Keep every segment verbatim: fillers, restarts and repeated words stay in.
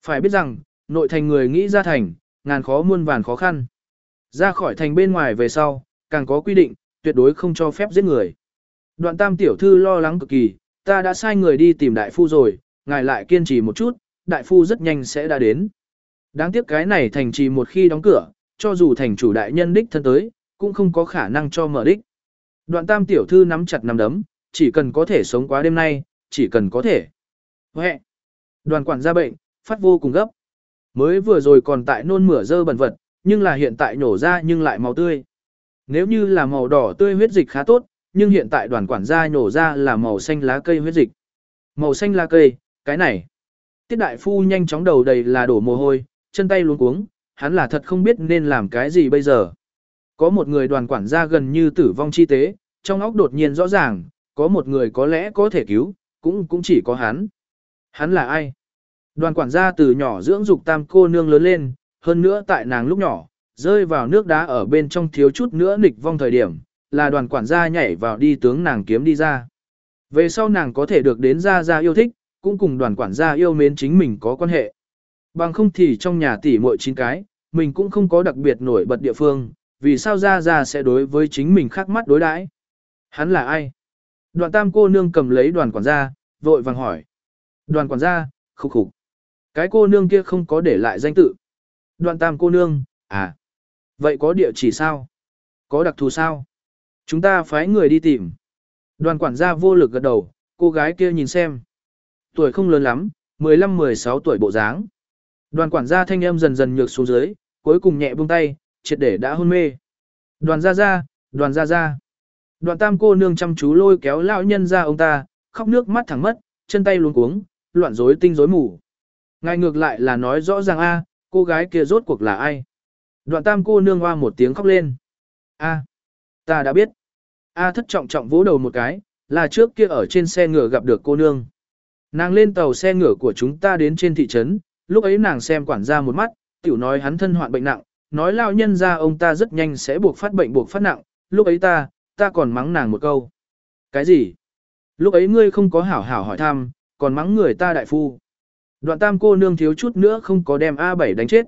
Phải biết rằng, nội thành người nghĩ ra thành, ngàn khó muôn vàn khó khăn. Ra khỏi thành bên ngoài về sau, càng có quy định, tuyệt đối không cho phép giết người. Đoạn tam tiểu thư lo lắng cực kỳ, ta đã sai người đi tìm đại phu rồi, ngài lại kiên trì một chút, đại phu rất nhanh sẽ đã đến. Đáng tiếc cái này thành trì một khi đóng cửa, cho dù thành chủ đại nhân đích thân tới, cũng không có khả năng cho mở đích. Đoạn tam tiểu thư nắm chặt nắm đấm, chỉ cần có thể sống qua đêm nay, chỉ cần có thể. Huệ! Đoàn quản gia bệnh, phát vô cùng gấp. Mới vừa rồi còn tại nôn mửa dơ bẩn vật, nhưng là hiện tại nổ ra nhưng lại màu tươi. Nếu như là màu đỏ tươi huyết dịch khá tốt, nhưng hiện tại đoàn quản gia nổ ra là màu xanh lá cây huyết dịch. Màu xanh lá cây, cái này. Tiết đại phu nhanh chóng đầu đầy là đổ mồ hôi, chân tay luống cuống, hắn là thật không biết nên làm cái gì bây giờ. Có một người đoàn quản gia gần như tử vong chi tế, trong óc đột nhiên rõ ràng, có một người có lẽ có thể cứu, cũng cũng chỉ có hắn. Hắn là ai? Đoàn quản gia từ nhỏ dưỡng dục tam cô nương lớn lên, hơn nữa tại nàng lúc nhỏ, rơi vào nước đá ở bên trong thiếu chút nữa nghịch vong thời điểm, là đoàn quản gia nhảy vào đi tướng nàng kiếm đi ra. Về sau nàng có thể được đến gia gia yêu thích, cũng cùng đoàn quản gia yêu mến chính mình có quan hệ. Bằng không thì trong nhà tỷ muội chín cái, mình cũng không có đặc biệt nổi bật địa phương, vì sao gia gia sẽ đối với chính mình khác mắt đối đãi? Hắn là ai? Đoàn tam cô nương cầm lấy đoàn quản gia, vội vàng hỏi. Đoàn quản gia, khục khục. Cái cô nương kia không có để lại danh tự. Đoàn tam cô nương, à. Vậy có địa chỉ sao? Có đặc thù sao? Chúng ta phái người đi tìm. Đoàn quản gia vô lực gật đầu, cô gái kia nhìn xem. Tuổi không lớn lắm, mười lăm mười sáu tuổi bộ dáng. Đoàn quản gia thanh âm dần dần nhược xuống dưới, cuối cùng nhẹ buông tay, triệt để đã hôn mê. Đoàn gia gia, đoàn gia gia. Đoàn tam cô nương chăm chú lôi kéo lão nhân ra ông ta, khóc nước mắt thẳng mất, chân tay luống cuống, loạn rối tinh rối mù. Ngài ngược lại là nói rõ ràng a, cô gái kia rốt cuộc là ai? Đoạn tam cô nương hoa một tiếng khóc lên. A, ta đã biết. A thất trọng trọng vỗ đầu một cái, là trước kia ở trên xe ngựa gặp được cô nương. Nàng lên tàu xe ngựa của chúng ta đến trên thị trấn, lúc ấy nàng xem quản gia một mắt, tiểu nói hắn thân hoạn bệnh nặng, nói lão nhân ra ông ta rất nhanh sẽ buộc phát bệnh buộc phát nặng, lúc ấy ta, ta còn mắng nàng một câu. Cái gì? Lúc ấy ngươi không có hảo hảo hỏi thăm, còn mắng người ta đại phu. Đoạn tam cô nương thiếu chút nữa không có đem A bảy đánh chết.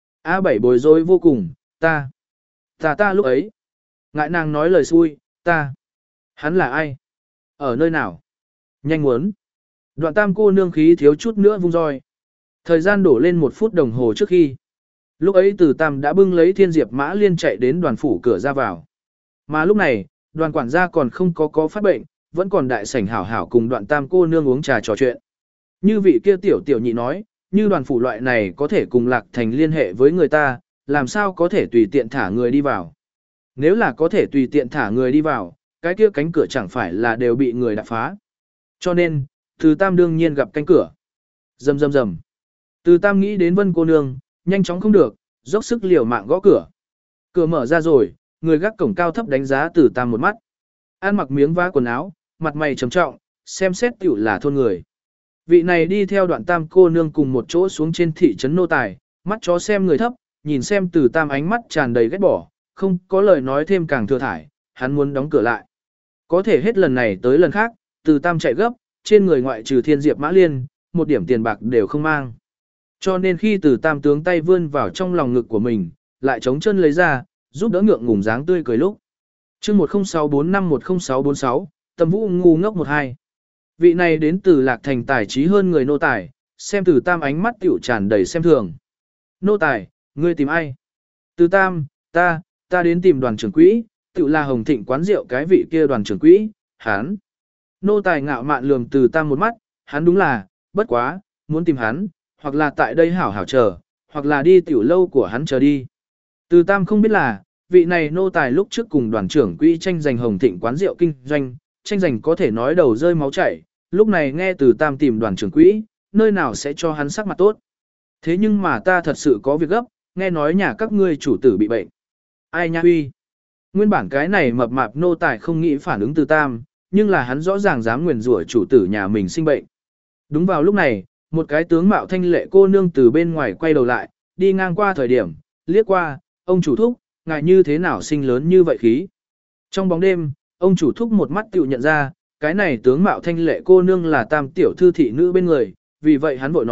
A bảy bối rối vô cùng, ta, ta ta lúc ấy. Ngại nàng nói lời xui, ta. Hắn là ai? Ở nơi nào? Nhanh muốn. Đoạn tam cô nương khí thiếu chút nữa vung roi. Thời gian đổ lên một phút đồng hồ trước khi. Lúc ấy từ tam đã bưng lấy thiên diệp mã liên chạy đến đoàn phủ cửa ra vào. Mà lúc này, đoàn quản gia còn không có có phát bệnh, vẫn còn đại sảnh hảo hảo cùng đoạn tam cô nương uống trà trò chuyện. Như vị kia tiểu tiểu nhị nói, như đoàn phủ loại này có thể cùng lạc thành liên hệ với người ta, làm sao có thể tùy tiện thả người đi vào. Nếu là có thể tùy tiện thả người đi vào, cái kia cánh cửa chẳng phải là đều bị người đạp phá. Cho nên, từ tam đương nhiên gặp cánh cửa. Rầm rầm rầm. Từ tam nghĩ đến vân cô nương, nhanh chóng không được, dốc sức liều mạng gõ cửa. Cửa mở ra rồi, người gác cổng cao thấp đánh giá từ tam một mắt. Ăn mặc miếng vá quần áo, mặt mày trầm trọng, xem xét tiểu là thôn người. Vị này đi theo đoạn tam cô nương cùng một chỗ xuống trên thị trấn nô tài, mắt chó xem người thấp, nhìn xem từ tam ánh mắt tràn đầy ghét bỏ, không có lời nói thêm càng thừa thải, hắn muốn đóng cửa lại. Có thể hết lần này tới lần khác, từ tam chạy gấp, trên người ngoại trừ thiên diệp mã liên, một điểm tiền bạc đều không mang. Cho nên khi từ tam tướng tay vươn vào trong lòng ngực của mình, lại chống chân lấy ra, giúp đỡ ngượng ngùng dáng tươi cười lúc. chương một không sáu bốn năm một không sáu bốn sáu, Tâm Vũ ngu ngốc một hai. Vị này đến từ lạc thành tài trí hơn người nô tài, xem từ tam ánh mắt tiểu tràn đầy xem thường. Nô tài, ngươi tìm ai? Từ tam, ta, ta đến tìm đoàn trưởng quỹ, tiểu là Hồng Thịnh quán rượu cái vị kia đoàn trưởng quỹ, hắn. Nô tài ngạo mạn lườm từ tam một mắt, hắn đúng là, bất quá, muốn tìm hắn, hoặc là tại đây hảo hảo chờ, hoặc là đi tiểu lâu của hắn chờ đi. Từ tam không biết là, vị này nô tài lúc trước cùng đoàn trưởng quỹ tranh giành Hồng Thịnh quán rượu kinh doanh, tranh giành có thể nói đầu rơi máu chảy, lúc này nghe từ tam tìm đoàn trưởng quỹ, nơi nào sẽ cho hắn sắc mặt tốt. Thế nhưng mà ta thật sự có việc gấp, nghe nói nhà các ngươi chủ tử bị bệnh. Ai nha huy. Nguyên bản cái này mập mạp nô tài không nghĩ phản ứng từ tam, nhưng là hắn rõ ràng dám nguyền rủa chủ tử nhà mình sinh bệnh. Đúng vào lúc này, một cái tướng mạo thanh lệ cô nương từ bên ngoài quay đầu lại, đi ngang qua thời điểm, liếc qua, ông chủ thúc, ngài như thế nào sinh lớn như vậy khí. Trong bóng đêm, ông chủ thúc một mắt tự nhận ra, cái này tướng mạo thanh lệ cô nương là tam tiểu thư thị nữ bên người, vì vậy hắn vội nói,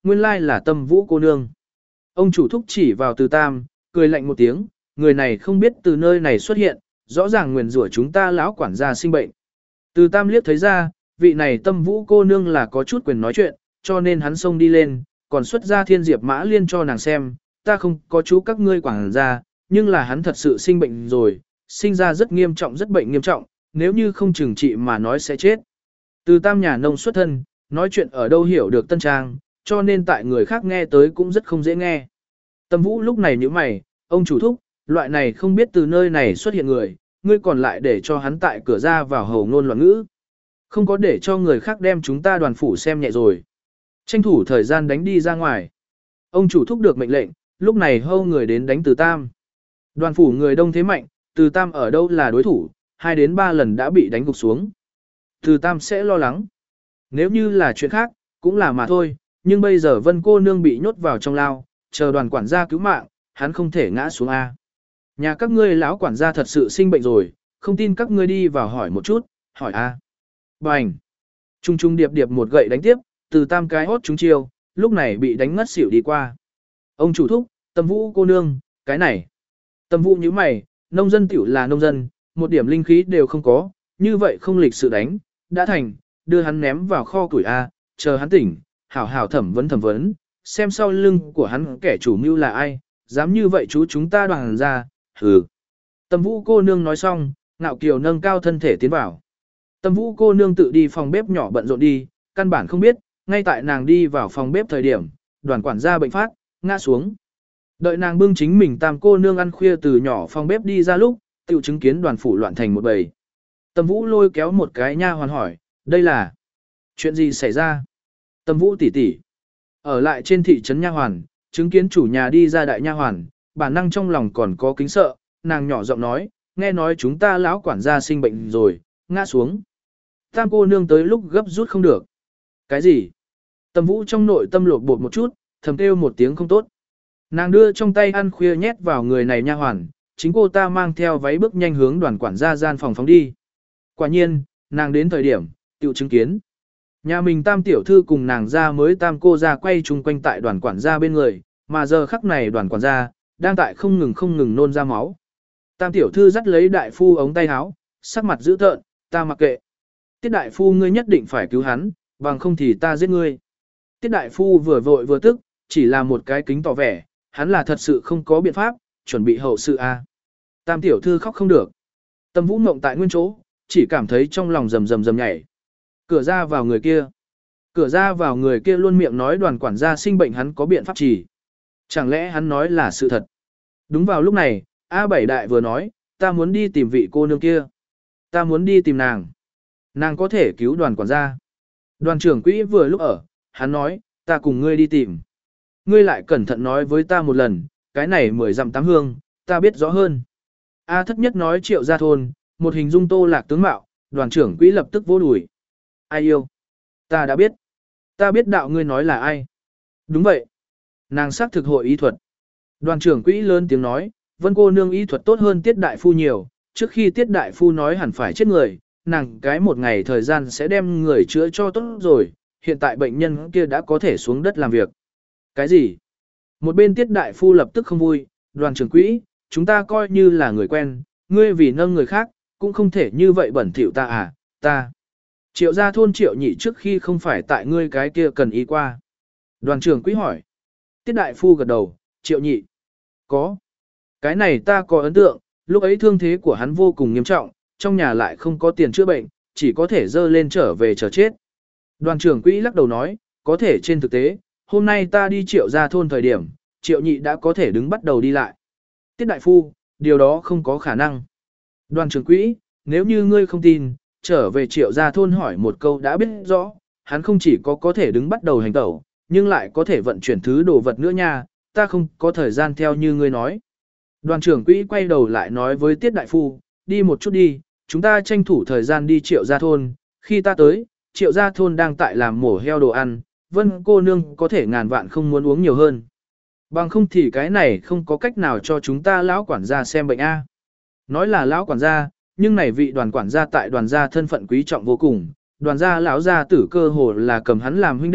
nguyên lai là Tâm Vũ cô nương. Ông chủ thúc chỉ vào Từ Tam, cười lạnh một tiếng, người này không biết từ nơi này xuất hiện, rõ ràng nguyền rủa chúng ta lão quản gia sinh bệnh. Từ Tam liếc thấy ra, vị này Tâm Vũ cô nương là có chút quyền nói chuyện, cho nên hắn xông đi lên, còn xuất ra Thiên Diệp Mã Liên cho nàng xem, ta không có chú các ngươi quản gia, nhưng là hắn thật sự sinh bệnh rồi, sinh ra rất nghiêm trọng rất bệnh nghiêm trọng, nếu như không trừng trị mà nói sẽ chết. Từ Tam nhà nông xuất thân, nói chuyện ở đâu hiểu được tân trang, cho nên tại người khác nghe tới cũng rất không dễ nghe. Tâm Vũ lúc này nhíu mày, ông chủ thúc, loại này không biết từ nơi này xuất hiện người, ngươi còn lại để cho hắn tại cửa ra vào hầu ngôn loạn ngữ. Không có để cho người khác đem chúng ta đoàn phủ xem nhẹ rồi. Tranh thủ thời gian đánh đi ra ngoài. Ông chủ thúc được mệnh lệnh, lúc này hâu người đến đánh Từ Tam. Đoàn phủ người đông thế mạnh, Từ Tam ở đâu là đối thủ, hai đến ba lần đã bị đánh gục xuống. Từ Tam sẽ lo lắng. Nếu như là chuyện khác, cũng là mà thôi, nhưng bây giờ Vân cô nương bị nhốt vào trong lao, chờ đoàn quản gia cứu mạng, hắn không thể ngã xuống A. Nhà các ngươi lão quản gia thật sự sinh bệnh rồi, không tin các ngươi đi vào hỏi một chút, hỏi A. Bành! Trung trung điệp điệp một gậy đánh tiếp, Từ Tam cái hốt trúng chiêu, lúc này bị đánh ngất xỉu đi qua. Ông chủ thúc, Tâm Vũ cô nương, cái này. Tâm Vũ như mày, nông dân tiểu là nông dân, một điểm linh khí đều không có, như vậy không lịch sự đánh, đã thành, đưa hắn ném vào kho củi A, chờ hắn tỉnh, hảo hảo thẩm vấn thẩm vấn, xem sau lưng của hắn kẻ chủ mưu là ai, dám như vậy chú chúng ta đoàn ra, hừ. Tâm Vũ cô nương nói xong, ngạo kiều nâng cao thân thể tiến vào. Tâm Vũ cô nương tự đi phòng bếp nhỏ bận rộn đi, căn bản không biết, ngay tại nàng đi vào phòng bếp thời điểm, đoàn quản gia bệnh phát, ngã xuống. Đợi nàng bưng chính mình tam cô nương ăn khuya từ nhỏ phòng bếp đi ra lúc, tiểu chứng kiến đoàn phủ loạn thành một bầy. Tâm Vũ lôi kéo một cái nha hoàn hỏi, đây là chuyện gì xảy ra? Tâm Vũ tỷ tỷ ở lại trên thị trấn nha hoàn, chứng kiến chủ nhà đi ra đại nha hoàn, bản năng trong lòng còn có kính sợ, nàng nhỏ giọng nói, nghe nói chúng ta lão quản gia sinh bệnh rồi, ngã xuống. Tam cô nương tới lúc gấp rút không được. Cái gì? Tâm Vũ trong nội tâm lột bột một chút, thầm kêu một tiếng không tốt. Nàng đưa trong tay ăn khuya nhét vào người này nha hoàn, chính cô ta mang theo váy bước nhanh hướng đoàn quản gia gian phòng phóng đi. Quả nhiên, nàng đến thời điểm, tiểu chứng kiến. Nhà mình tam tiểu thư cùng nàng ra mới tam cô ra quay chung quanh tại đoàn quản gia bên người, mà giờ khắc này đoàn quản gia, đang tại không ngừng không ngừng nôn ra máu. Tam tiểu thư dắt lấy đại phu ống tay áo, sắc mặt dữ tợn, ta mặc kệ. Tiết đại phu ngươi nhất định phải cứu hắn, bằng không thì ta giết ngươi. Tiết đại phu vừa vội vừa tức, chỉ là một cái kính tỏ vẻ, hắn là thật sự không có biện pháp, chuẩn bị hậu sự a. Tam tiểu thư khóc không được. Tâm Vũ mộng tại nguyên chỗ, chỉ cảm thấy trong lòng rầm rầm rầm nhảy. Cửa ra vào người kia. Cửa ra vào người kia luôn miệng nói đoàn quản gia sinh bệnh hắn có biện pháp chỉ. Chẳng lẽ hắn nói là sự thật? Đúng vào lúc này, A Bảy Đại vừa nói, ta muốn đi tìm vị cô nương kia. Ta muốn đi tìm nàng. Nàng có thể cứu đoàn quản gia. Đoàn trưởng quỹ vừa lúc ở, hắn nói, ta cùng ngươi đi tìm. Ngươi lại cẩn thận nói với ta một lần, cái này mười dặm tám hương, ta biết rõ hơn. A Thất Nhất nói Triệu Gia thôn, một hình dung Tô Lạc tướng mạo, đoàn trưởng quỹ lập tức vô đùi. Ai yêu? Ta đã biết. Ta biết đạo ngươi nói là ai. Đúng vậy. Nàng xác thực hội y thuật. Đoàn trưởng quỹ lớn tiếng nói, Vân cô nương y thuật tốt hơn Tiết đại phu nhiều, trước khi Tiết đại phu nói hẳn phải chết người, nàng cái một ngày thời gian sẽ đem người chữa cho tốt rồi, hiện tại bệnh nhân kia đã có thể xuống đất làm việc. Cái gì? Một bên Tiết đại phu lập tức không vui, đoàn trưởng quỹ, chúng ta coi như là người quen, ngươi vì nâng người khác, cũng không thể như vậy bẩn thỉu ta à, ta. Triệu gia thôn Triệu nhị trước khi không phải tại ngươi cái kia cần ý qua. Đoàn trưởng quỹ hỏi. Tiết đại phu gật đầu, Triệu nhị. Có. Cái này ta có ấn tượng, lúc ấy thương thế của hắn vô cùng nghiêm trọng, trong nhà lại không có tiền chữa bệnh, chỉ có thể dơ lên trở về chờ chết. Đoàn trưởng quỹ lắc đầu nói, có thể trên thực tế, hôm nay ta đi Triệu gia thôn thời điểm, Triệu nhị đã có thể đứng bắt đầu đi lại. Tiết đại phu, điều đó không có khả năng. Đoàn trưởng quỹ, nếu như ngươi không tin, trở về Triệu gia thôn hỏi một câu đã biết rõ, hắn không chỉ có có thể đứng bắt đầu hành tẩu, nhưng lại có thể vận chuyển thứ đồ vật nữa nha, ta không có thời gian theo như ngươi nói. Đoàn trưởng quỹ quay đầu lại nói với Tiết đại phu, đi một chút đi, chúng ta tranh thủ thời gian đi Triệu gia thôn, khi ta tới, Triệu gia thôn đang tại làm mổ heo đồ ăn, Vân cô nương có thể ngàn vạn không muốn uống nhiều hơn. Bằng không thì cái này không có cách nào cho chúng ta lão quản gia xem bệnh a. Nói là lão quản gia, nhưng này vị đoàn quản gia tại đoàn gia thân phận quý trọng vô cùng, đoàn gia lão gia tử cơ hồ là cầm hắn làm huynh đệ,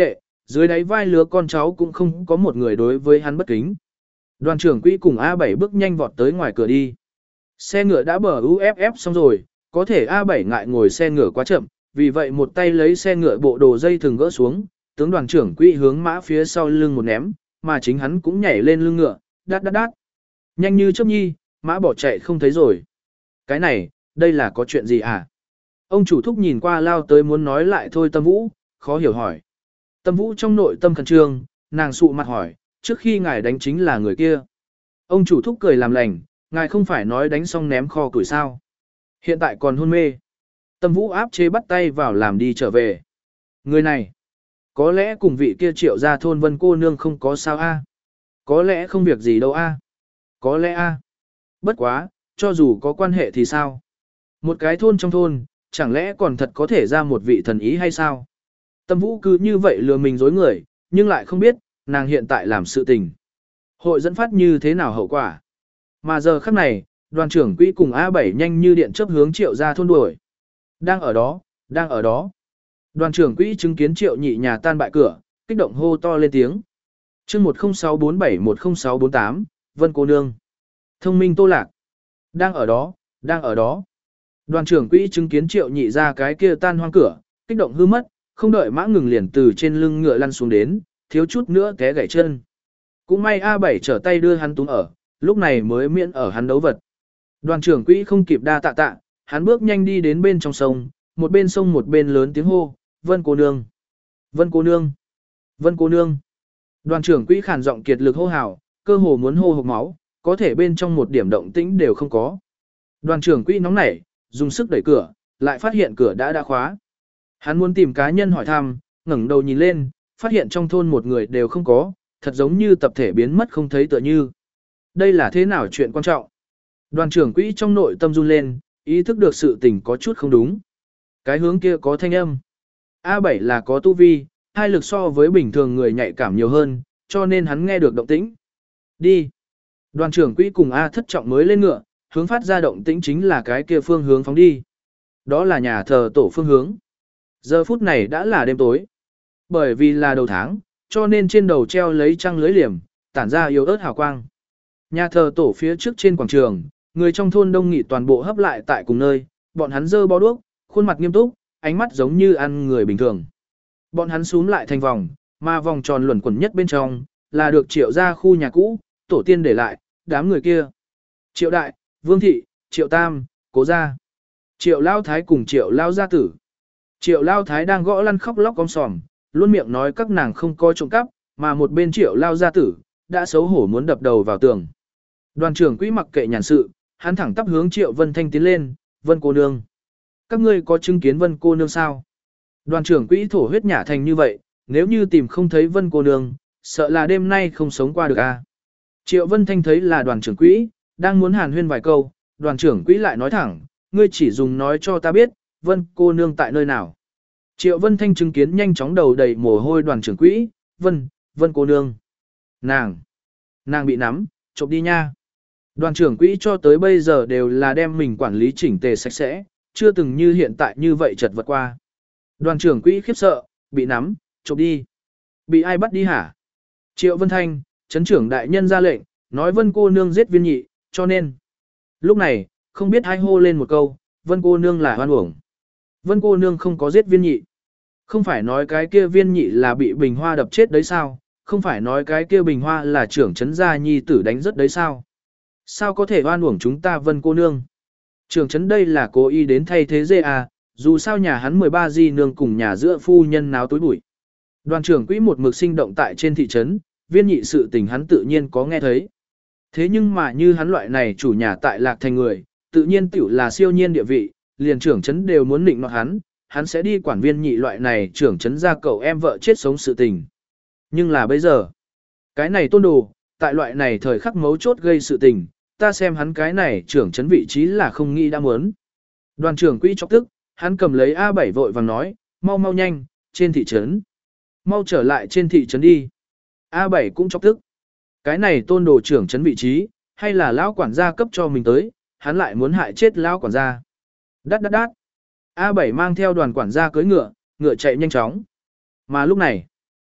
Dưới đáy vai lứa con cháu cũng không có một người đối với hắn bất kính. Đoàn trưởng quỹ cùng A bảy bước nhanh vọt tới ngoài cửa đi. Xe ngựa đã bờ u ép ép xong rồi, có thể A bảy ngại ngồi xe ngựa quá chậm, vì vậy một tay lấy xe ngựa bộ đồ dây thừng gỡ xuống, tướng đoàn trưởng quỹ hướng mã phía sau lưng một ném, mà chính hắn cũng nhảy lên lưng ngựa, đát đát đát. Nhanh như chớp nhi, mã bỏ chạy không thấy rồi. Cái này, đây là có chuyện gì à? Ông chủ thúc nhìn qua lao tới muốn nói lại thôi Tâm Vũ, khó hiểu hỏi. Tâm Vũ trong nội tâm khẩn trương, nàng sụ mặt hỏi, trước khi ngài đánh chính là người kia. Ông chủ thúc cười làm lành, ngài không phải nói đánh xong ném kho củi sao. Hiện tại còn hôn mê. Tâm Vũ áp chế bắt tay vào làm đi trở về. Người này, có lẽ cùng vị kia triệu ra thôn Vân cô nương không có sao a? Có lẽ không việc gì đâu a? Có lẽ a? Bất quá, cho dù có quan hệ thì sao? Một cái thôn trong thôn, chẳng lẽ còn thật có thể ra một vị thần ý hay sao? Tâm Vũ cứ như vậy lừa mình dối người, nhưng lại không biết, nàng hiện tại làm sự tình. Hội dẫn phát như thế nào hậu quả? Mà giờ khắc này, đoàn trưởng quỹ cùng A bảy nhanh như điện chớp hướng triệu ra thôn đuổi. Đang ở đó, đang ở đó. Đoàn trưởng quỹ chứng kiến triệu nhị nhà tan bại cửa, kích động hô to lên tiếng. chương một không sáu bốn bảy một không sáu bốn tám, Vân cô nương. Thông minh Tô Lạc. Đang ở đó, đang ở đó. Đoàn trưởng quỹ chứng kiến triệu nhị ra cái kia tan hoang cửa, kích động hư mất, không đợi mã ngừng liền từ trên lưng ngựa lăn xuống đến, thiếu chút nữa té gãy chân. Cũng may A bảy trở tay đưa hắn túm ở, lúc này mới miễn ở hắn đấu vật. Đoàn trưởng quỹ không kịp đa tạ tạ, hắn bước nhanh đi đến bên trong sông, một bên sông một bên lớn tiếng hô, Vân cô nương, Vân cô nương, Vân cô nương. Đoàn trưởng quỹ khản giọng kiệt lực hô hào, cơ hồ muốn hô hộc máu, có thể bên trong một điểm động tĩnh đều không có. Đoàn trưởng quỹ nóng nảy, dùng sức đẩy cửa, lại phát hiện cửa đã đã khóa. Hắn muốn tìm cá nhân hỏi thăm, ngẩng đầu nhìn lên, phát hiện trong thôn một người đều không có, thật giống như tập thể biến mất không thấy tựa như. Đây là thế nào chuyện quan trọng? Đoàn trưởng quỹ trong nội tâm run lên, ý thức được sự tình có chút không đúng. Cái hướng kia có thanh âm. A bảy là có tu vi, hai lực so với bình thường người nhạy cảm nhiều hơn, cho nên hắn nghe được động tĩnh. Đi. Đoàn trưởng quỹ cùng A thất trọng mới lên ngựa, hướng phát ra động tĩnh chính là cái kia phương hướng phóng đi. Đó là nhà thờ tổ phương hướng. Giờ phút này đã là đêm tối. Bởi vì là đầu tháng, cho nên trên đầu treo lấy trăng lưới liềm, tản ra yếu ớt hào quang. Nhà thờ tổ phía trước trên quảng trường, người trong thôn đông nghị toàn bộ hấp lại tại cùng nơi, bọn hắn dơ bó đuốc, khuôn mặt nghiêm túc, ánh mắt giống như ăn người bình thường. Bọn hắn súm lại thành vòng, mà vòng tròn luẩn quẩn nhất bên trong, là được triệu ra khu nhà cũ, tổ tiên để lại, đám người kia. Triệu đại, Vương thị, Triệu tam, Cố gia. Triệu lao thái cùng Triệu lao gia tử. Triệu lao thái đang gõ lăn khóc lóc om sòm, luôn miệng nói các nàng không có trộm cắp, mà một bên Triệu lao gia tử, đã xấu hổ muốn đập đầu vào tường. Đoàn trưởng quỹ mặc kệ nhàn sự, hắn thẳng tắp hướng Triệu Vân Thanh tiến lên, Vân cô nương. Các ngươi có chứng kiến Vân cô nương sao? Đoàn trưởng quỹ thổ huyết nhả thành như vậy, nếu như tìm không thấy Vân cô nương, sợ là đêm nay không sống qua được a. Triệu Vân Thanh thấy là đoàn trưởng quỹ, đang muốn hàn huyên vài câu, đoàn trưởng quỹ lại nói thẳng, ngươi chỉ dùng nói cho ta biết, Vân cô nương tại nơi nào. Triệu Vân Thanh chứng kiến nhanh chóng đầu đầy mồ hôi đoàn trưởng quỹ, Vân, Vân cô nương. Nàng, nàng bị nắm, chộp đi nha. Đoàn trưởng quỹ cho tới bây giờ đều là đem mình quản lý chỉnh tề sạch sẽ, chưa từng như hiện tại như vậy chật vật qua. Đoàn trưởng quỹ khiếp sợ, bị nắm, chộp đi. Bị ai bắt đi hả? Triệu Vân Thanh, chấn trưởng đại nhân ra lệnh, nói Vân cô nương giết viên nhị, cho nên. Lúc này, không biết ai hô lên một câu, Vân cô nương là hoan uổng. Vân cô nương không có giết viên nhị. Không phải nói cái kia viên nhị là bị bình hoa đập chết đấy sao? Không phải nói cái kia bình hoa là trưởng chấn gia nhi tử đánh rất đấy sao? Sao có thể oan uổng chúng ta Vân cô nương? Trưởng chấn đây là cố ý đến thay thế dê à, dù sao nhà hắn mười ba di nương cùng nhà giữa phu nhân náo tối bụi. Đoàn trưởng quỹ một mực sinh động tại trên thị trấn, viên nhị sự tình hắn tự nhiên có nghe thấy. Thế nhưng mà như hắn loại này chủ nhà tại Lạc Thành người, tự nhiên tiểu là siêu nhiên địa vị, liền trưởng chấn đều muốn định nọt hắn, hắn sẽ đi quản viên nhị loại này trưởng chấn ra cậu em vợ chết sống sự tình. Nhưng là bây giờ, cái này tôn đồ, tại loại này thời khắc mấu chốt gây sự tình, ta xem hắn cái này trưởng chấn vị trí là không nghĩ đã muốn. Đoàn trưởng quỹ chọc tức, hắn cầm lấy A bảy vội vàng nói, mau mau nhanh, trên thị trấn. Mau trở lại trên thị trấn đi. A bảy cũng chọc tức. Cái này tôn đồ trưởng chấn vị trí, hay là lão quản gia cấp cho mình tới, hắn lại muốn hại chết lão quản gia. Đát đát đát. A bảy mang theo đoàn quản gia cưỡi ngựa, ngựa chạy nhanh chóng. Mà lúc này,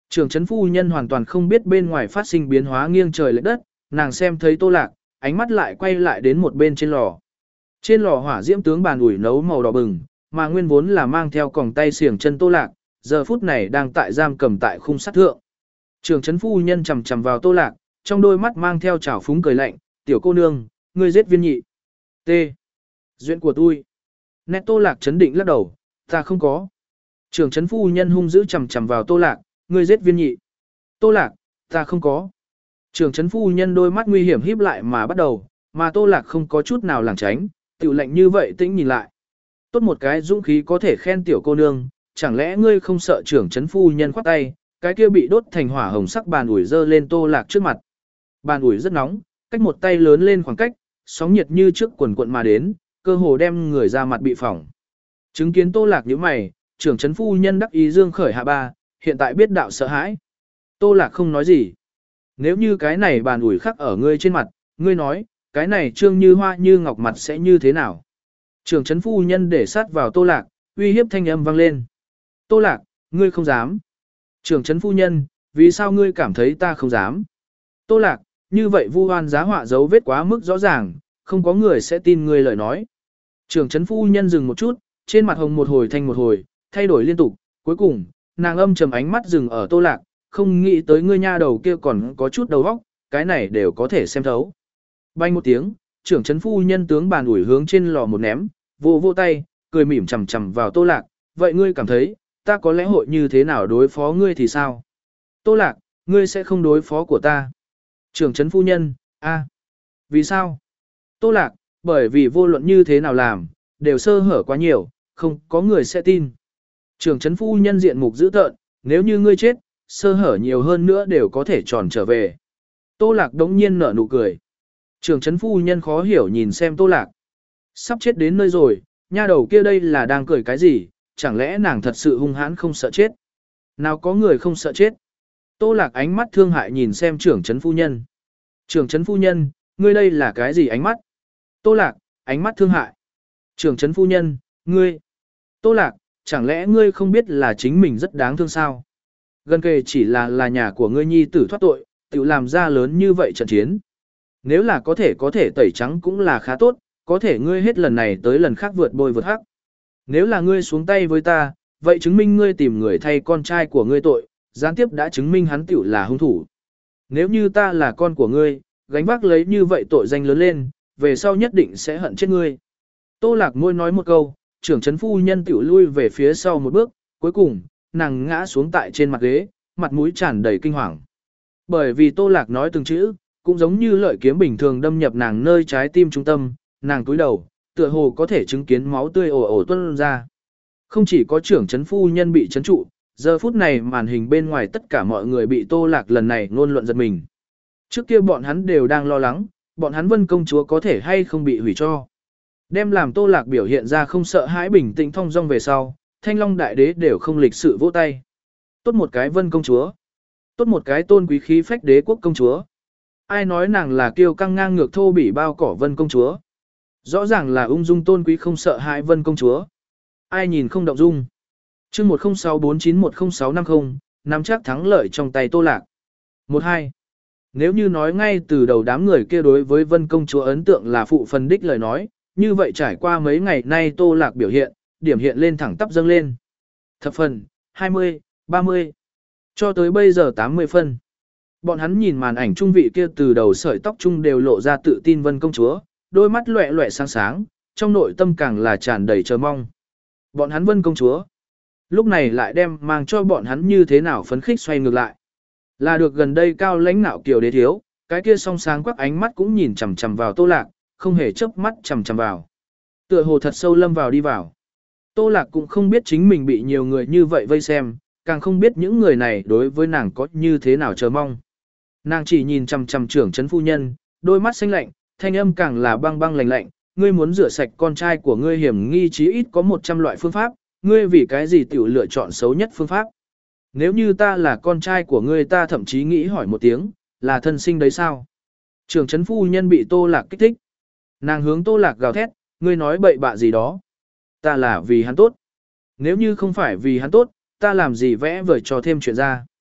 Trưởng trấn phu nhân hoàn toàn không biết bên ngoài phát sinh biến hóa nghiêng trời lệch đất, nàng xem thấy Tô Lạc, ánh mắt lại quay lại đến một bên trên lò. Trên lò hỏa diễm tướng bàn ủi nấu màu đỏ bừng, mà nguyên vốn là mang theo còng tay xiềng chân Tô Lạc, giờ phút này đang tại giam cầm tại khung sắt thượng. Trưởng trấn phu nhân chằm chằm vào Tô Lạc, trong đôi mắt mang theo trào phúng cười lạnh, "Tiểu cô nương, ngươi giết viên nhị." T. Duyên của tôi. Nét Tô Lạc chấn định lắc đầu, "Ta không có." Trưởng trấn phu nhân hung dữ chằm chằm vào Tô Lạc, "Ngươi giết viên nhị." Tô Lạc, "Ta không có." Trưởng trấn phu nhân đôi mắt nguy hiểm híp lại mà bắt đầu, mà Tô Lạc không có chút nào lảng tránh, tiểu lệnh như vậy tĩnh nhìn lại. Tốt một cái dũng khí có thể khen tiểu cô nương, chẳng lẽ ngươi không sợ trưởng trấn phu nhân khoát tay, cái kia bị đốt thành hỏa hồng sắc bàn ủi dơ lên Tô Lạc trước mặt. Bàn ủi rất nóng, cách một tay lớn lên khoảng cách, sóng nhiệt như trước quần cuộn mà đến, cơ hồ đem người ra mặt bị phỏng. Chứng kiến Tô Lạc nhíu mày, trưởng trấn phu nhân đắc ý dương khởi hạ ba, hiện tại biết đạo sợ hãi. Tô Lạc không nói gì. Nếu như cái này bàn ủi khắc ở ngươi trên mặt, ngươi nói, cái này trương như hoa như ngọc mặt sẽ như thế nào? Trưởng trấn phu nhân để sát vào Tô Lạc, uy hiếp thanh âm vang lên. Tô Lạc, ngươi không dám. Trưởng trấn phu nhân, vì sao ngươi cảm thấy ta không dám? Tô Lạc, như vậy vu oan giá họa dấu vết quá mức rõ ràng, không có người sẽ tin ngươi lời nói. Trưởng trấn phu nhân dừng một chút, trên mặt hồng một hồi thanh một hồi, thay đổi liên tục, cuối cùng, nàng âm trầm ánh mắt dừng ở Tô Lạc, không nghĩ tới ngươi nha đầu kia còn có chút đầu óc, cái này đều có thể xem thấu. Bay một tiếng, trưởng trấn phu nhân tướng bàn ủi hướng trên lò một ném, vô vô tay, cười mỉm chằm chằm vào Tô Lạc, vậy ngươi cảm thấy, ta có lẽ hội như thế nào đối phó ngươi thì sao? Tô Lạc, ngươi sẽ không đối phó của ta. Trưởng trấn phu nhân, a, vì sao? Tô Lạc, bởi vì vô luận như thế nào làm, đều sơ hở quá nhiều, không có người sẽ tin. Trưởng trấn phu nhân diện mục dữ tợn, nếu như ngươi chết, sơ hở nhiều hơn nữa đều có thể tròn trở về. Tô Lạc đống nhiên nở nụ cười. Trưởng trấn phu nhân khó hiểu nhìn xem Tô Lạc. Sắp chết đến nơi rồi, nha đầu kia đây là đang cười cái gì, chẳng lẽ nàng thật sự hung hãn không sợ chết? Nào có người không sợ chết? Tô Lạc ánh mắt thương hại nhìn xem trưởng trấn phu nhân. Trưởng trấn phu nhân, ngươi đây là cái gì ánh mắt? Tô Lạc, ánh mắt thương hại. Trưởng trấn phu nhân, ngươi. Tô Lạc, chẳng lẽ ngươi không biết là chính mình rất đáng thương sao? Gần kề chỉ là là nhà của ngươi nhi tử thoát tội, tự làm ra lớn như vậy trận chiến. Nếu là có thể có thể tẩy trắng cũng là khá tốt, có thể ngươi hết lần này tới lần khác vượt bôi vượt hắc. Nếu là ngươi xuống tay với ta, vậy chứng minh ngươi tìm người thay con trai của ngươi tội, gián tiếp đã chứng minh hắn tiểu là hung thủ. Nếu như ta là con của ngươi, gánh vác lấy như vậy tội danh lớn lên, về sau nhất định sẽ hận chết ngươi. Tô Lạc môi nói một câu, trưởng trấn phu nhân tiểu lui về phía sau một bước, cuối cùng, nàng ngã xuống tại trên mặt ghế, mặt mũi tràn đầy kinh hoàng. Bởi vì Tô Lạc nói từng chữ, cũng giống như lợi kiếm bình thường đâm nhập nàng nơi trái tim trung tâm, nàng cúi đầu, tựa hồ có thể chứng kiến máu tươi ồ ồ tuôn ra. Không chỉ có trưởng trấn phu nhân bị trấn trụ, giờ phút này màn hình bên ngoài tất cả mọi người bị Tô Lạc lần này ngôn luận giật mình. Trước kia bọn hắn đều đang lo lắng, bọn hắn Vân công chúa có thể hay không bị hủy cho. Đem làm Tô Lạc biểu hiện ra không sợ hãi bình tĩnh thong dong về sau, Thanh Long đại đế đều không lịch sự vỗ tay. Tốt một cái Vân công chúa, tốt một cái tôn quý khí phách đế quốc công chúa. Ai nói nàng là kiêu căng ngang ngược thô bỉ bao cỏ Vân công chúa. Rõ ràng là ung dung tôn quý không sợ hãi Vân công chúa. Ai nhìn không động dung. Chương một không sáu bốn chín một không sáu năm không, nắm chắc thắng lợi trong tay Tô Lạc. một hai. Nếu như nói ngay từ đầu đám người kia đối với Vân công chúa ấn tượng là phụ phần đích lời nói, như vậy trải qua mấy ngày nay Tô Lạc biểu hiện, điểm hiện lên thẳng tắp dâng lên. Thập phần, hai mươi, ba mươi, cho tới bây giờ tám mươi phân. Bọn hắn nhìn màn ảnh trung vị kia từ đầu sợi tóc trung đều lộ ra tự tin Vân công chúa, đôi mắt loẹ loẹ sáng sáng, trong nội tâm càng là tràn đầy chờ mong. Bọn hắn Vân công chúa, lúc này lại đem mang cho bọn hắn như thế nào phấn khích xoay ngược lại. Là được gần đây cao lãnh nạo kiều đế thiếu, cái kia song sáng quắc ánh mắt cũng nhìn chằm chằm vào Tô Lạc, không hề chớp mắt chằm chằm vào. Tựa hồ thật sâu lâm vào đi vào. Tô Lạc cũng không biết chính mình bị nhiều người như vậy vây xem, càng không biết những người này đối với nàng có như thế nào chờ mong. Nàng chỉ nhìn chằm chằm trưởng trấn phu nhân, đôi mắt xanh lạnh, thanh âm càng là băng băng lạnh lạnh, ngươi muốn rửa sạch con trai của ngươi hiểm nghi chí ít có một trăm loại phương pháp, ngươi vì cái gì tiểu lựa chọn xấu nhất phương pháp. Nếu như ta là con trai của ngươi ta thậm chí nghĩ hỏi một tiếng, là thân sinh đấy sao? Trưởng trấn phu nhân bị Tô Lạc kích thích. Nàng hướng Tô Lạc gào thét, ngươi nói bậy bạ gì đó. Ta là vì hắn tốt. Nếu như không phải vì hắn tốt, ta làm gì vẽ vời cho thêm chuyện ra.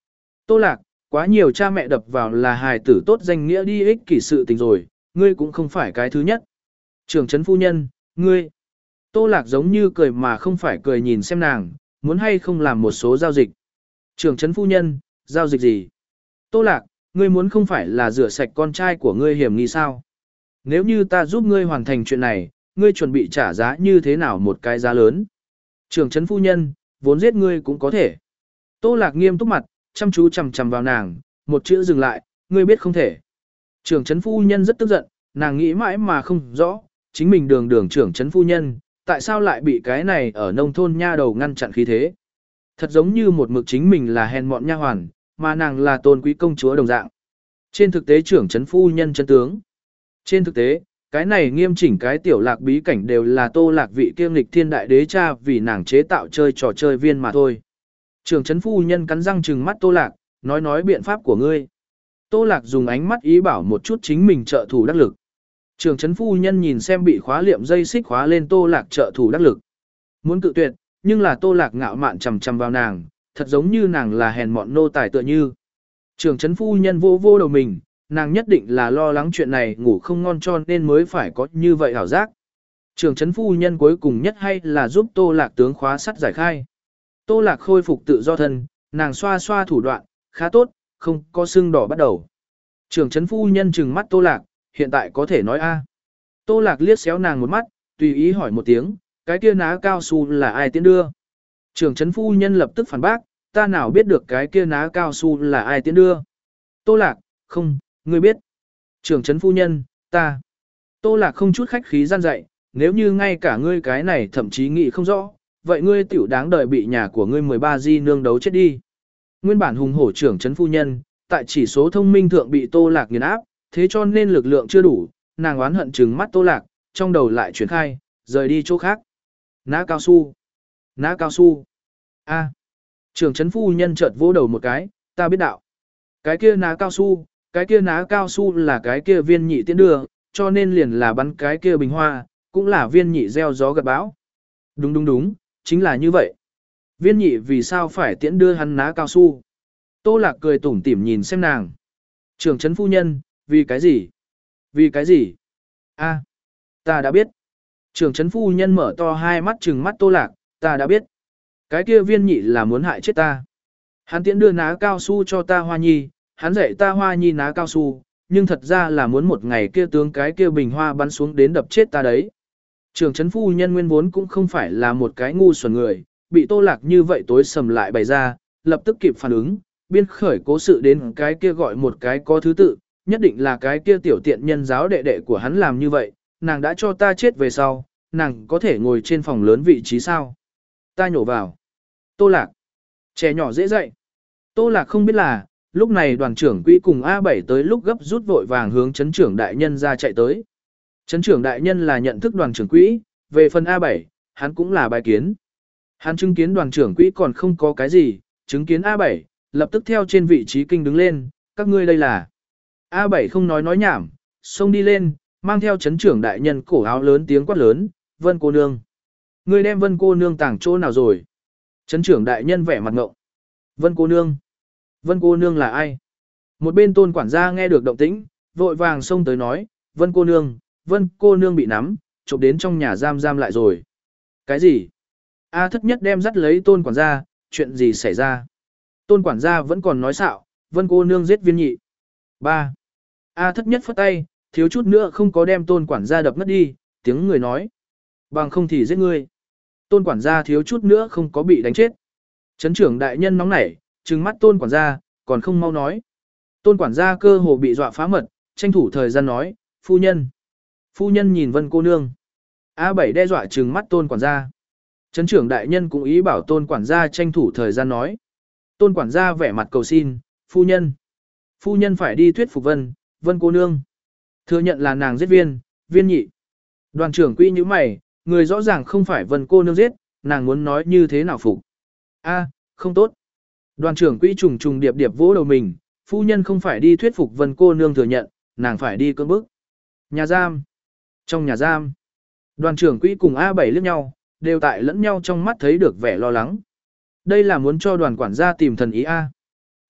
Tô Lạc, quá nhiều cha mẹ đập vào là hài tử tốt danh nghĩa đi ích kỷ sự tình rồi, ngươi cũng không phải cái thứ nhất. Trưởng trấn phu nhân, ngươi. Tô Lạc giống như cười mà không phải cười nhìn xem nàng, muốn hay không làm một số giao dịch. Trưởng trấn phu nhân, giao dịch gì? Tô Lạc, ngươi muốn không phải là rửa sạch con trai của ngươi hiểm nghi sao? Nếu như ta giúp ngươi hoàn thành chuyện này, ngươi chuẩn bị trả giá như thế nào một cái giá lớn? Trưởng trấn phu nhân, vốn giết ngươi cũng có thể. Tô Lạc nghiêm túc mặt, chăm chú chằm chằm vào nàng, một chữ dừng lại, ngươi biết không thể. Trưởng trấn phu nhân rất tức giận, nàng nghĩ mãi mà không rõ, chính mình đường đường trưởng trấn phu nhân, tại sao lại bị cái này ở nông thôn nha đầu ngăn chặn khí thế. Thật giống như một mực chính mình là hèn mọn nha hoàn, mà nàng là tôn quý công chúa đồng dạng. Trên thực tế trưởng trấn phu nhân chân tướng. Trên thực tế, cái này nghiêm chỉnh cái tiểu lạc bí cảnh đều là Tô Lạc vị kiêm lịch thiên đại đế cha vì nàng chế tạo chơi trò chơi viên mà thôi. Trưởng trấn phu nhân cắn răng trừng mắt Tô Lạc, nói nói biện pháp của ngươi. Tô Lạc dùng ánh mắt ý bảo một chút chính mình trợ thủ đắc lực. Trưởng trấn phu nhân nhìn xem bị khóa liệm dây xích khóa lên Tô Lạc trợ thủ đắc lực. Muốn cự tuyệt, nhưng là Tô Lạc ngạo mạn chằm chằm vào nàng, thật giống như nàng là hèn mọn nô tài tựa như. Trưởng trấn phu nhân vô vô đầu mình, nàng nhất định là lo lắng chuyện này ngủ không ngon cho nên mới phải có như vậy hảo giác. Trưởng trấn phu nhân cuối cùng nhất hay là giúp Tô Lạc tướng khóa sắt giải khai. Tô Lạc khôi phục tự do thân, nàng xoa xoa thủ đoạn, khá tốt, không có sưng đỏ bắt đầu. Trưởng trấn phu nhân trừng mắt Tô Lạc, hiện tại có thể nói a. Tô Lạc liếc xéo nàng một mắt, tùy ý hỏi một tiếng, cái kia ná cao su là ai tiến đưa? Trưởng trấn phu nhân lập tức phản bác, ta nào biết được cái kia ná cao su là ai tiến đưa? Tô Lạc, không, ngươi biết. Trưởng trấn phu nhân, ta. Tô Lạc không chút khách khí gian dạy, nếu như ngay cả ngươi cái này thậm chí nghĩ không rõ, vậy ngươi tiểu đáng đợi bị nhà của ngươi mười ba di nương đấu chết đi. Nguyên bản hùng hổ trưởng trấn phu nhân, tại chỉ số thông minh thượng bị Tô Lạc nghiền áp, thế cho nên lực lượng chưa đủ, nàng oán hận trừng mắt Tô Lạc, trong đầu lại chuyển khai, rời đi chỗ khác. Ná cao su. Ná cao su. A. Trưởng trấn phu nhân chợt vỗ đầu một cái, ta biết đạo. Cái kia ná cao su, cái kia ná cao su là cái kia viên nhị tiến đưa, cho nên liền là bắn cái kia bình hoa, cũng là viên nhị gieo gió gặt bão. Đúng đúng đúng, chính là như vậy. Viên nhị vì sao phải tiễn đưa hắn ná cao su? Tô Lạc cười tủm tỉm nhìn xem nàng. Trưởng trấn phu nhân, vì cái gì? Vì cái gì? A, ta đã biết. Trưởng trấn phu nhân mở to hai mắt trừng mắt Tô Lạc, ta đã biết. Cái kia viên nhị là muốn hại chết ta. Hắn tiễn đưa ná cao su cho ta Hoa Nhi, hắn dạy ta Hoa Nhi ná cao su, nhưng thật ra là muốn một ngày kia tướng cái kia bình hoa bắn xuống đến đập chết ta đấy. Trưởng trấn phu nhân nguyên vốn cũng không phải là một cái ngu xuẩn người, bị Tô Lạc như vậy tối sầm lại bày ra, lập tức kịp phản ứng, biên khởi cố sự đến cái kia gọi một cái có thứ tự, nhất định là cái kia tiểu tiện nhân giáo đệ đệ của hắn làm như vậy, nàng đã cho ta chết về sau, nàng có thể ngồi trên phòng lớn vị trí sao? Ta nhổ vào. Tô Lạc. Trẻ nhỏ dễ dạy. Tô Lạc không biết là, lúc này đoàn trưởng quỹ cùng A bảy tới lúc gấp rút vội vàng hướng chấn trưởng đại nhân ra chạy tới. Chấn trưởng đại nhân là nhận thức đoàn trưởng quỹ, về phần A bảy, hắn cũng là bài kiến. Hắn chứng kiến đoàn trưởng quỹ còn không có cái gì, chứng kiến A bảy, lập tức theo trên vị trí kinh đứng lên, các ngươi đây là. A bảy không nói nói nhảm, xông đi lên, mang theo chấn trưởng đại nhân cổ áo lớn tiếng quát lớn, Vân cô nương. Ngươi đem Vân cô nương tàng chỗ nào rồi? Chấn trưởng đại nhân vẻ mặt ngộng. Vân cô nương. Vân cô nương là ai? Một bên tôn quản gia nghe được động tĩnh, vội vàng xông tới nói, Vân cô nương, Vân cô nương bị nắm, chụp đến trong nhà giam giam lại rồi. Cái gì? A thất nhất đem dắt lấy tôn quản gia, chuyện gì xảy ra? Tôn quản gia vẫn còn nói xạo, Vân cô nương giết viên nhị. ba. A thất nhất phất tay, thiếu chút nữa không có đem tôn quản gia đập ngất đi, tiếng người nói. Bằng không thì giết ngươi. Tôn quản gia thiếu chút nữa không có bị đánh chết. Trấn trưởng đại nhân nóng nảy, trừng mắt tôn quản gia, còn không mau nói. Tôn quản gia cơ hồ bị dọa phá mật, tranh thủ thời gian nói, phu nhân. Phu nhân nhìn Vân cô nương. A bảy đe dọa trừng mắt tôn quản gia. Trấn trưởng đại nhân cũng ý bảo tôn quản gia tranh thủ thời gian nói. Tôn quản gia vẻ mặt cầu xin, phu nhân. Phu nhân phải đi thuyết phục Vân, Vân cô nương. Thừa nhận là nàng giết viên, viên nhị. Đoàn trưởng quy như mày, người rõ ràng không phải Vân cô nương giết, nàng muốn nói như thế nào phục. A, không tốt. Đoàn trưởng quỹ trùng trùng điệp điệp vỗ đầu mình, phu nhân không phải đi thuyết phục Vân cô nương thừa nhận, nàng phải đi cưỡng bức. Nhà giam. Trong nhà giam, đoàn trưởng quỹ cùng A bảy liếc nhau, đều tại lẫn nhau trong mắt thấy được vẻ lo lắng. Đây là muốn cho đoàn quản gia tìm thần ý A.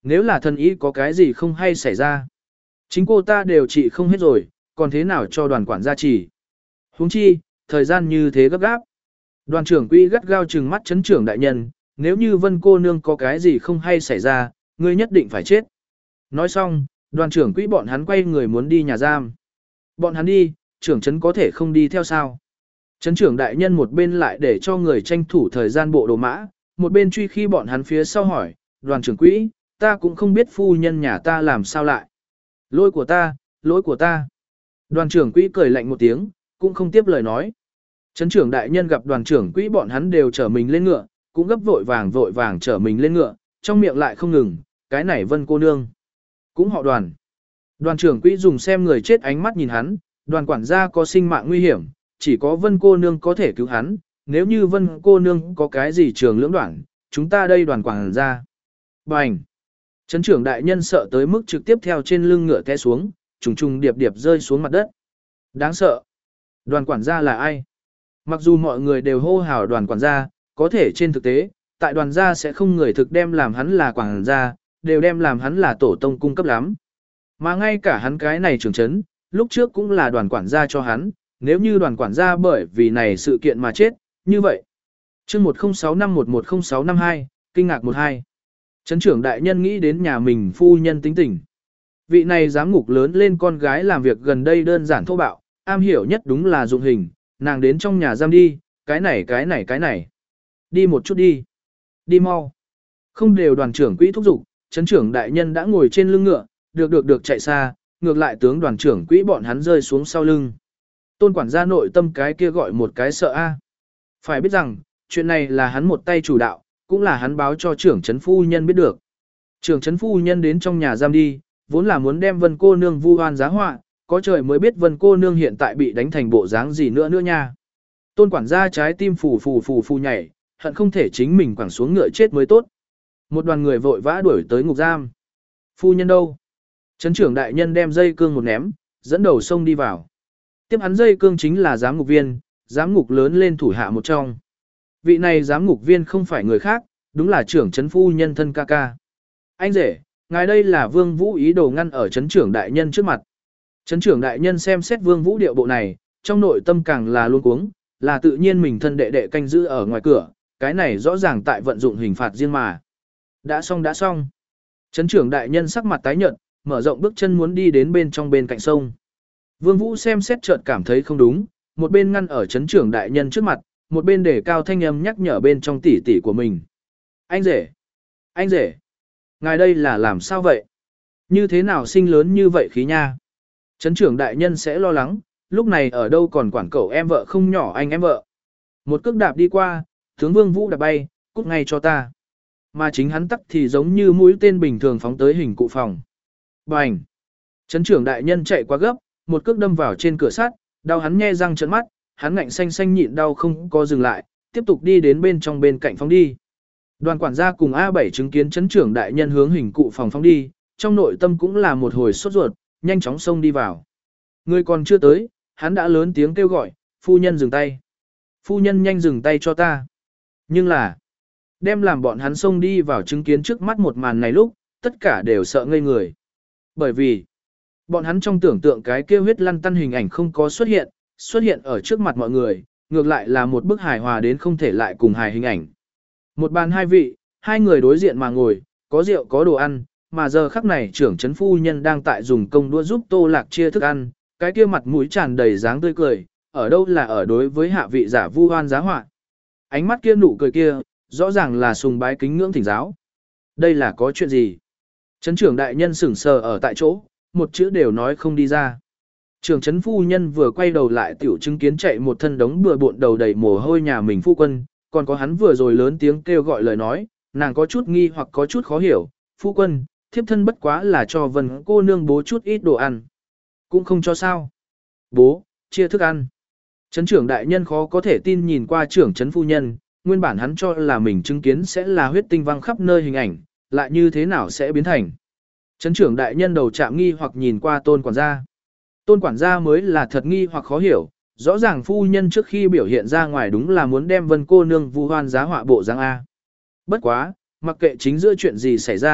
Nếu là thần ý có cái gì không hay xảy ra. Chính cô ta đều trị không hết rồi, còn thế nào cho đoàn quản gia chỉ. Huống chi, thời gian như thế gấp gáp. Đoàn trưởng quỹ gắt gao trừng mắt chấn trưởng đại nhân, nếu như Vân cô nương có cái gì không hay xảy ra, ngươi nhất định phải chết. Nói xong, đoàn trưởng quỹ bọn hắn quay người muốn đi nhà giam. Bọn hắn đi, trưởng trấn có thể không đi theo sao. Trấn trưởng đại nhân một bên lại để cho người tranh thủ thời gian bộ đồ mã, một bên truy khi bọn hắn phía sau hỏi, đoàn trưởng quỹ, ta cũng không biết phu nhân nhà ta làm sao lại. Lỗi của ta, lỗi của ta. Đoàn trưởng quỹ cười lạnh một tiếng, cũng không tiếp lời nói. Trấn trưởng đại nhân gặp đoàn trưởng quỹ bọn hắn đều chở mình lên ngựa, cũng gấp vội vàng vội vàng chở mình lên ngựa, trong miệng lại không ngừng, cái này Vân cô nương. Cũng họ đoàn. Đoàn trưởng quỹ dùng xem người chết ánh mắt nhìn hắn, đoàn quản gia có sinh mạng nguy hiểm, chỉ có Vân cô nương có thể cứu hắn, nếu như Vân cô nương có cái gì trường lưỡng đoạn, chúng ta đây đoàn quản gia. Bành! Trấn trưởng đại nhân sợ tới mức trực tiếp theo trên lưng ngựa té xuống, trùng trùng điệp điệp rơi xuống mặt đất. Đáng sợ! Đoàn quản gia là ai? Mặc dù mọi người đều hô hào đoàn quản gia, có thể trên thực tế, tại đoàn gia sẽ không người thực đem làm hắn là quản gia, đều đem làm hắn là tổ tông cung cấp lắm. Mà ngay cả hắn cái này trưởng trấn, lúc trước cũng là đoàn quản gia cho hắn, nếu như đoàn quản gia bởi vì này sự kiện mà chết, như vậy. chương một không sáu năm một một không sáu năm hai, kinh ngạc một hai. Trấn trưởng đại nhân nghĩ đến nhà mình phu nhân tính tình. Vị này giám ngục lớn lên con gái làm việc gần đây đơn giản thô bạo, am hiểu nhất đúng là dụng hình, nàng đến trong nhà giam đi, cái này cái này cái này. Đi một chút đi. Đi mau. Không đều đoàn trưởng quỹ thúc giục, trấn trưởng đại nhân đã ngồi trên lưng ngựa, được được được chạy xa, ngược lại tướng đoàn trưởng quỹ bọn hắn rơi xuống sau lưng. Tôn quản gia nội tâm cái kia gọi một cái sợ a. Phải biết rằng, chuyện này là hắn một tay chủ đạo, cũng là hắn báo cho trưởng trấn phu nhân biết được. Trưởng trấn phu nhân đến trong nhà giam đi, vốn là muốn đem Vân cô nương vu oan giá họa, có trời mới biết Vân cô nương hiện tại bị đánh thành bộ dáng gì nữa nữa nha. Tôn quản gia trái tim phù phù phù phù nhảy, hận không thể chính mình quẳng xuống ngựa chết mới tốt. Một đoàn người vội vã đuổi tới ngục giam. Phu nhân đâu? Trấn trưởng đại nhân đem dây cương một ném, dẫn đầu sông đi vào. Tiếp hắn dây cương chính là giám ngục viên, giám ngục lớn lên thủ hạ một trong. Vị này giám ngục viên không phải người khác, đúng là trưởng trấn phu nhân thân ca ca. Anh rể, ngài đây là Vương Vũ ý đồ ngăn ở trấn trưởng đại nhân trước mặt. Trấn trưởng đại nhân xem xét Vương Vũ điệu bộ này, trong nội tâm càng là luống cuống, là tự nhiên mình thân đệ đệ canh giữ ở ngoài cửa, cái này rõ ràng tại vận dụng hình phạt riêng mà. Đã xong đã xong. Trấn trưởng đại nhân sắc mặt tái nhợt, mở rộng bước chân muốn đi đến bên trong bên cạnh sông. Vương Vũ xem xét chợt cảm thấy không đúng, một bên ngăn ở trấn trưởng đại nhân trước mặt, một bên để cao thanh âm nhắc nhở bên trong tỷ tỷ của mình. Anh rể! Anh rể! Ngài đây là làm sao vậy? Như thế nào sinh lớn như vậy khí nha? Trấn trưởng đại nhân sẽ lo lắng, lúc này ở đâu còn quản cậu em vợ không nhỏ anh em vợ. Một cước đạp đi qua, tướng Vương Vũ đạp bay, cút ngay cho ta. Mà chính hắn tắc thì giống như mũi tên bình thường phóng tới hình cụ phòng. Bành! Trấn trưởng đại nhân chạy quá gấp, một cước đâm vào trên cửa sắt, đau hắn nhe răng trợn mắt, hắn ngạnh xanh xanh nhịn đau không có dừng lại, tiếp tục đi đến bên trong bên cạnh phóng đi. Đoàn quản gia cùng A bảy chứng kiến trấn trưởng đại nhân hướng hình cụ phòng phóng đi, trong nội tâm cũng là một hồi sốt ruột, nhanh chóng xông đi vào. Người còn chưa tới, hắn đã lớn tiếng kêu gọi, phu nhân dừng tay. Phu nhân nhanh dừng tay cho ta. Nhưng là, đem làm bọn hắn xông đi vào chứng kiến trước mắt một màn này lúc, tất cả đều sợ ngây người. Bởi vì, bọn hắn trong tưởng tượng cái kêu huyết lăn tăn hình ảnh không có xuất hiện, xuất hiện ở trước mặt mọi người, ngược lại là một bức hài hòa đến không thể lại cùng hài hình ảnh. Một bàn hai vị, hai người đối diện mà ngồi, có rượu có đồ ăn, mà giờ khắc này trưởng trấn phu nhân đang tại dùng công đũa giúp Tô Lạc chia thức ăn, cái kia mặt mũi tràn đầy dáng tươi cười, ở đâu là ở đối với hạ vị giả vu oan giá họa. Ánh mắt kia nụ cười kia, rõ ràng là sùng bái kính ngưỡng thỉnh giáo. Đây là có chuyện gì? Trấn trưởng đại nhân sững sờ ở tại chỗ, một chữ đều nói không đi ra. Trưởng trấn phu nhân vừa quay đầu lại tiểu chứng kiến chạy một thân đống bừa bộn đầu đầy mồ hôi nhà mình phu quân, còn có hắn vừa rồi lớn tiếng kêu gọi lời nói, nàng có chút nghi hoặc có chút khó hiểu, phu quân, thiếp thân bất quá là cho Vân cô nương bố chút ít đồ ăn. Cũng không cho sao. Bố, chia thức ăn. Trấn trưởng đại nhân khó có thể tin nhìn qua trưởng trấn phu nhân, nguyên bản hắn cho là mình chứng kiến sẽ là huyết tinh văng khắp nơi hình ảnh, lại như thế nào sẽ biến thành. Trấn trưởng đại nhân đầu chạm nghi hoặc nhìn qua tôn quản gia. Tôn quản gia mới là thật nghi hoặc khó hiểu, rõ ràng phu nhân trước khi biểu hiện ra ngoài đúng là muốn đem Vân cô nương vu hoan giá họa bộ dáng A. Bất quá, mặc kệ chính giữa chuyện gì xảy ra,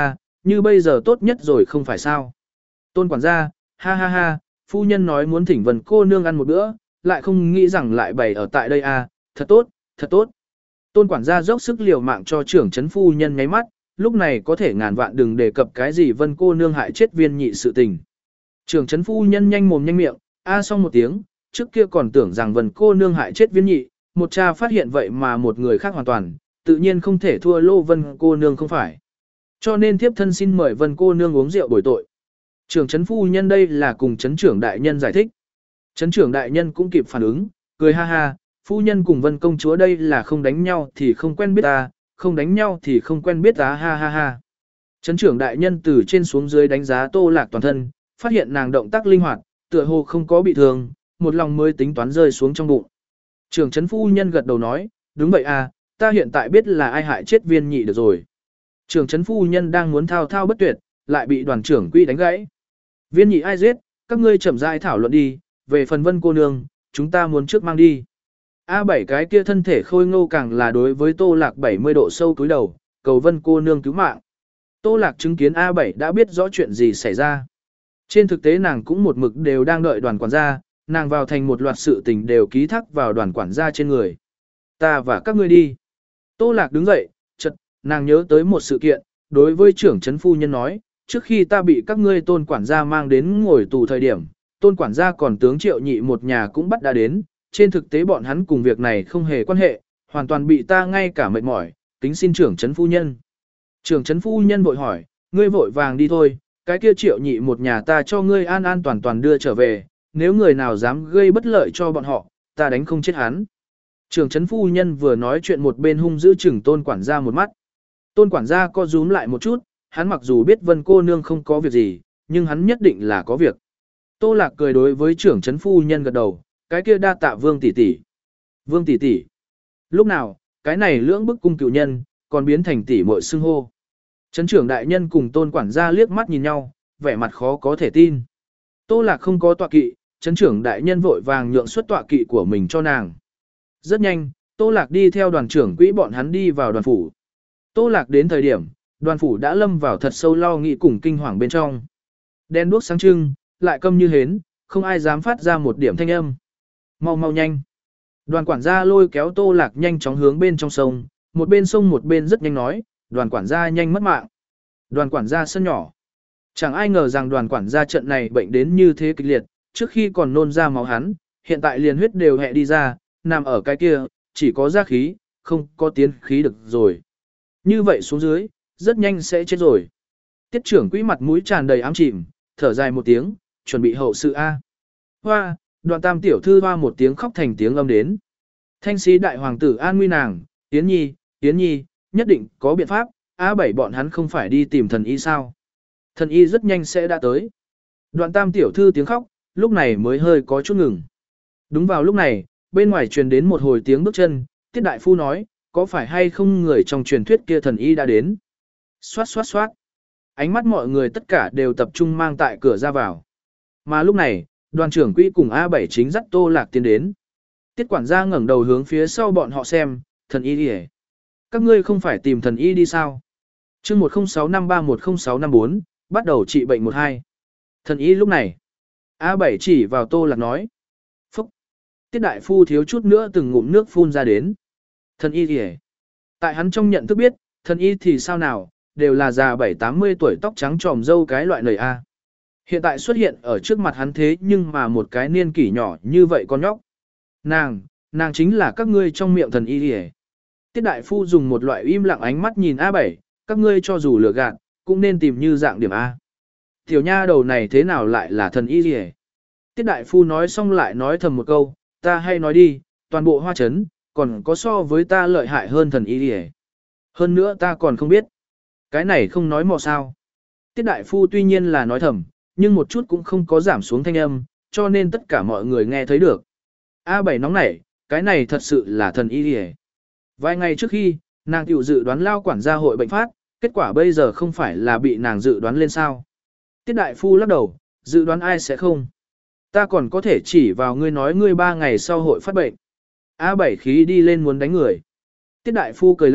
như bây giờ tốt nhất rồi không phải sao. Tôn quản gia, ha ha ha, phu nhân nói muốn thỉnh Vân cô nương ăn một bữa, lại không nghĩ rằng lại bày ở tại đây à, thật tốt, thật tốt. Tôn quản gia dốc sức liều mạng cho trưởng trấn phu nhân nháy mắt, lúc này có thể ngàn vạn đừng đề cập cái gì Vân cô nương hại chết viên nhị sự tình. Trưởng trấn phu nhân nhanh mồm nhanh miệng, a xong một tiếng, trước kia còn tưởng rằng Vân cô nương hại chết viên nhị, một cha phát hiện vậy mà một người khác hoàn toàn, tự nhiên không thể thua lô Vân cô nương không phải. Cho nên thiếp thân xin mời Vân cô nương uống rượu bồi tội. Trưởng trấn phu nhân đây là cùng trấn trưởng đại nhân giải thích. Trấn trưởng đại nhân cũng kịp phản ứng, cười ha ha, phu nhân cùng Vân công chúa đây là không đánh nhau thì không quen biết ta, không đánh nhau thì không quen biết ta ha ha ha. Trấn trưởng đại nhân từ trên xuống dưới đánh giá Tô Lạc toàn thân, phát hiện nàng động tác linh hoạt, tựa hồ không có bị thương, một lòng mới tính toán rơi xuống trong bụng. Trưởng trấn phu nhân gật đầu nói, đúng vậy à, ta hiện tại biết là ai hại chết viên nhị được rồi. Trưởng trấn phu nhân đang muốn thao thao bất tuyệt, lại bị đoàn trưởng Quy đánh gãy. Viên nhị ai giết, các ngươi chậm rãi thảo luận đi, về phần Vân cô nương, chúng ta muốn trước mang đi. A bảy cái kia thân thể khôi ngô càng là đối với Tô Lạc bảy mươi độ sâu cúi đầu, cầu Vân cô nương cứu mạng. Tô Lạc chứng kiến A bảy đã biết rõ chuyện gì xảy ra. Trên thực tế nàng cũng một mực đều đang đợi đoàn quản gia, nàng vào thành một loạt sự tình đều ký thác vào đoàn quản gia trên người. Ta và các ngươi đi. Tô Lạc đứng dậy, chợt nàng nhớ tới một sự kiện, đối với trưởng trấn phu nhân nói, trước khi ta bị các ngươi Tôn quản gia mang đến ngồi tù thời điểm, Tôn quản gia còn tướng Triệu Nhị một nhà cũng bắt đã đến, trên thực tế bọn hắn cùng việc này không hề quan hệ, hoàn toàn bị ta ngay cả mệt mỏi, kính xin trưởng trấn phu nhân. Trưởng trấn phu nhân vội hỏi, ngươi vội vàng đi thôi, cái kia Triệu Nhị một nhà ta cho ngươi an an toàn toàn đưa trở về, nếu người nào dám gây bất lợi cho bọn họ, ta đánh không chết hắn. Trưởng trấn phu nhân vừa nói chuyện một bên hung giữ chừng Tôn quản gia một mắt. Tôn quản gia co rúm lại một chút, hắn mặc dù biết Vân cô nương không có việc gì, nhưng hắn nhất định là có việc. Tô Lạc cười đối với trưởng trấn phu nhân gật đầu, cái kia đa tạ Vương tỷ tỷ. Vương tỷ tỷ. Lúc nào, cái này lưỡng bức cung cựu nhân, còn biến thành tỷ muội xưng hô. Trấn trưởng đại nhân cùng Tôn quản gia liếc mắt nhìn nhau, vẻ mặt khó có thể tin. Tô Lạc không có tọa kỵ, trấn trưởng đại nhân vội vàng nhượng xuất tọa kỵ của mình cho nàng. Rất nhanh, Tô Lạc đi theo đoàn trưởng quỹ bọn hắn đi vào đoàn phủ. Tô Lạc đến thời điểm, đoàn phủ đã lâm vào thật sâu lo nghĩ cùng kinh hoàng bên trong. Đen đuốc sáng trưng, lại câm như hến, không ai dám phát ra một điểm thanh âm. Mau mau nhanh. Đoàn quản gia lôi kéo Tô Lạc nhanh chóng hướng bên trong sông, một bên sông một bên rất nhanh nói, đoàn quản gia nhanh mất mạng. Đoàn quản gia sân nhỏ. Chẳng ai ngờ rằng đoàn quản gia trận này bệnh đến như thế kịch liệt, trước khi còn nôn ra máu hắn, hiện tại liền huyết đều hẹ đi ra, nằm ở cái kia, chỉ có ra khí, không có tiến khí được rồi. Như vậy xuống dưới, rất nhanh sẽ chết rồi. Tiết trưởng quỹ mặt mũi tràn đầy ám chìm, thở dài một tiếng, chuẩn bị hậu sự A. Hoa, đoàn tam tiểu thư hoa một tiếng khóc thành tiếng âm đến. Thanh sĩ đại hoàng tử an nguy nàng, Yến Nhi, Yến Nhi, nhất định có biện pháp, A bảy bọn hắn không phải đi tìm thần y sao. Thần y rất nhanh sẽ đã tới. Đoàn tam tiểu thư tiếng khóc, lúc này mới hơi có chút ngừng. Đúng vào lúc này, bên ngoài truyền đến một hồi tiếng bước chân, Tiết đại phu nói, có phải hay không người trong truyền thuyết kia thần y đã đến. Xoát xoát xoát. Ánh mắt mọi người tất cả đều tập trung mang tại cửa ra vào. Mà lúc này, đoàn trưởng quỹ cùng A bảy chính dắt Tô Lạc tiến đến. Tiết quản gia ngẩng đầu hướng phía sau bọn họ xem, thần y đi hề. Các ngươi không phải tìm thần y đi sao? chương một không sáu năm ba một không sáu năm bốn, bắt đầu trị bệnh một hai. Thần y lúc này. A bảy chỉ vào Tô Lạc nói. Phúc. Tiết đại phu thiếu chút nữa từng ngụm nước phun ra đến. Thần y thì hề. Tại hắn trong nhận thức biết, thần y thì sao nào, đều là già bảy tám mươi tuổi tóc trắng tròm râu cái loại lời A. Hiện tại xuất hiện ở trước mặt hắn thế nhưng mà một cái niên kỷ nhỏ như vậy con nhóc. Nàng, nàng chính là các ngươi trong miệng thần y thì hề. Tiết đại phu dùng một loại im lặng ánh mắt nhìn A bảy, các ngươi cho dù lừa gạt, cũng nên tìm như dạng điểm A. Tiểu nha đầu này thế nào lại là thần y thì hề. Tiết đại phu nói xong lại nói thầm một câu, ta hay nói đi, toàn bộ hoa chấn, còn có so với ta lợi hại hơn thần y thì hề. Hơn nữa ta còn không biết. Cái này không nói mò sao. Tiết đại phu tuy nhiên là nói thầm, nhưng một chút cũng không có giảm xuống thanh âm, cho nên tất cả mọi người nghe thấy được. A bảy nóng nảy, cái này thật sự là thần y đi. Vài ngày trước khi, nàng tiểu dự đoán lao quản gia hội bệnh phát, kết quả bây giờ không phải là bị nàng dự đoán lên sao. Tiết đại phu lắc đầu, dự đoán ai sẽ không. Ta còn có thể chỉ vào ngươi nói ngươi ba ngày sau hội phát bệnh. A bảy khí đi lên muốn đánh người. Tiết đại phu cười lạnh,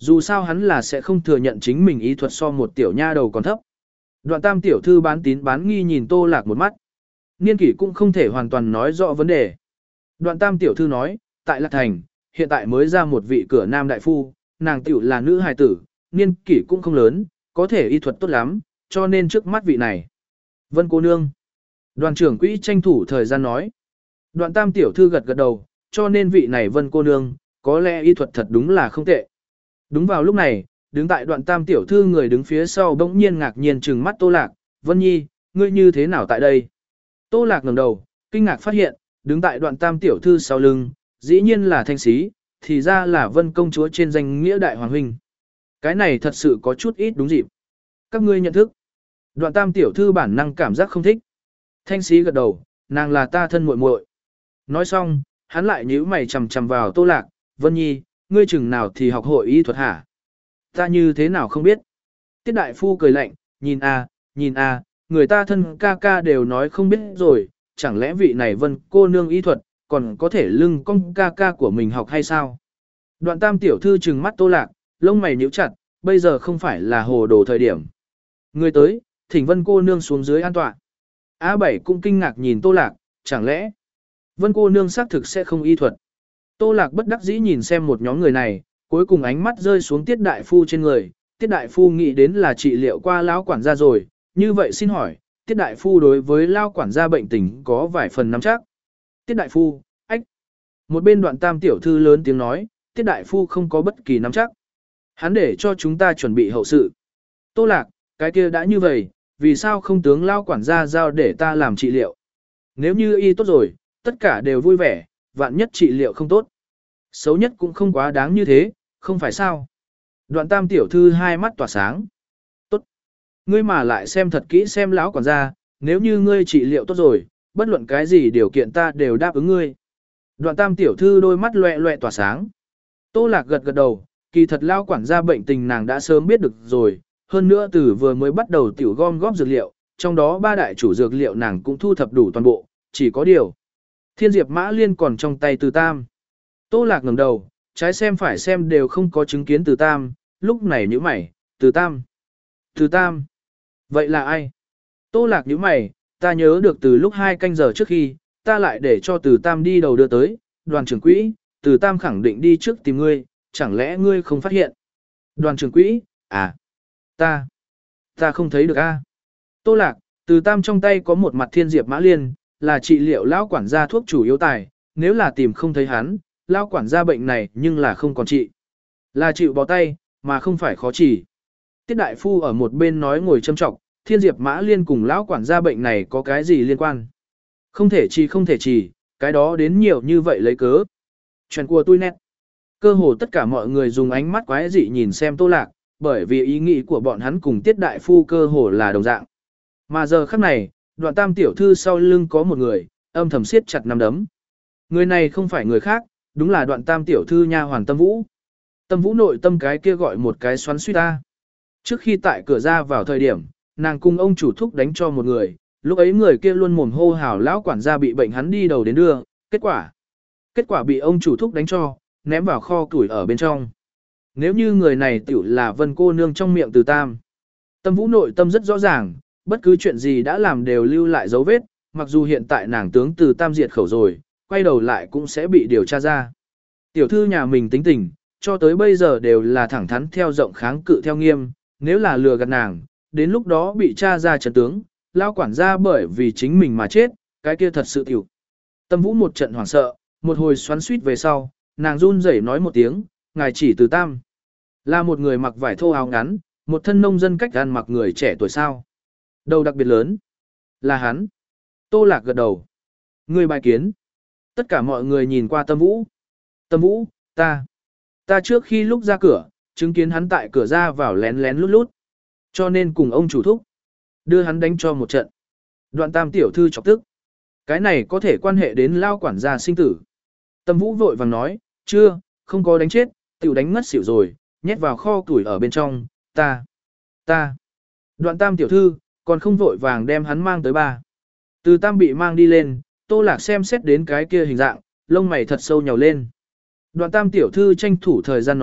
Dù sao hắn là sẽ không thừa nhận chính mình ý thuật so một tiểu nha đầu còn thấp. Đoạn tam tiểu thư bán tín bán nghi nhìn Tô Lạc một mắt. Niên kỷ cũng không thể hoàn toàn nói rõ vấn đề. Đoạn tam tiểu thư nói, tại Lạc Thành, hiện tại mới ra một vị cửa nam đại phu, nàng tiểu là nữ hài tử, niên kỷ cũng không lớn, có thể y thuật tốt lắm, cho nên trước mắt vị này. Vân cô nương. Đoàn trưởng quỹ tranh thủ thời gian nói. Đoạn tam tiểu thư gật gật đầu, cho nên vị này vân cô nương, có lẽ y thuật thật đúng là không tệ. Đúng vào lúc này, đứng tại đoạn tam tiểu thư người đứng phía sau bỗng nhiên ngạc nhiên trừng mắt Tô Lạc, Vân Nhi, ngươi như thế nào tại đây? Tô Lạc ngẩng đầu, kinh ngạc phát hiện, đứng tại đoạn tam tiểu thư sau lưng, dĩ nhiên là Thanh Sĩ, thì ra là Vân công chúa trên danh nghĩa đại hoàng huynh. Cái này thật sự có chút ít đúng dịp. Các ngươi nhận thức. Đoạn tam tiểu thư bản năng cảm giác không thích. Thanh Sĩ gật đầu, nàng là ta thân muội muội. Nói xong, hắn lại nhíu mày chằm chằm vào Tô Lạc, Vân Nhi, ngươi chừng nào thì học hội y thuật hả? Ta như thế nào không biết. Tiết đại phu cười lạnh, nhìn a, nhìn a, người ta thân ca ca đều nói không biết rồi, chẳng lẽ vị này Vân cô nương y thuật, còn có thể lưng cong ca ca của mình học hay sao? Đoạn tam tiểu thư trừng mắt Tô Lạc, lông mày nhíu chặt, bây giờ không phải là hồ đồ thời điểm. Người tới, thỉnh Vân cô nương xuống dưới an tọa. A bảy cũng kinh ngạc nhìn Tô Lạc, chẳng lẽ Vân cô nương xác thực sẽ không y thuật. Tô Lạc bất đắc dĩ nhìn xem một nhóm người này, cuối cùng ánh mắt rơi xuống Tiết đại phu trên người. Tiết đại phu nghĩ đến là trị liệu qua lão quản gia rồi, như vậy xin hỏi, Tiết đại phu đối với lão quản gia bệnh tình có vài phần nắm chắc. Tiết đại phu, ách. Một bên đoạn tam tiểu thư lớn tiếng nói, Tiết đại phu không có bất kỳ nắm chắc. Hắn để cho chúng ta chuẩn bị hậu sự. Tô Lạc, cái kia đã như vậy, vì sao không tướng lão quản gia giao để ta làm trị liệu? Nếu như y tốt rồi, tất cả đều vui vẻ, vạn nhất trị liệu không tốt. Xấu nhất cũng không quá đáng như thế, không phải sao? Đoạn tam tiểu thư hai mắt tỏa sáng. Tốt. Ngươi mà lại xem thật kỹ xem lão quản gia, nếu như ngươi trị liệu tốt rồi, bất luận cái gì điều kiện ta đều đáp ứng ngươi. Đoạn tam tiểu thư đôi mắt loẹ loẹ tỏa sáng. Tô Lạc gật gật đầu, kỳ thật lão quản gia bệnh tình nàng đã sớm biết được rồi, hơn nữa từ vừa mới bắt đầu tiểu gom góp dược liệu, trong đó ba đại chủ dược liệu nàng cũng thu thập đủ toàn bộ, chỉ có điều. Thiên diệp mã liên còn trong tay Từ Tam. Tô Lạc ngẩng đầu, trái xem phải xem đều không có chứng kiến Từ Tam, lúc này nhíu mày, Từ Tam. Từ Tam. Vậy là ai? Tô Lạc nhíu mày, ta nhớ được từ lúc hai canh giờ trước khi, ta lại để cho Từ Tam đi đầu đưa tới, đoàn trưởng quỹ, Từ Tam khẳng định đi trước tìm ngươi, chẳng lẽ ngươi không phát hiện? Đoàn trưởng quỹ, à, ta, ta không thấy được a. Tô Lạc, Từ Tam trong tay có một mặt thiên diệp mã liên, là trị liệu lão quản gia thuốc chủ yếu tài, nếu là tìm không thấy hắn, lão quản gia bệnh này nhưng là không còn trị. Là chịu bó tay, mà không phải khó trị. Tiết đại phu ở một bên nói ngồi châm trọng, thiên diệp mã liên cùng lão quản gia bệnh này có cái gì liên quan? Không thể trị không thể trị, cái đó đến nhiều như vậy lấy cớ. Chuyện của tôi nét. Cơ hồ tất cả mọi người dùng ánh mắt quái dị nhìn xem Tô Lạc, bởi vì ý nghĩ của bọn hắn cùng Tiết đại phu cơ hồ là đồng dạng. Mà giờ khắc này, đoạn tam tiểu thư sau lưng có một người, âm thầm siết chặt nắm đấm. Người này không phải người khác, đúng là đoạn tam tiểu thư nha hoàn Tâm Vũ. Tâm Vũ nội tâm cái kia gọi một cái xoắn suýt ta. Trước khi tại cửa ra vào thời điểm, nàng cùng ông chủ thúc đánh cho một người, lúc ấy người kia luôn mồm hô hào lão quản gia bị bệnh hắn đi đầu đến đưa, kết quả. Kết quả bị ông chủ thúc đánh cho, ném vào kho củi ở bên trong. Nếu như người này tiểu là Vân cô nương trong miệng Từ Tam. Tâm Vũ nội tâm rất rõ ràng, bất cứ chuyện gì đã làm đều lưu lại dấu vết, mặc dù hiện tại nàng tướng Từ Tam diệt khẩu rồi, quay đầu lại cũng sẽ bị điều tra ra. Tiểu thư nhà mình tính tình, cho tới bây giờ đều là thẳng thắn theo rộng kháng cự theo nghiêm, nếu là lừa gạt nàng, đến lúc đó bị tra ra trận tướng, lao quản gia bởi vì chính mình mà chết, cái kia thật sự tiểu. Tâm Vũ một trận hoảng sợ, một hồi xoắn suýt về sau, nàng run rẩy nói một tiếng, ngài chỉ Từ Tam. Là một người mặc vải thô áo ngắn, một thân nông dân cách ăn mặc người trẻ tuổi sao. Đầu đặc biệt lớn. Là hắn. Tô Lạc gật đầu. Người bài kiến. Tất cả mọi người nhìn qua Tâm Vũ. Tâm Vũ, ta. Ta trước khi lúc ra cửa, chứng kiến hắn tại cửa ra vào lén lén lút lút. Cho nên cùng ông chủ thúc. Đưa hắn đánh cho một trận. Đoạn tam tiểu thư chọc tức. Cái này có thể quan hệ đến lao quản gia sinh tử. Tâm Vũ vội vàng nói, chưa, không có đánh chết, tiểu đánh ngất xỉu rồi, nhét vào kho củi ở bên trong, ta, ta. Đoạn tam tiểu thư, còn không vội vàng đem hắn mang tới ba. Từ Tam bị mang đi lên, Tô Lạc xem xét đến cái kia hình dạng, lông mày thật sâu nhàu lên. Đoạn tam tiểu thư tranh thủ thời gian nói,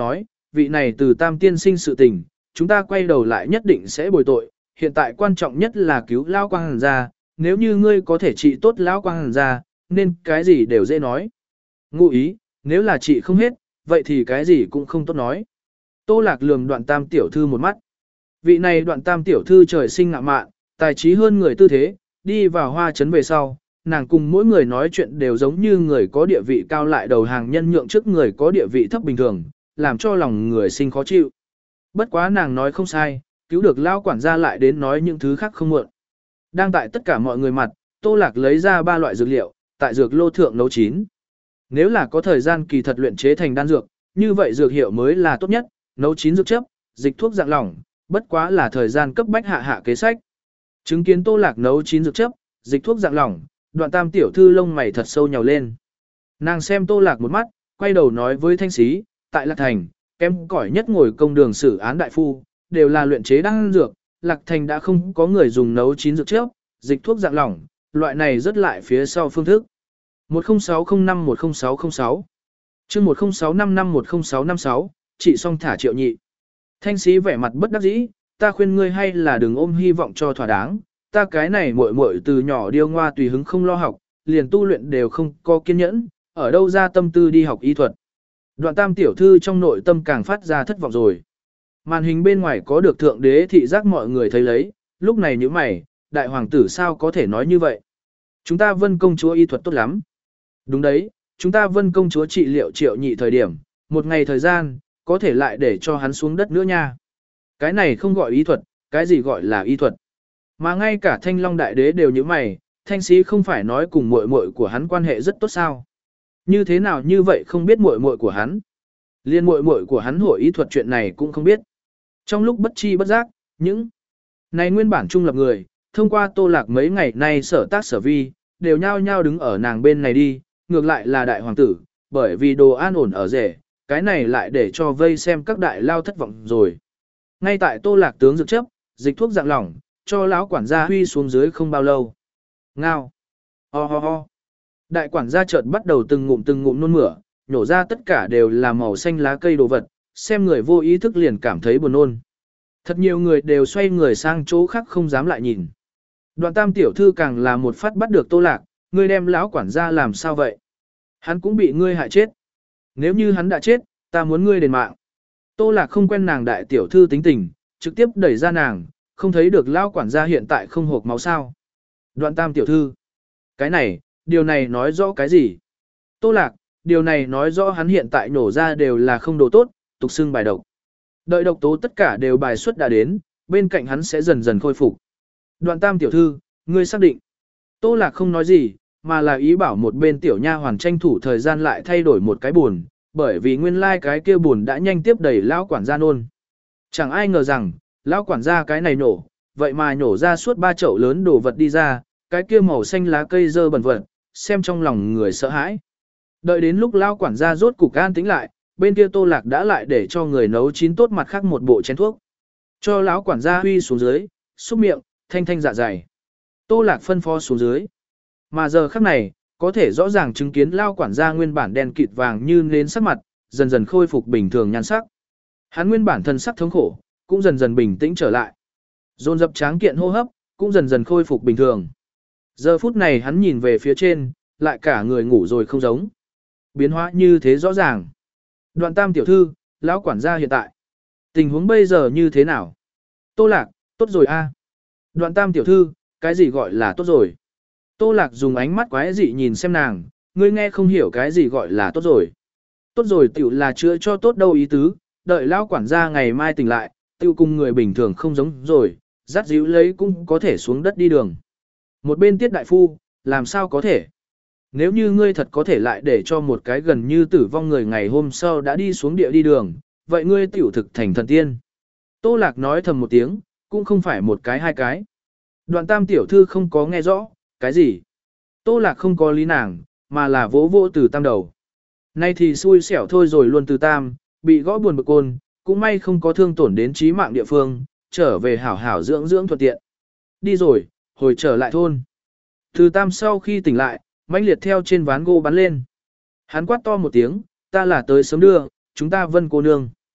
vị này từ tam tiên sinh sự tình, chúng ta quay đầu lại nhất định sẽ bồi tội, hiện tại quan trọng nhất là cứu lão quang hàn gia, nếu như ngươi có thể trị tốt lão quang hàn gia, nên cái gì đều dễ nói. Ngụ ý, nếu là trị không hết, vậy thì cái gì cũng không tốt nói. Tô Lạc lườm Đoạn Tam tiểu thư một mắt. Vị này Đoạn Tam tiểu thư trời sinh ngạo mạn, tài trí hơn người tư thế, đi vào Hoa Trấn về sau, nàng cùng mỗi người nói chuyện đều giống như người có địa vị cao lại đầu hàng nhân nhượng trước người có địa vị thấp bình thường, làm cho lòng người sinh khó chịu. Bất quá nàng nói không sai, cứu được lao quản gia lại đến nói những thứ khác không muộn. Đang tại tất cả mọi người mặt, Tô Lạc lấy ra ba loại dược liệu, tại dược lô thượng nấu chín. Nếu là có thời gian kỳ thật luyện chế thành đan dược, như vậy dược hiệu mới là tốt nhất, nấu chín dược chấp, dịch thuốc dạng lỏng, bất quá là thời gian cấp bách hạ hạ kế sách. Chứng kiến Tô Lạc nấu chín dược chấp, dịch thuốc dạng lỏng, Đoạn Tam tiểu thư lông mày thật sâu nhào lên. Nàng xem Tô Lạc một mắt, quay đầu nói với Thanh Sĩ, tại Lạc Thành, kém cỏi nhất ngồi công đường xử án đại phu, đều là luyện chế đan dược, Lạc Thành đã không có người dùng nấu chín dược chấp, dịch thuốc dạng lỏng, loại này rất lại phía sau phương thức. một không sáu không năm một không sáu không sáu chương một không sáu năm năm một không sáu năm sáu, chị xong thả Triệu Nhị. Thanh Sĩ vẻ mặt bất đắc dĩ, ta khuyên ngươi hay là đừng ôm hy vọng cho thỏa đáng, ta cái này muội muội từ nhỏ điêu ngoa tùy hứng không lo học, liền tu luyện đều không có kiên nhẫn, ở đâu ra tâm tư đi học y thuật. Đoạn Tam tiểu thư trong nội tâm càng phát ra thất vọng rồi. Màn hình bên ngoài có được thượng đế thị giác mọi người thấy lấy, lúc này như mày, đại hoàng tử sao có thể nói như vậy. Chúng ta Vân công chúa y thuật tốt lắm. Đúng đấy, chúng ta Vân công chúa trị liệu Triệu Nhị thời điểm, một ngày thời gian, có thể lại để cho hắn xuống đất nữa nha. Cái này không gọi y thuật, cái gì gọi là y thuật. Mà ngay cả Thanh Long đại đế đều như mày, Thanh Sĩ không phải nói cùng muội muội của hắn quan hệ rất tốt sao? Như thế nào như vậy không biết muội muội của hắn? Liên muội muội của hắn hội y thuật chuyện này cũng không biết. Trong lúc bất chi bất giác, những này nguyên bản trung lập người, thông qua Tô Lạc mấy ngày nay sở tác sở vi, đều nhao nhao đứng ở nàng bên này đi, ngược lại là đại hoàng tử, bởi vì đồ an ổn ở rể, cái này lại để cho vây xem các đại lao thất vọng rồi. Ngay tại Tô Lạc tướng dược chấp, dịch thuốc dạng lỏng, cho lão quản gia huy xuống dưới không bao lâu. Ngao. Ho ho ho. Đại quản gia chợt bắt đầu từng ngụm từng ngụm nôn mửa, nhổ ra tất cả đều là màu xanh lá cây đồ vật, xem người vô ý thức liền cảm thấy buồn nôn. Thật nhiều người đều xoay người sang chỗ khác không dám lại nhìn. Đoạn Tam tiểu thư càng là một phát bắt được Tô Lạc, ngươi đem lão quản gia làm sao vậy? Hắn cũng bị ngươi hại chết. Nếu như hắn đã chết, ta muốn ngươi đền mạng. Tô Lạc không quen nàng đại tiểu thư tính tình, trực tiếp đẩy ra nàng, không thấy được lão quản gia hiện tại không hộp máu sao. Đoạn Tam tiểu thư. Cái này, điều này nói rõ cái gì? Tô Lạc, điều này nói rõ hắn hiện tại nổ ra đều là không đồ tốt, tục xưng bài độc. Đợi độc tố tất cả đều bài xuất đã đến, bên cạnh hắn sẽ dần dần khôi phục. Đoạn Tam tiểu thư, ngươi xác định. Tô Lạc không nói gì, mà là ý bảo một bên tiểu nha hoàn tranh thủ thời gian lại thay đổi một cái buồn, bởi vì nguyên lai like cái kia buồn đã nhanh tiếp đẩy lão quản gia nôn. Chẳng ai ngờ rằng, lão quản gia cái này nổ, vậy mà nổ ra suốt ba chậu lớn đồ vật đi ra, cái kia màu xanh lá cây dơ bẩn vật, xem trong lòng người sợ hãi. Đợi đến lúc lão quản gia rốt cục an tĩnh lại, bên kia Tô Lạc đã lại để cho người nấu chín tốt mặt khác một bộ chén thuốc. Cho lão quản gia huy xuống dưới, xúc miệng, thanh thanh dạ dày. Tô Lạc phân phó xuống dưới. Mà giờ khắc này, có thể rõ ràng chứng kiến lão quản gia nguyên bản đen kịt vàng như nến sắc mặt, dần dần khôi phục bình thường nhan sắc. Hắn nguyên bản thân sắc thống khổ, cũng dần dần bình tĩnh trở lại. Dồn dập tráng kiện hô hấp, cũng dần dần khôi phục bình thường. Giờ phút này hắn nhìn về phía trên, lại cả người ngủ rồi không giống. Biến hóa như thế rõ ràng. Đoạn Tam tiểu thư, lão quản gia hiện tại. Tình huống bây giờ như thế nào? Tô Lạc, tốt rồi a. Đoạn Tam tiểu thư, cái gì gọi là tốt rồi? Tô Lạc dùng ánh mắt quái dị nhìn xem nàng, ngươi nghe không hiểu cái gì gọi là tốt rồi. Tốt rồi tiểu là chữa cho tốt đâu ý tứ, đợi lão quản gia ngày mai tỉnh lại, tiêu cùng người bình thường không giống rồi, dắt díu lấy cũng có thể xuống đất đi đường. Một bên Tiết đại phu, làm sao có thể? Nếu như ngươi thật có thể lại để cho một cái gần như tử vong người ngày hôm sau đã đi xuống địa đi đường, vậy ngươi tiểu thực thành thần tiên. Tô Lạc nói thầm một tiếng, cũng không phải một cái hai cái. Đoạn Tam tiểu thư không có nghe rõ, cái gì? Tô Lạc không có lý nàng, mà là vỗ vỗ Từ Tam đầu. Nay thì xui xẻo thôi rồi luôn Từ Tam, bị gõ buồn bực côn, cũng may không có thương tổn đến chí mạng địa phương, trở về hảo hảo dưỡng dưỡng thuận tiện. Đi rồi, hồi trở lại thôn. Từ Tam sau khi tỉnh lại, mãnh liệt theo trên ván gỗ bắn lên. Hắn quát to một tiếng, ta là tới sớm đưa, chúng ta Vân cô nương.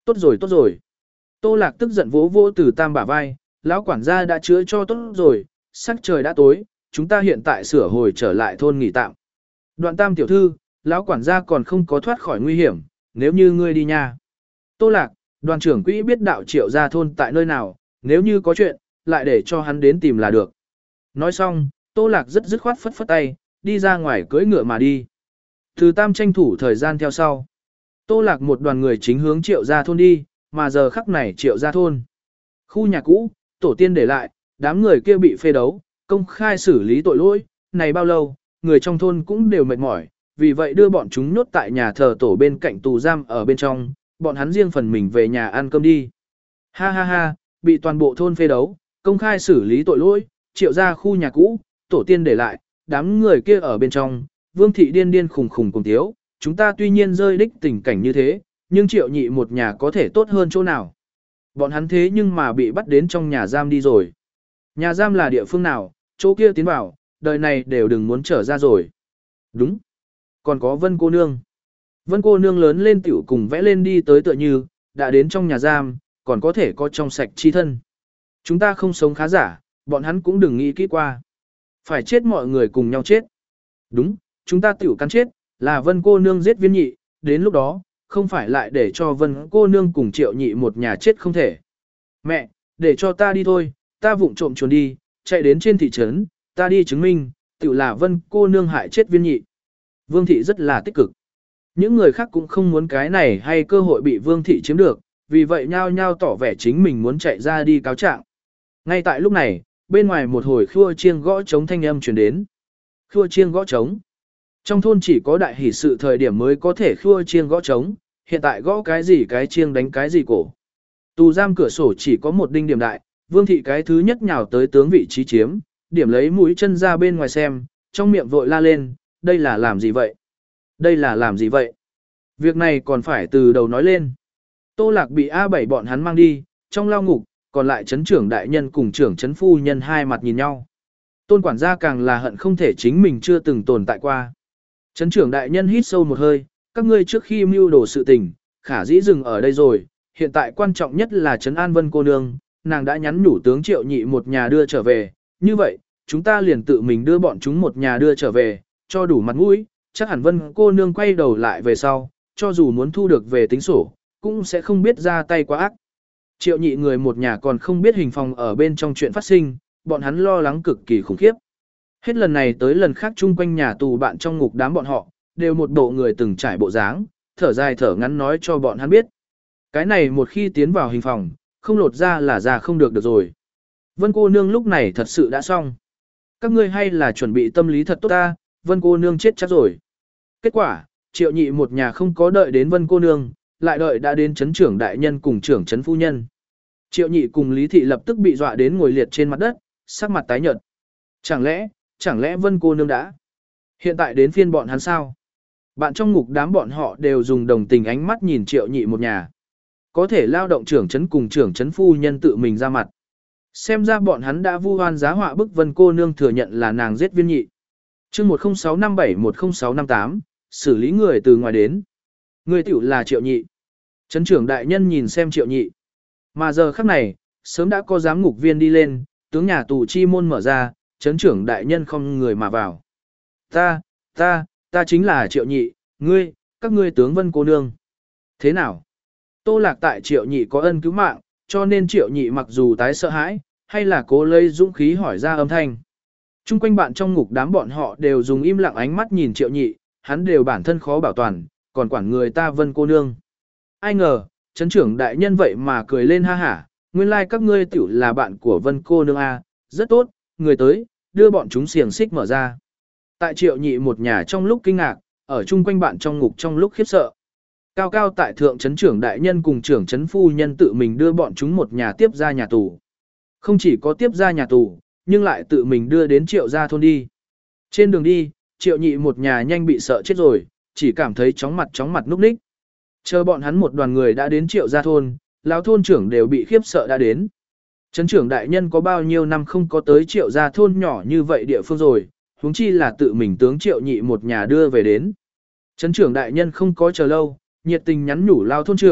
Tốt rồi tốt rồi. Tô Lạc tức giận vỗ vỗ Từ Tam bả vai, lão quản gia đã chữa cho tốt rồi, sắc trời đã tối, chúng ta hiện tại sửa hồi trở lại thôn nghỉ tạm. Đoạn Tam tiểu thư, lão quản gia còn không có thoát khỏi nguy hiểm, nếu như ngươi đi nha. Tô Lạc, đoàn trưởng quỹ biết đạo Triệu gia thôn tại nơi nào, nếu như có chuyện, lại để cho hắn đến tìm là được. Nói xong, Tô Lạc rất dứt khoát phất phất tay, đi ra ngoài cưỡi ngựa mà đi. Từ Tam tranh thủ thời gian theo sau. Tô Lạc một đoàn người chính hướng Triệu gia thôn đi, mà giờ khắc này Triệu gia thôn. Khu nhà cũ, tổ tiên để lại, đám người kia bị phê đấu, công khai xử lý tội lỗi, này bao lâu, người trong thôn cũng đều mệt mỏi, vì vậy đưa bọn chúng nhốt tại nhà thờ tổ bên cạnh tù giam ở bên trong, bọn hắn riêng phần mình về nhà ăn cơm đi. Ha ha ha, bị toàn bộ thôn phê đấu, công khai xử lý tội lỗi, Triệu gia khu nhà cũ, tổ tiên để lại, đám người kia ở bên trong, Vương thị điên điên khùng khùng cùng thiếu, chúng ta tuy nhiên rơi đích tình cảnh như thế, nhưng Triệu nhị một nhà có thể tốt hơn chỗ nào. Bọn hắn thế nhưng mà bị bắt đến trong nhà giam đi rồi. Nhà giam là địa phương nào, chỗ kia tiến vào, đời này đều đừng muốn trở ra rồi. Đúng. Còn có Vân cô nương. Vân cô nương lớn lên tiểu cùng vẽ lên đi tới tựa như, đã đến trong nhà giam, còn có thể có trong sạch chi thân. Chúng ta không sống khá giả, bọn hắn cũng đừng nghĩ kỹ qua. Phải chết mọi người cùng nhau chết. Đúng, chúng ta tiểu cắn chết, là Vân cô nương giết viên nhị, đến lúc đó, không phải lại để cho Vân cô nương cùng Triệu nhị một nhà chết không thể. Mẹ, để cho ta đi thôi, ta vụng trộm chuồn đi, chạy đến trên thị trấn, ta đi chứng minh, tiểu là Vân cô nương hại chết viên nhị. Vương thị rất là tích cực. Những người khác cũng không muốn cái này hay cơ hội bị Vương thị chiếm được, vì vậy nhao nhao tỏ vẻ chính mình muốn chạy ra đi cáo trạng. Ngay tại lúc này, bên ngoài một hồi khua chiêng gõ trống thanh âm truyền đến. Khua chiêng gõ trống. Trong thôn chỉ có đại hỷ sự thời điểm mới có thể khua chiêng gõ trống, hiện tại gõ cái gì cái chiêng đánh cái gì cổ. Tù giam cửa sổ chỉ có một đinh điểm đại, Vương thị cái thứ nhất nhào tới tướng vị trí chiếm, điểm lấy mũi chân ra bên ngoài xem, trong miệng vội la lên, đây là làm gì vậy? Đây là làm gì vậy? Việc này còn phải từ đầu nói lên. Tô Lạc bị A bảy bọn hắn mang đi, trong lao ngục, còn lại chấn trưởng đại nhân cùng trưởng chấn phu nhân hai mặt nhìn nhau. Tôn quản gia càng là hận không thể chính mình chưa từng tồn tại qua. Chấn trưởng đại nhân hít sâu một hơi, các ngươi trước khi mưu đồ sự tình, khả dĩ dừng ở đây rồi, hiện tại quan trọng nhất là trấn an Vân cô nương, nàng đã nhắn nhủ tướng Triệu nhị một nhà đưa trở về, như vậy, chúng ta liền tự mình đưa bọn chúng một nhà đưa trở về, cho đủ mặt mũi, chắc hẳn Vân cô nương quay đầu lại về sau, cho dù muốn thu được về tính sổ, cũng sẽ không biết ra tay quá ác. Triệu nhị người một nhà còn không biết hình phòng ở bên trong chuyện phát sinh, bọn hắn lo lắng cực kỳ khủng khiếp. Hết lần này tới lần khác chung quanh nhà tù bạn trong ngục đám bọn họ, đều một bộ người từng trải bộ dáng, thở dài thở ngắn nói cho bọn hắn biết. Cái này một khi tiến vào hình phòng, không lột ra là ra không được được rồi. Vân cô nương lúc này thật sự đã xong. Các ngươi hay là chuẩn bị tâm lý thật tốt ta, Vân cô nương chết chắc rồi. Kết quả, Triệu nhị một nhà không có đợi đến Vân cô nương, lại đợi đã đến chấn trưởng đại nhân cùng trưởng chấn phu nhân. Triệu nhị cùng Lý thị lập tức bị dọa đến ngồi liệt trên mặt đất, sắc mặt tái nhợt. Chẳng lẽ, chẳng lẽ Vân cô nương đã? Hiện tại đến phiên bọn hắn sao? Bạn trong ngục đám bọn họ đều dùng đồng tình ánh mắt nhìn Triệu nhị một nhà. Có thể lao động trưởng chấn cùng trưởng chấn phu nhân tự mình ra mặt. Xem ra bọn hắn đã vu oan giá họa bức Vân cô nương thừa nhận là nàng giết viên nhị. Chương một không sáu năm bảy một không sáu năm tám, xử lý người từ ngoài đến. Người tiểu là Triệu nhị. Chấn trưởng đại nhân nhìn xem Triệu nhị. Mà giờ khắc này, sớm đã có giám ngục viên đi lên, tướng nhà tù chi môn mở ra, chấn trưởng đại nhân không người mà vào. Ta, ta, ta chính là Triệu nhị, ngươi, các ngươi tướng Vân cô nương. Thế nào? Tô Lạc tại Triệu nhị có ân cứu mạng, cho nên Triệu nhị mặc dù tái sợ hãi, hay là cố lấy dũng khí hỏi ra âm thanh. Trung quanh bạn trong ngục đám bọn họ đều dùng im lặng ánh mắt nhìn Triệu nhị, hắn đều bản thân khó bảo toàn, còn quản người ta Vân cô nương. Ai ngờ, chấn trưởng đại nhân vậy mà cười lên ha hả, nguyên lai like các ngươi tiểu là bạn của Vân cô nương a, rất tốt, người tới, đưa bọn chúng xiềng xích mở ra. Tại Triệu nhị một nhà trong lúc kinh ngạc, ở chung quanh bạn trong ngục trong lúc khiếp sợ. Cao cao tại thượng chấn trưởng đại nhân cùng trưởng chấn phu nhân tự mình đưa bọn chúng một nhà tiếp ra nhà tù. Không chỉ có tiếp ra nhà tù, nhưng lại tự mình đưa đến Triệu gia thôn đi. Trên đường đi, Triệu nhị một nhà nhanh bị sợ chết rồi, chỉ cảm thấy chóng mặt chóng mặt núp ních. Chờ bọn hắn một đoàn người đã đến Triệu gia thôn, lão thôn trưởng đều bị khiếp sợ đã đến. Chấn trưởng đại nhân có bao nhiêu năm không có tới Triệu gia thôn nhỏ như vậy địa phương rồi, huống chi là tự mình tướng Triệu nhị một nhà đưa về đến. Chấn trưởng đại nhân không có chờ lâu, nhiệt tình nhắn nhủ lao thôn trưởng,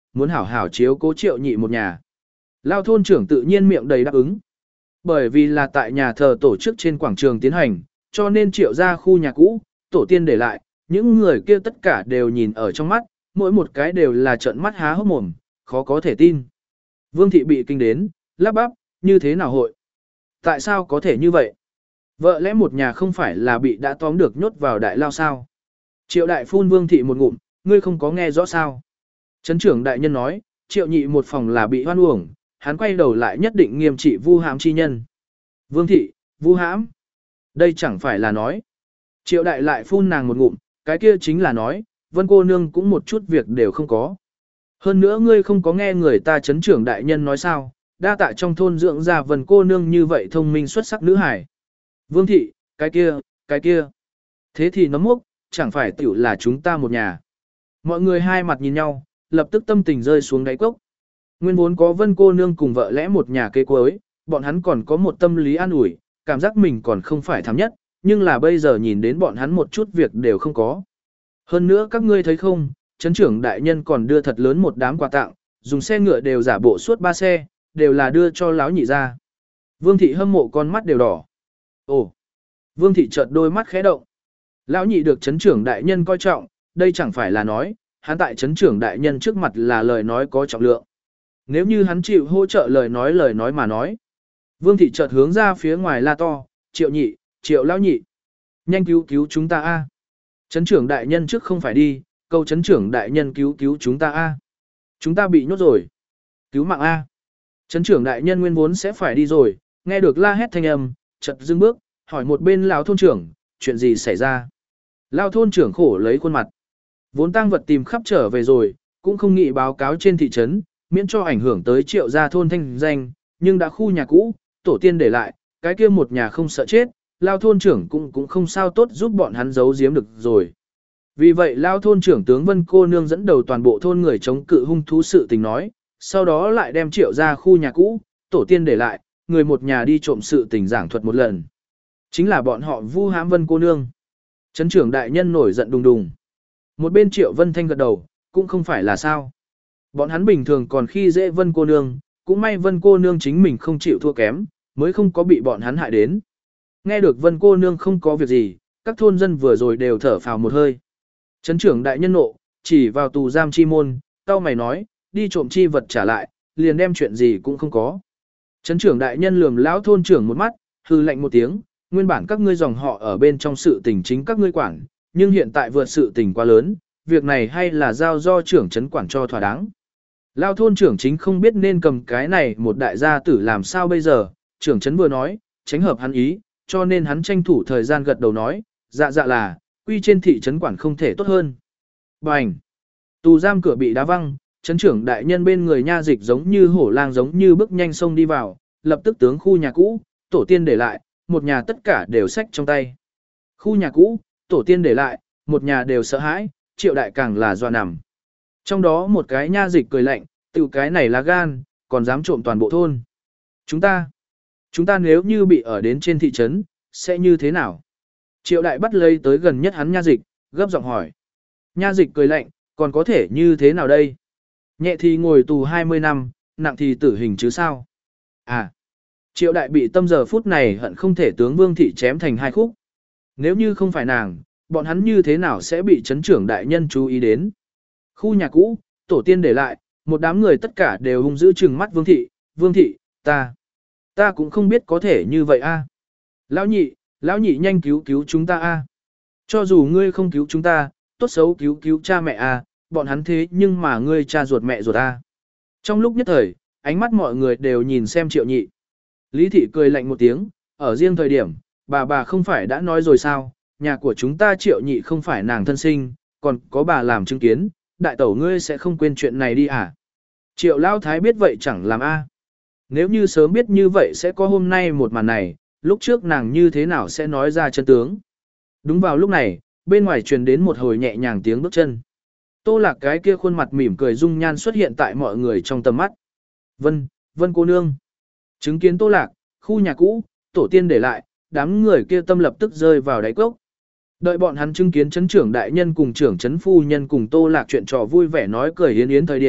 muốn hảo hảo chiếu cố triệu nhị một nhà. Lao thôn trưởng tự nhiên miệng đầy đáp ứng. Bởi vì là tại nhà thờ tổ chức trên quảng trường tiến hành, cho nên triệu ra khu nhà cũ, tổ tiên để lại, những người kia tất cả đều nhìn ở trong mắt, mỗi một cái đều là trợn mắt há hốc mồm, khó có thể tin. Vương thị bị kinh đến, lắp bắp, như thế nào hội? Tại sao có thể như vậy? Vợ lẽ một nhà không phải là bị đã tóm được nhốt vào đại lao sao? Triệu đại phun vương thị một ngụm, ngươi không có nghe rõ sao? Trấn trưởng đại nhân nói, triệu nhị một phòng là bị hoan uổng, hắn quay đầu lại nhất định nghiêm trị vu hãm chi nhân. Vương thị, vu hãm? Đây chẳng phải là nói. Triệu đại lại phun nàng một ngụm, cái kia chính là nói, Vân cô nương cũng một chút việc đều không có. Hơn nữa ngươi không có nghe người ta trấn trưởng đại nhân nói sao, đa tạ trong thôn dưỡng ra Vân cô nương như vậy thông minh xuất sắc nữ hải. Vương thị, cái kia, cái kia. Thế thì nó múc, chẳng phải tiểu là chúng ta một nhà. Mọi người hai mặt nhìn nhau, lập tức tâm tình rơi xuống đáy cốc. Nguyên vốn có Vân cô nương cùng vợ lẽ một nhà kế cuối, bọn hắn còn có một tâm lý an ủi, cảm giác mình còn không phải thảm nhất, nhưng là bây giờ nhìn đến bọn hắn một chút việc đều không có. Hơn nữa các ngươi thấy không, trấn trưởng đại nhân còn đưa thật lớn một đám quà tặng, dùng xe ngựa đều giả bộ suốt ba xe, đều là đưa cho láo nhị ra. Vương thị hâm mộ con mắt đều đỏ. Ồ! Vương thị chợt đôi mắt khẽ động. Lão nhị được trấn trưởng đại nhân coi trọng, đây chẳng phải là nói, hắn tại trấn trưởng đại nhân trước mặt là lời nói có trọng lượng. Nếu như hắn chịu hỗ trợ lời nói lời nói mà nói. Vương thị chợt hướng ra phía ngoài la to, triệu nhị, triệu lão nhị. Nhanh cứu cứu chúng ta a! Trấn trưởng đại nhân trước không phải đi, cầu trấn trưởng đại nhân cứu cứu chúng ta a! Chúng ta bị nhốt rồi. Cứu mạng a! Trấn trưởng đại nhân nguyên vốn sẽ phải đi rồi, nghe được la hét thanh âm, chợt dừng bước, hỏi một bên lão thôn trưởng, chuyện gì xảy ra? Lão thôn trưởng khổ lấy khuôn mặt. Vốn tang vật tìm khắp trở về rồi, cũng không nghĩ báo cáo trên thị trấn, miễn cho ảnh hưởng tới triệu gia thôn thanh danh, nhưng đã khu nhà cũ, tổ tiên để lại, cái kia một nhà không sợ chết, Lão thôn trưởng cũng cũng không sao tốt giúp bọn hắn giấu giếm được rồi. Vì vậy Lão thôn trưởng tướng Vân cô nương dẫn đầu toàn bộ thôn người chống cự hung thú sự tình nói, sau đó lại đem triệu ra khu nhà cũ, tổ tiên để lại, người một nhà đi trộm sự tình giảng thuật một lần. Chính là bọn họ vu hãm Vân cô nương. Trấn trưởng đại nhân nổi giận đùng đùng. Một bên Triệu Vân Thanh gật đầu, cũng không phải là sao. Bọn hắn bình thường còn khi dễ Vân cô nương, cũng may Vân cô nương chính mình không chịu thua kém, mới không có bị bọn hắn hại đến. Nghe được Vân cô nương không có việc gì, các thôn dân vừa rồi đều thở phào một hơi. Trấn trưởng đại nhân nộ, chỉ vào tù giam chi môn, tao mày nói, đi trộm chi vật trả lại, liền đem chuyện gì cũng không có. Trấn trưởng đại nhân lườm lão thôn trưởng một mắt, hư lạnh một tiếng, nguyên bản các ngươi dòng họ ở bên trong sự tình chính các ngươi quản, nhưng hiện tại vượt sự tình quá lớn, việc này hay là giao do trưởng trấn quản cho thỏa đáng. Lão thôn trưởng chính không biết nên cầm cái này một đại gia tử làm sao bây giờ, trưởng trấn vừa nói, tránh hợp hắn ý, cho nên hắn tranh thủ thời gian gật đầu nói, dạ dạ là, quy trên thị trấn quản không thể tốt hơn. Bành! Tù giam cửa bị đá văng, trấn trưởng đại nhân bên người nha dịch giống như hổ lang giống như bước nhanh sông đi vào, lập tức tướng khu nhà cũ, tổ tiên để lại, một nhà tất cả đều xách trong tay. Khu nhà cũ, tổ tiên để lại, một nhà đều sợ hãi, triệu đại càng là doa nằm. Trong đó một cái nha dịch cười lạnh, tự cái này là gan, còn dám trộm toàn bộ thôn. Chúng ta, chúng ta nếu như bị ở đến trên thị trấn, sẽ như thế nào? Triệu đại bắt lấy tới gần nhất hắn nha dịch, gấp giọng hỏi. Nha dịch cười lạnh, còn có thể như thế nào đây? Nhẹ thì ngồi tù hai mươi năm, nặng thì tử hình chứ sao? À, triệu đại bị tâm giờ phút này hận không thể tướng Vương thị chém thành hai khúc. Nếu như không phải nàng, bọn hắn như thế nào sẽ bị trấn trưởng đại nhân chú ý đến? Khu nhà cũ, tổ tiên để lại, một đám người tất cả đều hung dữ trừng mắt Vương thị, Vương thị, ta, ta cũng không biết có thể như vậy a. Lão nhị, lão nhị nhanh cứu cứu chúng ta a. Cho dù ngươi không cứu chúng ta, tốt xấu cứu cứu cha mẹ a, bọn hắn thế nhưng mà ngươi cha ruột mẹ ruột a. Trong lúc nhất thời, ánh mắt mọi người đều nhìn xem Triệu nhị. Lý thị cười lạnh một tiếng, ở riêng thời điểm, bà bà không phải đã nói rồi sao, nhà của chúng ta Triệu nhị không phải nàng thân sinh, còn có bà làm chứng kiến, đại tẩu ngươi sẽ không quên chuyện này đi à. Triệu Lao Thái biết vậy chẳng làm a. Nếu như sớm biết như vậy sẽ có hôm nay một màn này, lúc trước nàng như thế nào sẽ nói ra chân tướng. Đúng vào lúc này, bên ngoài truyền đến một hồi nhẹ nhàng tiếng bước chân. Tô Lạc cái kia khuôn mặt mỉm cười dung nhan xuất hiện tại mọi người trong tầm mắt. Vân, Vân cô nương. Chứng kiến Tô Lạc, khu nhà cũ, tổ tiên để lại, đám người kia tâm lập tức rơi vào đáy cốc. Đợi bọn hắn chứng kiến trấn trưởng đại nhân cùng trưởng trấn phu nhân cùng Tô Lạc chuyện trò vui vẻ nói cười yến yến thời điểm,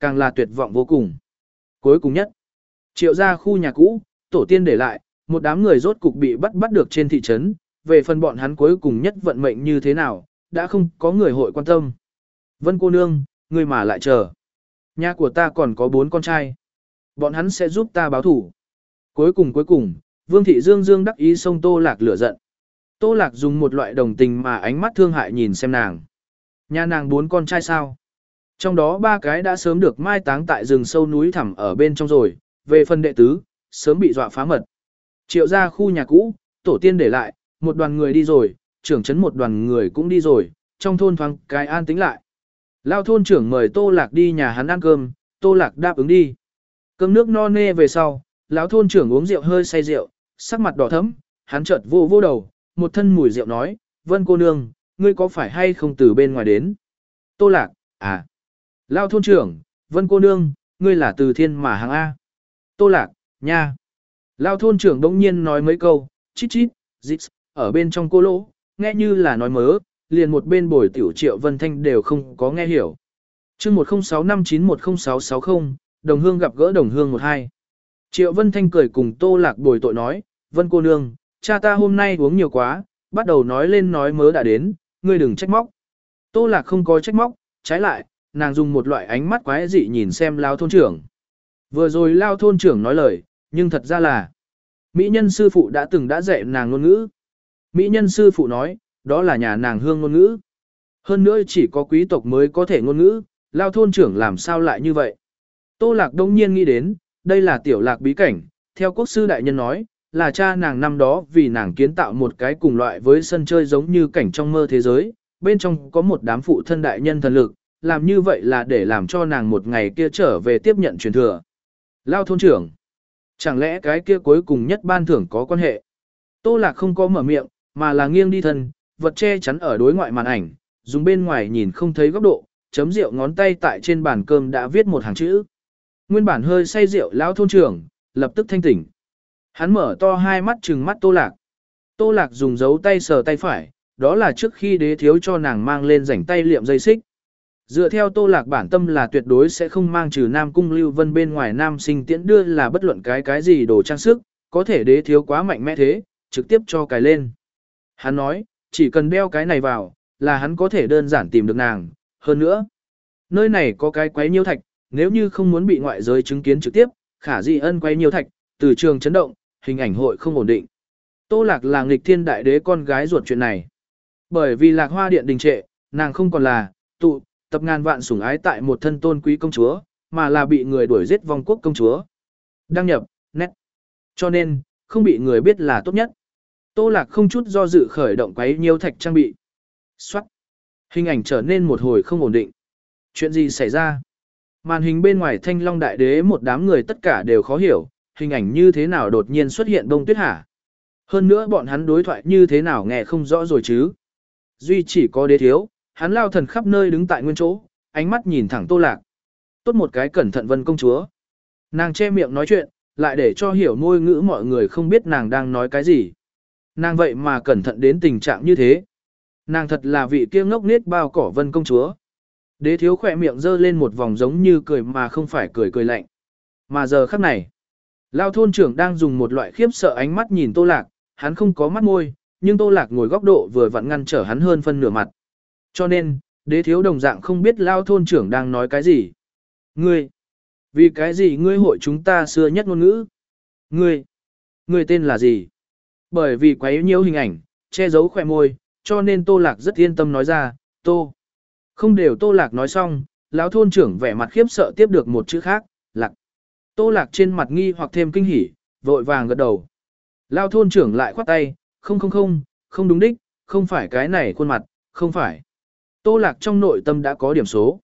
càng là tuyệt vọng vô cùng. Cuối cùng nhất, Triệu gia khu nhà cũ, tổ tiên để lại, một đám người rốt cục bị bắt bắt được trên thị trấn, về phần bọn hắn cuối cùng nhất vận mệnh như thế nào, đã không có người hội quan tâm. Vân cô nương, người mà lại chờ. Nhà của ta còn có bốn con trai. Bọn hắn sẽ giúp ta báo thủ. Cuối cùng cuối cùng, Vương thị dương dương đắc ý xông Tô Lạc lửa giận. Tô Lạc dùng một loại đồng tình mà ánh mắt thương hại nhìn xem nàng. Nhà nàng bốn con trai sao? Trong đó ba cái đã sớm được mai táng tại rừng sâu núi thẳm ở bên trong rồi, về phần đệ tứ, sớm bị dọa phá mật. Triệu gia khu nhà cũ, tổ tiên để lại, một đoàn người đi rồi, trưởng trấn một đoàn người cũng đi rồi, trong thôn thoáng cái an tĩnh lại. Lao thôn trưởng mời Tô Lạc đi nhà hắn ăn cơm, Tô Lạc đáp ứng đi. Cơm nước no nê về sau, lão thôn trưởng uống rượu hơi say rượu, sắc mặt đỏ thẫm, hắn chợt vô vô đầu, một thân mùi rượu nói, Vân cô nương, ngươi có phải hay không từ bên ngoài đến? Tô Lạc, à. Lao thôn trưởng, Vân cô nương, ngươi là từ thiên mà hàng A. Tô Lạc, nha. Lao thôn trưởng đống nhiên nói mấy câu, chít chít, dít, ở bên trong cô lỗ, nghe như là nói mớ, liền một bên bồi tiểu Triệu Vân Thanh đều không có nghe hiểu. chương một không sáu năm chín một không sáu sáu không, đồng hương gặp gỡ đồng hương một hai. Triệu Vân Thanh cười cùng Tô Lạc bồi tội nói, Vân cô nương, cha ta hôm nay uống nhiều quá, bắt đầu nói lên nói mớ đã đến, ngươi đừng trách móc. Tô Lạc không có trách móc, trái lại, nàng dùng một loại ánh mắt quái dị nhìn xem Lao thôn trưởng. Vừa rồi Lao thôn trưởng nói lời, nhưng thật ra là, Mỹ nhân sư phụ đã từng đã dạy nàng ngôn ngữ. Mỹ nhân sư phụ nói, đó là nhà nàng hương ngôn ngữ. Hơn nữa chỉ có quý tộc mới có thể ngôn ngữ, Lao thôn trưởng làm sao lại như vậy. Tô Lạc đông nhiên nghĩ đến, đây là tiểu lạc bí cảnh, theo quốc sư đại nhân nói, là cha nàng năm đó vì nàng kiến tạo một cái cùng loại với sân chơi giống như cảnh trong mơ thế giới, bên trong có một đám phụ thân đại nhân thần lực, làm như vậy là để làm cho nàng một ngày kia trở về tiếp nhận truyền thừa. Lao thôn trưởng, chẳng lẽ cái kia cuối cùng nhất ban thưởng có quan hệ? Tô Lạc không có mở miệng, mà là nghiêng đi thân, vật che chắn ở đối ngoại màn ảnh, dùng bên ngoài nhìn không thấy góc độ, chấm rượu ngón tay tại trên bàn cơm đã viết một hàng chữ. Nguyên bản hơi say rượu lão thôn trưởng, lập tức thanh tỉnh. Hắn mở to hai mắt trừng mắt Tô Lạc. Tô Lạc dùng dấu tay sờ tay phải, đó là trước khi đế thiếu cho nàng mang lên rảnh tay liệm dây xích. Dựa theo Tô Lạc bản tâm là tuyệt đối sẽ không mang trừ Nam Cung Lưu Vân bên ngoài nam sinh tiễn đưa là bất luận cái cái gì đồ trang sức, có thể đế thiếu quá mạnh mẽ thế, trực tiếp cho cái lên. Hắn nói, chỉ cần đeo cái này vào, là hắn có thể đơn giản tìm được nàng, hơn nữa. Nơi này có cái quấy nhiêu thạch, nếu như không muốn bị ngoại giới chứng kiến trực tiếp, khả dị ân quấy nhiêu thạch, từ trường chấn động, hình ảnh hội không ổn định. Tô Lạc là nghịch thiên đại đế con gái ruột chuyện này. Bởi vì Lạc Hoa Điện đình trệ, nàng không còn là tụ tập ngàn vạn sủng ái tại một thân tôn quý công chúa, mà là bị người đuổi giết vong quốc công chúa. Đăng nhập, nét. Cho nên, không bị người biết là tốt nhất. Tô Lạc không chút do dự khởi động quấy nhiêu thạch trang bị. Xoát. Hình ảnh trở nên một hồi không ổn định. Chuyện gì xảy ra? Màn hình bên ngoài Thanh Long Đại Đế một đám người tất cả đều khó hiểu, hình ảnh như thế nào đột nhiên xuất hiện bông tuyết hả? Hơn nữa bọn hắn đối thoại như thế nào nghe không rõ rồi chứ? Duy chỉ có đế thiếu, hắn lao thần khắp nơi đứng tại nguyên chỗ, ánh mắt nhìn thẳng Tô Lạc. Tốt một cái cẩn thận Vân công chúa. Nàng che miệng nói chuyện, lại để cho hiểu ngôn ngữ mọi người không biết nàng đang nói cái gì. Nàng vậy mà cẩn thận đến tình trạng như thế. Nàng thật là vị kia ngốc nghếch bao cỏ Vân công chúa. Đế thiếu khỏe miệng giơ lên một vòng giống như cười mà không phải cười cười lạnh. Mà giờ khắc này, Lao thôn trưởng đang dùng một loại khiếp sợ ánh mắt nhìn Tô Lạc, hắn không có mắt môi, nhưng Tô Lạc ngồi góc độ vừa vặn ngăn trở hắn hơn phân nửa mặt. Cho nên, đế thiếu đồng dạng không biết Lao thôn trưởng đang nói cái gì. Ngươi, vì cái gì ngươi hội chúng ta xưa nhất ngôn ngữ? Ngươi, ngươi tên là gì? Bởi vì quấy nhiễu hình ảnh, che giấu khỏe môi, cho nên Tô Lạc rất yên tâm nói ra, Tô. Không đều Tô Lạc nói xong, lão thôn trưởng vẻ mặt khiếp sợ tiếp được một chữ khác, Lạc. Tô Lạc trên mặt nghi hoặc thêm kinh hỉ, vội vàng gật đầu. Lão thôn trưởng lại khoát tay, không không không, không đúng đích, không phải cái này khuôn mặt, không phải. Tô Lạc trong nội tâm đã có điểm số.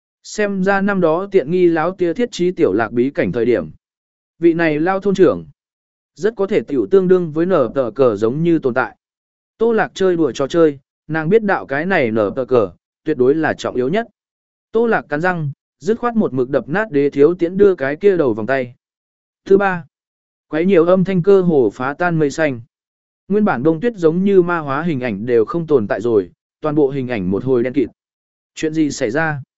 Xem ra năm đó tiện nghi lão tia thiết trí tiểu lạc bí cảnh thời điểm. Vị này lão thôn trưởng, rất có thể tiểu tương đương với nở tờ cờ giống như tồn tại. Tô Lạc chơi đùa trò chơi, nàng biết đạo cái này nở tờ cờ, tuyệt đối là trọng yếu nhất. Tô Lạc cắn răng, dứt khoát một mực đập nát đế thiếu tiễn đưa cái kia đầu vòng tay. Thứ ba, quấy nhiều âm thanh cơ hồ phá tan mây xanh. Nguyên bản đông tuyết giống như ma hóa hình ảnh đều không tồn tại rồi, toàn bộ hình ảnh một hồi đen kịt. Chuyện gì xảy ra?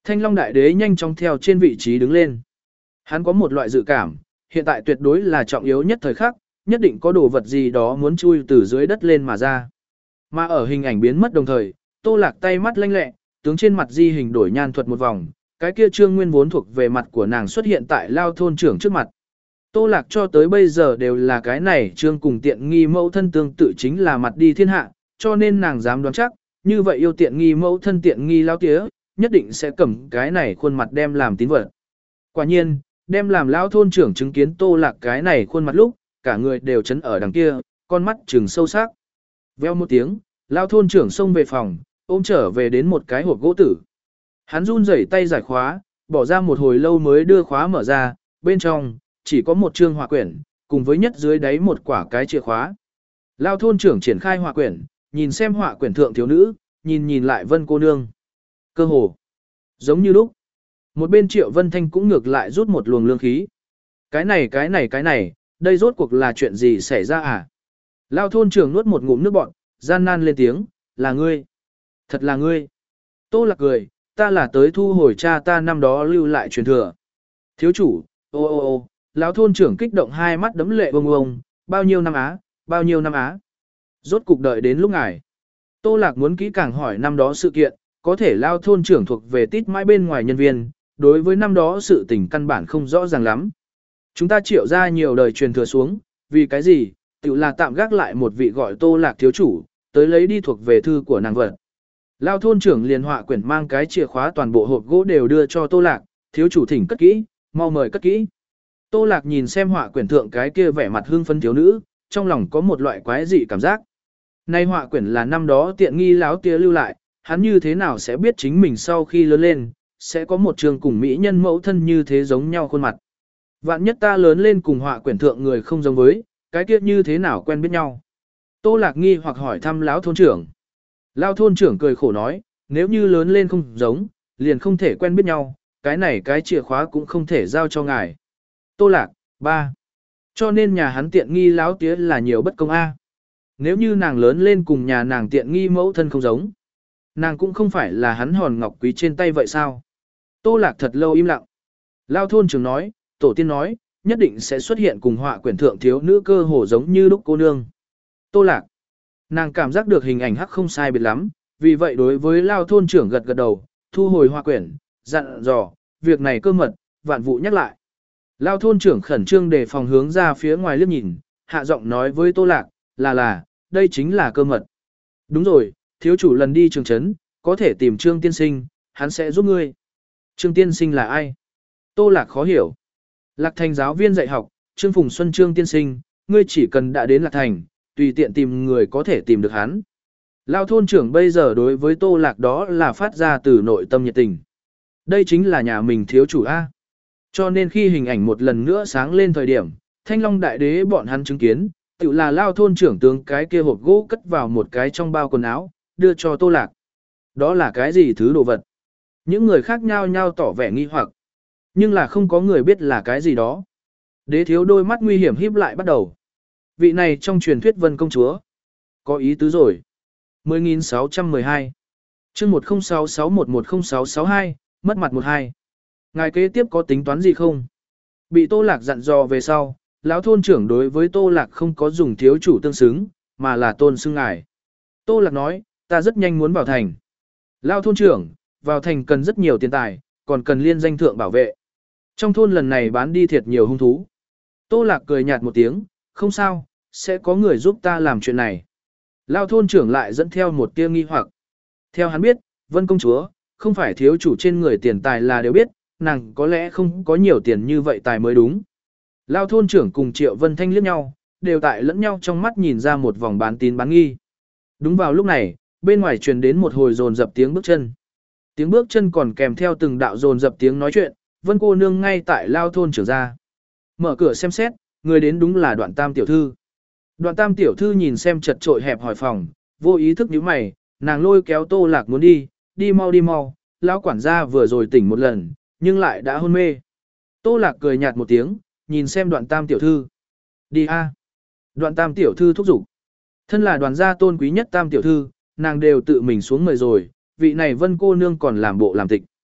Thanh Long Đại Đế nhanh chóng theo trên vị trí đứng lên. Hắn có một loại dự cảm, hiện tại tuyệt đối là trọng yếu nhất thời khắc, nhất định có đồ vật gì đó muốn chui từ dưới đất lên mà ra. Mà ở hình ảnh biến mất đồng thời, Tô Lạc tay mắt lanh lẹ, tướng trên mặt di hình đổi nhan thuật một vòng, cái kia trương nguyên vốn thuộc về mặt của nàng xuất hiện tại Lao thôn trưởng trước mặt. Tô Lạc cho tới bây giờ đều là cái này trương cùng tiện nghi mẫu thân tương tự chính là mặt đi thiên hạ, cho nên nàng dám đoán chắc, như vậy yêu tiện nghi mẫu thân tiện nghi lao tía, nhất định sẽ cầm cái này khuôn mặt đem làm tín vật. Quả nhiên, đem làm lão thôn trưởng chứng kiến Tô Lạc cái này khuôn mặt lúc, cả người đều chấn ở đằng kia, con mắt trừng sâu sắc. Veo một tiếng, lão thôn trưởng xông về phòng, ôm trở về đến một cái hộp gỗ tử. Hắn run rẩy tay giải khóa, bỏ ra một hồi lâu mới đưa khóa mở ra, bên trong chỉ có một chương họa quyển, cùng với nhất dưới đáy một quả cái chìa khóa. Lão thôn trưởng triển khai họa quyển, nhìn xem họa quyển thượng thiếu nữ, nhìn nhìn lại Vân cô nương. Cơ hồ giống như lúc. Một bên Triệu Vân Thanh cũng ngược lại rút một luồng lương khí. Cái này cái này cái này, đây rốt cuộc là chuyện gì xảy ra à? Lao thôn trưởng nuốt một ngụm nước bọt, gian nan lên tiếng, là ngươi. Thật là ngươi. Tô Lạc cười, ta là tới thu hồi cha ta năm đó lưu lại truyền thừa. Thiếu chủ, ô ô ô, lão thôn trưởng kích động hai mắt đấm lệ bông bông, bao nhiêu năm á, bao nhiêu năm á. Rốt cục đợi đến lúc ngài. Tô Lạc muốn kỹ càng hỏi năm đó sự kiện, có thể Lao thôn trưởng thuộc về tít mãi bên ngoài nhân viên, đối với năm đó sự tình căn bản không rõ ràng lắm. Chúng ta Triệu ra nhiều đời truyền thừa xuống, vì cái gì, tự là tạm gác lại một vị gọi Tô Lạc thiếu chủ, tới lấy đi thuộc về thư của nàng vật. Lao thôn trưởng liền họa quyển mang cái chìa khóa toàn bộ hộp gỗ đều đưa cho Tô Lạc, thiếu chủ thỉnh cất kỹ, mau mời cất kỹ. Tô Lạc nhìn xem họa quyển thượng cái kia vẻ mặt hương phấn thiếu nữ, trong lòng có một loại quái dị cảm giác. Nay họa quyển là năm đó tiện nghi láo tía lưu lại, hắn như thế nào sẽ biết chính mình sau khi lớn lên, sẽ có một trường cùng mỹ nhân mẫu thân như thế giống nhau khuôn mặt. Vạn nhất ta lớn lên cùng họa quyển thượng người không giống với, cái kia như thế nào quen biết nhau. Tô Lạc nghi hoặc hỏi thăm lão thôn trưởng. Lão thôn trưởng cười khổ nói, nếu như lớn lên không giống, liền không thể quen biết nhau, cái này cái chìa khóa cũng không thể giao cho ngài. Tô Lạc, ba. Cho nên nhà hắn tiện nghi lão tía là nhiều bất công a. Nếu như nàng lớn lên cùng nhà nàng tiện nghi mẫu thân không giống, nàng cũng không phải là hắn hòn ngọc quý trên tay vậy sao? Tô Lạc thật lâu im lặng. Lao thôn trưởng nói, tổ tiên nói, nhất định sẽ xuất hiện cùng họa quyển thượng thiếu nữ cơ hồ giống như lúc cô nương. Tô Lạc. Nàng cảm giác được hình ảnh hắc không sai biệt lắm, vì vậy đối với Lao thôn trưởng gật gật đầu, thu hồi họa quyển, dặn dò, việc này cơ mật, vạn vụ nhắc lại. Lao thôn trưởng khẩn trương đề phòng hướng ra phía ngoài liếc nhìn, hạ giọng nói với Tô Lạc, là là, đây chính là cơ mật. Đúng rồi, thiếu chủ lần đi trường trấn, có thể tìm Trương tiên sinh, hắn sẽ giúp ngươi. Trương tiên sinh là ai? Tô Lạc khó hiểu. Lạc Thành giáo viên dạy học, Trương Phùng Xuân Trương tiên sinh, ngươi chỉ cần đã đến Lạc Thành, tùy tiện tìm người có thể tìm được hắn. Lao thôn trưởng bây giờ đối với Tô Lạc đó là phát ra từ nội tâm nhiệt tình. Đây chính là nhà mình thiếu chủ A. Cho nên khi hình ảnh một lần nữa sáng lên thời điểm, Thanh Long Đại Đế bọn hắn chứng kiến, tự là Lao thôn trưởng tướng cái kia hộp gỗ cất vào một cái trong bao quần áo, đưa cho Tô Lạc. Đó là cái gì thứ đồ vật? Những người khác nhau nhau tỏ vẻ nghi hoặc, nhưng là không có người biết là cái gì đó. Đế thiếu đôi mắt nguy hiểm híp lại bắt đầu. Vị này trong truyền thuyết Vân công chúa. Có ý tứ rồi. mười nghìn sáu trăm mười hai chương một không sáu sáu một một không sáu sáu hai, mất mặt một hai. Ngài kế tiếp có tính toán gì không? Bị Tô Lạc dặn dò về sau, lão thôn trưởng đối với Tô Lạc không có dùng thiếu chủ tương xứng, mà là tôn xưng ngài. Tô Lạc nói, ta rất nhanh muốn vào thành. Lão thôn trưởng, vào thành cần rất nhiều tiền tài, còn cần liên danh thượng bảo vệ. Trong thôn lần này bán đi thiệt nhiều hung thú. Tô Lạc cười nhạt một tiếng, không sao, sẽ có người giúp ta làm chuyện này. Lão thôn trưởng lại dẫn theo một tia nghi hoặc. Theo hắn biết, Vân công chúa, không phải thiếu chủ trên người tiền tài là đều biết, nàng có lẽ không có nhiều tiền như vậy tài mới đúng. Lão thôn trưởng cùng Triệu Vân Thanh liếc nhau, đều tại lẫn nhau trong mắt nhìn ra một vòng bán tín bán nghi. Đúng vào lúc này, bên ngoài truyền đến một hồi dồn dập tiếng bước chân. Tiếng bước chân còn kèm theo từng đạo dồn dập tiếng nói chuyện, Vân cô nương ngay tại Lao thôn trưởng ra. Mở cửa xem xét, người đến đúng là Đoạn Tam tiểu thư. Đoạn Tam tiểu thư nhìn xem chật trội hẹp hỏi phòng, vô ý thức nhíu mày, nàng lôi kéo Tô Lạc muốn đi, đi mau đi mau, lão quản gia vừa rồi tỉnh một lần, nhưng lại đã hôn mê. Tô Lạc cười nhạt một tiếng, nhìn xem Đoạn Tam tiểu thư. Đi a. Đoạn Tam tiểu thư thúc giục. Thân là đoàn gia tôn quý nhất Tam tiểu thư, nàng đều tự mình xuống mời rồi, vị này Vân cô nương còn làm bộ làm tịch.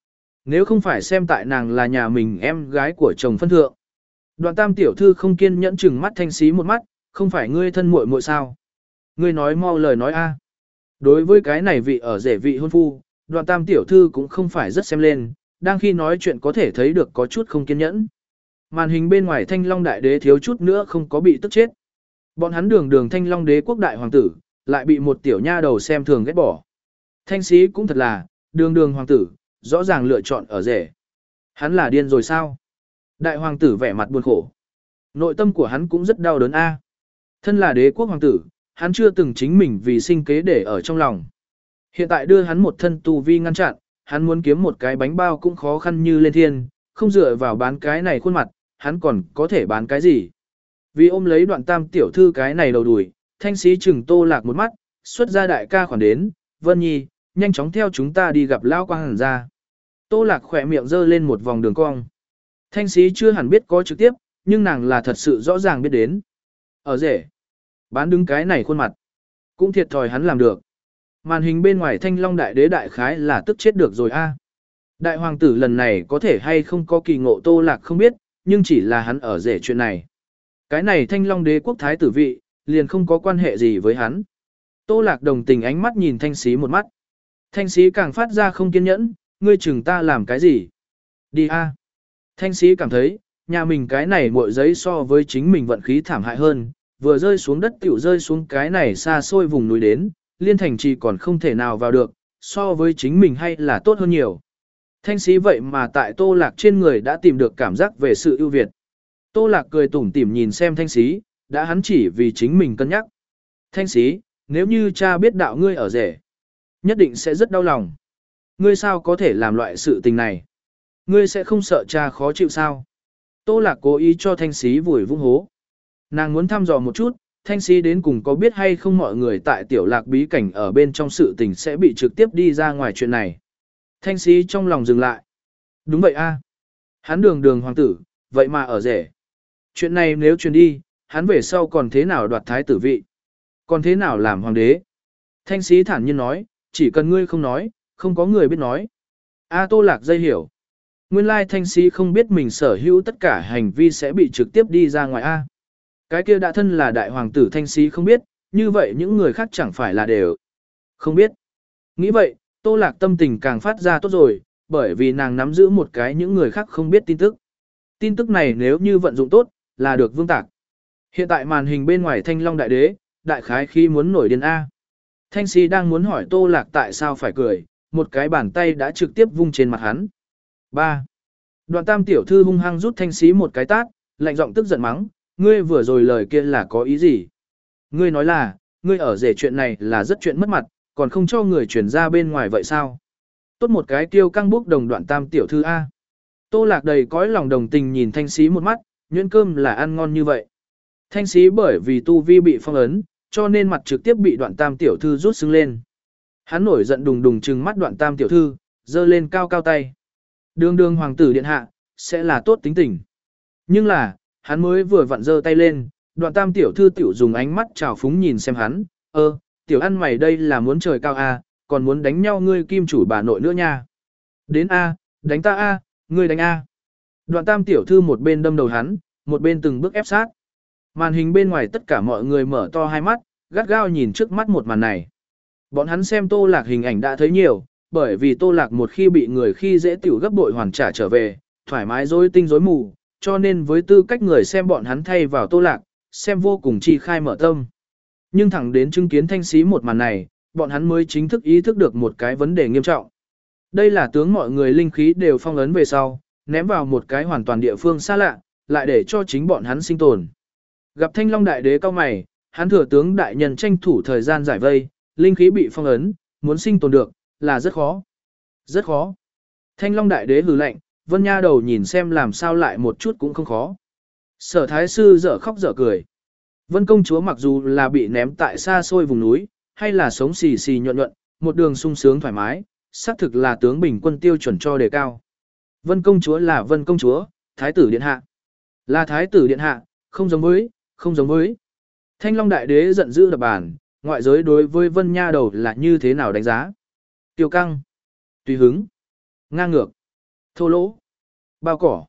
Nếu không phải xem tại nàng là nhà mình em gái của chồng phân thượng. Đoạn tam tiểu thư không kiên nhẫn chừng mắt thanh xí một mắt, không phải ngươi thân muội muội sao? Ngươi nói mau lời nói a. Đối với cái này vị ở rể vị hôn phu, đoạn tam tiểu thư cũng không phải rất xem lên, đang khi nói chuyện có thể thấy được có chút không kiên nhẫn. Màn hình bên ngoài Thanh Long đại đế thiếu chút nữa không có bị tức chết. Bọn hắn đường đường Thanh Long đế quốc đại hoàng tử, lại bị một tiểu nha đầu xem thường ghét bỏ. Thanh sĩ cũng thật là, đường đường hoàng tử, rõ ràng lựa chọn ở rể. Hắn là điên rồi sao? Đại hoàng tử vẻ mặt buồn khổ. Nội tâm của hắn cũng rất đau đớn a. Thân là đế quốc hoàng tử, hắn chưa từng chính mình vì sinh kế để ở trong lòng. Hiện tại đưa hắn một thân tu vi ngăn chặn, hắn muốn kiếm một cái bánh bao cũng khó khăn như lên thiên, không dựa vào bán cái này khuôn mặt, hắn còn có thể bán cái gì. Vì ôm lấy đoạn tam tiểu thư cái này đầu đuổi, thanh sĩ chừng Tô Lạc một mắt, xuất ra đại ca khoản đến, Vân Nhi, nhanh chóng theo chúng ta đi gặp Lão Quang hẳn ra. Tô Lạc khỏe miệng giơ lên một vòng đường cong. Thanh sĩ chưa hẳn biết có trực tiếp, nhưng nàng là thật sự rõ ràng biết đến. Ở rể, bán đứng cái này khuôn mặt, cũng thiệt thòi hắn làm được. Màn hình bên ngoài Thanh Long đại đế đại khái là tức chết được rồi a. Đại hoàng tử lần này có thể hay không có kỳ ngộ Tô Lạc không biết, nhưng chỉ là hắn ở rể chuyện này. Cái này Thanh Long đế quốc thái tử vị, liền không có quan hệ gì với hắn. Tô Lạc đồng tình ánh mắt nhìn thanh sĩ một mắt. Thanh sĩ càng phát ra không kiên nhẫn, ngươi chừng ta làm cái gì? Đi a. Thanh sĩ cảm thấy, nhà mình cái này muội giấy so với chính mình vận khí thảm hại hơn, vừa rơi xuống đất tiểu rơi xuống cái này xa xôi vùng núi đến, liên thành trì còn không thể nào vào được, so với chính mình hay là tốt hơn nhiều. Thanh sĩ vậy mà tại Tô Lạc trên người đã tìm được cảm giác về sự ưu việt. Tô Lạc cười tủm tỉm nhìn xem thanh sĩ, đã hắn chỉ vì chính mình cân nhắc. Thanh sĩ, nếu như cha biết đạo ngươi ở rể, nhất định sẽ rất đau lòng. Ngươi sao có thể làm loại sự tình này? Ngươi sẽ không sợ cha khó chịu sao? Tô Lạc cố ý cho thanh sĩ vùi vung hố. Nàng muốn thăm dò một chút, thanh sĩ đến cùng có biết hay không mọi người tại tiểu lạc bí cảnh ở bên trong sự tình sẽ bị trực tiếp đi ra ngoài chuyện này. Thanh sĩ trong lòng dừng lại. Đúng vậy a, hắn đường đường hoàng tử, vậy mà ở rể. Chuyện này nếu truyền đi, hắn về sau còn thế nào đoạt thái tử vị? Còn thế nào làm hoàng đế? Thanh sĩ thản nhiên nói, chỉ cần ngươi không nói, không có người biết nói. A Tô Lạc dây hiểu. Nguyên lai thanh sĩ không biết mình sở hữu tất cả hành vi sẽ bị trực tiếp đi ra ngoài A. Cái kia đã thân là đại hoàng tử thanh sĩ không biết, như vậy những người khác chẳng phải là đều không biết. Nghĩ vậy, Tô Lạc tâm tình càng phát ra tốt rồi, bởi vì nàng nắm giữ một cái những người khác không biết tin tức. Tin tức này nếu như vận dụng tốt, là được vương tạc. Hiện tại màn hình bên ngoài Thanh Long đại đế, đại khái khi muốn nổi điên A. Thanh sĩ đang muốn hỏi Tô Lạc tại sao phải cười, một cái bàn tay đã trực tiếp vung trên mặt hắn. ba. Đoạn tam tiểu thư hung hăng rút thanh sĩ một cái tát, lạnh giọng tức giận mắng, ngươi vừa rồi lời kia là có ý gì? Ngươi nói là, ngươi ở rể chuyện này là rất chuyện mất mặt, còn không cho người chuyển ra bên ngoài vậy sao? Tốt một cái tiêu căng bốc đồng đoạn tam tiểu thư A. Tô Lạc đầy cõi lòng đồng tình nhìn thanh sĩ một mắt, nhuyễn cơm là ăn ngon như vậy. Thanh sĩ bởi vì tu vi bị phong ấn, cho nên mặt trực tiếp bị đoạn tam tiểu thư rút xưng lên. Hắn nổi giận đùng đùng trừng mắt đoạn tam tiểu thư, giơ lên cao cao tay. Đường đường hoàng tử điện hạ, sẽ là tốt tính tình. Nhưng là, hắn mới vừa vặn giơ tay lên, đoạn tam tiểu thư tiểu dùng ánh mắt trào phúng nhìn xem hắn, ơ, tiểu ăn mày đây là muốn trời cao a, còn muốn đánh nhau ngươi kim chủ bà nội nữa nha. Đến a, đánh ta a, ngươi đánh a. Đoạn tam tiểu thư một bên đâm đầu hắn, một bên từng bước ép sát. Màn hình bên ngoài tất cả mọi người mở to hai mắt, gắt gao nhìn trước mắt một màn này. Bọn hắn xem Tô Lạc hình ảnh đã thấy nhiều, bởi vì Tô Lạc một khi bị người khi dễ tiểu gấp bội hoàn trả trở về, thoải mái rối tinh rối mù, cho nên với tư cách người xem bọn hắn thay vào Tô Lạc, xem vô cùng chi khai mở tâm. Nhưng thẳng đến chứng kiến thanh sĩ một màn này, bọn hắn mới chính thức ý thức được một cái vấn đề nghiêm trọng. Đây là tướng mọi người linh khí đều phong ấn về sau, ném vào một cái hoàn toàn địa phương xa lạ, lại để cho chính bọn hắn sinh tồn. Gặp Thanh Long đại đế cao mày, hắn thừa tướng đại nhân tranh thủ thời gian giải vây, linh khí bị phong ấn, muốn sinh tồn được, là rất khó. Rất khó. Thanh Long đại đế hừ lạnh, Vân Nha đầu nhìn xem làm sao lại một chút cũng không khó. Sở thái sư dở khóc dở cười. Vân công chúa mặc dù là bị ném tại xa xôi vùng núi, hay là sống xì xì nhuận nhuận, một đường sung sướng thoải mái, xác thực là tướng bình quân tiêu chuẩn cho đề cao. Vân công chúa là Vân công chúa, thái tử điện hạ. Là thái tử điện hạ, không giống với, không giống với. Thanh Long đại đế giận dữ đập bàn, ngoại giới đối với Vân Nha đầu là như thế nào đánh giá? Tiêu căng, tùy hứng, ngang ngược. Thô lỗ, bao cỏ,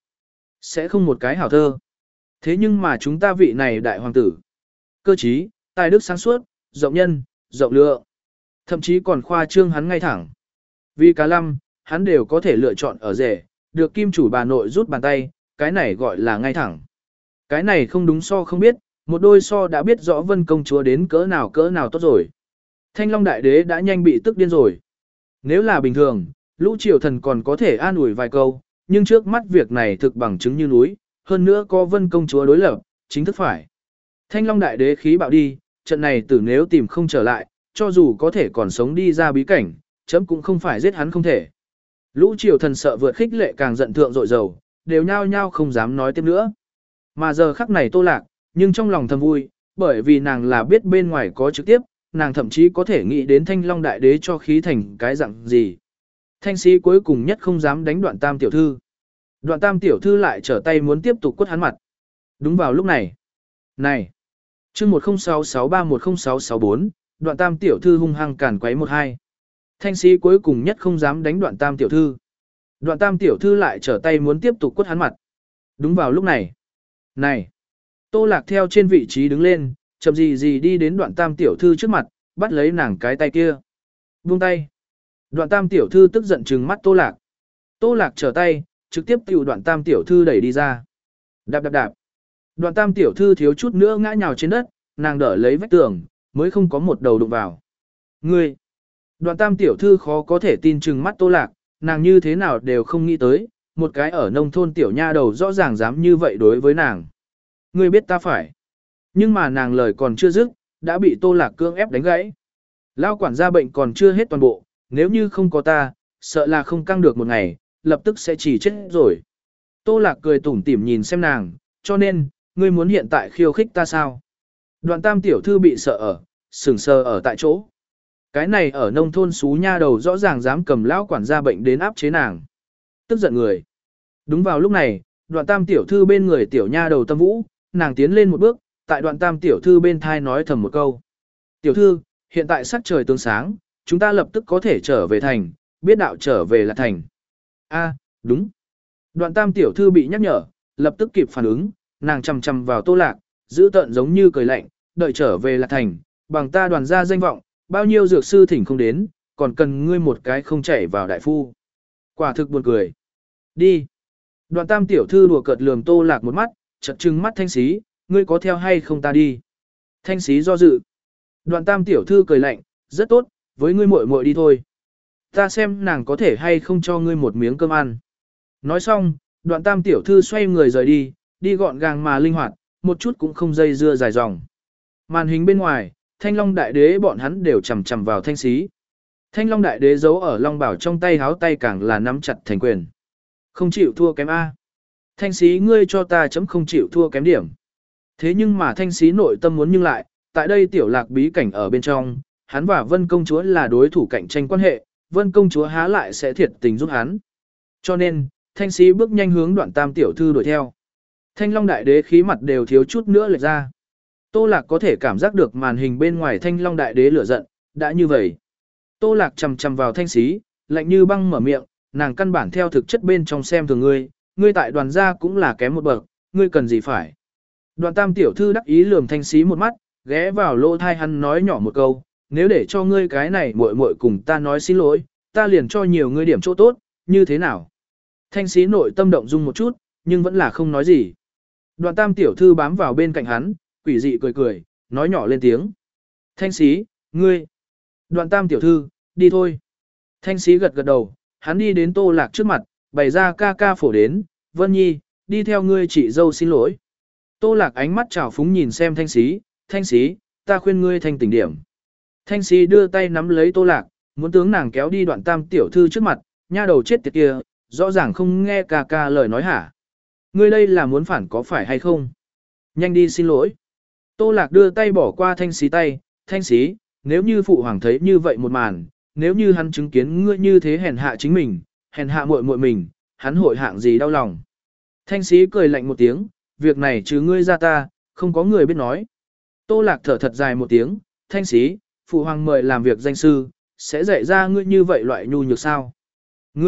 sẽ không một cái hảo thơ. Thế nhưng mà chúng ta vị này đại hoàng tử, cơ trí, tài đức sáng suốt, rộng nhân, rộng lượng, thậm chí còn khoa trương hắn ngay thẳng. Vì cá lăm, hắn đều có thể lựa chọn ở rể, được kim chủ bà nội rút bàn tay, cái này gọi là ngay thẳng. Cái này không đúng so không biết, một đôi so đã biết rõ Vân công chúa đến cỡ nào cỡ nào tốt rồi. Thanh Long đại đế đã nhanh bị tức điên rồi. Nếu là bình thường, lũ triều thần còn có thể an ủi vài câu, nhưng trước mắt việc này thực bằng chứng như núi, hơn nữa có Vân công chúa đối lập, chính thức phải. Thanh Long đại đế khí bạo đi, trận này tử nếu tìm không trở lại, cho dù có thể còn sống đi ra bí cảnh, chấm cũng không phải giết hắn không thể. Lũ triều thần sợ vượt khích lệ càng giận thượng dội dầu, đều nhao nhao không dám nói tiếp nữa. Mà giờ khắc này Tô Lạc, nhưng trong lòng thầm vui, bởi vì nàng là biết bên ngoài có trực tiếp, nàng thậm chí có thể nghĩ đến Thanh Long đại đế cho khí thành cái dạng gì. Thanh sĩ cuối cùng nhất không dám đánh Đoạn Tam tiểu thư. Đoạn Tam tiểu thư lại trở tay muốn tiếp tục quất hắn mặt. Đúng vào lúc này. Này! chương một không sáu sáu ba một không sáu sáu bốn, Đoạn Tam tiểu thư hung hăng cản quấy một hai. Thanh sĩ cuối cùng nhất không dám đánh Đoạn Tam tiểu thư. Đoạn Tam tiểu thư lại trở tay muốn tiếp tục quất hắn mặt. Đúng vào lúc này. Này! Tô Lạc theo trên vị trí đứng lên, chậm gì gì đi đến Đoạn Tam tiểu thư trước mặt, bắt lấy nàng cái tay kia. Buông tay. Đoạn Tam tiểu thư tức giận trừng mắt Tô Lạc. Tô Lạc trở tay, trực tiếp tiểu Đoạn Tam tiểu thư đẩy đi ra. Đạp đạp đạp. Đoạn Tam tiểu thư thiếu chút nữa ngã nhào trên đất, nàng đỡ lấy vách tường, mới không có một đầu đụng vào. Ngươi! Đoạn Tam tiểu thư khó có thể tin trừng mắt Tô Lạc, nàng như thế nào đều không nghĩ tới, một cái ở nông thôn tiểu nha đầu rõ ràng dám như vậy đối với nàng. Ngươi biết ta phải. Nhưng mà nàng lời còn chưa dứt, đã bị Tô Lạc cương ép đánh gãy. Lao quản gia bệnh còn chưa hết toàn bộ, nếu như không có ta, sợ là không căng được một ngày, lập tức sẽ chỉ chết rồi. Tô Lạc cười tủm tỉm nhìn xem nàng, cho nên, ngươi muốn hiện tại khiêu khích ta sao? Đoạn Tam tiểu thư bị sợ ở, sừng sờ ở tại chỗ. Cái này ở nông thôn xú nha đầu rõ ràng dám cầm lão quản gia bệnh đến áp chế nàng. Tức giận người. Đúng vào lúc này, Đoạn Tam tiểu thư bên người tiểu nha đầu Tâm Vũ, nàng tiến lên một bước, tại Đoạn Tam tiểu thư bên thai nói thầm một câu. Tiểu thư, hiện tại sắc trời tương sáng, chúng ta lập tức có thể trở về thành, biết đạo trở về là thành. A, đúng. Đoạn Tam tiểu thư bị nhắc nhở, lập tức kịp phản ứng, nàng chầm chầm vào Tô Lạc, giữ tợn giống như cười lạnh, đợi trở về là thành, bằng ta đoàn gia danh vọng, bao nhiêu dược sư thỉnh không đến, còn cần ngươi một cái không chảy vào đại phu. Quả thực buồn cười. Đi. Đoạn Tam tiểu thư đùa cợt lườm Tô Lạc một mắt, chợt trừng mắt Thanh Xí, ngươi có theo hay không ta đi. Thanh Xí do dự. Đoạn Tam tiểu thư cười lạnh, rất tốt, với ngươi muội muội đi thôi. Ta xem nàng có thể hay không cho ngươi một miếng cơm ăn. Nói xong, Đoạn Tam tiểu thư xoay người rời đi, đi gọn gàng mà linh hoạt, một chút cũng không dây dưa dài dòng. Màn hình bên ngoài, Thanh Long đại đế bọn hắn đều chầm chầm vào Thanh Xí. Thanh Long đại đế giấu ở Long Bảo trong tay háo tay càng là nắm chặt thành quyền. Không chịu thua kém A. Thanh Xí ngươi cho ta chấm không chịu thua kém điểm. Thế nhưng mà Thanh Xí nội tâm muốn nhưng lại, tại đây tiểu lạc bí cảnh ở bên trong, hắn và Vân công chúa là đối thủ cạnh tranh quan hệ, Vân công chúa há lại sẽ thiệt tình giúp hắn. Cho nên, Thanh Xí bước nhanh hướng Đoạn Tam tiểu thư đuổi theo. Thanh Long đại đế khí mặt đều thiếu chút nữa lệch ra. Tô Lạc có thể cảm giác được màn hình bên ngoài Thanh Long đại đế lửa giận, đã như vậy. Tô Lạc chầm chầm vào Thanh Xí, lạnh như băng mở miệng, nàng căn bản theo thực chất bên trong xem thường ngươi, ngươi tại đoàn gia cũng là kém một bậc, ngươi cần gì phải. Đoạn Tam tiểu thư đắc ý lườm Thanh Xí một mắt, ghé vào lỗ thai hắn nói nhỏ một câu, nếu để cho ngươi cái này muội muội cùng ta nói xin lỗi, ta liền cho nhiều ngươi điểm chỗ tốt, như thế nào? Thanh Xí nội tâm động dung một chút, nhưng vẫn là không nói gì. Đoạn Tam tiểu thư bám vào bên cạnh hắn, quỷ dị cười cười, nói nhỏ lên tiếng. Thanh Xí, ngươi. Đoạn Tam tiểu thư, đi thôi. Thanh Xí gật gật đầu, hắn đi đến Tô Lạc trước mặt, bày ra ca ca phổ đến, Vân Nhi, đi theo ngươi chị dâu xin lỗi. Tô Lạc ánh mắt trào phúng nhìn xem Thanh Xí, Thanh Xí, ta khuyên ngươi thành tỉnh điểm. Thanh Xí đưa tay nắm lấy Tô Lạc, muốn tướng nàng kéo đi Đoạn Tam tiểu thư trước mặt, nha đầu chết tiệt kia, rõ ràng không nghe ca ca lời nói hả. Ngươi đây là muốn phản có phải hay không? Nhanh đi xin lỗi. Tô Lạc đưa tay bỏ qua Thanh Xí tay, Thanh Xí, nếu như phụ hoàng thấy như vậy một màn, nếu như hắn chứng kiến ngươi như thế hèn hạ chính mình, hèn hạ muội muội mình, hắn hội hạng gì đau lòng. Thanh Xí cười lạnh một tiếng, việc này chứ ngươi ra ta, không có người biết nói. Tô Lạc thở thật dài một tiếng, Thanh Xí, phụ hoàng mời làm việc danh sư, sẽ dạy ra ngươi như vậy loại nhu nhược sao. Ngươi,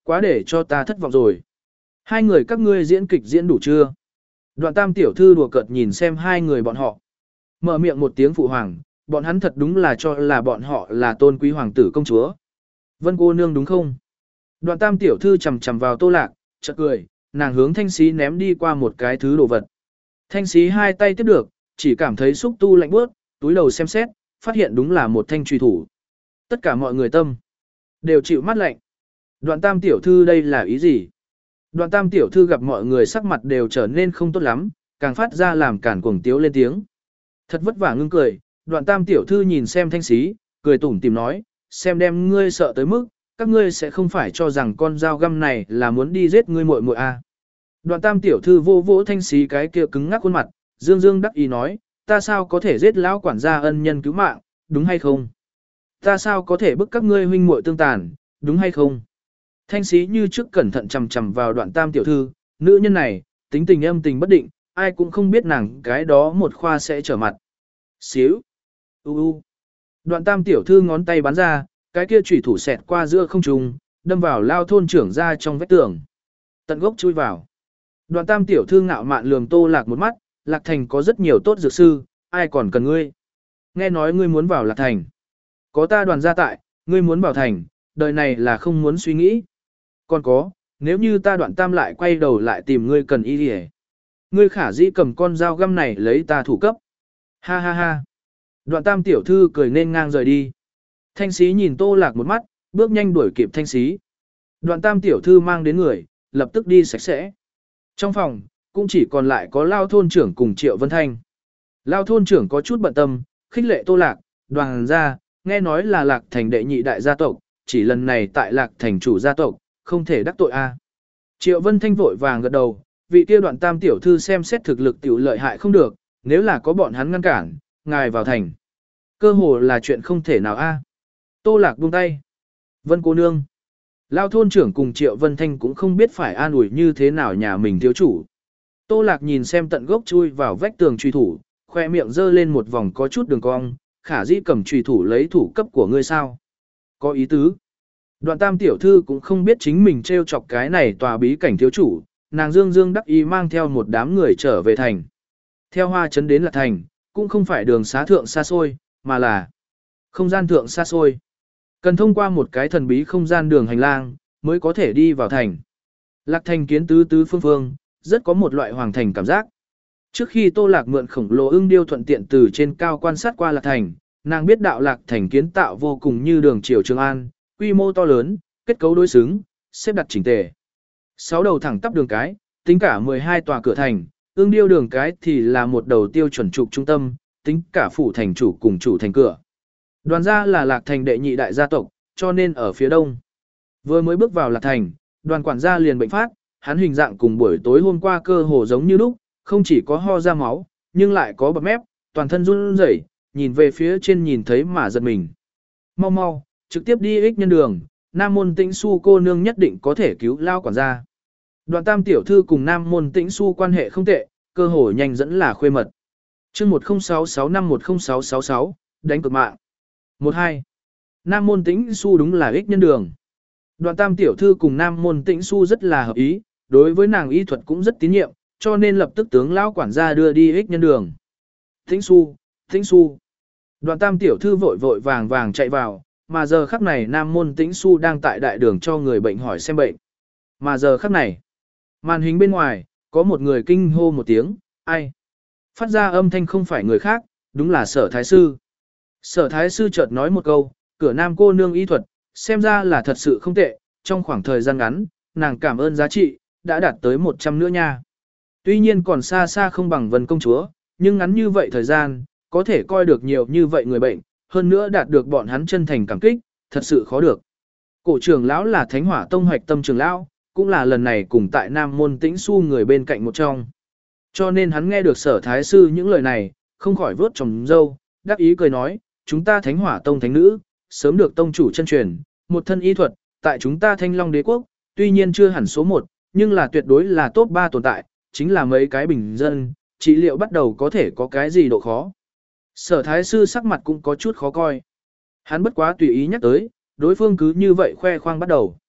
Quá để cho ta thất vọng rồi. Hai người các ngươi diễn kịch diễn đủ chưa? Đoạn tam tiểu thư đùa cợt nhìn xem hai người bọn họ. Mở miệng một tiếng phụ hoàng, bọn hắn thật đúng là cho là bọn họ là tôn quý hoàng tử công chúa. Vân cô nương đúng không? Đoạn tam tiểu thư chầm chầm vào Tô Lạc, chợt cười, nàng hướng thanh sĩ ném đi qua một cái thứ đồ vật. Thanh sĩ hai tay tiếp được, chỉ cảm thấy xúc tu lạnh bước, túi đầu xem xét, phát hiện đúng là một thanh truy thủ. Tất cả mọi người tâm đều chịu mắt lạnh. Đoạn tam tiểu thư đây là ý gì? Đoạn tam tiểu thư gặp mọi người sắc mặt đều trở nên không tốt lắm, càng phát ra làm cản cuồng tiếu lên tiếng. Thật vất vả ngưng cười, đoạn tam tiểu thư nhìn xem thanh sĩ, cười tủm tìm nói, xem đem ngươi sợ tới mức, các ngươi sẽ không phải cho rằng con dao găm này là muốn đi giết ngươi muội muội à. Đoạn tam tiểu thư vô vỗ thanh sĩ cái kia cứng ngắc khuôn mặt, dương dương đắc ý nói, ta sao có thể giết lão quản gia ân nhân cứu mạng, đúng hay không? Ta sao có thể bức các ngươi huynh muội tương tàn, đúng hay không? Thanh sĩ như trước cẩn thận chầm chầm vào đoạn tam tiểu thư, nữ nhân này, tính tình âm tình bất định, ai cũng không biết nàng cái đó một khoa sẽ trở mặt. Xíu. U u. Đoạn tam tiểu thư ngón tay bắn ra, cái kia chủy thủ xẹt qua giữa không trung, đâm vào lao thôn trưởng ra trong vách tường. Tận gốc chui vào. Đoạn tam tiểu thư ngạo mạn lườm Tô Lạc một mắt, Lạc Thành có rất nhiều tốt dược sư, ai còn cần ngươi. Nghe nói ngươi muốn vào Lạc Thành. Có ta đoàn gia tại, ngươi muốn vào thành, đời này là không muốn suy nghĩ. Còn có, nếu như ta đoạn tam lại quay đầu lại tìm ngươi cần y đi. Ngươi khả dĩ cầm con dao găm này lấy ta thủ cấp. Ha ha ha. Đoạn tam tiểu thư cười nên ngang rời đi. Thanh sĩ nhìn Tô Lạc một mắt, bước nhanh đuổi kịp thanh sĩ. Đoạn tam tiểu thư mang đến người, lập tức đi sạch sẽ. Trong phòng, cũng chỉ còn lại có Lao thôn trưởng cùng Triệu Vân Thanh. Lao thôn trưởng có chút bận tâm, khích lệ Tô Lạc, đoàn ra, nghe nói là Lạc Thành đệ nhị đại gia tộc, chỉ lần này tại Lạc Thành chủ gia tộc, không thể đắc tội a. Triệu Vân Thanh vội vàng gật đầu, vị kia đoạn tam tiểu thư xem xét thực lực tiểu lợi hại không được, nếu là có bọn hắn ngăn cản, ngài vào thành. Cơ hồ là chuyện không thể nào a. Tô Lạc buông tay. Vân cô nương. Lao thôn trưởng cùng Triệu Vân Thanh cũng không biết phải an ủi như thế nào nhà mình thiếu chủ. Tô Lạc nhìn xem tận gốc chui vào vách tường truy thủ, khoe miệng dơ lên một vòng có chút đường cong, khả dĩ cầm truy thủ lấy thủ cấp của ngươi sao. Có ý tứ. Đoạn tam tiểu thư cũng không biết chính mình trêu chọc cái này tòa bí cảnh thiếu chủ, nàng dương dương đắc ý mang theo một đám người trở về thành. Theo hoa chấn đến Lạc Thành, cũng không phải đường xá thượng xa xôi, mà là không gian thượng xa xôi. Cần thông qua một cái thần bí không gian đường hành lang, mới có thể đi vào thành. Lạc Thành kiến tứ tứ phương phương, rất có một loại hoàng thành cảm giác. Trước khi Tô Lạc mượn khổng lồ ưng điêu thuận tiện từ trên cao quan sát qua Lạc Thành, nàng biết đạo Lạc Thành kiến tạo vô cùng như đường triều Trường An, quy mô to lớn, kết cấu đối xứng, xếp đặt chỉnh tề. Sáu đầu thẳng tắp đường cái, tính cả mười hai tòa cửa thành, ương điêu đường cái thì là một đầu tiêu chuẩn trục trung tâm, tính cả phủ thành chủ cùng chủ thành cửa. Đoàn gia là Lạc Thành đệ nhị đại gia tộc, cho nên ở phía đông. Vừa mới bước vào Lạc Thành, đoàn quản gia liền bệnh phát, hắn hình dạng cùng buổi tối hôm qua cơ hồ giống như lúc, không chỉ có ho ra máu, nhưng lại có bầm mép, toàn thân run rẩy, nhìn về phía trên nhìn thấy mà giật mình. Mau mau, trực tiếp đi ích nhân đường, Nam môn Tĩnh Xu cô nương nhất định có thể cứu lao quản gia. Đoạn tam tiểu thư cùng Nam môn Tĩnh Xu quan hệ không tệ, cơ hội nhanh dẫn là khuê mật. Chương một không sáu sáu năm một không sáu sáu sáu, đánh cược mạng. một hai. Nam môn Tĩnh Xu đúng là ích nhân đường. Đoạn tam tiểu thư cùng Nam môn Tĩnh Xu rất là hợp ý, đối với nàng y thuật cũng rất tín nhiệm, cho nên lập tức tướng lão quản gia đưa đi ích nhân đường. Tĩnh Xu, Tĩnh Xu. Đoạn tam tiểu thư vội vội vàng vàng chạy vào, mà giờ khắc này Nam môn Tĩnh Xu đang tại đại đường cho người bệnh hỏi xem bệnh. Mà giờ khắc này, màn hình bên ngoài, có một người kinh hô một tiếng, ai? Phát ra âm thanh không phải người khác, đúng là Sở Thái Sư. Sở Thái Sư chợt nói một câu, cửa Nam cô nương y thuật, xem ra là thật sự không tệ, trong khoảng thời gian ngắn, nàng cảm ơn giá trị, đã đạt tới một trăm nữa nha. Tuy nhiên còn xa xa không bằng Vân công chúa, nhưng ngắn như vậy thời gian, có thể coi được nhiều như vậy người bệnh, hơn nữa đạt được bọn hắn chân thành cảm kích, thật sự khó được. Cổ trưởng lão là Thánh Hỏa Tông hoạch tâm trưởng lão, cũng là lần này cùng tại Nam môn Tĩnh Xu người bên cạnh một trong. Cho nên hắn nghe được Sở Thái Sư những lời này, không khỏi vớt trồng dâu, đắc ý cười nói, chúng ta Thánh Hỏa Tông thánh nữ, sớm được tông chủ chân truyền, một thân y thuật, tại chúng ta Thanh Long Đế quốc, tuy nhiên chưa hẳn số một, nhưng là tuyệt đối là top ba tồn tại, chính là mấy cái bình dân, trị liệu bắt đầu có thể có cái gì độ khó. Sở Thái Sư sắc mặt cũng có chút khó coi. Hắn bất quá tùy ý nhắc tới, đối phương cứ như vậy khoe khoang bắt đầu.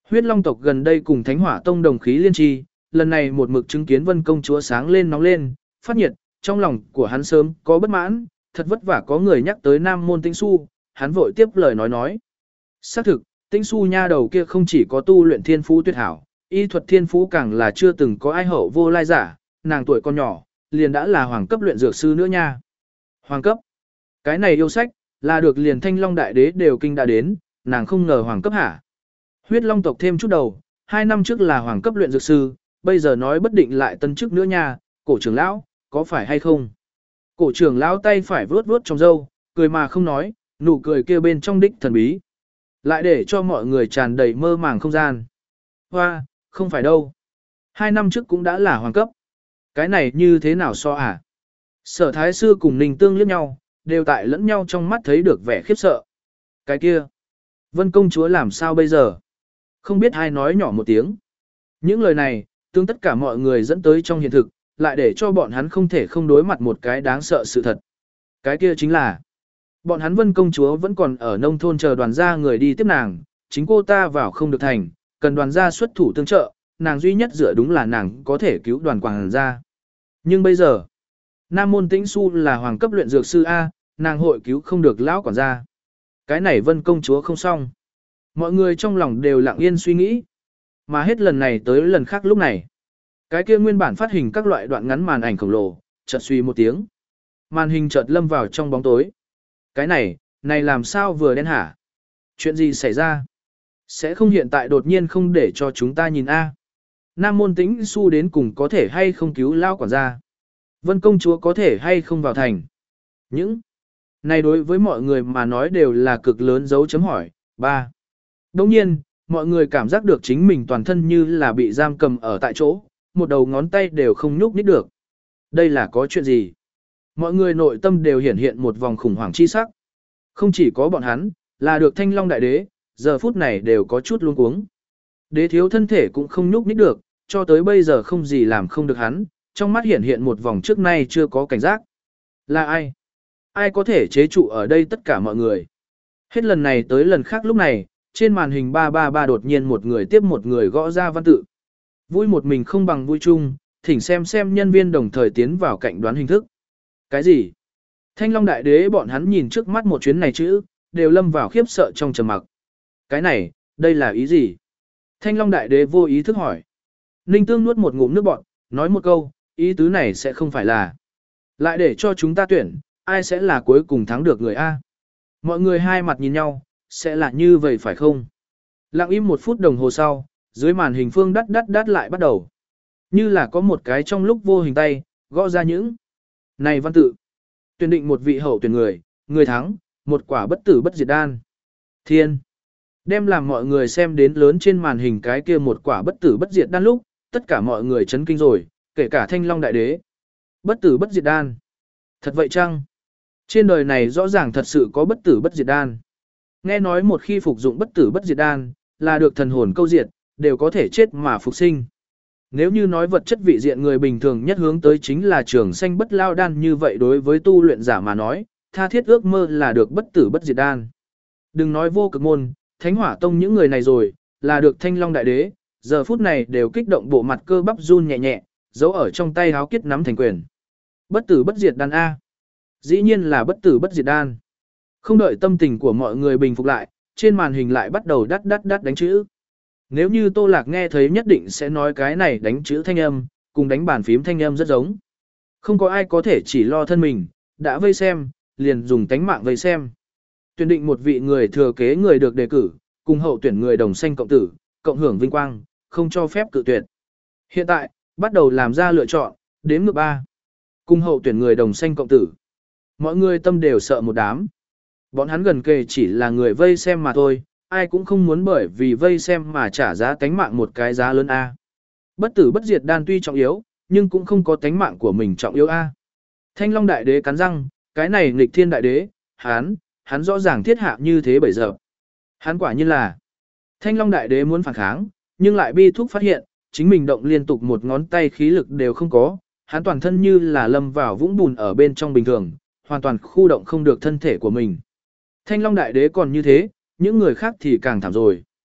Huyết Long tộc gần đây cùng Thánh Hỏa Tông đồng khí liên tri, lần này một mực chứng kiến Vân công chúa sáng lên nóng lên, phát nhiệt, trong lòng của hắn sớm có bất mãn, thật vất vả có người nhắc tới Nam môn Tĩnh Xu, hắn vội tiếp lời nói nói. Xác thực, Tĩnh Xu nha đầu kia không chỉ có tu luyện thiên phú tuyệt hảo, y thuật thiên phú càng là chưa từng có ai hậu vô lai giả, nàng tuổi còn nhỏ, liền đã là hoàng cấp luyện dược sư nữa nha. Hoàng cấp? Cái này yêu sách, là được liền Thanh Long đại đế đều kinh đã đến, nàng không ngờ hoàng cấp hả? Huyết Long tộc thêm chút đầu, hai năm trước là hoàng cấp luyện dược sư, bây giờ nói bất định lại tân chức nữa nha, cổ trưởng lão, có phải hay không? Cổ trưởng lão tay phải vuốt vuốt trong râu, cười mà không nói, nụ cười kia bên trong đích thần bí. Lại để cho mọi người tràn đầy mơ màng không gian. Hoa, không phải đâu. Hai năm trước cũng đã là hoàng cấp. Cái này như thế nào so à? Sở thái sư cùng Ninh Tương liếc nhau, đều tại lẫn nhau trong mắt thấy được vẻ khiếp sợ. Cái kia, Vân công chúa làm sao bây giờ? Không biết ai nói nhỏ một tiếng. Những lời này, tương tất cả mọi người dẫn tới trong hiện thực, lại để cho bọn hắn không thể không đối mặt một cái đáng sợ sự thật. Cái kia chính là, bọn hắn Vân công chúa vẫn còn ở nông thôn chờ đoàn gia người đi tiếp nàng, chính cô ta vào không được thành, cần đoàn gia xuất thủ tương trợ, nàng duy nhất dựa đúng là nàng có thể cứu đoàn quảng gia. Nhưng bây giờ, Nam môn Tĩnh Xu là hoàng cấp luyện dược sư A, nàng hội cứu không được lão quản gia. Cái này Vân công chúa không xong. Mọi người trong lòng đều lặng yên suy nghĩ. Mà hết lần này tới lần khác lúc này. Cái kia nguyên bản phát hình các loại đoạn ngắn màn ảnh khổng lồ, chợt suy một tiếng. Màn hình chợt lâm vào trong bóng tối. Cái này, này làm sao vừa đen hả? Chuyện gì xảy ra? Sẽ không hiện tại đột nhiên không để cho chúng ta nhìn A. Nam môn Tĩnh Xu đến cùng có thể hay không cứu lao quản gia? Vân công chúa có thể hay không vào thành? Những này đối với mọi người mà nói đều là cực lớn dấu chấm hỏi. ba. Đồng nhiên, mọi người cảm giác được chính mình toàn thân như là bị giam cầm ở tại chỗ, một đầu ngón tay đều không nhúc nhích được. Đây là có chuyện gì? Mọi người nội tâm đều hiển hiện một vòng khủng hoảng chi sắc. Không chỉ có bọn hắn, là được Thanh Long đại đế, giờ phút này đều có chút luống cuống. Đế thiếu thân thể cũng không nhúc nhích được, cho tới bây giờ không gì làm không được hắn, trong mắt hiển hiện một vòng trước nay chưa có cảnh giác. Là ai? Ai có thể chế trụ ở đây tất cả mọi người? Hết lần này tới lần khác lúc này, trên màn hình ba ba ba đột nhiên một người tiếp một người gõ ra văn tự. Vui một mình không bằng vui chung, thỉnh xem xem nhân viên đồng thời tiến vào cạnh đoán hình thức. Cái gì? Thanh Long đại đế bọn hắn nhìn trước mắt một chuyến này chữ, đều lâm vào khiếp sợ trong trầm mặc. Cái này, đây là ý gì? Thanh Long đại đế vô ý thức hỏi. Ninh Tương nuốt một ngụm nước bọt, nói một câu, ý tứ này sẽ không phải là. Lại để cho chúng ta tuyển, ai sẽ là cuối cùng thắng được người A. Mọi người hai mặt nhìn nhau, sẽ là như vậy phải không? Lặng im một phút đồng hồ sau, dưới màn hình phương đắt đắt đắt lại bắt đầu. Như là có một cái trong lúc vô hình tay, gõ ra những này văn tự. Tuyển định một vị hậu tuyển người, người thắng, một quả bất tử bất diệt đan. Thiên. Đem làm mọi người xem đến lớn trên màn hình cái kia một quả bất tử bất diệt đan lúc, tất cả mọi người chấn kinh rồi, kể cả Thanh Long đại đế. Bất tử bất diệt đan. Thật vậy chăng? Trên đời này rõ ràng thật sự có bất tử bất diệt đan. Nghe nói một khi phục dụng bất tử bất diệt đan, là được thần hồn câu diệt, đều có thể chết mà phục sinh. Nếu như nói vật chất vị diện người bình thường nhất hướng tới chính là trường sanh bất lao đan như vậy đối với tu luyện giả mà nói, tha thiết ước mơ là được bất tử bất diệt đan. Đừng nói vô cực môn, Thánh Hỏa Tông những người này rồi, là được Thanh Long đại đế, giờ phút này đều kích động bộ mặt cơ bắp run nhẹ nhẹ, giấu ở trong tay háo kiết nắm thành quyền. Bất tử bất diệt đan A. Dĩ nhiên là bất tử bất diệt đan. Không đợi tâm tình của mọi người bình phục lại, trên màn hình lại bắt đầu đắt đắt đắt đánh chữ. Nếu như Tô Lạc nghe thấy nhất định sẽ nói cái này đánh chữ thanh âm, cùng đánh bàn phím thanh âm rất giống. Không có ai có thể chỉ lo thân mình, đã vây xem, liền dùng tánh mạng vây xem. Tuyển định một vị người thừa kế người được đề cử, cùng hậu tuyển người đồng sanh cộng tử, cộng hưởng vinh quang, không cho phép cự tuyệt. Hiện tại, bắt đầu làm ra lựa chọn, đếm ngược ba. Cùng hậu tuyển người đồng sanh cộng tử. Mọi người tâm đều sợ một đám. Bọn hắn gần kề chỉ là người vây xem mà thôi, ai cũng không muốn bởi vì vây xem mà trả giá tánh mạng một cái giá lớn A. Bất tử bất diệt đan tuy trọng yếu, nhưng cũng không có tánh mạng của mình trọng yếu A. Thanh Long đại đế cắn răng, cái này nghịch thiên đại đế, hắn, hắn rõ ràng thiết hạ như thế bây giờ. Hắn quả nhiên là Thanh Long đại đế muốn phản kháng, nhưng lại bi thúc phát hiện, chính mình động liên tục một ngón tay khí lực đều không có, hắn toàn thân như là lâm vào vũng bùn ở bên trong bình thường, hoàn toàn khu động không được thân thể của mình. Thanh Long đại đế còn như thế, những người khác thì càng thảm rồi.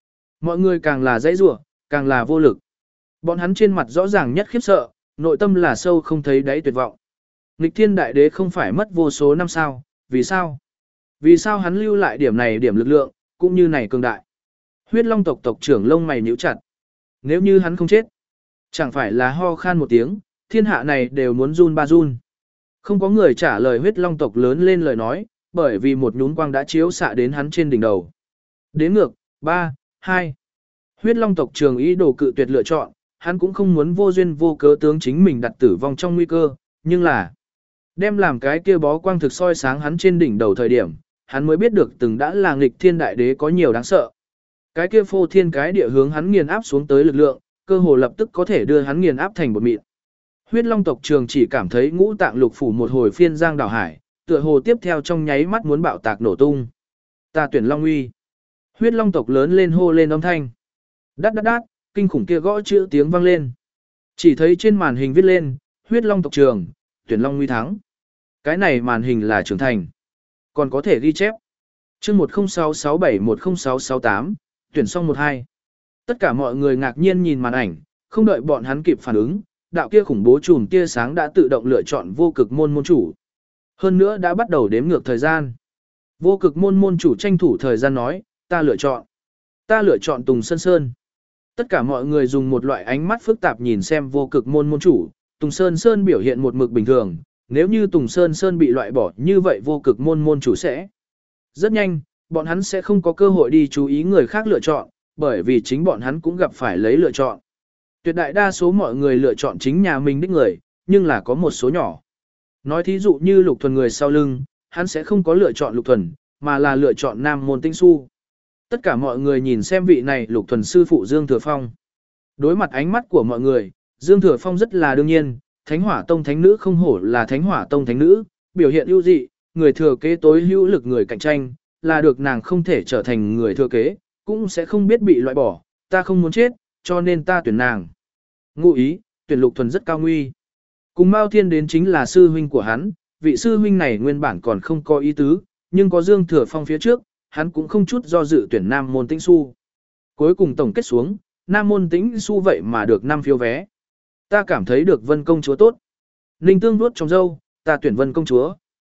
Mọi người càng là dãy rủa, càng là vô lực. Bọn hắn trên mặt rõ ràng nhất khiếp sợ, nội tâm là sâu không thấy đáy tuyệt vọng. Nghịch thiên đại đế không phải mất vô số năm sao, vì sao? Vì sao hắn lưu lại điểm này điểm lực lượng, cũng như này cường đại? Huyết Long tộc tộc trưởng lông mày nhíu chặt. Nếu như hắn không chết, chẳng phải là ho khan một tiếng, thiên hạ này đều muốn run ba run. Không có người trả lời Huyết Long tộc lớn lên lời nói, bởi vì một nhún quang đã chiếu xạ đến hắn trên đỉnh đầu. Đến ngược, ba, hai. Huyết Long tộc trường ý đồ cự tuyệt lựa chọn, hắn cũng không muốn vô duyên vô cớ tướng chính mình đặt tử vong trong nguy cơ, nhưng là đem làm cái kia bó quang thực soi sáng hắn trên đỉnh đầu thời điểm, hắn mới biết được từng đã là nghịch thiên đại đế có nhiều đáng sợ. Cái kia phô thiên cái địa hướng hắn nghiền áp xuống tới lực lượng, cơ hồ lập tức có thể đưa hắn nghiền áp thành bột mịn. Huyết Long tộc trường chỉ cảm thấy ngũ tạng lục phủ một hồi phiên giang đảo hải, tựa hồ tiếp theo trong nháy mắt muốn bạo tạc nổ tung. Ta tuyển Long uy. Huyết Long tộc lớn lên hô lên âm thanh. Đát đát đát, kinh khủng kia gõ chữ tiếng vang lên. Chỉ thấy trên màn hình viết lên, Huyết Long tộc trường, tuyển Long uy thắng. Cái này màn hình là trưởng thành. Còn có thể ghi chép. Chương một không sáu sáu bảy một không sáu sáu tám, tuyển xong một hai. Tất cả mọi người ngạc nhiên nhìn màn ảnh, không đợi bọn hắn kịp phản ứng, đạo kia khủng bố chùm tia sáng đã tự động lựa chọn vô cực môn môn chủ. Hơn nữa đã bắt đầu đếm ngược thời gian. Vô cực môn môn chủ tranh thủ thời gian nói, ta lựa chọn. Ta lựa chọn Tùng Sơn Sơn. Tất cả mọi người dùng một loại ánh mắt phức tạp nhìn xem vô cực môn môn chủ, Tùng Sơn Sơn biểu hiện một mực bình thường, nếu như Tùng Sơn Sơn bị loại bỏ như vậy vô cực môn môn chủ sẽ. Rất nhanh, bọn hắn sẽ không có cơ hội đi chú ý người khác lựa chọn, bởi vì chính bọn hắn cũng gặp phải lấy lựa chọn. Tuyệt đại đa số mọi người lựa chọn chính nhà mình đích người, nhưng là có một số nhỏ. Nói thí dụ như Lục Thuần người sau lưng, hắn sẽ không có lựa chọn Lục Thuần, mà là lựa chọn Nam Môn Tĩnh Xu. Tất cả mọi người nhìn xem vị này Lục Thuần sư phụ Dương Thừa Phong. Đối mặt ánh mắt của mọi người, Dương Thừa Phong rất là đương nhiên, Thánh Hỏa Tông thánh nữ không hổ là Thánh Hỏa Tông thánh nữ, biểu hiện ưu dị, người thừa kế tối hữu lực người cạnh tranh, là được nàng không thể trở thành người thừa kế, cũng sẽ không biết bị loại bỏ, ta không muốn chết, cho nên ta tuyển nàng. Ngụ ý, tuyển Lục Thuần rất cao nguy. Cùng Mao Thiên đến chính là sư huynh của hắn, vị sư huynh này nguyên bản còn không có ý tứ, nhưng có Dương Thừa Phong phía trước, hắn cũng không chút do dự tuyển Nam Môn Tĩnh Xu. Cuối cùng tổng kết xuống, Nam Môn Tĩnh Xu vậy mà được năm phiếu vé. Ta cảm thấy được Vân công chúa tốt. Ninh Tương vuốt trong râu, ta tuyển Vân công chúa.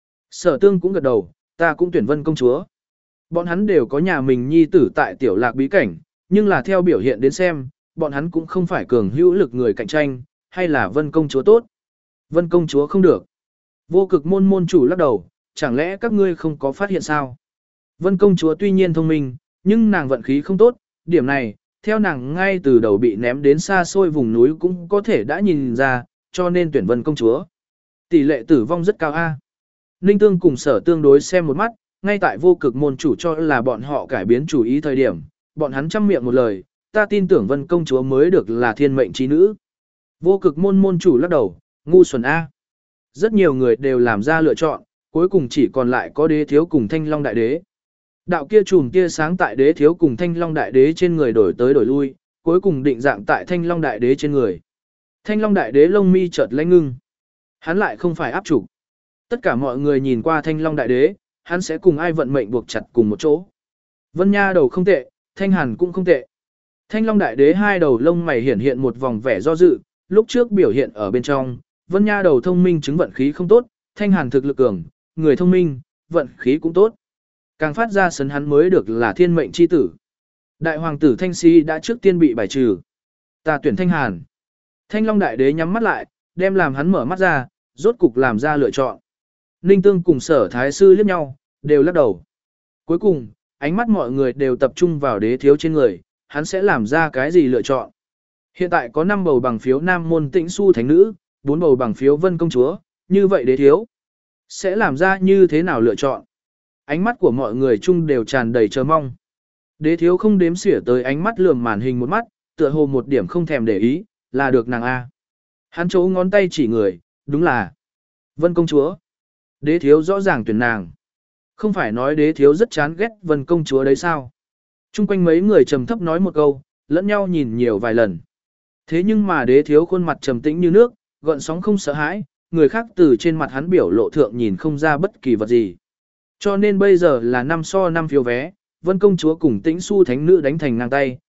Sở Tương cũng gật đầu, ta cũng tuyển Vân công chúa. Bọn hắn đều có nhà mình nhi tử tại tiểu lạc bí cảnh, nhưng là theo biểu hiện đến xem, bọn hắn cũng không phải cường hữu lực người cạnh tranh, hay là Vân công chúa tốt. Vân công chúa không được. Vô cực môn môn chủ lắc đầu, chẳng lẽ các ngươi không có phát hiện sao? Vân công chúa tuy nhiên thông minh, nhưng nàng vận khí không tốt, điểm này, theo nàng ngay từ đầu bị ném đến xa xôi vùng núi cũng có thể đã nhìn ra, cho nên tuyển Vân công chúa. Tỷ lệ tử vong rất cao a. Ninh Tương cùng Sở Tương đối xem một mắt, ngay tại vô cực môn chủ cho là bọn họ cải biến chủ ý thời điểm, bọn hắn chăm miệng một lời, ta tin tưởng Vân công chúa mới được là thiên mệnh trí nữ. Vô cực môn môn chủ lắc đầu, ngu xuẩn a. Rất nhiều người đều làm ra lựa chọn, cuối cùng chỉ còn lại có Đế Thiếu cùng Thanh Long đại đế. Đạo kia chùm tia sáng tại Đế Thiếu cùng Thanh Long đại đế trên người đổi tới đổi lui, cuối cùng định dạng tại Thanh Long đại đế trên người. Thanh Long đại đế lông mi chợt lãnh ngưng. Hắn lại không phải áp chủ. Tất cả mọi người nhìn qua Thanh Long đại đế, hắn sẽ cùng ai vận mệnh buộc chặt cùng một chỗ. Vân Nha đầu không tệ, Thanh Hàn cũng không tệ. Thanh Long đại đế hai đầu lông mày hiển hiện một vòng vẻ do dự, lúc trước biểu hiện ở bên trong, Vân Nha đầu thông minh chứng vận khí không tốt, Thanh Hàn thực lực cường, người thông minh, vận khí cũng tốt. Càng phát ra sấn hắn mới được là thiên mệnh chi tử. Đại hoàng tử Thanh Si đã trước tiên bị bài trừ. Ta tuyển Thanh Hàn. Thanh Long đại đế nhắm mắt lại, đem làm hắn mở mắt ra, rốt cục làm ra lựa chọn. Ninh Tương cùng Sở Thái sư liếc nhau, đều lắc đầu. Cuối cùng, ánh mắt mọi người đều tập trung vào Đế Thiếu trên người, hắn sẽ làm ra cái gì lựa chọn. Hiện tại có năm bầu bằng phiếu Nam Môn Tĩnh Xu thánh nữ, bốn bầu bằng phiếu Vân công chúa, như vậy Đế Thiếu sẽ làm ra như thế nào lựa chọn. Ánh mắt của mọi người chung đều tràn đầy chờ mong. Đế Thiếu không đếm xỉa tới ánh mắt lườm màn hình một mắt, tựa hồ một điểm không thèm để ý, là được nàng A. Hắn chấu ngón tay chỉ người, đúng là Vân công chúa. Đế Thiếu rõ ràng tuyển nàng. Không phải nói Đế Thiếu rất chán ghét Vân công chúa đấy sao? Trung quanh mấy người trầm thấp nói một câu, lẫn nhau nhìn nhiều vài lần. Thế nhưng mà Đế Thiếu khuôn mặt trầm tĩnh như nước, gợn sóng không sợ hãi, người khác từ trên mặt hắn biểu lộ thượng nhìn không ra bất kỳ vật gì. Cho nên bây giờ là năm so năm phiếu vé, Vân công chúa cùng Tĩnh Xu thánh nữ đánh thành ngang tay,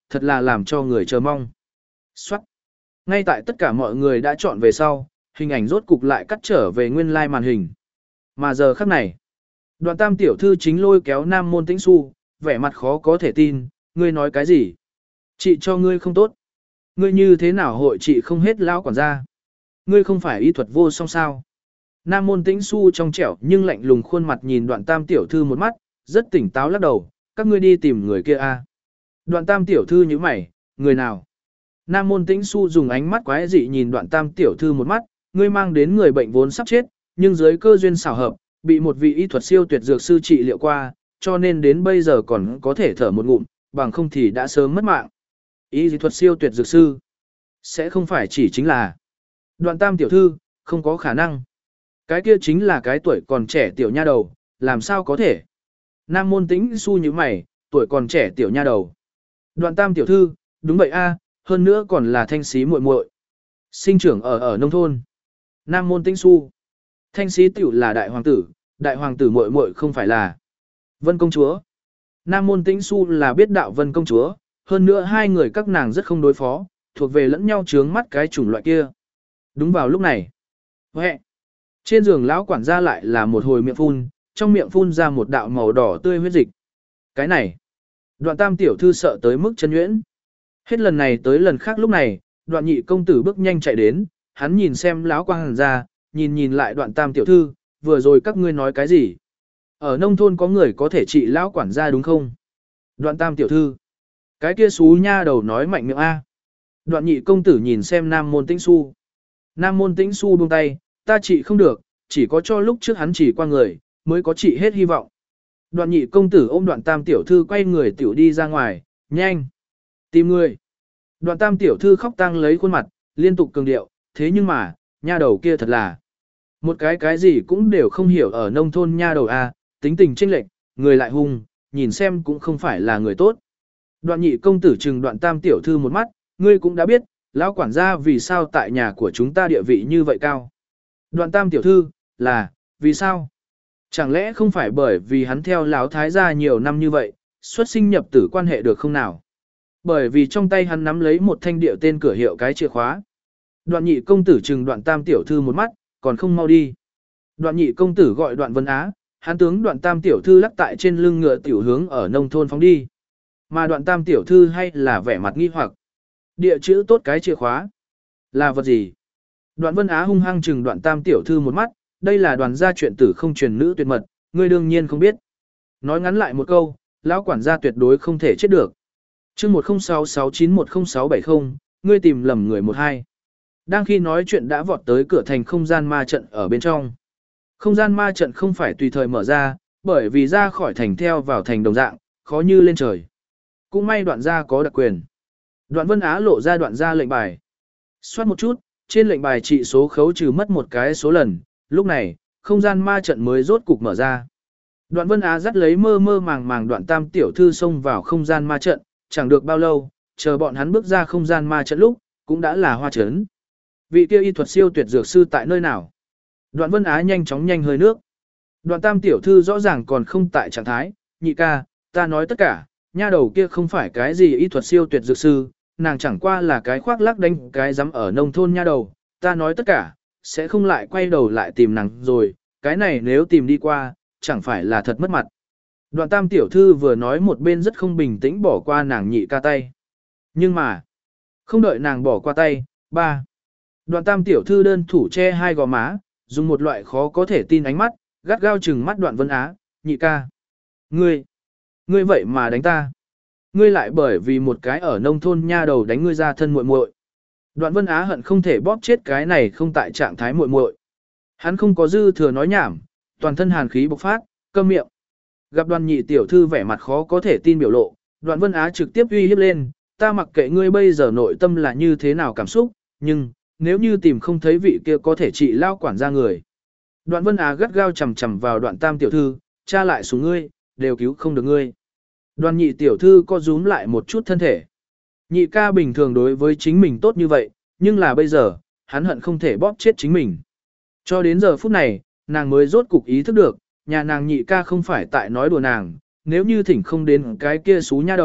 thật là làm cho người chờ mong. Soát. Ngay tại tất cả mọi người đã chọn về sau, hình ảnh rốt cục lại cắt trở về nguyên lai màn hình. Mà giờ khắc này, Đoạn Tam tiểu thư chính lôi kéo Nam Môn Tĩnh Xu, vẻ mặt khó có thể tin, ngươi nói cái gì? Chị cho ngươi không tốt. Ngươi như thế nào hội chị không hết lão quản gia? Ngươi không phải y thuật vô song sao? Nam Môn Tĩnh Xu trong trẻo nhưng lạnh lùng khuôn mặt nhìn Đoạn Tam tiểu thư một mắt, rất tỉnh táo lắc đầu, các ngươi đi tìm người kia a. Đoạn Tam tiểu thư nhíu mày, người nào? Nam Môn Tĩnh Xu dùng ánh mắt quái dị nhìn Đoạn Tam tiểu thư một mắt, ngươi mang đến người bệnh vốn sắp chết, nhưng dưới cơ duyên xảo hợp, bị một vị y thuật siêu tuyệt dược sư trị liệu qua, cho nên đến bây giờ còn có thể thở một ngụm, bằng không thì đã sớm mất mạng. Y thuật siêu tuyệt dược sư, sẽ không phải chỉ chính là Đoạn Tam tiểu thư, không có khả năng. Cái kia chính là cái tuổi còn trẻ tiểu nha đầu, làm sao có thể? Nam Môn Tĩnh Xu như mày, tuổi còn trẻ tiểu nha đầu. Đoạn Tam tiểu thư, đúng vậy a, hơn nữa còn là thanh xí muội muội. Sinh trưởng ở ở nông thôn. Nam Môn Tĩnh Xu. Thanh xí tiểu là đại hoàng tử, đại hoàng tử muội muội không phải là Vân công chúa. Nam Môn Tĩnh Xu là biết đạo Vân công chúa, hơn nữa hai người các nàng rất không đối phó, thuộc về lẫn nhau chướng mắt cái chủng loại kia. Đúng vào lúc này, huệ, trên giường lão quản gia lại là một hồi miệng phun, trong miệng phun ra một đạo màu đỏ tươi huyết dịch. Cái này, Đoạn Tam tiểu thư sợ tới mức chân nhuyễn. Hết lần này tới lần khác lúc này, Đoạn Nhị công tử bước nhanh chạy đến, hắn nhìn xem lão quản gia, nhìn nhìn lại Đoạn Tam tiểu thư, vừa rồi các ngươi nói cái gì? Ở nông thôn có người có thể trị lão quản gia đúng không? Đoạn Tam tiểu thư, cái kia xú nha đầu nói mạnh miệng a. Đoạn Nhị công tử nhìn xem Nam Môn Tĩnh Xu. Nam Môn Tĩnh Xu buông tay, ta trị không được, chỉ có cho lúc trước hắn chỉ qua người, mới có trị hết hy vọng. Đoạn Nhị công tử ôm Đoạn Tam tiểu thư quay người tiểu đi ra ngoài, nhanh, tìm người. Đoạn Tam tiểu thư khóc tang lấy khuôn mặt, liên tục cường điệu, thế nhưng mà, nha đầu kia thật là một cái cái gì cũng đều không hiểu ở nông thôn nha đầu a, tính tình chênh lệch, người lại hung, nhìn xem cũng không phải là người tốt. Đoạn Nhị công tử trừng Đoạn Tam tiểu thư một mắt, ngươi cũng đã biết, lão quản gia vì sao tại nhà của chúng ta địa vị như vậy cao. Đoạn Tam tiểu thư, là, vì sao? Chẳng lẽ không phải bởi vì hắn theo lão thái gia nhiều năm như vậy, xuất sinh nhập tử quan hệ được không nào? Bởi vì trong tay hắn nắm lấy một thanh điệu tên cửa hiệu cái chìa khóa. Đoạn Nhị công tử trừng Đoạn Tam tiểu thư một mắt, còn không mau đi. Đoạn Nhị công tử gọi Đoạn Vân Á, hắn tướng Đoạn Tam tiểu thư lắc tại trên lưng ngựa tiểu hướng ở nông thôn phóng đi. Mà Đoạn Tam tiểu thư hay là vẻ mặt nghi hoặc. Địa chữ tốt cái chìa khóa. Là vật gì? Đoạn Vân Á hung hăng trừng Đoạn Tam tiểu thư một mắt, đây là đoàn gia chuyện tử không truyền nữ tuyệt mật, ngươi đương nhiên không biết. Nói ngắn lại một câu, lão quản gia tuyệt đối không thể chết được. Chương một không sáu sáu chín một không sáu bảy không, ngươi tìm lầm người một hai. Đang khi nói chuyện đã vọt tới cửa thành không gian ma trận ở bên trong. Không gian ma trận không phải tùy thời mở ra, bởi vì ra khỏi thành theo vào thành đồng dạng, khó như lên trời. Cũng may Đoạn gia có đặc quyền. Đoạn Vân Á lộ ra Đoạn gia lệnh bài. Xoát một chút, trên lệnh bài trị số khấu trừ mất một cái số lần, lúc này, không gian ma trận mới rốt cục mở ra. Đoạn Vân Á dắt lấy mơ mơ màng màng Đoạn Tam tiểu thư xông vào không gian ma trận, chẳng được bao lâu, chờ bọn hắn bước ra không gian ma trận lúc, cũng đã là hoa trấn. Vị kia y thuật siêu tuyệt dược sư tại nơi nào? Đoạn Vân Á nhanh chóng nhanh hơi nước. Đoạn Tam tiểu thư rõ ràng còn không tại trạng thái, nhị ca, ta nói tất cả, nha đầu kia không phải cái gì y thuật siêu tuyệt dược sư, nàng chẳng qua là cái khoác lác đánh cái dám ở nông thôn nha đầu, ta nói tất cả, sẽ không lại quay đầu lại tìm nàng rồi, cái này nếu tìm đi qua, chẳng phải là thật mất mặt. Đoạn Tam tiểu thư vừa nói một bên rất không bình tĩnh bỏ qua nàng nhị ca tay. Nhưng mà, không đợi nàng bỏ qua tay, ba. Đoạn Tam tiểu thư đơn thủ che hai gò má, dùng một loại khó có thể tin ánh mắt, gắt gao chừng mắt Đoạn Vân Á, nhị ca. Ngươi, ngươi vậy mà đánh ta. Ngươi lại bởi vì một cái ở nông thôn nha đầu đánh ngươi ra thân muội muội. Đoạn Vân Á hận không thể bóp chết cái này không tại trạng thái muội muội. Hắn không có dư thừa nói nhảm, toàn thân hàn khí bộc phát, câm miệng. Gặp Đoàn Nhị tiểu thư vẻ mặt khó có thể tin biểu lộ, Đoạn Vân Á trực tiếp uy hiếp lên, ta mặc kệ ngươi bây giờ nội tâm là như thế nào cảm xúc, nhưng nếu như tìm không thấy vị kia có thể trị lao quản gia người. Đoạn Vân Á gắt gao chầm chầm vào Đoạn Tam tiểu thư, cha lại xuống ngươi, đều cứu không được ngươi. Đoàn Nhị tiểu thư co rúm lại một chút thân thể. Nhị ca bình thường đối với chính mình tốt như vậy, nhưng là bây giờ, hắn hận không thể bóp chết chính mình. Cho đến giờ phút này, nàng mới rốt cục ý thức được, nhà nàng nhị ca không phải tại nói đùa nàng, nếu như thỉnh không đến cái kia xú nha đầu,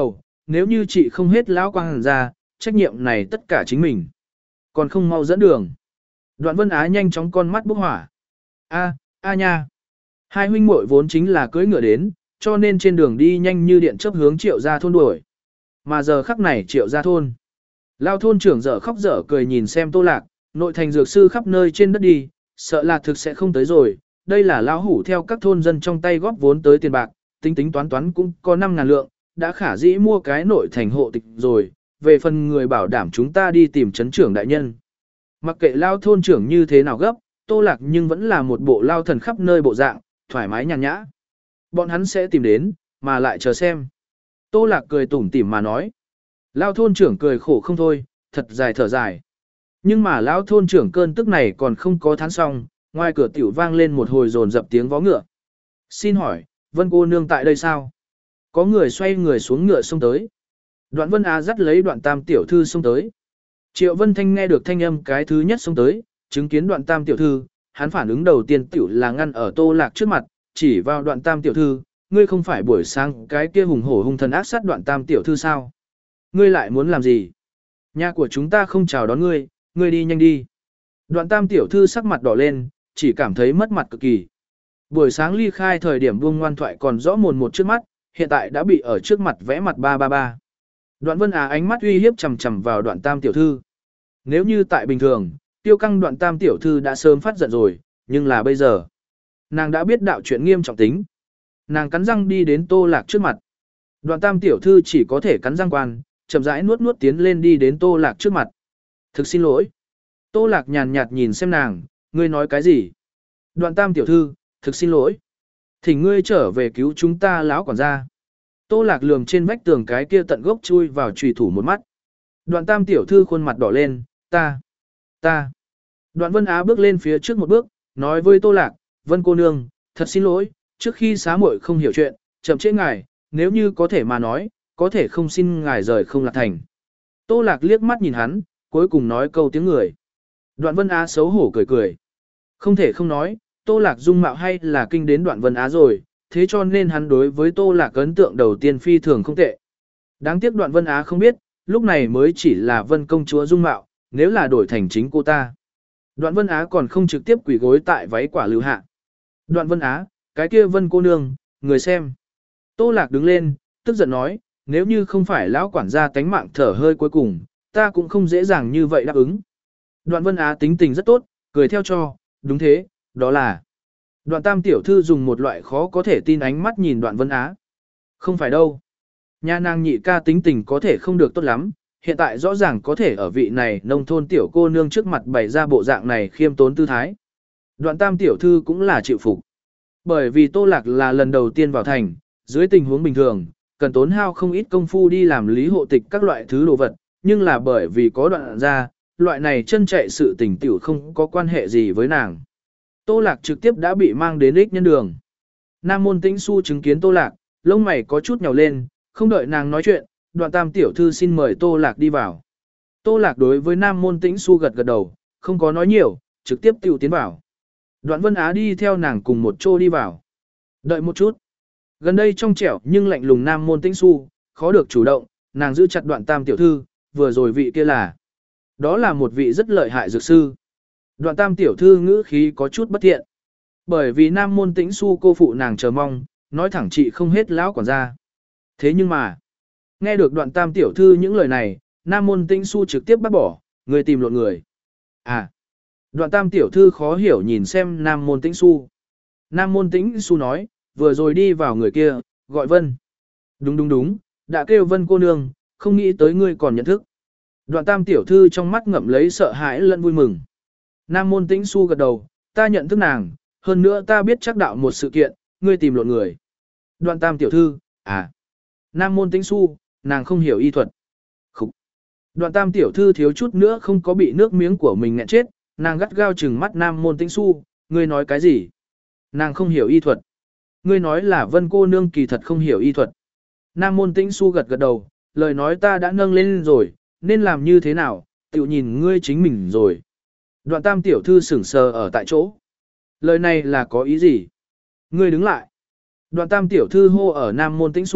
nếu như chị không hết lão quang ra, trách nhiệm này tất cả chính mình. Còn không mau dẫn đường. Đoạn Vân Á nhanh chóng con mắt bốc hỏa. A, a nha. Hai huynh muội vốn chính là cưỡi ngựa đến, cho nên trên đường đi nhanh như điện chớp hướng Triệu gia thôn đuổi. Mà giờ khắc này Triệu gia thôn. Lao thôn trưởng dở khóc dở cười nhìn xem Tô Lạc, nội thành dược sư khắp nơi trên đất đi, sợ là thực sẽ không tới rồi. Đây là lão hủ theo các thôn dân trong tay góp vốn tới tiền bạc, tính tính toán toán cũng có năm ngàn lượng, đã khả dĩ mua cái nội thành hộ tịch rồi, về phần người bảo đảm chúng ta đi tìm chấn trưởng đại nhân. Mặc kệ lao thôn trưởng như thế nào gấp, Tô Lạc nhưng vẫn là một bộ lao thần khắp nơi bộ dạng, thoải mái nhàn nhã. Bọn hắn sẽ tìm đến, mà lại chờ xem. Tô Lạc cười tủm tỉm mà nói. Lao thôn trưởng cười khổ không thôi, thật dài thở dài. Nhưng mà lão thôn trưởng cơn tức này còn không có thán xong, ngoài cửa tiểu vang lên một hồi dồn dập tiếng vó ngựa. Xin hỏi, Vân cô nương tại đây sao? Có người xoay người xuống ngựa xông tới. Đoạn Vân Á dắt lấy Đoạn Tam tiểu thư xông tới. Triệu Vân Thanh nghe được thanh âm cái thứ nhất xông tới, chứng kiến Đoạn Tam tiểu thư, hắn phản ứng đầu tiên tiểu là ngăn ở Tô Lạc trước mặt, chỉ vào Đoạn Tam tiểu thư, ngươi không phải buổi sáng cái kia hùng hổ hung thần ác sát Đoạn Tam tiểu thư sao? Ngươi lại muốn làm gì? Nhà của chúng ta không chào đón ngươi, ngươi đi nhanh đi. Đoạn Tam tiểu thư sắc mặt đỏ lên, chỉ cảm thấy mất mặt cực kỳ. Buổi sáng ly khai thời điểm buông ngoan thoại còn rõ mồn một trước mắt, hiện tại đã bị ở trước mặt vẽ mặt ba ba ba. Đoạn Vân Á ánh mắt uy hiếp chằm chằm vào Đoạn Tam tiểu thư. Nếu như tại bình thường, tiêu căng Đoạn Tam tiểu thư đã sớm phát giận rồi, nhưng là bây giờ, nàng đã biết đạo chuyện nghiêm trọng tính. Nàng cắn răng đi đến Tô Lạc trước mặt. Đoạn Tam tiểu thư chỉ có thể cắn răng quan, chậm rãi nuốt nuốt tiến lên đi đến Tô Lạc trước mặt. Thực xin lỗi. Tô Lạc nhàn nhạt nhìn xem nàng, ngươi nói cái gì? Đoạn Tam tiểu thư, thực xin lỗi. Thỉnh ngươi trở về cứu chúng ta lão quản gia. Tô Lạc lườm trên vách tường cái kia tận gốc chui vào chùy thủ một mắt. Đoạn Tam tiểu thư khuôn mặt đỏ lên, ta, ta. Đoạn Vân Á bước lên phía trước một bước, nói với Tô Lạc, Vân cô nương, thật xin lỗi, trước khi xá muội không hiểu chuyện, chậm trễ ngài, nếu như có thể mà nói, có thể không xin ngài rời không Lạc thành. Tô Lạc liếc mắt nhìn hắn, cuối cùng nói câu tiếng người. Đoạn Vân Á xấu hổ cười cười. Không thể không nói, Tô Lạc dung mạo hay là kinh đến Đoạn Vân Á rồi, thế cho nên hắn đối với Tô Lạc ấn tượng đầu tiên phi thường không tệ. Đáng tiếc Đoạn Vân Á không biết, lúc này mới chỉ là Vân công chúa dung mạo, nếu là đổi thành chính cô ta. Đoạn Vân Á còn không trực tiếp quỳ gối tại váy quả lưu hạ. Đoạn Vân Á, cái kia Vân cô nương, người xem. Tô Lạc đứng lên, tức giận nói, nếu như không phải lão quản gia tánh mạng thở hơi cuối cùng, ta cũng không dễ dàng như vậy đáp ứng. Đoạn Vân Á tính tình rất tốt, cười theo cho, đúng thế, đó là. Đoạn Tam tiểu thư dùng một loại khó có thể tin ánh mắt nhìn Đoạn Vân Á. Không phải đâu. Nhà nàng nhị ca tính tình có thể không được tốt lắm, hiện tại rõ ràng có thể ở vị này nông thôn tiểu cô nương trước mặt bày ra bộ dạng này khiêm tốn tư thái. Đoạn Tam tiểu thư cũng là chịu phục. Bởi vì Tô Lạc là lần đầu tiên vào thành, dưới tình huống bình thường, cần tốn hao không ít công phu đi làm lý hộ tịch các loại thứ đồ vật, nhưng là bởi vì có Đoạn ra, loại này chân chạy sự tình tiểu không có quan hệ gì với nàng. Tô Lạc trực tiếp đã bị mang đến ích nhân đường. Nam Môn Tĩnh Xu chứng kiến Tô Lạc, lông mày có chút nhào lên, không đợi nàng nói chuyện, Đoạn Tam tiểu thư xin mời Tô Lạc đi vào. Tô Lạc đối với Nam Môn Tĩnh Xu gật gật đầu, không có nói nhiều, trực tiếp tiểu tiến vào. Đoạn Vân Á đi theo nàng cùng một chỗ đi vào. Đợi một chút. Gần đây trong trẻo nhưng lạnh lùng Nam Môn Tĩnh Xu, khó được chủ động, nàng giữ chặt Đoạn Tam tiểu thư, vừa rồi vị kia là. Đó là một vị rất lợi hại dược sư. Đoạn Tam tiểu thư ngữ khí có chút bất thiện. Bởi vì Nam Môn Tĩnh Xu cô phụ nàng chờ mong, nói thẳng chị không hết lão quản gia. Thế nhưng mà, nghe được Đoạn Tam tiểu thư những lời này, Nam Môn Tĩnh Xu trực tiếp bắt bỏ, người tìm lộn người. À, Đoạn Tam tiểu thư khó hiểu nhìn xem Nam Môn Tĩnh Xu. Nam Môn Tĩnh Xu nói, vừa rồi đi vào người kia, gọi Vân. Đúng đúng đúng, đã kêu Vân cô nương, không nghĩ tới ngươi còn nhận thức. Đoạn Tam tiểu thư trong mắt ngậm lấy sợ hãi lẫn vui mừng. Nam Môn Tĩnh Xu gật đầu, ta nhận thức nàng, hơn nữa ta biết chắc đạo một sự kiện, ngươi tìm lộn người. Đoạn Tam tiểu thư, à. Nam Môn Tĩnh Xu, nàng không hiểu y thuật. Khúc. Đoạn Tam tiểu thư thiếu chút nữa không có bị nước miếng của mình nghẹn chết, nàng gắt gao trừng mắt Nam Môn Tĩnh Xu, ngươi nói cái gì? Nàng không hiểu y thuật. Ngươi nói là Vân cô nương kỳ thật không hiểu y thuật. Nam Môn Tĩnh Xu gật gật đầu, lời nói ta đã nâng lên rồi, nên làm như thế nào, tự nhìn ngươi chính mình rồi. Đoạn Tam tiểu thư sững sờ ở tại chỗ. Lời này là có ý gì? Ngươi đứng lại. Đoạn Tam tiểu thư hô ở Nam Môn Tĩnh Xu,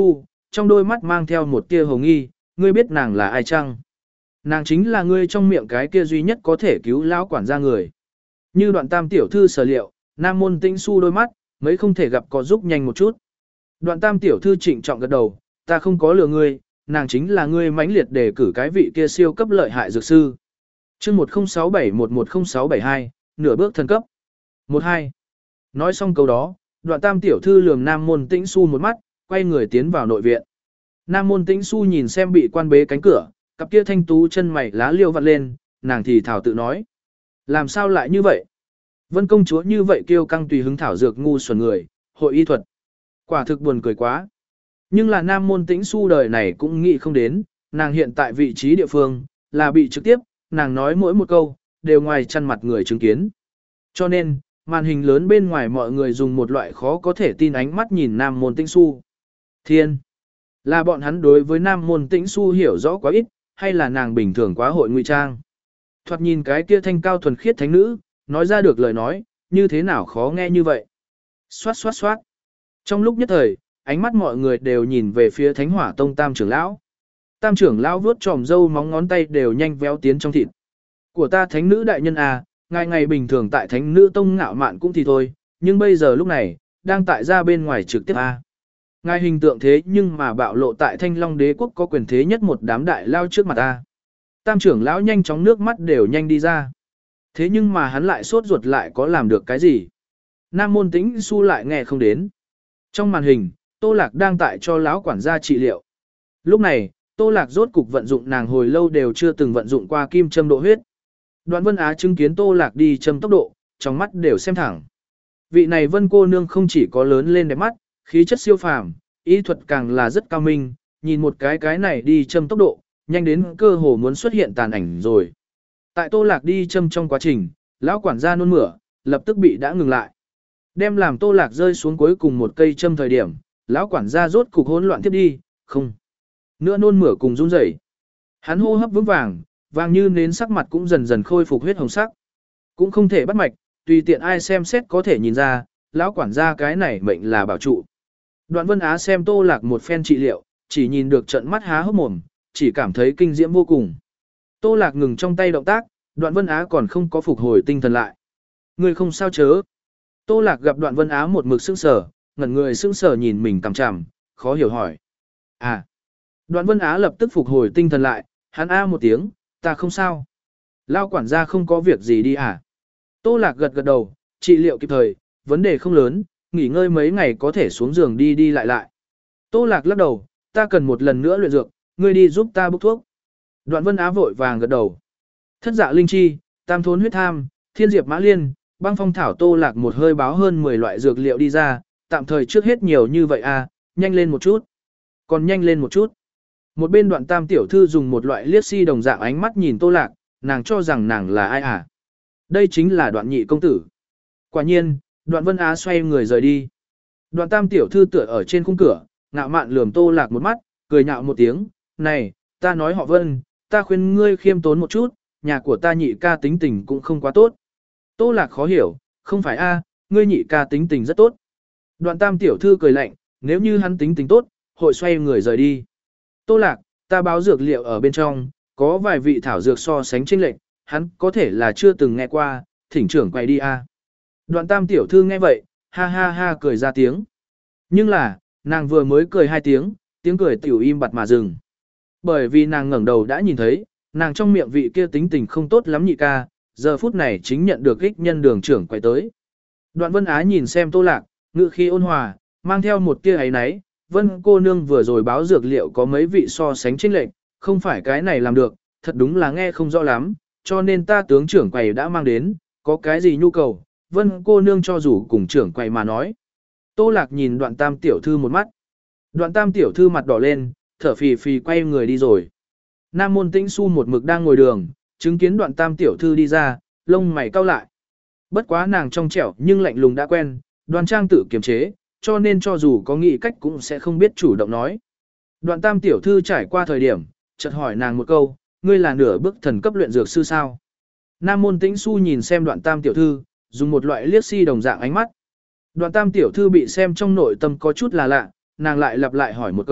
trong đôi mắt mang theo một tia hồ nghi, ngươi biết nàng là ai chăng? Nàng chính là ngươi trong miệng cái kia duy nhất có thể cứu lão quản gia người. Như Đoạn Tam tiểu thư sở liệu, Nam Môn Tĩnh Xu đôi mắt, mấy không thể gặp có giúp nhanh một chút. Đoạn Tam tiểu thư trịnh trọng gật đầu, ta không có lừa ngươi, nàng chính là ngươi mãnh liệt đề cử cái vị kia siêu cấp lợi hại dược sư. Chương một không sáu bảy một một không sáu bảy hai, nửa bước thần cấp. một hai. Nói xong câu đó, Đoạn Tam tiểu thư lườm Nam Môn Tĩnh Xu một mắt, quay người tiến vào nội viện. Nam Môn Tĩnh Xu nhìn xem bị quan bế cánh cửa, cặp kia thanh tú chân mày lá liêu vặn lên, nàng thì thảo tự nói: làm sao lại như vậy? Vân công chúa như vậy kiêu căng tùy hứng thảo dược ngu xuẩn người, hội y thuật. Quả thực buồn cười quá. Nhưng là Nam Môn Tĩnh Xu đời này cũng nghĩ không đến, nàng hiện tại vị trí địa phương, là bị trực tiếp, nàng nói mỗi một câu, đều ngoài chăn mặt người chứng kiến. Cho nên, màn hình lớn bên ngoài mọi người dùng một loại khó có thể tin ánh mắt nhìn Nam Môn Tĩnh Xu. Thiên! Là bọn hắn đối với Nam Môn Tĩnh Xu hiểu rõ quá ít, hay là nàng bình thường quá hội ngụy trang? Thoạt nhìn cái kia thanh cao thuần khiết thánh nữ, nói ra được lời nói, như thế nào khó nghe như vậy? Xoát xoát xoát. Trong lúc nhất thời, ánh mắt mọi người đều nhìn về phía Thánh Hỏa Tông Tam trưởng lão. Tam trưởng lão vuốt tròm râu móng ngón tay đều nhanh véo tiến trong thịt. Của ta thánh nữ đại nhân à, ngày ngày bình thường tại thánh nữ tông ngạo mạn cũng thì thôi, nhưng bây giờ lúc này, đang tại ra bên ngoài trực tiếp à. Ngài hình tượng thế nhưng mà bạo lộ tại Thanh Long Đế quốc có quyền thế nhất một đám đại lao trước mặt ta. Tam trưởng lão nhanh chóng nước mắt đều nhanh đi ra. Thế nhưng mà hắn lại sốt ruột lại có làm được cái gì? Nam Môn Tĩnh Xu lại nghe không đến. Trong màn hình, Tô Lạc đang tại cho lão quản gia trị liệu. Lúc này, Tô Lạc rốt cục vận dụng nàng hồi lâu đều chưa từng vận dụng qua kim châm độ huyết. Đoạn Vân Á chứng kiến Tô Lạc đi châm tốc độ, trong mắt đều xem thẳng. Vị này Vân cô nương không chỉ có lớn lên đẹp mắt, khí chất siêu phàm, y thuật càng là rất cao minh, nhìn một cái cái này đi châm tốc độ, nhanh đến cơ hồ muốn xuất hiện tàn ảnh rồi. Tại Tô Lạc đi châm trong quá trình, lão quản gia nôn mửa, lập tức bị đã ngừng lại. Đem làm Tô Lạc rơi xuống cuối cùng một cây châm thời điểm, lão quản gia rốt cục hỗn loạn tiếp đi, không. Nữa nôn mửa cùng run rẩy. Hắn hô hấp vững vàng, vàng như nến sắc mặt cũng dần dần khôi phục huyết hồng sắc. Cũng không thể bắt mạch, tùy tiện ai xem xét có thể nhìn ra, lão quản gia cái này mệnh là bảo trụ. Đoạn Vân Á xem Tô Lạc một phen trị liệu, chỉ nhìn được trận mắt há hốc mồm, chỉ cảm thấy kinh diễm vô cùng. Tô Lạc ngừng trong tay động tác, Đoạn Vân Á còn không có phục hồi tinh thần lại. Người không sao chớ. Tô Lạc gặp Đoạn Vân Á một mực sững sờ, ngẩn người sững sờ nhìn mình cằm chằm, khó hiểu hỏi. À. Đoạn Vân Á lập tức phục hồi tinh thần lại, hắn a một tiếng, ta không sao. Lao quản gia không có việc gì đi à. Tô Lạc gật gật đầu, trị liệu kịp thời, vấn đề không lớn, nghỉ ngơi mấy ngày có thể xuống giường đi đi lại lại. Tô Lạc lắc đầu, ta cần một lần nữa luyện dược, ngươi đi giúp ta bốc thuốc. Đoạn Vân Á vội vàng gật đầu. Thất dạ linh chi, tam thốn huyết tham, thiên diệp mã liên, băng phong thảo. Tô Lạc một hơi báo hơn mười loại dược liệu đi ra, tạm thời trước hết nhiều như vậy à, nhanh lên một chút. Còn nhanh lên một chút. Một bên Đoạn Tam tiểu thư dùng một loại liếc si đồng dạng ánh mắt nhìn Tô Lạc, nàng cho rằng nàng là ai à? Đây chính là Đoạn nhị công tử. Quả nhiên, Đoạn Vân Á xoay người rời đi. Đoạn Tam tiểu thư tựa ở trên khung cửa, ngạo mạn lườm Tô Lạc một mắt, cười nhạo một tiếng, này, ta nói họ Vân, ta khuyên ngươi khiêm tốn một chút, nhà của ta nhị ca tính tình cũng không quá tốt. Tô Lạc khó hiểu, không phải a, ngươi nhị ca tính tình rất tốt. Đoạn Tam tiểu thư cười lạnh, nếu như hắn tính tình tốt, hội xoay người rời đi. Tô Lạc, ta báo dược liệu ở bên trong, có vài vị thảo dược so sánh chênh lệch, hắn có thể là chưa từng nghe qua, thỉnh trưởng quay đi a. Đoạn Tam tiểu thư nghe vậy, ha ha ha cười ra tiếng. Nhưng là, nàng vừa mới cười hai tiếng, tiếng cười tiểu im bặt mà dừng. Bởi vì nàng ngẩng đầu đã nhìn thấy, nàng trong miệng vị kia tính tình không tốt lắm nhị ca, giờ phút này chính nhận được ích nhân đường trưởng quay tới. Đoạn Vân Á nhìn xem Tô Lạc, ngữ khí ôn hòa, mang theo một tia ấy náy, Vân cô nương vừa rồi báo dược liệu có mấy vị so sánh chênh lệch, không phải cái này làm được, thật đúng là nghe không rõ lắm, cho nên ta tướng trưởng quầy đã mang đến, có cái gì nhu cầu, Vân cô nương cho dù cùng trưởng quầy mà nói. Tô Lạc nhìn Đoạn Tam tiểu thư một mắt. Đoạn Tam tiểu thư mặt đỏ lên, thở phì phì quay người đi rồi. Nam Môn Tĩnh Xu một mực đang ngồi đường, chứng kiến Đoạn Tam tiểu thư đi ra, lông mày cau lại. Bất quá nàng trong trẻo nhưng lạnh lùng đã quen, Đoan trang tự kiềm chế, cho nên cho dù có nghĩ cách cũng sẽ không biết chủ động nói. Đoạn Tam tiểu thư trải qua thời điểm, chợt hỏi nàng một câu, ngươi là nửa bước thần cấp luyện dược sư sao? Nam Môn Tĩnh Xu nhìn xem Đoạn Tam tiểu thư, dùng một loại liếc si đồng dạng ánh mắt. Đoạn Tam tiểu thư bị xem trong nội tâm có chút là lạ, nàng lại lặp lại hỏi một câu,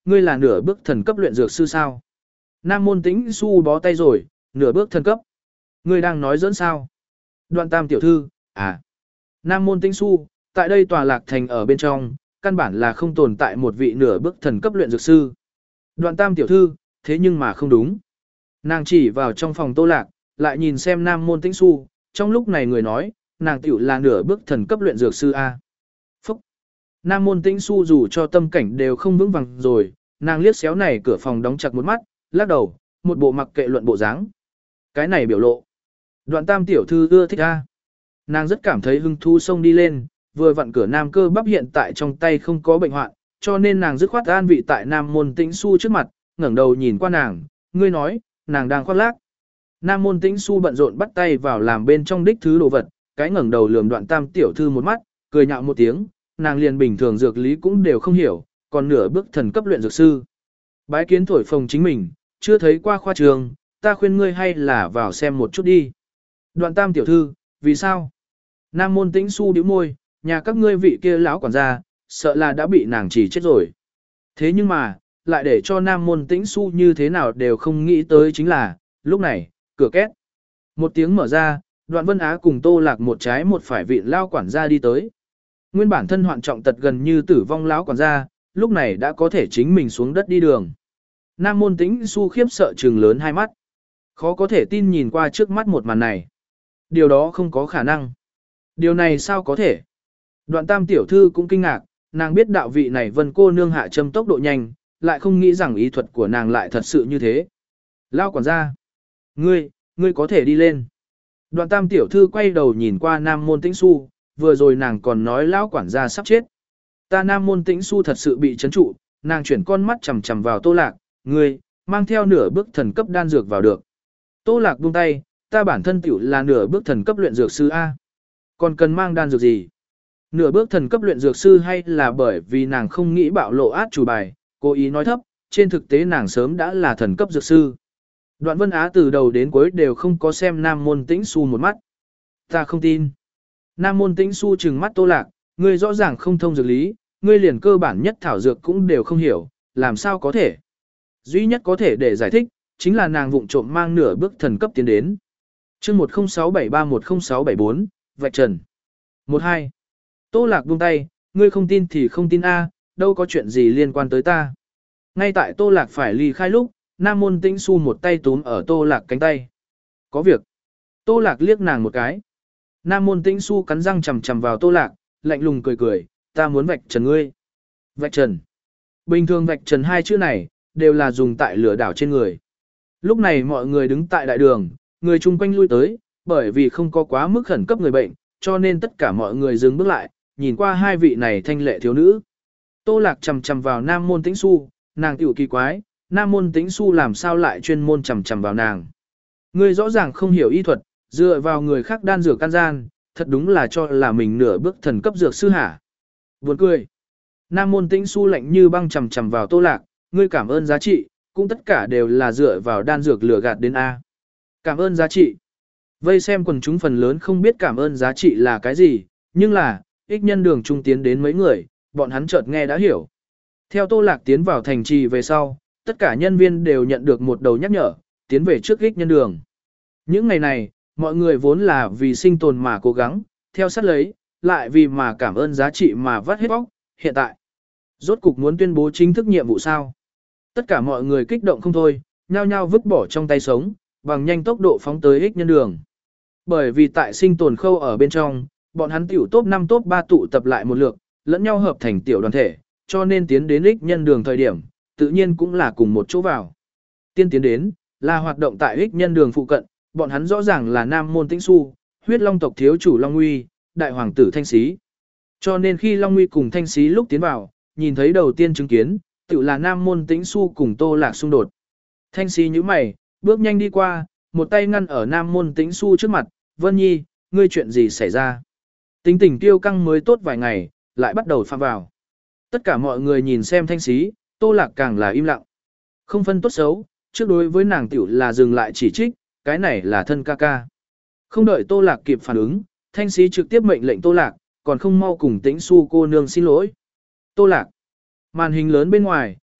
ngươi là nửa bước thần cấp luyện dược sư sao? Nam môn tĩnh su bó tay rồi, nửa bước thần cấp. Ngươi đang nói dẫn sao? Đoạn tam tiểu thư, à. Nam môn tĩnh su, tại đây tòa lạc thành ở bên trong, căn bản là không tồn tại một vị nửa bước thần cấp luyện dược sư. Đoạn tam tiểu thư, thế nhưng mà không đúng. Nàng chỉ vào trong phòng Tô Lạc, lại nhìn xem Nam môn tĩnh su, trong lúc này người nói, nàng tiểu là nửa bước thần cấp luyện dược sư A. Phúc! Nam môn tĩnh su dù cho tâm cảnh đều không vững vàng rồi, nàng liếc xéo này cửa phòng đóng chặt một mắt, lắc đầu, một bộ mặc kệ luận bộ dáng. Cái này biểu lộ. Đoạn tam tiểu thư ưa thích A. Nàng rất cảm thấy hứng thú xông đi lên, vừa vặn cửa nam cơ bắp hiện tại trong tay không có bệnh hoạn, cho nên nàng dứt khoát an vị tại Nam môn tĩnh su trước mặt, ngẩng đầu nhìn qua nàng, ngươi nói, nàng đang khoác lác. Nam môn tĩnh su bận rộn bắt tay vào làm bên trong đích thứ đồ vật, cái ngẩng đầu lườm đoạn tam tiểu thư một mắt, cười nhạo một tiếng, nàng liền bình thường dược lý cũng đều không hiểu, còn nửa bước thần cấp luyện dược sư. Bái kiến thổi phồng chính mình, chưa thấy qua khoa trường, ta khuyên ngươi hay là vào xem một chút đi. Đoạn tam tiểu thư, vì sao? Nam môn tĩnh su bĩu môi, nhà các ngươi vị kia lão quản gia, sợ là đã bị nàng chỉ chết rồi. Thế nhưng mà, lại để cho nam môn tĩnh su như thế nào đều không nghĩ tới chính là, lúc này, cửa két. Một tiếng mở ra, Đoạn Vân Á cùng Tô Lạc một trái một phải vị lao quản gia đi tới. Nguyên bản thân hoạn trọng tật gần như tử vong lão quản gia, lúc này đã có thể chính mình xuống đất đi đường. Nam môn tĩnh su khiếp sợ trừng lớn hai mắt. Khó có thể tin nhìn qua trước mắt một màn này. Điều đó không có khả năng. Điều này sao có thể? Đoạn tam tiểu thư cũng kinh ngạc, nàng biết đạo vị này Vân cô nương hạ châm tốc độ nhanh, lại không nghĩ rằng ý thuật của nàng lại thật sự như thế. Lao quản gia. Ngươi, ngươi có thể đi lên. Đoạn tam tiểu thư quay đầu nhìn qua nam môn tĩnh su, vừa rồi nàng còn nói lão quản gia sắp chết. Ta nam môn tĩnh su thật sự bị chấn trụ, nàng chuyển con mắt chằm chằm vào Tô Lạc, ngươi, mang theo nửa bước thần cấp đan dược vào được. Tô Lạc buông tay, ta bản thân tiểu là nửa bước thần cấp luyện dược sư A. Còn cần mang đan dược gì? Nửa bước thần cấp luyện dược sư hay là bởi vì nàng không nghĩ bạo lộ át chủ bài, cố ý nói thấp, trên thực tế nàng sớm đã là thần cấp dược sư. Đoạn Vân Á từ đầu đến cuối đều không có xem Nam môn tĩnh su một mắt. Ta không tin. Nam môn tĩnh su trừng mắt Tô Lạc, ngươi rõ ràng không thông dược lý, ngươi liền cơ bản nhất thảo dược cũng đều không hiểu, làm sao có thể. Duy nhất có thể để giải thích, chính là nàng vụng trộm mang nửa bước thần cấp tiến đến. chương một không sáu bảy ba một không sáu bảy bốn, vạch trần. một hai. Tô Lạc buông tay, ngươi không tin thì không tin A, đâu có chuyện gì liên quan tới ta. Ngay tại Tô Lạc phải ly khai lúc, Nam môn tĩnh su một tay túm ở Tô Lạc cánh tay. Có việc. Tô Lạc liếc nàng một cái. Nam môn tĩnh su cắn răng chầm chầm vào Tô Lạc, lạnh lùng cười cười, ta muốn vạch trần ngươi. Vạch trần. Bình thường vạch trần hai chữ này, đều là dùng tại lửa đảo trên người. Lúc này mọi người đứng tại đại đường, người chung quanh lui tới, bởi vì không có quá mức khẩn cấp người bệnh, cho nên tất cả mọi người dừng bước lại, nhìn qua hai vị này thanh lệ thiếu nữ. Tô Lạc chầm chầm vào Nam môn tĩnh su, nàng tiểu kỳ quái, Nam môn tĩnh su làm sao lại chuyên môn chầm chầm vào nàng. Ngươi rõ ràng không hiểu y thuật, dựa vào người khác đan dược can gian, thật đúng là cho là mình nửa bước thần cấp dược sư hả. Buồn cười. Nam môn tĩnh su lạnh như băng chầm chầm vào Tô Lạc, ngươi cảm ơn giá trị, cũng tất cả đều là dựa vào đan dược lừa gạt đến A. Cảm ơn giá trị. Vây xem quần chúng phần lớn không biết cảm ơn giá trị là cái gì, nhưng là, ích nhân đường trung tiến đến mấy người, bọn hắn chợt nghe đã hiểu. Theo Tô Lạc tiến vào thành trì về sau, tất cả nhân viên đều nhận được một đầu nhắc nhở, tiến về trước ích nhân đường. Những ngày này, mọi người vốn là vì sinh tồn mà cố gắng, theo sát lấy, lại vì mà cảm ơn giá trị mà vắt hết bóc, hiện tại. Rốt cục muốn tuyên bố chính thức nhiệm vụ sao. Tất cả mọi người kích động không thôi, nhao nhao vứt bỏ trong tay sống, bằng nhanh tốc độ phóng tới ích nhân đường. Bởi vì tại sinh tồn khâu ở bên trong, bọn hắn tiểu top năm top ba tụ tập lại một lượt, lẫn nhau hợp thành tiểu đoàn thể, cho nên tiến đến ích nhân đường thời điểm, tự nhiên cũng là cùng một chỗ vào. Tiên tiến đến, là hoạt động tại ích nhân đường phụ cận, bọn hắn rõ ràng là Nam môn tĩnh su, huyết long tộc thiếu chủ Long Nguy, đại hoàng tử Thanh Xí. Cho nên khi Long Nguy cùng Thanh Xí lúc tiến vào, nhìn thấy đầu tiên chứng kiến, tự là Nam môn tĩnh su cùng Tô Lạc xung đột. Thanh Xí nhíu mày, bước nhanh đi qua, một tay ngăn ở Nam môn tĩnh su trước mặt, Vân Nhi, ngươi chuyện gì xảy ra? Tính tình tiêu căng mới tốt vài ngày, lại bắt đầu phạm vào. Tất cả mọi người nhìn xem Thanh Xí, Tô Lạc càng là im lặng. Không phân tốt xấu, trước đối với nàng tiểu là dừng lại chỉ trích, cái này là thân ca ca. Không đợi Tô Lạc kịp phản ứng, Thanh Xí trực tiếp mệnh lệnh Tô Lạc, còn không mau cùng Tĩnh Su cô nương xin lỗi. Tô Lạc. Màn hình lớn bên ngoài,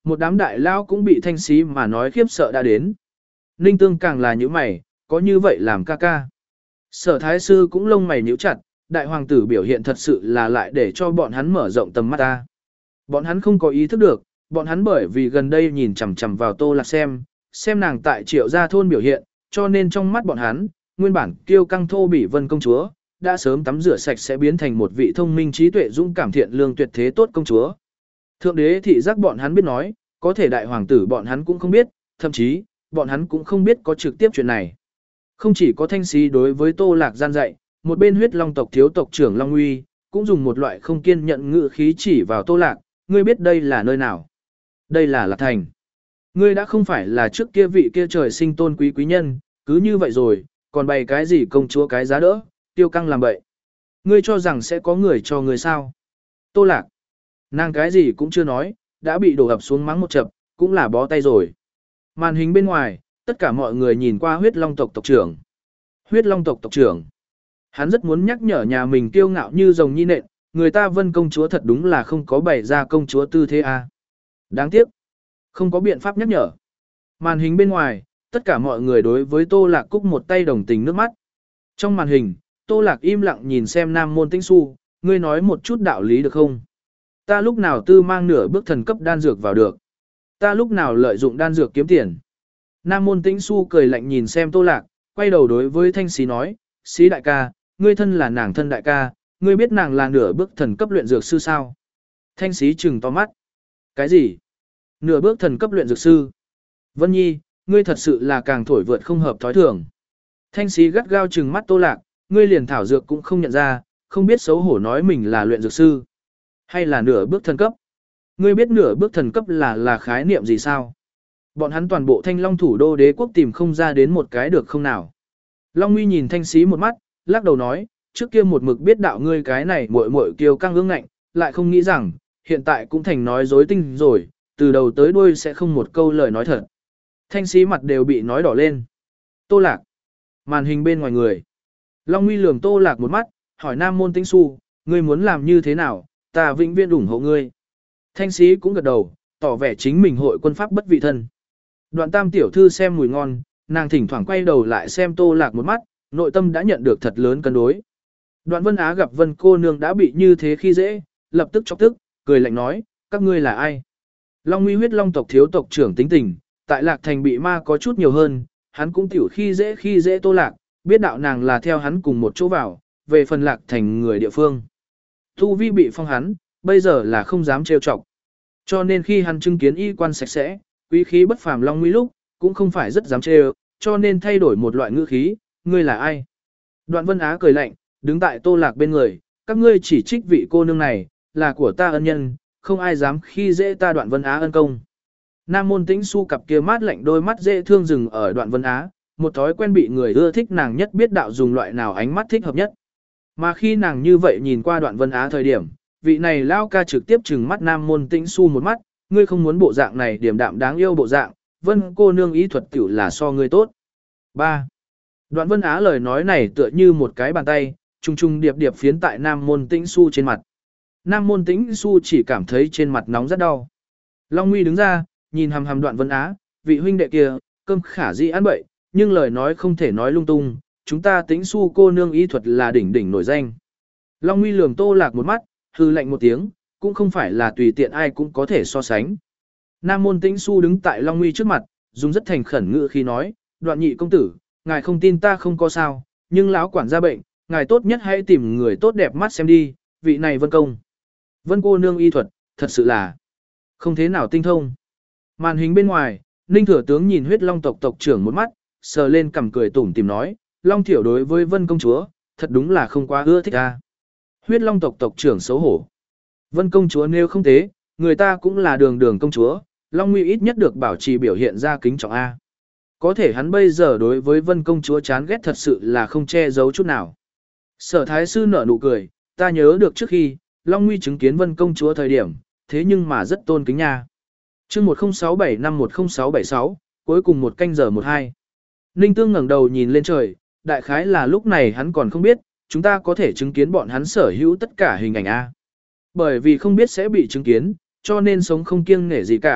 một đám đại lao cũng bị thanh xí mà nói khiếp sợ đã đến. Ninh Tương càng là như mày, có như vậy làm ca ca. Sở thái sư cũng lông mày nhíu chặt, đại hoàng tử biểu hiện thật sự là lại để cho bọn hắn mở rộng tầm mắt ta. Bọn hắn không có ý thức được, bọn hắn bởi vì gần đây nhìn chằm chằm vào Tô Lạc xem, xem nàng tại Triệu Gia thôn biểu hiện, cho nên trong mắt bọn hắn, nguyên bản kiêu căng thô bỉ Vân công chúa, đã sớm tắm rửa sạch sẽ biến thành một vị thông minh trí tuệ dũng cảm thiện lương tuyệt thế tốt công chúa. Thượng đế thị giác bọn hắn biết nói, có thể đại hoàng tử bọn hắn cũng không biết, thậm chí, bọn hắn cũng không biết có trực tiếp chuyện này. Không chỉ có thanh sĩ đối với Tô Lạc gian dạy, một bên huyết long tộc thiếu tộc trưởng Long Uy, cũng dùng một loại không kiên nhận ngữ khí chỉ vào Tô Lạc, ngươi biết đây là nơi nào? Đây là Lạc Thành. Ngươi đã không phải là trước kia vị kia trời sinh tôn quý quý nhân, cứ như vậy rồi, còn bày cái gì công chúa cái giá đỡ, tiêu căng làm bậy. Ngươi cho rằng sẽ có người cho ngươi sao? Tô Lạc. Nàng cái gì cũng chưa nói, đã bị đổ ập xuống mắng một chập, cũng là bó tay rồi. Màn hình bên ngoài, tất cả mọi người nhìn qua huyết long tộc tộc trưởng. Huyết long tộc tộc trưởng. Hắn rất muốn nhắc nhở nhà mình kiêu ngạo như rồng nhi nện, người ta Vân công chúa thật đúng là không có bày ra công chúa tư thế a. Đáng tiếc. Không có biện pháp nhắc nhở. Màn hình bên ngoài, tất cả mọi người đối với Tô Lạc cúc một tay đồng tình nước mắt. Trong màn hình, Tô Lạc im lặng nhìn xem Nam Môn Tĩnh Xu, ngươi nói một chút đạo lý được không? Ta lúc nào tư mang nửa bước thần cấp đan dược vào được? Ta lúc nào lợi dụng đan dược kiếm tiền? Nam Môn Tĩnh Xu cười lạnh nhìn xem Tô Lạc, quay đầu đối với Thanh Xí nói, Xí đại ca, ngươi thân là nàng thân đại ca, ngươi biết nàng là nửa bước thần cấp luyện dược sư sao? Thanh Xí trừng to mắt. Cái gì? Nửa bước thần cấp luyện dược sư? Vân Nhi, ngươi thật sự là càng thổi vượt không hợp thói thường. Thanh Xí gắt gao trừng mắt Tô Lạc, ngươi liền thảo dược cũng không nhận ra, không biết xấu hổ nói mình là luyện dược sư. Hay là nửa bước thần cấp? Ngươi biết nửa bước thần cấp là là khái niệm gì sao? Bọn hắn toàn bộ Thanh Long thủ đô đế quốc tìm không ra đến một cái được không nào? Long Nguy nhìn Thanh Xí một mắt, lắc đầu nói, trước kia một mực biết đạo ngươi cái này muội muội kiêu căng ương ngạnh, lại không nghĩ rằng, hiện tại cũng thành nói dối tinh rồi, từ đầu tới đuôi sẽ không một câu lời nói thật. Thanh Xí mặt đều bị nói đỏ lên. Tô Lạc. Màn hình bên ngoài người. Long Nguy lườm Tô Lạc một mắt, hỏi Nam Môn Tĩnh Xu, ngươi muốn làm như thế nào, ta vĩnh viễn ủng hộ ngươi. Thanh Xí cũng gật đầu, tỏ vẻ chính mình hội quân pháp bất vị thân. Đoạn Tam tiểu thư xem mùi ngon, nàng thỉnh thoảng quay đầu lại xem Tô Lạc một mắt, nội tâm đã nhận được thật lớn cân đối. Đoạn Vân Á gặp Vân cô nương đã bị như thế khi dễ, lập tức chọc tức, cười lạnh nói, các ngươi là ai? Long Nguy huyết long tộc thiếu tộc trưởng tính tình, tại Lạc Thành bị ma có chút nhiều hơn, hắn cũng tiểu khi dễ khi dễ Tô Lạc, biết đạo nàng là theo hắn cùng một chỗ vào, về phần Lạc Thành người địa phương. Tu vi bị phong hắn, bây giờ là không dám trêu chọc. Cho nên khi hắn chứng kiến y quan sạch sẽ, quý khí bất phàm Long Nguy lúc, cũng không phải rất dám trêu, cho nên thay đổi một loại ngữ khí, ngươi là ai? Đoạn Vân Á cười lạnh, đứng tại Tô Lạc bên người, các ngươi chỉ trích vị cô nương này, là của ta ân nhân, không ai dám khi dễ ta Đoạn Vân Á ân công. Nam Môn Tĩnh Xu cặp kia mát lạnh đôi mắt dễ thương dừng ở Đoạn Vân Á, một thói quen bị người ưa thích nàng nhất biết đạo dùng loại nào ánh mắt thích hợp nhất. Mà khi nàng như vậy nhìn qua Đoạn Vân Á thời điểm, vị này lao ca trực tiếp trừng mắt Nam Môn Tĩnh Xu một mắt, ngươi không muốn bộ dạng này điềm đạm đáng yêu bộ dạng, Vân cô nương ý thuật tiểu là so ngươi tốt. ba. Đoạn Vân Á lời nói này tựa như một cái bàn tay, trùng trùng điệp điệp phiến tại Nam Môn Tĩnh Xu trên mặt. Nam Môn Tĩnh Xu chỉ cảm thấy trên mặt nóng rất đau. Long Nguy đứng ra, nhìn hằm hằm Đoạn Vân Á, vị huynh đệ kia, cơm khả dĩ ăn bậy, nhưng lời nói không thể nói lung tung, chúng ta Tĩnh Xu cô nương ý thuật là đỉnh đỉnh nổi danh. Long Nguy lườm Tô Lạc một mắt, hư lạnh một tiếng, cũng không phải là tùy tiện ai cũng có thể so sánh. Nam Môn Tĩnh Xu đứng tại Long Nguy trước mặt, dùng rất thành khẩn ngữ khi nói, Đoạn nhị công tử, ngài không tin ta không có sao, nhưng lão quản gia bệnh, ngài tốt nhất hãy tìm người tốt đẹp mắt xem đi, vị này Vân công. Vân cô nương y thuật, thật sự là không thế nào tinh thông. Màn hình bên ngoài, Ninh Thừa tướng nhìn huyết long tộc tộc trưởng một mắt, sờ lên cằm cười tủm tìm nói, Long Thiểu đối với Vân công chúa, thật đúng là không quá ưa thích ta. Huyết long tộc tộc trưởng xấu hổ. Vân công chúa nếu không thế, người ta cũng là đường đường công chúa, Long Nguy ít nhất được bảo trì biểu hiện ra kính trọng A. Có thể hắn bây giờ đối với Vân công chúa chán ghét thật sự là không che giấu chút nào. Sở thái sư nở nụ cười, ta nhớ được trước khi, Long Nguy chứng kiến Vân công chúa thời điểm, thế nhưng mà rất tôn kính nha. chương một không sáu bảy năm một không sáu bảy sáu, cuối cùng một canh giờ một hai. Ninh Tương ngẩng đầu nhìn lên trời, đại khái là lúc này hắn còn không biết, chúng ta có thể chứng kiến bọn hắn sở hữu tất cả hình ảnh A. Bởi vì không biết sẽ bị chứng kiến, cho nên sống không kiêng nể gì cả,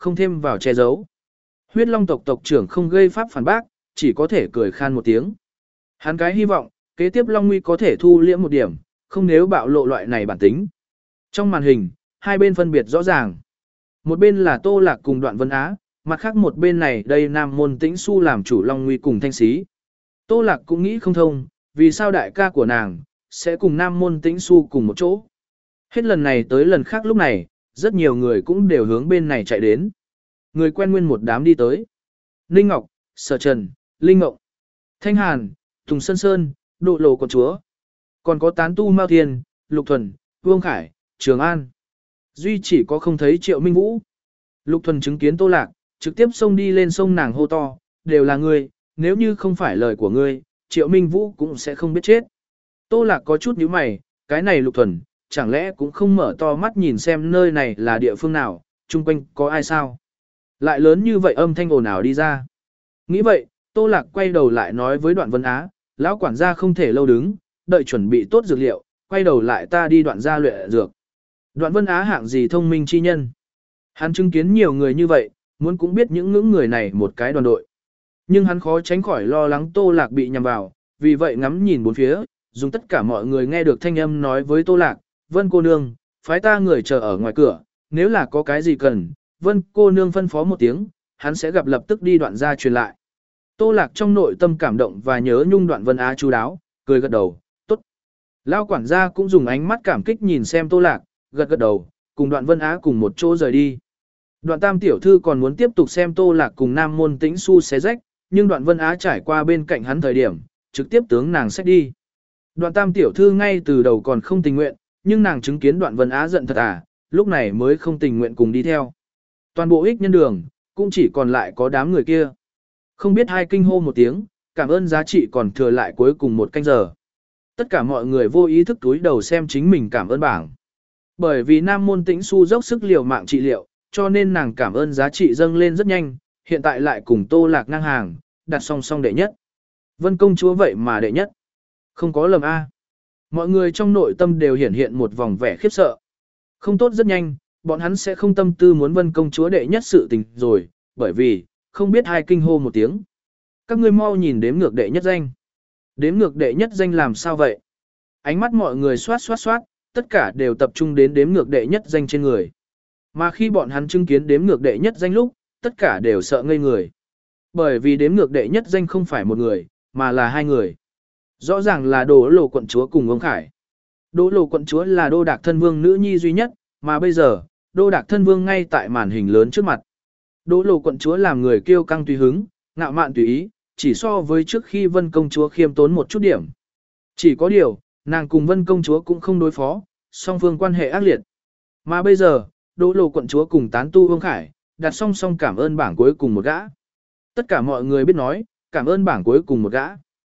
không thêm vào che giấu. Huyết Long tộc tộc trưởng không gây pháp phản bác, chỉ có thể cười khan một tiếng. Hắn cái hy vọng, kế tiếp Long Nguy có thể thu liễm một điểm, không nếu bạo lộ loại này bản tính. Trong màn hình, hai bên phân biệt rõ ràng. Một bên là Tô Lạc cùng Đoạn Vân Á, mặt khác một bên này đây Nam Môn Tĩnh Xu làm chủ Long Nguy cùng Thanh Xí. Tô Lạc cũng nghĩ không thông, vì sao đại ca của nàng sẽ cùng Nam Môn Tĩnh Xu cùng một chỗ. Hết lần này tới lần khác lúc này, rất nhiều người cũng đều hướng bên này chạy đến. Người quen nguyên một đám đi tới. Ninh Ngọc, Sở Trần, Linh Ngộng, Thanh Hàn, Tùng Sơn Sơn, Độ Lộ Quận Chúa. Còn có Tán Tu Mao Thiên, Lục Thuần, Vương Khải, Trường An. Duy chỉ có không thấy Triệu Minh Vũ. Lục Thuần chứng kiến Tô Lạc, trực tiếp xông đi lên sông nàng hô to, đều là ngươi, nếu như không phải lời của ngươi, Triệu Minh Vũ cũng sẽ không biết chết. Tô Lạc có chút nhíu mày, cái này Lục Thuần, chẳng lẽ cũng không mở to mắt nhìn xem nơi này là địa phương nào, chung quanh có ai sao? Lại lớn như vậy âm thanh ồn ào đi ra. Nghĩ vậy, Tô Lạc quay đầu lại nói với Đoạn Vân Á, lão quản gia không thể lâu đứng, đợi chuẩn bị tốt dược liệu, quay đầu lại ta đi Đoạn gia luyện dược. Đoạn Vân Á hạng gì thông minh chi nhân. Hắn chứng kiến nhiều người như vậy, muốn cũng biết những ngưỡng người này một cái đoàn đội. Nhưng hắn khó tránh khỏi lo lắng Tô Lạc bị nhầm vào, vì vậy ngắm nhìn bốn phía, dùng tất cả mọi người nghe được thanh âm nói với Tô Lạc, Vân cô nương, phái ta người chờ ở ngoài cửa, nếu là có cái gì cần, Vân cô nương phân phó một tiếng, hắn sẽ gặp lập tức đi Đoạn gia truyền lại. Tô Lạc trong nội tâm cảm động và nhớ nhung Đoạn Vân Á chú đáo, cười gật đầu, tốt. Lao quản gia cũng dùng ánh mắt cảm kích nhìn xem Tô Lạc, gật gật đầu, cùng Đoạn Vân Á cùng một chỗ rời đi. Đoạn Tam tiểu thư còn muốn tiếp tục xem Tô Lạc cùng Nam Môn Tĩnh Xu xé rách, nhưng Đoạn Vân Á trải qua bên cạnh hắn thời điểm, trực tiếp tướng nàng xách đi. Đoạn Tam tiểu thư ngay từ đầu còn không tình nguyện, nhưng nàng chứng kiến Đoạn Vân Á giận thật à, lúc này mới không tình nguyện cùng đi theo. Toàn bộ ích nhân đường, cũng chỉ còn lại có đám người kia. Không biết hai kinh hô một tiếng, cảm ơn giá trị còn thừa lại cuối cùng một canh giờ. Tất cả mọi người vô ý thức túi đầu xem chính mình cảm ơn bảng. Bởi vì Nam Môn Tĩnh Xu dốc sức liều mạng trị liệu, cho nên nàng cảm ơn giá trị dâng lên rất nhanh, hiện tại lại cùng Tô Lạc ngang hàng, đặt song song đệ nhất. Vân công chúa vậy mà đệ nhất. Không có lầm a. Mọi người trong nội tâm đều hiển hiện một vòng vẻ khiếp sợ. Không tốt rất nhanh, bọn hắn sẽ không tâm tư muốn Vân công chúa đệ nhất sự tình rồi, bởi vì, không biết hai kinh hô một tiếng. Các ngươi mau nhìn đếm ngược đệ nhất danh. Đếm ngược đệ nhất danh làm sao vậy? Ánh mắt mọi người xoát xoát xoát, tất cả đều tập trung đến đếm ngược đệ nhất danh trên người. Mà khi bọn hắn chứng kiến đếm ngược đệ nhất danh lúc, tất cả đều sợ ngây người. Bởi vì đếm ngược đệ nhất danh không phải một người, mà là hai người. Rõ ràng là Đỗ Lộ quận chúa cùng ông Khải. Đỗ Lộ quận chúa là Đô Đạc Thân Vương nữ nhi duy nhất, mà bây giờ, Đô Đạc Thân Vương ngay tại màn hình lớn trước mặt. Đỗ Lộ quận chúa làm người kiêu căng tùy hứng, ngạo mạn tùy ý, chỉ so với trước khi Vân công chúa khiêm tốn một chút điểm. Chỉ có điều, nàng cùng Vân công chúa cũng không đối phó, song phương quan hệ ác liệt. Mà bây giờ, Đỗ Lộ quận chúa cùng Tán Tu Vương Khải, đặt song song cảm ơn bảng cuối cùng một gã. Tất cả mọi người biết nói, cảm ơn bảng cuối cùng một gã.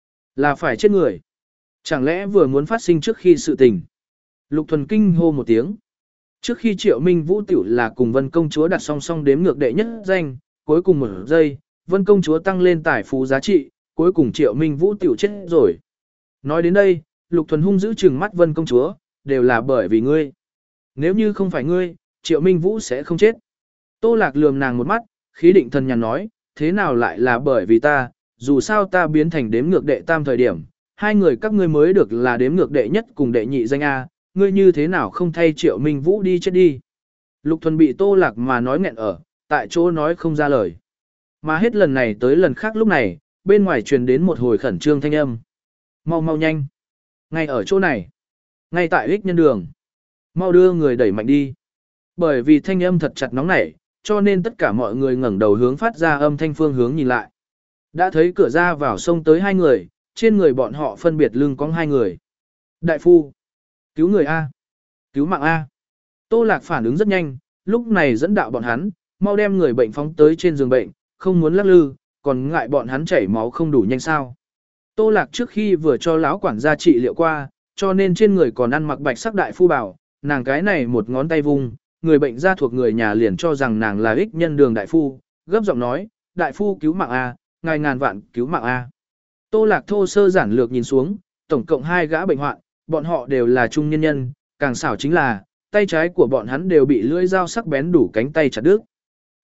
Là phải chết người. Chẳng lẽ vừa muốn phát sinh trước khi sự tình. Lục Thuần kinh hô một tiếng. Trước khi Triệu Minh Vũ tiểu là cùng Vân công chúa đặt song song đếm ngược đệ nhất danh, cuối cùng một giây, Vân công chúa tăng lên tài phú giá trị, cuối cùng Triệu Minh Vũ tiểu chết rồi. Nói đến đây, Lục Thuần hung giữ trừng mắt Vân công chúa, đều là bởi vì ngươi. Nếu như không phải ngươi, Triệu Minh Vũ sẽ không chết. Tô Lạc lườm nàng một mắt, khí định thần nhàn nói, thế nào lại là bởi vì ta, dù sao ta biến thành đếm ngược đệ tam thời điểm, hai người các ngươi mới được là đếm ngược đệ nhất cùng đệ nhị danh A, ngươi như thế nào không thay Triệu Minh Vũ đi chết đi. Lục Thuần bị Tô Lạc mà nói nghẹn ở, tại chỗ nói không ra lời. Mà hết lần này tới lần khác lúc này, bên ngoài truyền đến một hồi khẩn trương thanh âm. Mau mau nhanh. Ngay ở chỗ này. Ngay tại ích nhân đường. Mau đưa người đẩy mạnh đi. Bởi vì thanh âm thật chặt nóng nảy, cho nên tất cả mọi người ngẩng đầu hướng phát ra âm thanh phương hướng nhìn lại. Đã thấy cửa ra vào sông tới hai người, trên người bọn họ phân biệt lưng cong hai người. Đại phu. Cứu người A. Cứu mạng A. Tô Lạc phản ứng rất nhanh, lúc này dẫn đạo bọn hắn, mau đem người bệnh phóng tới trên giường bệnh, không muốn lắc lư, còn ngại bọn hắn chảy máu không đủ nhanh sao. Tô Lạc trước khi vừa cho lão quản gia trị liệu qua, cho nên trên người còn ăn mặc bạch sắc đại phu bảo, nàng cái này một ngón tay vung, người bệnh ra thuộc người nhà liền cho rằng nàng là ích nhân đường đại phu, gấp giọng nói, đại phu cứu mạng A, ngài ngàn vạn cứu mạng A. Tô Lạc thô sơ giản lược nhìn xuống, tổng cộng hai gã bệnh hoạn, bọn họ đều là trung nhân nhân, càng xảo chính là, tay trái của bọn hắn đều bị lưỡi dao sắc bén đủ cánh tay chặt đứt.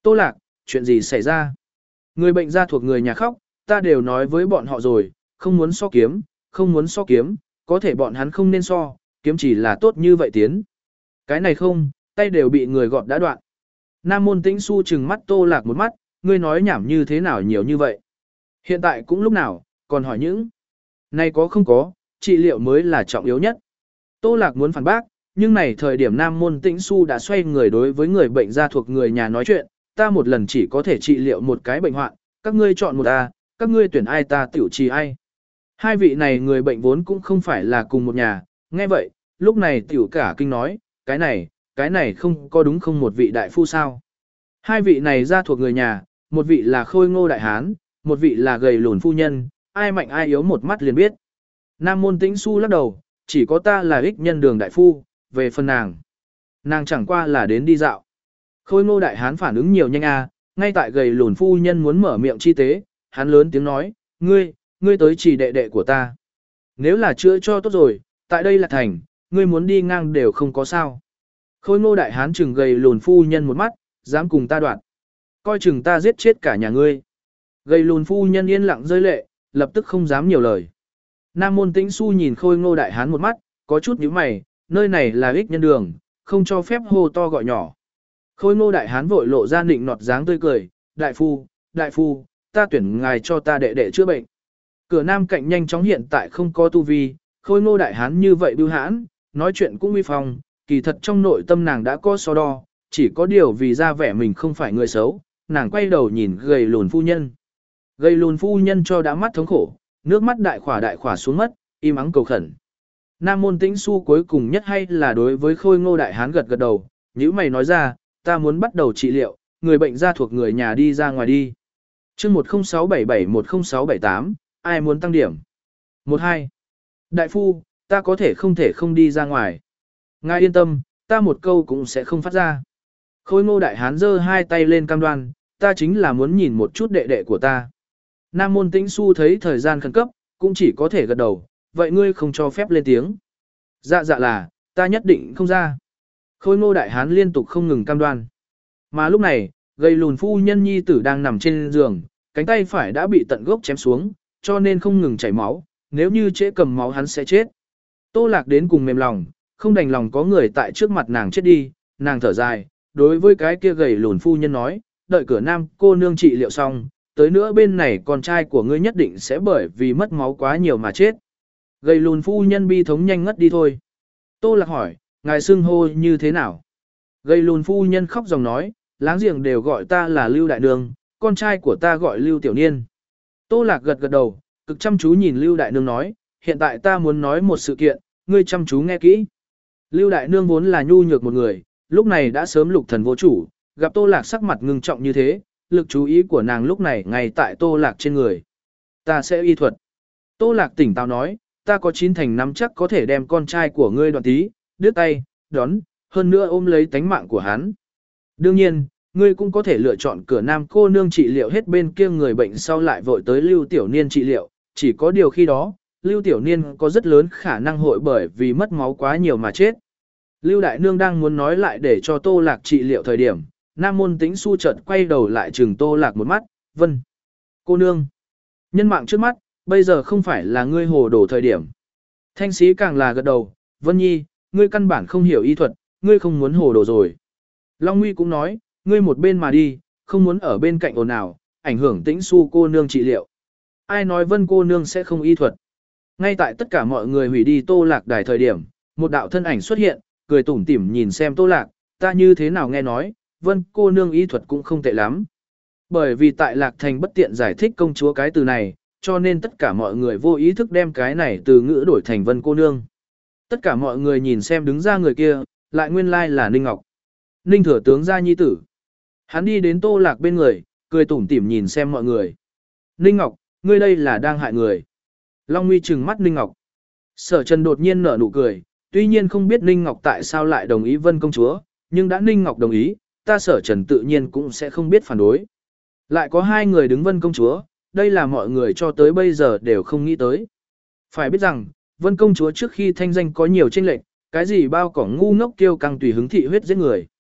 Tô Lạc, chuyện gì xảy ra? Người bệnh ra thuộc người nhà khóc, ta đều nói với bọn họ rồi, không muốn so kiếm, không muốn so kiếm, có thể bọn hắn không nên so, kiếm chỉ là tốt như vậy tiến. Cái này không, tay đều bị người gọt đã đoạn. Nam môn tĩnh su trừng mắt Tô Lạc một mắt, ngươi nói nhảm như thế nào nhiều như vậy. Hiện tại cũng lúc nào, còn hỏi những. Này có không có, trị liệu mới là trọng yếu nhất. Tô Lạc muốn phản bác, nhưng này thời điểm Nam môn tĩnh su đã xoay người đối với người bệnh ra thuộc người nhà nói chuyện, ta một lần chỉ có thể trị liệu một cái bệnh hoạn, các ngươi chọn một A, các ngươi tuyển ai ta tiểu trì ai. Hai vị này người bệnh vốn cũng không phải là cùng một nhà, nghe vậy, lúc này tiểu cả kinh nói, cái này, cái này không có đúng không một vị đại phu sao. Hai vị này ra thuộc người nhà, một vị là khôi ngô đại hán, một vị là gầy lùn phu nhân, ai mạnh ai yếu một mắt liền biết. Nam môn tĩnh su lắc đầu, chỉ có ta là ích nhân đường đại phu, về phần nàng. Nàng chẳng qua là đến đi dạo. Khôi ngô đại hán phản ứng nhiều nhanh a, ngay tại gầy lùn phu nhân muốn mở miệng chi tế, hắn lớn tiếng nói, ngươi, ngươi tới chỉ đệ đệ của ta. Nếu là chữa cho tốt rồi, tại đây là thành, ngươi muốn đi ngang đều không có sao. Khôi ngô đại hán chừng gầy lùn phu nhân một mắt, dám cùng ta đoạn. Coi chừng ta giết chết cả nhà ngươi. Gầy lùn phu nhân yên lặng rơi lệ, lập tức không dám nhiều lời. Nam môn tĩnh su nhìn khôi ngô đại hán một mắt, có chút nhíu mày, nơi này là ích nhân đường, không cho phép hô to gọi nhỏ. Khôi ngô đại hán vội lộ ra nịnh nọt dáng tươi cười, đại phu, đại phu, ta tuyển ngài cho ta đệ đệ chữa bệnh. Cửa nam cạnh nhanh chóng hiện tại không có tu vi, khôi ngô đại hán như vậy bưu hãn, nói chuyện cũng uy phong, kỳ thật trong nội tâm nàng đã có so đo, chỉ có điều vì ra vẻ mình không phải người xấu, nàng quay đầu nhìn gầy lùn phu nhân. Gầy lùn phu nhân cho đã mắt thống khổ, nước mắt đại khỏa đại khỏa xuống mất, im ắng cầu khẩn. Nam môn tĩnh su cuối cùng nhất hay là đối với khôi ngô đại hán gật gật đầu, nhữ mày nói ra, ta muốn bắt đầu trị liệu, người bệnh ra thuộc người nhà đi ra ngoài đi. chương một không sáu bảy bảy một không sáu bảy tám, ai muốn tăng điểm? một hai. Đại phu, ta có thể không thể không đi ra ngoài. Ngài yên tâm, ta một câu cũng sẽ không phát ra. Khôi ngô đại hán giơ hai tay lên cam đoan, ta chính là muốn nhìn một chút đệ đệ của ta. Nam môn tĩnh su thấy thời gian khẩn cấp, cũng chỉ có thể gật đầu, vậy ngươi không cho phép lên tiếng. Dạ dạ là, ta nhất định không ra. Khôi ngô đại hán liên tục không ngừng cam đoan. Mà lúc này, gầy lùn phu nhân nhi tử đang nằm trên giường, cánh tay phải đã bị tận gốc chém xuống, cho nên không ngừng chảy máu, nếu như trễ cầm máu hắn sẽ chết. Tô Lạc đến cùng mềm lòng, không đành lòng có người tại trước mặt nàng chết đi, nàng thở dài, đối với cái kia gầy lùn phu nhân nói, đợi cửa nam cô nương trị liệu xong, tới nữa bên này con trai của ngươi nhất định sẽ bởi vì mất máu quá nhiều mà chết. Gầy lùn phu nhân bi thống nhanh ngất đi thôi. Tô Lạc hỏi, ngài xưng hô như thế nào? Gầy lùn phu nhân khóc dòng nói, láng giềng đều gọi ta là Lưu Đại Nương, con trai của ta gọi Lưu Tiểu Niên. Tô Lạc gật gật đầu, cực chăm chú nhìn Lưu Đại Nương nói, hiện tại ta muốn nói một sự kiện, ngươi chăm chú nghe kỹ. Lưu Đại Nương vốn là nhu nhược một người, lúc này đã sớm lục thần vô chủ, gặp Tô Lạc sắc mặt ngưng trọng như thế, lực chú ý của nàng lúc này ngay tại Tô Lạc trên người. Ta sẽ y thuật. Tô Lạc tỉnh táo nói, ta có chín thành nắm chắc có thể đem con trai của ngươi đoạn tí, đứt tay, đón, hơn nữa ôm lấy tánh mạng của hắn. Đương nhiên, ngươi cũng có thể lựa chọn cửa nam cô nương trị liệu hết bên kia người bệnh sau lại vội tới Lưu Tiểu Niên trị liệu, chỉ có điều khi đó, Lưu Tiểu Niên có rất lớn khả năng hội bởi vì mất máu quá nhiều mà chết. Lưu Đại Nương đang muốn nói lại để cho Tô Lạc trị liệu thời điểm, Nam môn tĩnh su chợt quay đầu lại trừng Tô Lạc một mắt, vân. Cô nương, nhân mạng trước mắt, bây giờ không phải là ngươi hồ đồ thời điểm. Thanh sĩ càng là gật đầu, Vân Nhi, ngươi căn bản không hiểu y thuật, ngươi không muốn hồ đồ rồi. Long Nguy cũng nói, ngươi một bên mà đi, không muốn ở bên cạnh ồn ào, ảnh hưởng tĩnh su cô nương trị liệu. Ai nói Vân cô nương sẽ không y thuật. Ngay tại tất cả mọi người hủy đi Tô Lạc đài thời điểm, một đạo thân ảnh xuất hiện, cười tủm tỉm nhìn xem Tô Lạc, ta như thế nào nghe nói, Vân cô nương y thuật cũng không tệ lắm. Bởi vì tại Lạc Thành bất tiện giải thích công chúa cái từ này, cho nên tất cả mọi người vô ý thức đem cái này từ ngữ đổi thành Vân cô nương. Tất cả mọi người nhìn xem đứng ra người kia, lại nguyên lai là Ninh Ngọc. Ninh thừa tướng gia nhi tử. Hắn đi đến Tô Lạc bên người, cười tủm tỉm nhìn xem mọi người. Ninh Ngọc, ngươi đây là đang hại người. Long Nguy trừng mắt Ninh Ngọc. Sở Trần đột nhiên nở nụ cười, tuy nhiên không biết Ninh Ngọc tại sao lại đồng ý Vân công chúa, nhưng đã Ninh Ngọc đồng ý, ta Sở Trần tự nhiên cũng sẽ không biết phản đối. Lại có hai người đứng Vân công chúa, đây là mọi người cho tới bây giờ đều không nghĩ tới. Phải biết rằng, Vân công chúa trước khi thanh danh có nhiều chênh lệch, cái gì bao cỏ ngu ngốc kiêu căng tùy hứng thị huyết giết người.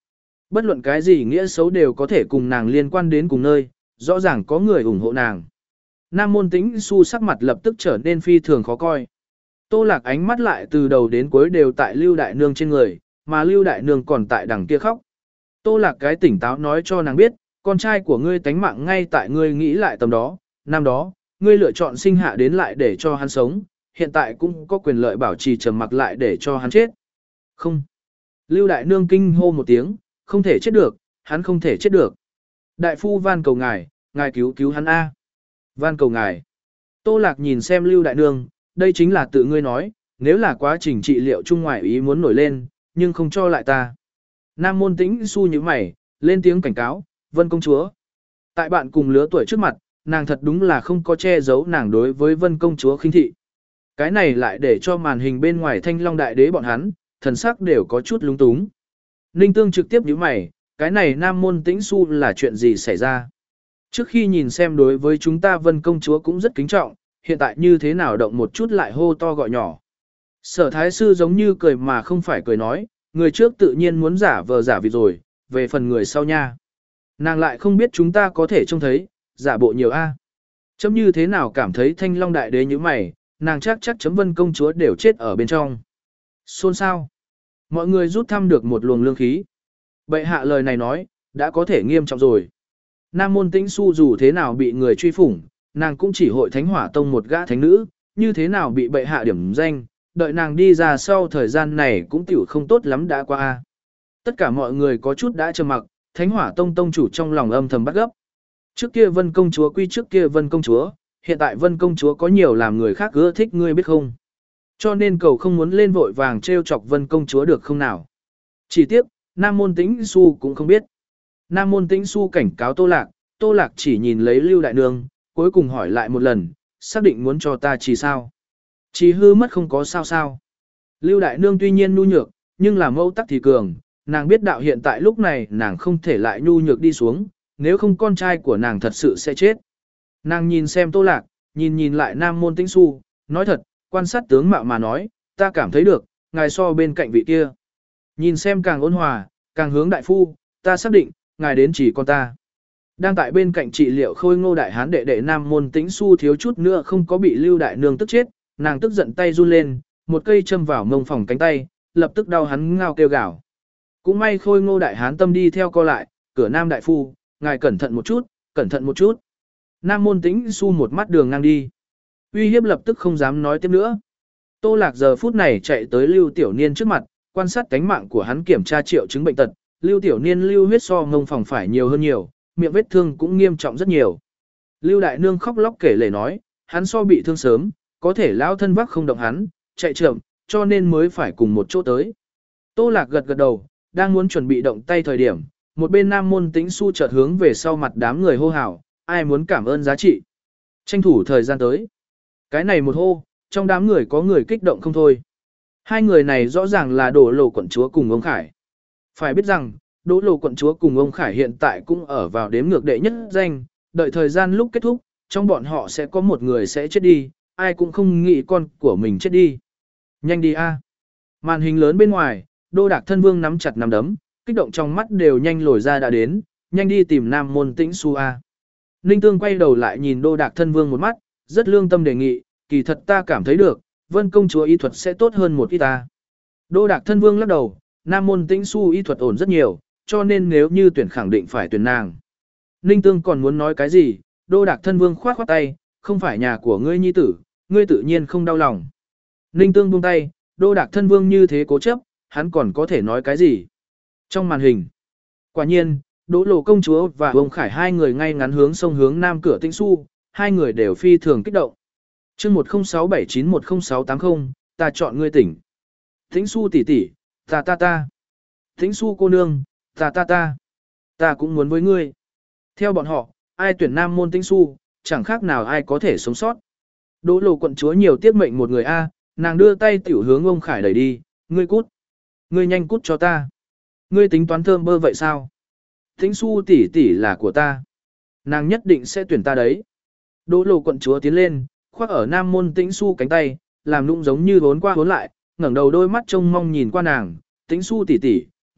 Bất luận cái gì nghĩa xấu đều có thể cùng nàng liên quan đến cùng nơi, rõ ràng có người ủng hộ nàng. Nam Môn Tĩnh Xu sắc mặt lập tức trở nên phi thường khó coi. Tô Lạc ánh mắt lại từ đầu đến cuối đều tại Lưu Đại Nương trên người, mà Lưu Đại Nương còn tại đằng kia khóc. Tô Lạc cái tỉnh táo nói cho nàng biết, con trai của ngươi tánh mạng ngay tại ngươi nghĩ lại tầm đó, năm đó, ngươi lựa chọn sinh hạ đến lại để cho hắn sống, hiện tại cũng có quyền lợi bảo trì trầm mặc lại để cho hắn chết. Không. Lưu Đại Nương kinh hô một tiếng, không thể chết được, hắn không thể chết được. Đại phu van cầu ngài, ngài cứu cứu hắn A. Van cầu ngài. Tô Lạc nhìn xem Lưu Đại Nương, đây chính là tự ngươi nói, nếu là quá trình trị liệu chung ngoại ý muốn nổi lên, nhưng không cho lại ta. Nam Môn Tĩnh Xu như mày, lên tiếng cảnh cáo, Vân công chúa. Tại bạn cùng lứa tuổi trước mặt, nàng thật đúng là không có che giấu nàng đối với Vân công chúa khinh thị. Cái này lại để cho màn hình bên ngoài Thanh Long đại đế bọn hắn, thần sắc đều có chút lúng túng. Ninh Tương trực tiếp nhíu mày, cái này Nam Môn Tĩnh Xu là chuyện gì xảy ra? Trước khi nhìn xem đối với chúng ta Vân công chúa cũng rất kính trọng, hiện tại như thế nào động một chút lại hô to gọi nhỏ. Sở thái sư giống như cười mà không phải cười nói, người trước tự nhiên muốn giả vờ giả vịt rồi, về phần người sau nha. Nàng lại không biết chúng ta có thể trông thấy, giả bộ nhiều a. Chấm như thế nào cảm thấy Thanh Long đại đế như mày, nàng chắc chắc chấm Vân công chúa đều chết ở bên trong. Xôn xao. Mọi người rút thăm được một luồng lương khí. Bệ hạ lời này nói, đã có thể nghiêm trọng rồi. Nam Môn Tĩnh Xu dù thế nào bị người truy phủng, nàng cũng chỉ hội Thánh Hỏa Tông một gã thánh nữ, như thế nào bị bệ hạ điểm danh, đợi nàng đi ra sau thời gian này cũng tiểu không tốt lắm đã qua. A. Tất cả mọi người có chút đã trầm mặc, Thánh Hỏa Tông tông chủ trong lòng âm thầm bắt gấp. Trước kia Vân công chúa quy trước kia Vân công chúa, hiện tại Vân công chúa có nhiều làm người khác ưa thích ngươi biết không? Cho nên cầu không muốn lên vội vàng trêu chọc Vân công chúa được không nào? Chỉ tiếc, Nam Môn Tĩnh Xu cũng không biết. Nam Môn Tĩnh Xu cảnh cáo Tô Lạc, Tô Lạc chỉ nhìn lấy Lưu Đại Nương, cuối cùng hỏi lại một lần, xác định muốn cho ta chỉ sao? Chỉ hư mất không có sao sao. Lưu Đại Nương tuy nhiên nhu nhược, nhưng là mẫu tắc thì cường, nàng biết đạo hiện tại lúc này nàng không thể lại nhu nhược đi xuống, nếu không con trai của nàng thật sự sẽ chết. Nàng nhìn xem Tô Lạc, nhìn nhìn lại Nam Môn Tĩnh Xu, nói thật, quan sát tướng mạo mà nói, ta cảm thấy được, ngài so bên cạnh vị kia. Nhìn xem càng ôn hòa, càng hướng đại phu, ta xác định, ngài đến chỉ con ta. Đang tại bên cạnh trị liệu Khôi Ngô đại hán đệ đệ Nam Môn Tĩnh Xu thiếu chút nữa không có bị Lưu Đại Nương tức chết, nàng tức giận tay run lên, một cây châm vào mông phòng cánh tay, lập tức đau hắn ngao kêu gào. Cũng may Khôi Ngô đại hán tâm đi theo co lại, cửa Nam đại phu, ngài cẩn thận một chút, cẩn thận một chút. Nam Môn Tĩnh Xu một mắt đường ngang đi. Uy hiếp lập tức không dám nói tiếp nữa. Tô Lạc giờ phút này chạy tới Lưu Tiểu Niên trước mặt, quan sát cánh mạng của hắn kiểm tra triệu chứng bệnh tật. Lưu Tiểu Niên lưu huyết so ngông phòng phải nhiều hơn nhiều, miệng vết thương cũng nghiêm trọng rất nhiều. Lưu Đại Nương khóc lóc kể lể nói, hắn so bị thương sớm, có thể lão thân vác không động hắn, chạy chậm, cho nên mới phải cùng một chỗ tới. Tô Lạc gật gật đầu, đang muốn chuẩn bị động tay thời điểm, một bên Nam Môn Tĩnh Xu chợt hướng về sau mặt đám người hô hào, ai muốn cảm ơn giá trị. Tranh thủ thời gian tới. Cái này một hô, trong đám người có người kích động không thôi. Hai người này rõ ràng là Đỗ Lô quận chúa cùng ông Khải. Phải biết rằng, Đỗ Lô quận chúa cùng ông Khải hiện tại cũng ở vào đếm ngược đệ nhất danh, đợi thời gian lúc kết thúc, trong bọn họ sẽ có một người sẽ chết đi, ai cũng không nghĩ con của mình chết đi. Nhanh đi a. Màn hình lớn bên ngoài, Đô Đạc Thân Vương nắm chặt nắm đấm, kích động trong mắt đều nhanh lồi ra đã đến, nhanh đi tìm Nam Môn Tĩnh Xu a. Ninh Tương quay đầu lại nhìn Đô Đạc Thân Vương một mắt, rất lương tâm đề nghị, kỳ thật ta cảm thấy được, Vân công chúa y thuật sẽ tốt hơn một ít ta. Đô Đạc Thân Vương lắc đầu, Nam Môn Tĩnh Xu y thuật ổn rất nhiều, cho nên nếu như tuyển khẳng định phải tuyển nàng. Ninh Tương còn muốn nói cái gì, Đô Đạc Thân Vương khoát khoát tay, không phải nhà của ngươi nhi tử, ngươi tự nhiên không đau lòng. Ninh Tương buông tay, Đô Đạc Thân Vương như thế cố chấp, hắn còn có thể nói cái gì. Trong màn hình, quả nhiên, Đỗ Lô công chúa và ông Khải hai người ngay ngắn hướng sông hướng nam cửa Tĩnh Xu, hai người đều phi thường kích động. Chương một không sáu bảy chín một không sáu tám không, ta chọn ngươi tỉnh. Tĩnh Xu tỷ tỷ, ta ta ta. Tĩnh Xu cô nương, ta ta ta. Ta cũng muốn với ngươi. Theo bọn họ, ai tuyển Nam Môn Tĩnh Xu, chẳng khác nào ai có thể sống sót. Đỗ Lô quận chúa nhiều tiếc mệnh một người a, nàng đưa tay tiểu hướng ông Khải đẩy đi, ngươi cút. Ngươi nhanh cút cho ta. Ngươi tính toán thơm bơ vậy sao? Tĩnh Xu tỷ tỷ là của ta. Nàng nhất định sẽ tuyển ta đấy. Đỗ Lô quận chúa tiến lên, khoác ở Nam Môn Tĩnh Xu cánh tay, làm nũng giống như vốn qua vốn lại, ngẩng đầu đôi mắt trông mong nhìn qua nàng, Tĩnh Xu tỷ tỷ,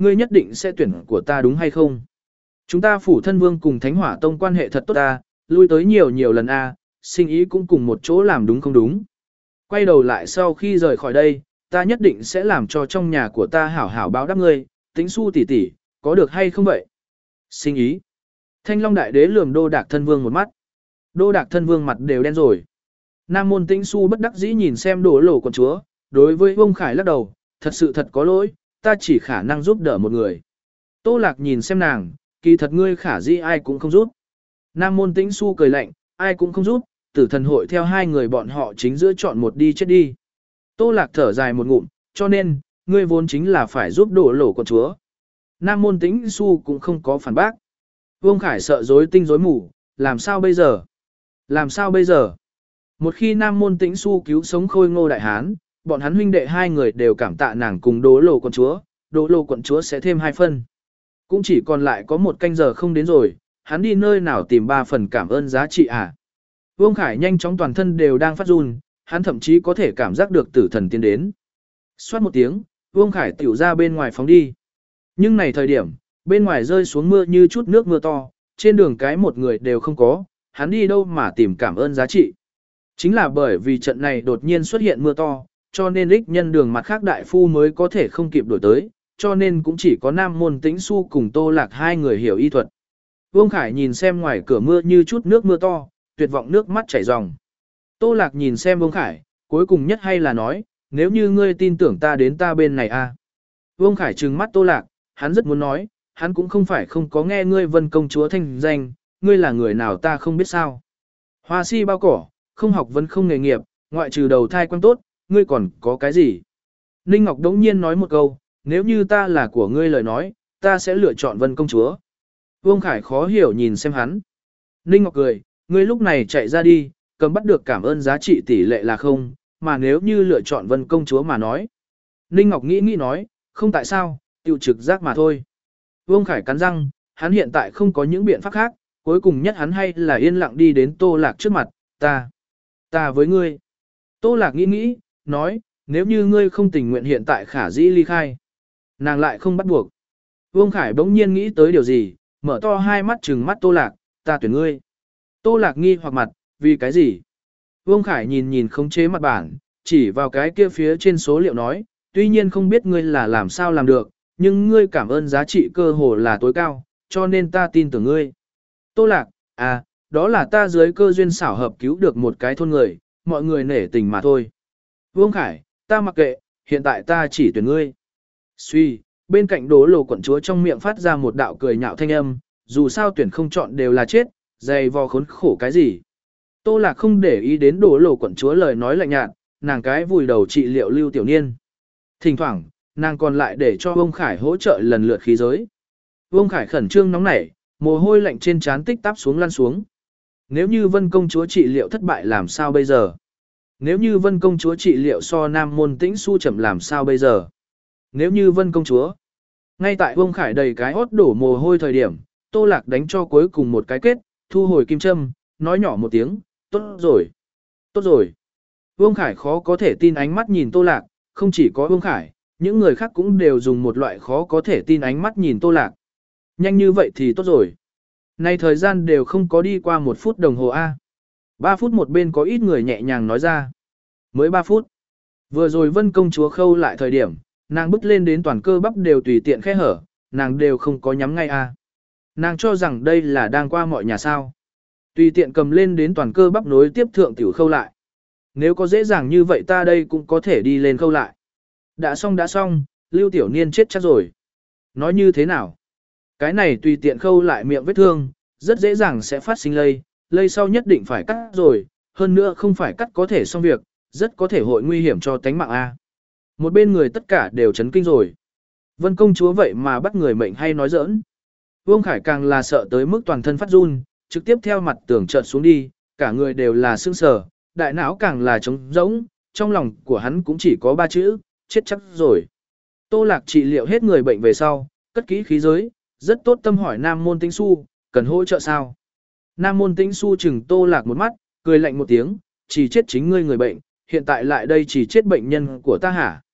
ngươi nhất định sẽ tuyển của ta đúng hay không? Chúng ta phủ thân vương cùng Thánh Hỏa Tông quan hệ thật tốt ta, lui tới nhiều nhiều lần a, sinh ý cũng cùng một chỗ làm đúng không đúng. Quay đầu lại sau khi rời khỏi đây, ta nhất định sẽ làm cho trong nhà của ta hảo hảo báo đáp ngươi, Tĩnh Xu tỷ tỷ, có được hay không vậy? Sinh ý. Thanh Long đại đế lườm Đô Đạc thân vương một mắt. Đô Đạc thân vương mặt đều đen rồi. Nam môn Tĩnh Xu bất đắc dĩ nhìn xem Đỗ Lỗ quận chúa, đối với Vương Khải lắc đầu, thật sự thật có lỗi, ta chỉ khả năng giúp đỡ một người. Tô Lạc nhìn xem nàng, kỳ thật ngươi khả dĩ ai cũng không giúp. Nam môn Tĩnh Xu cười lạnh, ai cũng không giúp, tử thần hội theo hai người bọn họ chính giữa chọn một đi chết đi. Tô Lạc thở dài một ngụm, cho nên, ngươi vốn chính là phải giúp Đỗ Lỗ quận chúa. Nam môn Tĩnh Xu cũng không có phản bác. Vương Khải sợ rối tinh rối mù, làm sao bây giờ? Làm sao bây giờ? Một khi Nam môn Tĩnh Xu cứu sống Khôi Ngô đại hán, bọn hắn huynh đệ hai người đều cảm tạ nàng cùng Đỗ Lỗ quận chúa, Đỗ Lỗ quận chúa sẽ thêm hai phân. Cũng chỉ còn lại có một canh giờ không đến rồi, hắn đi nơi nào tìm ba phần cảm ơn giá trị à? Vương Khải nhanh chóng toàn thân đều đang phát run, hắn thậm chí có thể cảm giác được tử thần tiến đến. Xoát một tiếng, Vương Khải tiểu ra bên ngoài phóng đi. Nhưng này thời điểm, bên ngoài rơi xuống mưa như chút nước mưa to, trên đường cái một người đều không có, hắn đi đâu mà tìm cảm ơn giá trị. Chính là bởi vì trận này đột nhiên xuất hiện mưa to, cho nên ích nhân đường mặt khác đại phu mới có thể không kịp đổi tới, cho nên cũng chỉ có Nam môn Tĩnh Xu cùng Tô Lạc hai người hiểu y thuật. Vương Khải nhìn xem ngoài cửa mưa như chút nước mưa to, tuyệt vọng nước mắt chảy ròng. Tô Lạc nhìn xem Vương Khải, cuối cùng nhất hay là nói, nếu như ngươi tin tưởng ta đến ta bên này a. À. Vương Khải trừng mắt Tô Lạc, hắn rất muốn nói, hắn cũng không phải không có nghe ngươi Vân công chúa thanh danh, ngươi là người nào ta không biết sao. Hoa si bao cỏ, không học vấn không nghề nghiệp, ngoại trừ đầu thai quan tốt, ngươi còn có cái gì? Ninh Ngọc đống nhiên nói một câu, nếu như ta là của ngươi lời nói, ta sẽ lựa chọn Vân công chúa. Vương Khải khó hiểu nhìn xem hắn. Ninh Ngọc cười, ngươi lúc này chạy ra đi, cầm bắt được cảm ơn giá trị tỷ lệ là không, mà nếu như lựa chọn Vân công chúa mà nói. Ninh Ngọc nghĩ nghĩ nói, không tại sao, tiểu trực giác mà thôi. Vương Khải cắn răng, hắn hiện tại không có những biện pháp khác, cuối cùng nhất hắn hay là yên lặng đi đến Tô Lạc trước mặt, ta, ta với ngươi. Tô Lạc nghĩ nghĩ, nói, nếu như ngươi không tình nguyện hiện tại khả dĩ ly khai. Nàng lại không bắt buộc. Vương Khải bỗng nhiên nghĩ tới điều gì, mở to hai mắt trừng mắt Tô Lạc, ta tuyển ngươi. Tô Lạc nghi hoặc mặt, vì cái gì? Vương Khải nhìn nhìn khống chế mặt bản, chỉ vào cái kia phía trên số liệu nói, tuy nhiên không biết ngươi là làm sao làm được, nhưng ngươi cảm ơn giá trị cơ hồ là tối cao, cho nên ta tin tưởng ngươi. Tô Lạc, à, đó là ta dưới cơ duyên xảo hợp cứu được một cái thôn người, mọi người nể tình mà thôi. Vương Khải, ta mặc kệ, hiện tại ta chỉ tuyển ngươi. Suy, bên cạnh Đỗ Lỗ quận chúa trong miệng phát ra một đạo cười nhạo thanh âm, dù sao tuyển không chọn đều là chết, dày vò khốn khổ cái gì. Tô Lạc không để ý đến Đỗ Lỗ quận chúa lời nói lạnh nhạt, nàng cái vùi đầu trị liệu Lưu Tiểu Niên. Thỉnh thoảng, nàng còn lại để cho Vương Khải hỗ trợ lần lượt khí giới. Vương Khải khẩn trương nóng nảy, mồ hôi lạnh trên trán tích táp xuống lăn xuống. Nếu như Vân công chúa trị liệu thất bại làm sao bây giờ? Nếu như Vân công chúa trị liệu so Nam môn Tĩnh Xu chậm làm sao bây giờ? Nếu như Vân công chúa. Ngay tại Vương Khải đầy cái hốt đổ mồ hôi thời điểm, Tô Lạc đánh cho cuối cùng một cái kết, thu hồi kim châm, nói nhỏ một tiếng, tốt rồi, tốt rồi. Vương Khải khó có thể tin ánh mắt nhìn Tô Lạc, không chỉ có Vương Khải, những người khác cũng đều dùng một loại khó có thể tin ánh mắt nhìn Tô Lạc. Nhanh như vậy thì tốt rồi. Nay thời gian đều không có đi qua một phút đồng hồ A. Ba phút một bên có ít người nhẹ nhàng nói ra. Mới ba phút. Vừa rồi Vân công chúa khâu lại thời điểm, nàng bước lên đến toàn cơ bắp đều tùy tiện khe hở, nàng đều không có nhắm ngay A. Nàng cho rằng đây là đang qua mọi nhà sao. Tùy tiện cầm lên đến toàn cơ bắp nối tiếp thượng tiểu khâu lại. Nếu có dễ dàng như vậy ta đây cũng có thể đi lên khâu lại. Đã xong đã xong, Lưu Tiểu Niên chết chắc rồi. Nói như thế nào? Cái này tùy tiện khâu lại miệng vết thương, rất dễ dàng sẽ phát sinh lây, lây sau nhất định phải cắt rồi, hơn nữa không phải cắt có thể xong việc, rất có thể hội nguy hiểm cho tánh mạng A. Một bên người tất cả đều chấn kinh rồi. Vân công chúa vậy mà bắt người mệnh hay nói giỡn. Vương Khải càng là sợ tới mức toàn thân phát run, trực tiếp theo mặt tường trợn xuống đi, cả người đều là sương sờ, đại não càng là trống rỗng, trong lòng của hắn cũng chỉ có ba chữ, chết chắc rồi. Tô Lạc trị liệu hết người bệnh về sau, cất kỹ khí giới, rất tốt tâm hỏi Nam môn Tĩnh Xu, cần hỗ trợ sao? Nam môn Tĩnh Xu chừng Tô Lạc một mắt, cười lạnh một tiếng, chỉ chết chính ngươi người bệnh, hiện tại lại đây chỉ chết bệnh nhân của ta hả?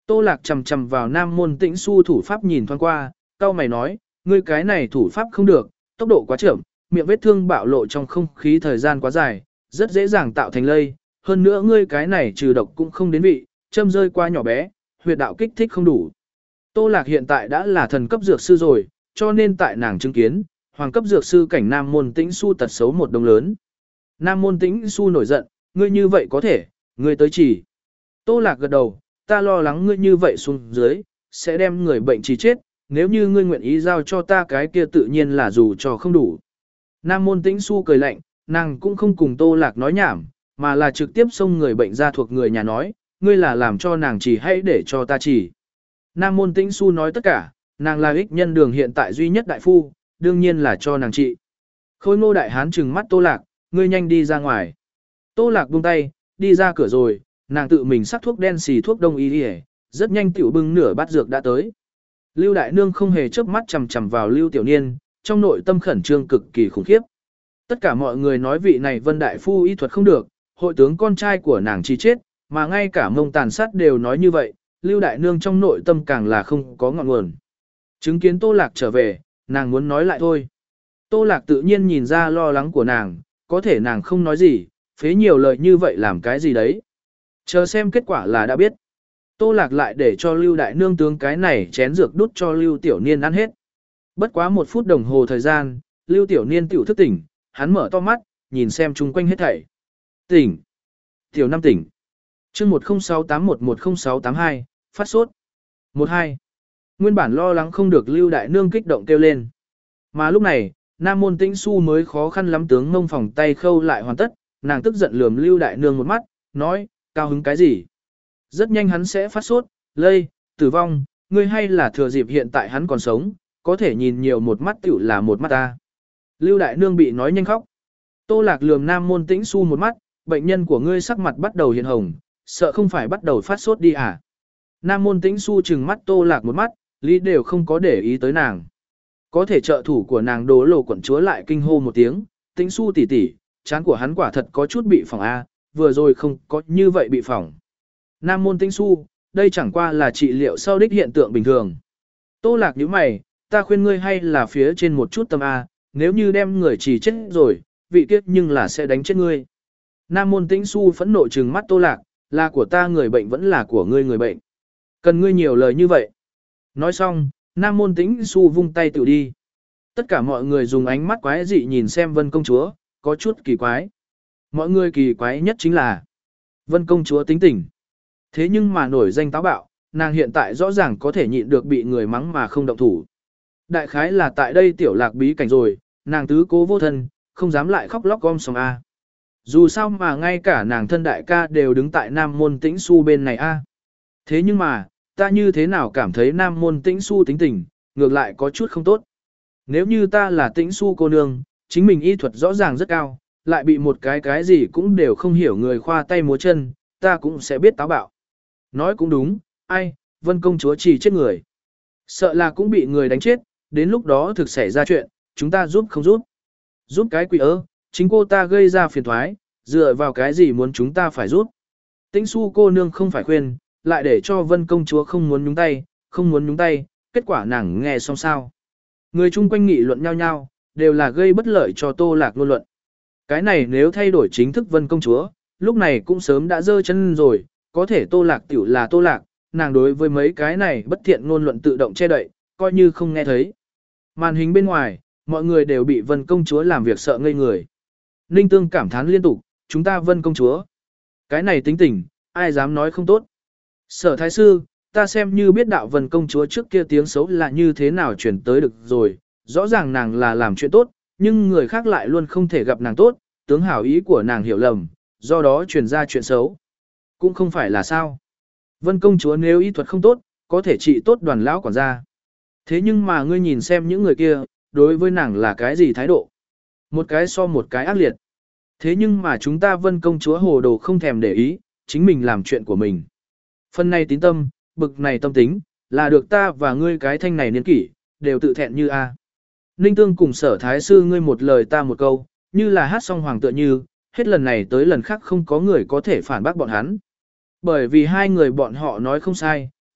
Tô Lạc chầm chầm vào Nam Môn Tĩnh Xu thủ pháp nhìn thoáng qua, cao mày nói, ngươi cái này thủ pháp không được, tốc độ quá chậm, miệng vết thương bạo lộ trong không khí thời gian quá dài, rất dễ dàng tạo thành lây, hơn nữa ngươi cái này trừ độc cũng không đến vị, châm rơi qua nhỏ bé, huyệt đạo kích thích không đủ. Tô Lạc hiện tại đã là thần cấp dược sư rồi, cho nên tại nàng chứng kiến, hoàng cấp dược sư cảnh Nam Môn Tĩnh Xu tật xấu một đồng lớn. Nam Môn Tĩnh Xu nổi giận, ngươi như vậy có thể, ngươi tới chỉ. Tô Lạc gật đầu, ta lo lắng ngươi như vậy xuống dưới, sẽ đem người bệnh chỉ chết, nếu như ngươi nguyện ý giao cho ta cái kia tự nhiên là dù cho không đủ. Nam Môn Tĩnh Xu cười lạnh, nàng cũng không cùng Tô Lạc nói nhảm, mà là trực tiếp xông người bệnh ra thuộc người nhà nói, ngươi là làm cho nàng chỉ hay để cho ta chỉ. Nam Môn Tĩnh Xu nói tất cả, nàng là ích nhân đường hiện tại duy nhất đại phu, đương nhiên là cho nàng trị. Khôi Ngô đại hán trừng mắt Tô Lạc, ngươi nhanh đi ra ngoài. Tô Lạc buông tay, đi ra cửa rồi, nàng tự mình sắc thuốc đen xì thuốc đông y đi, rất nhanh tiểu bưng nửa bát dược đã tới. Lưu đại nương không hề chớp mắt chằm chằm vào Lưu Tiểu Niên, trong nội tâm khẩn trương cực kỳ khủng khiếp. Tất cả mọi người nói vị này Vân đại phu y thuật không được, hội tướng con trai của nàng chi chết, mà ngay cả Mông Tàn Sát đều nói như vậy, Lưu đại nương trong nội tâm càng là không có ngọn nguồn. Chứng kiến Tô Lạc trở về, nàng muốn nói lại thôi. Tô Lạc tự nhiên nhìn ra lo lắng của nàng, có thể nàng không nói gì, phế nhiều lời như vậy làm cái gì đấy. Chờ xem kết quả là đã biết. Tô Lạc lại để cho Lưu đại nương tướng cái này chén dược đút cho Lưu Tiểu Niên ăn hết. Bất quá một phút đồng hồ thời gian, Lưu Tiểu Niên tiểu thức tỉnh, hắn mở to mắt, nhìn xem chung quanh hết thảy. Tỉnh. Tiểu Năm tỉnh. chương một không sáu tám một một không sáu tám hai, phát sốt. một hai. Nguyên bản lo lắng không được Lưu đại nương kích động kêu lên. Mà lúc này, Nam Môn Tĩnh Xu mới khó khăn lắm tướng mông phòng tay khâu lại hoàn tất, nàng tức giận lườm Lưu đại nương một mắt, nói, cao hứng cái gì? Rất nhanh hắn sẽ phát sốt, lây, tử vong, ngươi hay là thừa dịp hiện tại hắn còn sống, có thể nhìn nhiều một mắt tiểu là một mắt ta. Lưu đại nương bị nói nhanh khóc. Tô Lạc lườm Nam Môn Tĩnh Xu một mắt, bệnh nhân của ngươi sắc mặt bắt đầu hiện hồng, sợ không phải bắt đầu phát sốt đi à? Nam Môn Tĩnh Xu trừng mắt Tô Lạc một mắt, lý đều không có để ý tới nàng. Có thể trợ thủ của nàng Đố Lồ quận chúa lại kinh hô một tiếng, Tĩnh Xu tỷ tỷ, trán của hắn quả thật có chút bị phỏng a, vừa rồi không có như vậy bị phỏng. Nam Môn Tĩnh Xu, đây chẳng qua là trị liệu sau đích hiện tượng bình thường. Tô Lạc nhíu mày, ta khuyên ngươi hay là phía trên một chút tâm a, nếu như đem người chỉ chết rồi, vị kiếp nhưng là sẽ đánh chết ngươi. Nam Môn Tĩnh Xu phẫn nộ trừng mắt Tô Lạc, là của ta người bệnh vẫn là của ngươi người bệnh. Cần ngươi nhiều lời như vậy. Nói xong, Nam Môn Tĩnh Xu vung tay tự đi. Tất cả mọi người dùng ánh mắt quái dị nhìn xem Vân công chúa, có chút kỳ quái. Mọi người kỳ quái nhất chính là Vân công chúa tính tình. Thế nhưng mà nổi danh táo bạo, nàng hiện tại rõ ràng có thể nhịn được bị người mắng mà không động thủ. Đại khái là tại đây tiểu lạc bí cảnh rồi, nàng tứ cố vô thân, không dám lại khóc lóc gom sòng A. Dù sao mà ngay cả nàng thân đại ca đều đứng tại Nam Môn Tĩnh Xu bên này A. Thế nhưng mà, ta như thế nào cảm thấy Nam Môn Tĩnh Xu tính tình, ngược lại có chút không tốt. Nếu như ta là Tĩnh Xu cô nương, chính mình y thuật rõ ràng rất cao, lại bị một cái cái gì cũng đều không hiểu người khoa tay múa chân, ta cũng sẽ biết táo bạo. Nói cũng đúng, ai, Vân công chúa chỉ chết người. Sợ là cũng bị người đánh chết, đến lúc đó thực xảy ra chuyện, chúng ta giúp không giúp. Giúp cái quỷ ơ, chính cô ta gây ra phiền thoái, dựa vào cái gì muốn chúng ta phải giúp. Tĩnh Xu cô nương không phải khuyên, lại để cho Vân công chúa không muốn nhúng tay, không muốn nhúng tay, kết quả nàng nghe xong sao. Người chung quanh nghị luận nhau nhau, đều là gây bất lợi cho Tô Lạc ngôn luận. Cái này nếu thay đổi chính thức Vân công chúa, lúc này cũng sớm đã dơ chân rồi, có thể Tô Lạc tiểu là Tô Lạc, nàng đối với mấy cái này bất thiện ngôn luận tự động che đậy, coi như không nghe thấy. Màn hình bên ngoài, mọi người đều bị Vân công chúa làm việc sợ ngây người. Ninh Tương cảm thán liên tục, chúng ta Vân công chúa. Cái này tính tình, ai dám nói không tốt. Sở thái sư, ta xem như biết đạo Vân công chúa trước kia tiếng xấu là như thế nào chuyển tới được rồi, rõ ràng nàng là làm chuyện tốt, nhưng người khác lại luôn không thể gặp nàng tốt, tướng hảo ý của nàng hiểu lầm, do đó truyền ra chuyện xấu. Cũng không phải là sao. Vân công chúa nếu y thuật không tốt, có thể trị tốt đoàn lão quản gia. Thế nhưng mà ngươi nhìn xem những người kia, đối với nàng là cái gì thái độ? Một cái so một cái ác liệt. Thế nhưng mà chúng ta Vân công chúa hồ đồ không thèm để ý, chính mình làm chuyện của mình. Phần này tín tâm, bực này tâm tính, là được ta và ngươi cái thanh này niên kỷ, đều tự thẹn như a. Ninh Tương cùng Sở thái sư ngươi một lời ta một câu, như là hát song hoàng tựa như, hết lần này tới lần khác không có người có thể phản bác bọn hắn. Bởi vì hai người bọn họ nói không sai,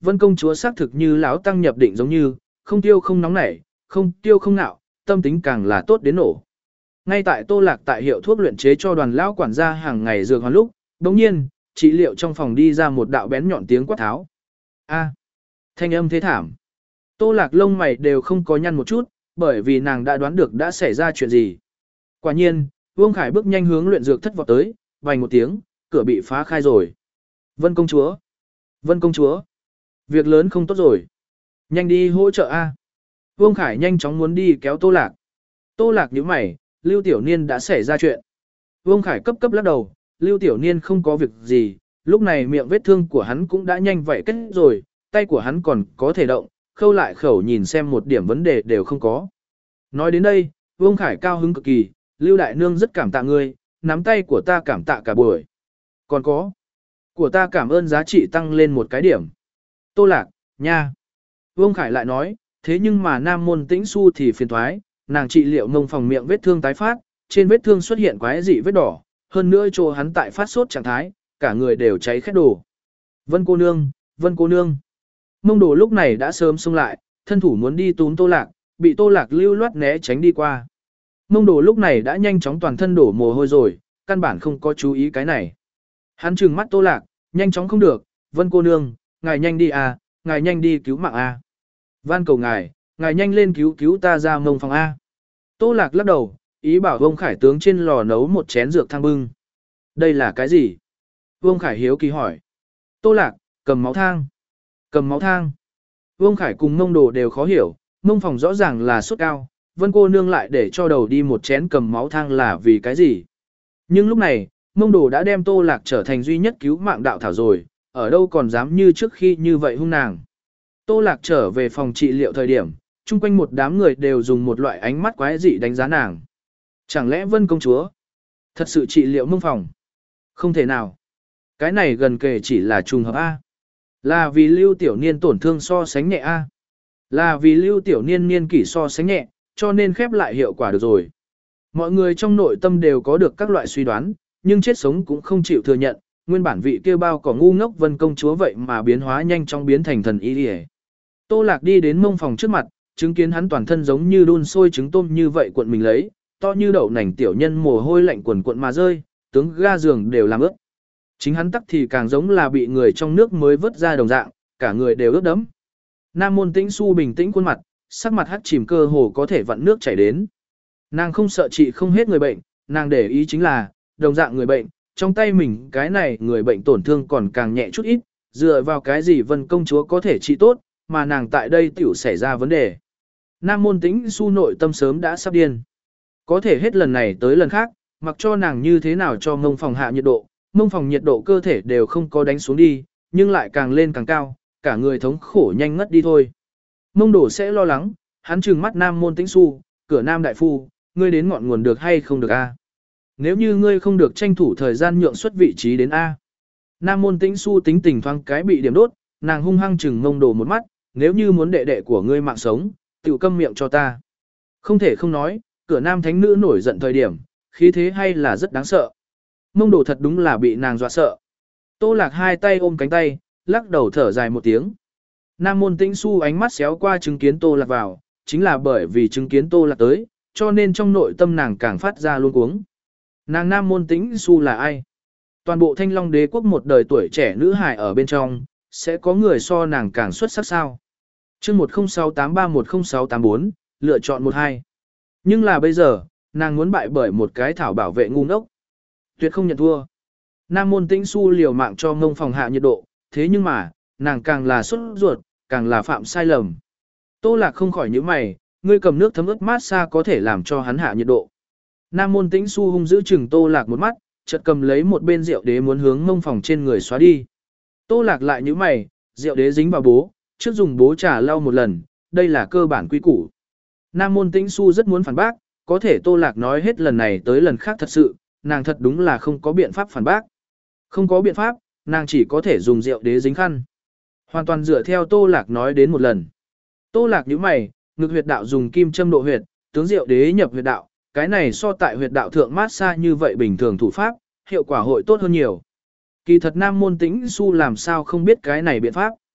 Vân công chúa xác thực như lão tăng nhập định giống như, không tiêu không nóng nảy, không tiêu không nạo, tâm tính càng là tốt đến nổ. Ngay tại Tô Lạc tại hiệu thuốc luyện chế cho đoàn lão quản gia hàng ngày dược hoàn lúc, đột nhiên, trị liệu trong phòng đi ra một đạo bén nhọn tiếng quát tháo. A, thanh âm thế thảm. Tô Lạc lông mày đều không có nhăn một chút, bởi vì nàng đã đoán được đã xảy ra chuyện gì. Quả nhiên, Vương Khải bước nhanh hướng luyện dược thất vọt tới, vành một tiếng, cửa bị phá khai rồi. Vân công chúa, Vân công chúa, việc lớn không tốt rồi. Nhanh đi hỗ trợ A. Vương Khải nhanh chóng muốn đi kéo Tô Lạc. Tô Lạc nhíu mày, Lưu Tiểu Niên đã xảy ra chuyện. Vương Khải cấp cấp lắc đầu, Lưu Tiểu Niên không có việc gì, lúc này miệng vết thương của hắn cũng đã nhanh vậy kết rồi, tay của hắn còn có thể động, khâu lại khẩu nhìn xem một điểm vấn đề đều không có. Nói đến đây, Vương Khải cao hứng cực kỳ, Lưu Đại Nương rất cảm tạ ngươi, nắm tay của ta cảm tạ cả buổi. Còn có, của ta cảm ơn giá trị tăng lên một cái điểm. Tô Lạc, nha. Vương Khải lại nói, thế nhưng mà Nam Môn Tĩnh Xu thì phiền thoái, nàng trị liệu ngông phòng miệng vết thương tái phát, trên vết thương xuất hiện quái dị vết đỏ, hơn nữa chỗ hắn tại phát sốt trạng thái, cả người đều cháy khét đổ. Vân cô nương, Vân cô nương. Mông Đồ lúc này đã sớm xông lại, thân thủ muốn đi túm Tô Lạc, bị Tô Lạc lưu loát né tránh đi qua. Mông Đồ lúc này đã nhanh chóng toàn thân đổ mồ hôi rồi, căn bản không có chú ý cái này. Hắn trừng mắt Tô Lạc, nhanh chóng không được, Vân cô nương, ngài nhanh đi à, ngài nhanh đi cứu mạng a. Van cầu ngài, ngài nhanh lên cứu cứu ta ra mông phòng a. Tô Lạc lắc đầu, ý bảo Vương Khải tướng trên lò nấu một chén dược thang bưng. Đây là cái gì? Vương Khải hiếu kỳ hỏi. Tô Lạc, cầm máu thang. Cầm máu thang. Vương Khải cùng Mông Đồ đều khó hiểu, mông phòng rõ ràng là sốt cao, Vân cô nương lại để cho đầu đi một chén cầm máu thang là vì cái gì? Nhưng lúc này, Mông Đồ đã đem Tô Lạc trở thành duy nhất cứu mạng đạo thảo rồi, ở đâu còn dám như trước khi như vậy hung nàng. Tô Lạc trở về phòng trị liệu thời điểm, chung quanh một đám người đều dùng một loại ánh mắt quái dị đánh giá nàng. Chẳng lẽ Vân công chúa thật sự trị liệu mông phòng? Không thể nào. Cái này gần kề chỉ là trùng hợp A. Là vì Lưu Tiểu Niên tổn thương so sánh nhẹ A. Là vì Lưu Tiểu Niên niên kỷ so sánh nhẹ, cho nên khép lại hiệu quả được rồi. Mọi người trong nội tâm đều có được các loại suy đoán, nhưng chết sống cũng không chịu thừa nhận, nguyên bản vị kia bao cỏ ngu ngốc Vân công chúa vậy mà biến hóa nhanh chóng biến thành thần y đi. Tô Lạc đi đến mông phòng trước mặt, chứng kiến hắn toàn thân giống như đun sôi trứng tôm như vậy cuộn mình lấy, to như đậu nành tiểu nhân mồ hôi lạnh quần cuộn mà rơi, tướng ga giường đều làm ướt. Chính hắn tắc thì càng giống là bị người trong nước mới vớt ra đồng dạng, cả người đều ướt đẫm. Nam Môn Tĩnh Xu bình tĩnh khuôn mặt, sắc mặt hắt chìm cơ hồ có thể vặn nước chảy đến. Nàng không sợ trị không hết người bệnh, nàng để ý chính là, đồng dạng người bệnh, trong tay mình cái này người bệnh tổn thương còn càng nhẹ chút ít, dựa vào cái gì Vân công chúa có thể trị tốt, mà nàng tại đây tiểu xảy ra vấn đề. Nam Môn Tĩnh Xu nội tâm sớm đã sắp điên. Có thể hết lần này tới lần khác, mặc cho nàng như thế nào cho mông phòng hạ nhiệt độ, mông phòng nhiệt độ cơ thể đều không có đánh xuống đi, nhưng lại càng lên càng cao, cả người thống khổ nhanh ngất đi thôi. Mông Đổ sẽ lo lắng, hắn trừng mắt Nam Môn Tĩnh Xu, cửa Nam đại phu, ngươi đến ngọn nguồn được hay không được a? Nếu như ngươi không được tranh thủ thời gian nhượng xuất vị trí đến a. Nam Môn Tĩnh Xu tính tình thoáng cái bị điểm đốt, nàng hung hăng trừng Mông Đổ một mắt, nếu như muốn đệ đệ của ngươi mạng sống, tiểu câm miệng cho ta. Không thể không nói, cửa Nam thánh nữ nổi giận thời điểm, khí thế hay là rất đáng sợ. Mông Đổ thật đúng là bị nàng dọa sợ. Tô Lạc hai tay ôm cánh tay, lắc đầu thở dài một tiếng. Nam Môn Tĩnh Xu ánh mắt xéo qua chứng kiến Tô Lạc vào, chính là bởi vì chứng kiến Tô Lạc tới, cho nên trong nội tâm nàng càng phát ra luôn cuống. Nàng Nam Môn Tĩnh Xu là ai? Toàn bộ Thanh Long Đế quốc một đời tuổi trẻ nữ hài ở bên trong, sẽ có người so nàng càng xuất sắc sao? Chương một không sáu tám ba một không sáu tám bốn, lựa chọn một hai. Nhưng là bây giờ, nàng muốn bại bởi một cái thảo bảo vệ ngu ngốc. Tuyệt không nhận thua. Nam Môn Tĩnh Xu liều mạng cho ngông phòng hạ nhiệt độ, thế nhưng mà, nàng càng là xuất ruột, càng là phạm sai lầm. Tô Lạc không khỏi nhíu mày, ngươi cầm nước thấm ướt mát xa có thể làm cho hắn hạ nhiệt độ. Nam Môn Tĩnh Xu hung giữ chừng Tô Lạc một mắt, chợt cầm lấy một bên rượu đế muốn hướng ngông phòng trên người xóa đi. Tô Lạc lại nhíu mày, rượu đế dính vào bố, trước dùng bố trà lau một lần, đây là cơ bản quy củ. Nam Môn Tĩnh Xu rất muốn phản bác, có thể Tô Lạc nói hết lần này tới lần khác thật sự, nàng thật đúng là không có biện pháp phản bác. Không có biện pháp, nàng chỉ có thể dùng rượu đế dính khăn. Hoàn toàn dựa theo Tô Lạc nói đến một lần. Tô Lạc nhíu mày, ngực huyệt đạo dùng kim châm độ huyệt, tướng rượu đế nhập huyệt đạo, cái này so tại huyệt đạo thượng mát xa như vậy bình thường thủ pháp, hiệu quả hội tốt hơn nhiều. Kỳ thật Nam Môn Tĩnh Xu làm sao không biết cái này biện pháp.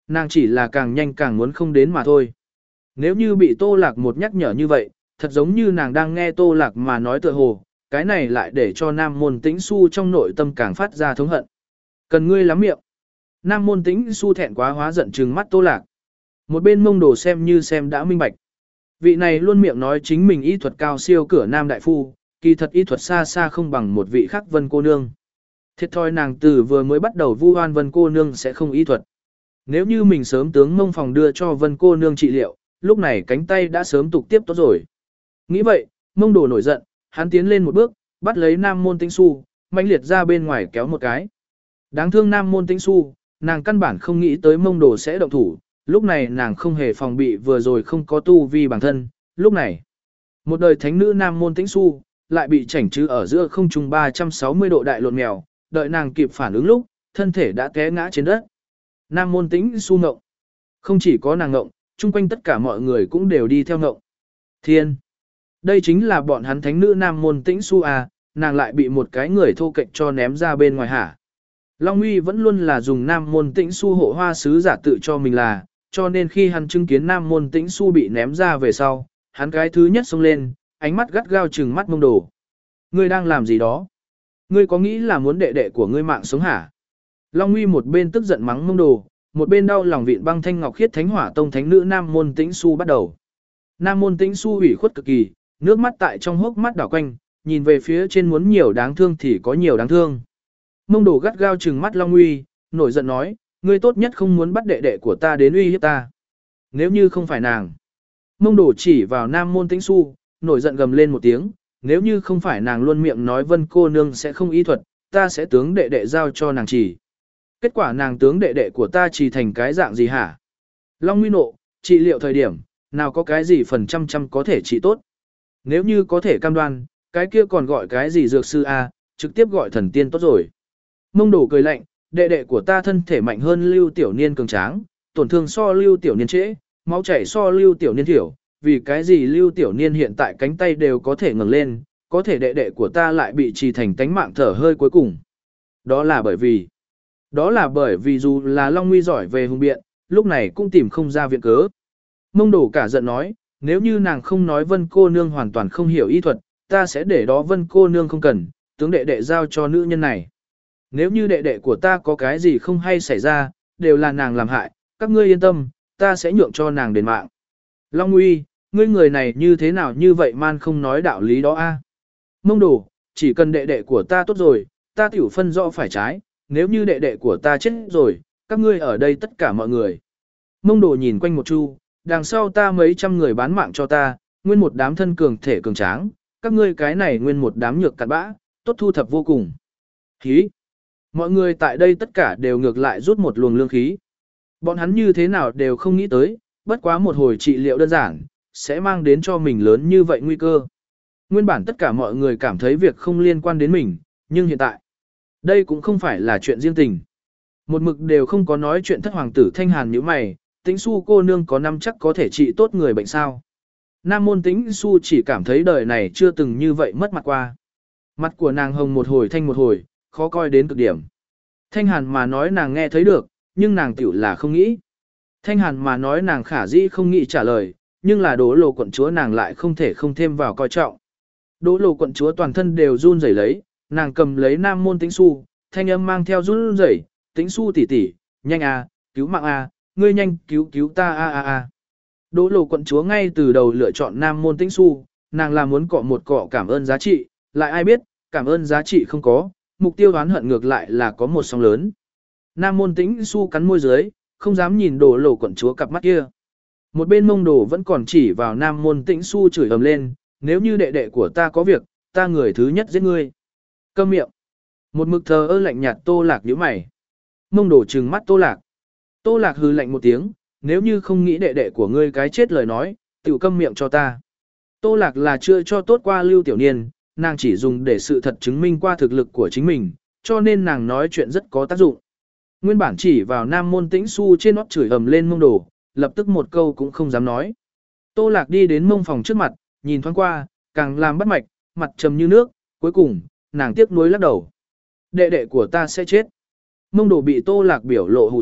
Nàng chỉ là càng nhanh càng muốn không đến mà thôi. Nếu như bị Tô Lạc một nhắc nhở như vậy, thật giống như nàng đang nghe Tô Lạc mà nói tựa hồ, cái này lại để cho Nam Môn Tĩnh Xu trong nội tâm càng phát ra thống hận. Cần ngươi lắm miệng. Nam Môn Tĩnh Xu thẹn quá hóa giận trừng mắt Tô Lạc. Một bên Mông Đồ xem như xem đã minh bạch. Vị này luôn miệng nói chính mình y thuật cao siêu cửa Nam Đại Phu, kỳ thật y thuật xa xa không bằng một vị khác Vân cô nương. Thiệt thòi nàng từ vừa mới bắt đầu vu oan Vân cô nương sẽ không y thuật. Nếu như mình sớm tướng Mông phòng đưa cho Vân cô nương trị liệu, lúc này cánh tay đã sớm tục tiếp tốt rồi. Nghĩ vậy, Mông Đồ nổi giận, hắn tiến lên một bước, bắt lấy Nam Môn Tĩnh Xu, mãnh liệt ra bên ngoài kéo một cái. Đáng thương Nam Môn Tĩnh Xu, nàng căn bản không nghĩ tới Mông Đồ sẽ động thủ, lúc này nàng không hề phòng bị vừa rồi không có tu vi bản thân, lúc này, một đời thánh nữ Nam Môn Tĩnh Xu, lại bị chảnh chứ ở giữa không trung ba trăm sáu mươi độ đại lộn mèo, đợi nàng kịp phản ứng lúc, thân thể đã té ngã trên đất. Nam Môn Tĩnh Xu ngộng. Không chỉ có nàng ngộng, chung quanh tất cả mọi người cũng đều đi theo ngộng. Thiên! Đây chính là bọn hắn thánh nữ Nam Môn Tĩnh Xu à, nàng lại bị một cái người thô kệch cho ném ra bên ngoài hả. Long Uy vẫn luôn là dùng Nam Môn Tĩnh Xu hộ hoa sứ giả tự cho mình là, cho nên khi hắn chứng kiến Nam Môn Tĩnh Xu bị ném ra về sau, hắn cái thứ nhất xông lên, ánh mắt gắt gao trừng mắt Mông Đồ. Ngươi đang làm gì đó? Ngươi có nghĩ là muốn đệ đệ của ngươi mạng sống hả? Long Uy một bên tức giận mắng Mông Đồ, một bên đau lòng vịn băng thanh ngọc khiết thánh hỏa tông thánh nữ Nam Môn Tĩnh Xu bắt đầu. Nam Môn Tĩnh Xu ủy khuất cực kỳ, nước mắt tại trong hốc mắt đảo quanh, nhìn về phía trên muốn nhiều đáng thương thì có nhiều đáng thương. Mông Đồ gắt gao trừng mắt Long Uy, nổi giận nói, ngươi tốt nhất không muốn bắt đệ đệ của ta đến uy hiếp ta. Nếu như không phải nàng. Mông Đồ chỉ vào Nam Môn Tĩnh Xu, nổi giận gầm lên một tiếng, nếu như không phải nàng luôn miệng nói Vân cô nương sẽ không y thuật, ta sẽ tướng đệ đệ giao cho nàng chỉ. Kết quả nàng tướng đệ đệ của ta chỉ thành cái dạng gì hả? Long Uy nộ, trị liệu thời điểm, nào có cái gì phần trăm trăm có thể trị tốt. Nếu như có thể cam đoan, cái kia còn gọi cái gì dược sư A, trực tiếp gọi thần tiên tốt rồi. Mông Đồ cười lạnh, đệ đệ của ta thân thể mạnh hơn Lưu Tiểu Niên cường tráng, tổn thương so Lưu Tiểu Niên trễ, máu chảy so Lưu Tiểu Niên thiểu, vì cái gì Lưu Tiểu Niên hiện tại cánh tay đều có thể ngẩng lên, có thể đệ đệ của ta lại bị trì thành tánh mạng thở hơi cuối cùng. Đó là bởi vì, đó là bởi vì dù là Long Nguy giỏi về hùng biện, lúc này cũng tìm không ra viện cớ. Mông Đồ cả giận nói, nếu như nàng không nói Vân cô nương hoàn toàn không hiểu y thuật, ta sẽ để đó Vân cô nương không cần, tướng đệ đệ giao cho nữ nhân này. Nếu như đệ đệ của ta có cái gì không hay xảy ra, đều là nàng làm hại, các ngươi yên tâm, ta sẽ nhượng cho nàng đền mạng. Long Uy, ngươi người này như thế nào như vậy man không nói đạo lý đó a? Mông Đồ, chỉ cần đệ đệ của ta tốt rồi, ta tiểu phân rõ phải trái, nếu như đệ đệ của ta chết rồi, các ngươi ở đây tất cả mọi người. Mông Đồ nhìn quanh một chu, đằng sau ta mấy trăm người bán mạng cho ta, nguyên một đám thân cường thể cường tráng, các ngươi cái này nguyên một đám nhược cặn bã, tốt thu thập vô cùng. Hí! Mọi người tại đây tất cả đều ngược lại rút một luồng lương khí. Bọn hắn như thế nào đều không nghĩ tới, bất quá một hồi trị liệu đơn giản, sẽ mang đến cho mình lớn như vậy nguy cơ. Nguyên bản tất cả mọi người cảm thấy việc không liên quan đến mình, nhưng hiện tại, đây cũng không phải là chuyện riêng tình. Một mực đều không có nói chuyện thất hoàng tử Thanh Hàn như mày, Tĩnh Xu cô nương có năm chắc có thể trị tốt người bệnh sao. Nam Môn Tĩnh Xu chỉ cảm thấy đời này chưa từng như vậy mất mặt qua. Mặt của nàng hồng một hồi thanh một hồi, khó coi đến cực điểm. Thanh Hàn mà nói nàng nghe thấy được, nhưng nàng tiểu là không nghĩ. Thanh Hàn mà nói nàng khả dĩ không nghĩ trả lời, nhưng là Đỗ Lô quận chúa nàng lại không thể không thêm vào coi trọng. Đỗ Lô quận chúa toàn thân đều run rẩy lấy, nàng cầm lấy Nam Môn Tĩnh Xu, thanh âm mang theo run rẩy, Tĩnh Xu tỷ tỷ, nhanh a, cứu mạng a, ngươi nhanh cứu cứu ta a a a. Đỗ Lô quận chúa ngay từ đầu lựa chọn Nam Môn Tĩnh Xu, nàng là muốn cọ một cọ cảm ơn giá trị, lại ai biết, cảm ơn giá trị không có, mục tiêu đoán hận ngược lại là có một sóng lớn. Nam Môn Tĩnh Xu cắn môi dưới, không dám nhìn Đỗ Lô quận chúa cặp mắt kia. Một bên Mông Đồ vẫn còn chỉ vào Nam Môn Tĩnh Xu chửi ầm lên, nếu như đệ đệ của ta có việc, ta người thứ nhất giết ngươi. Câm miệng. Một mực thờ ơ lạnh nhạt Tô Lạc nhíu mày. Mông Đồ trừng mắt Tô Lạc. Tô Lạc hừ lạnh một tiếng, nếu như không nghĩ đệ đệ của ngươi cái chết lời nói, tiểu câm miệng cho ta. Tô Lạc là chưa cho tốt qua Lưu Tiểu Niên, nàng chỉ dùng để sự thật chứng minh qua thực lực của chính mình, cho nên nàng nói chuyện rất có tác dụng. Nguyên bản chỉ vào Nam Môn Tĩnh Xu trên nót chửi ầm lên Mông Đồ, lập tức một câu cũng không dám nói. Tô Lạc đi đến Mông phòng trước mặt, nhìn thoáng qua, càng làm bắt mạch, mặt trầm như nước, cuối cùng, nàng tiếc nuối lắc đầu. Đệ đệ của ta sẽ chết. Mông Đồ bị Tô Lạc biểu lộ hù chết,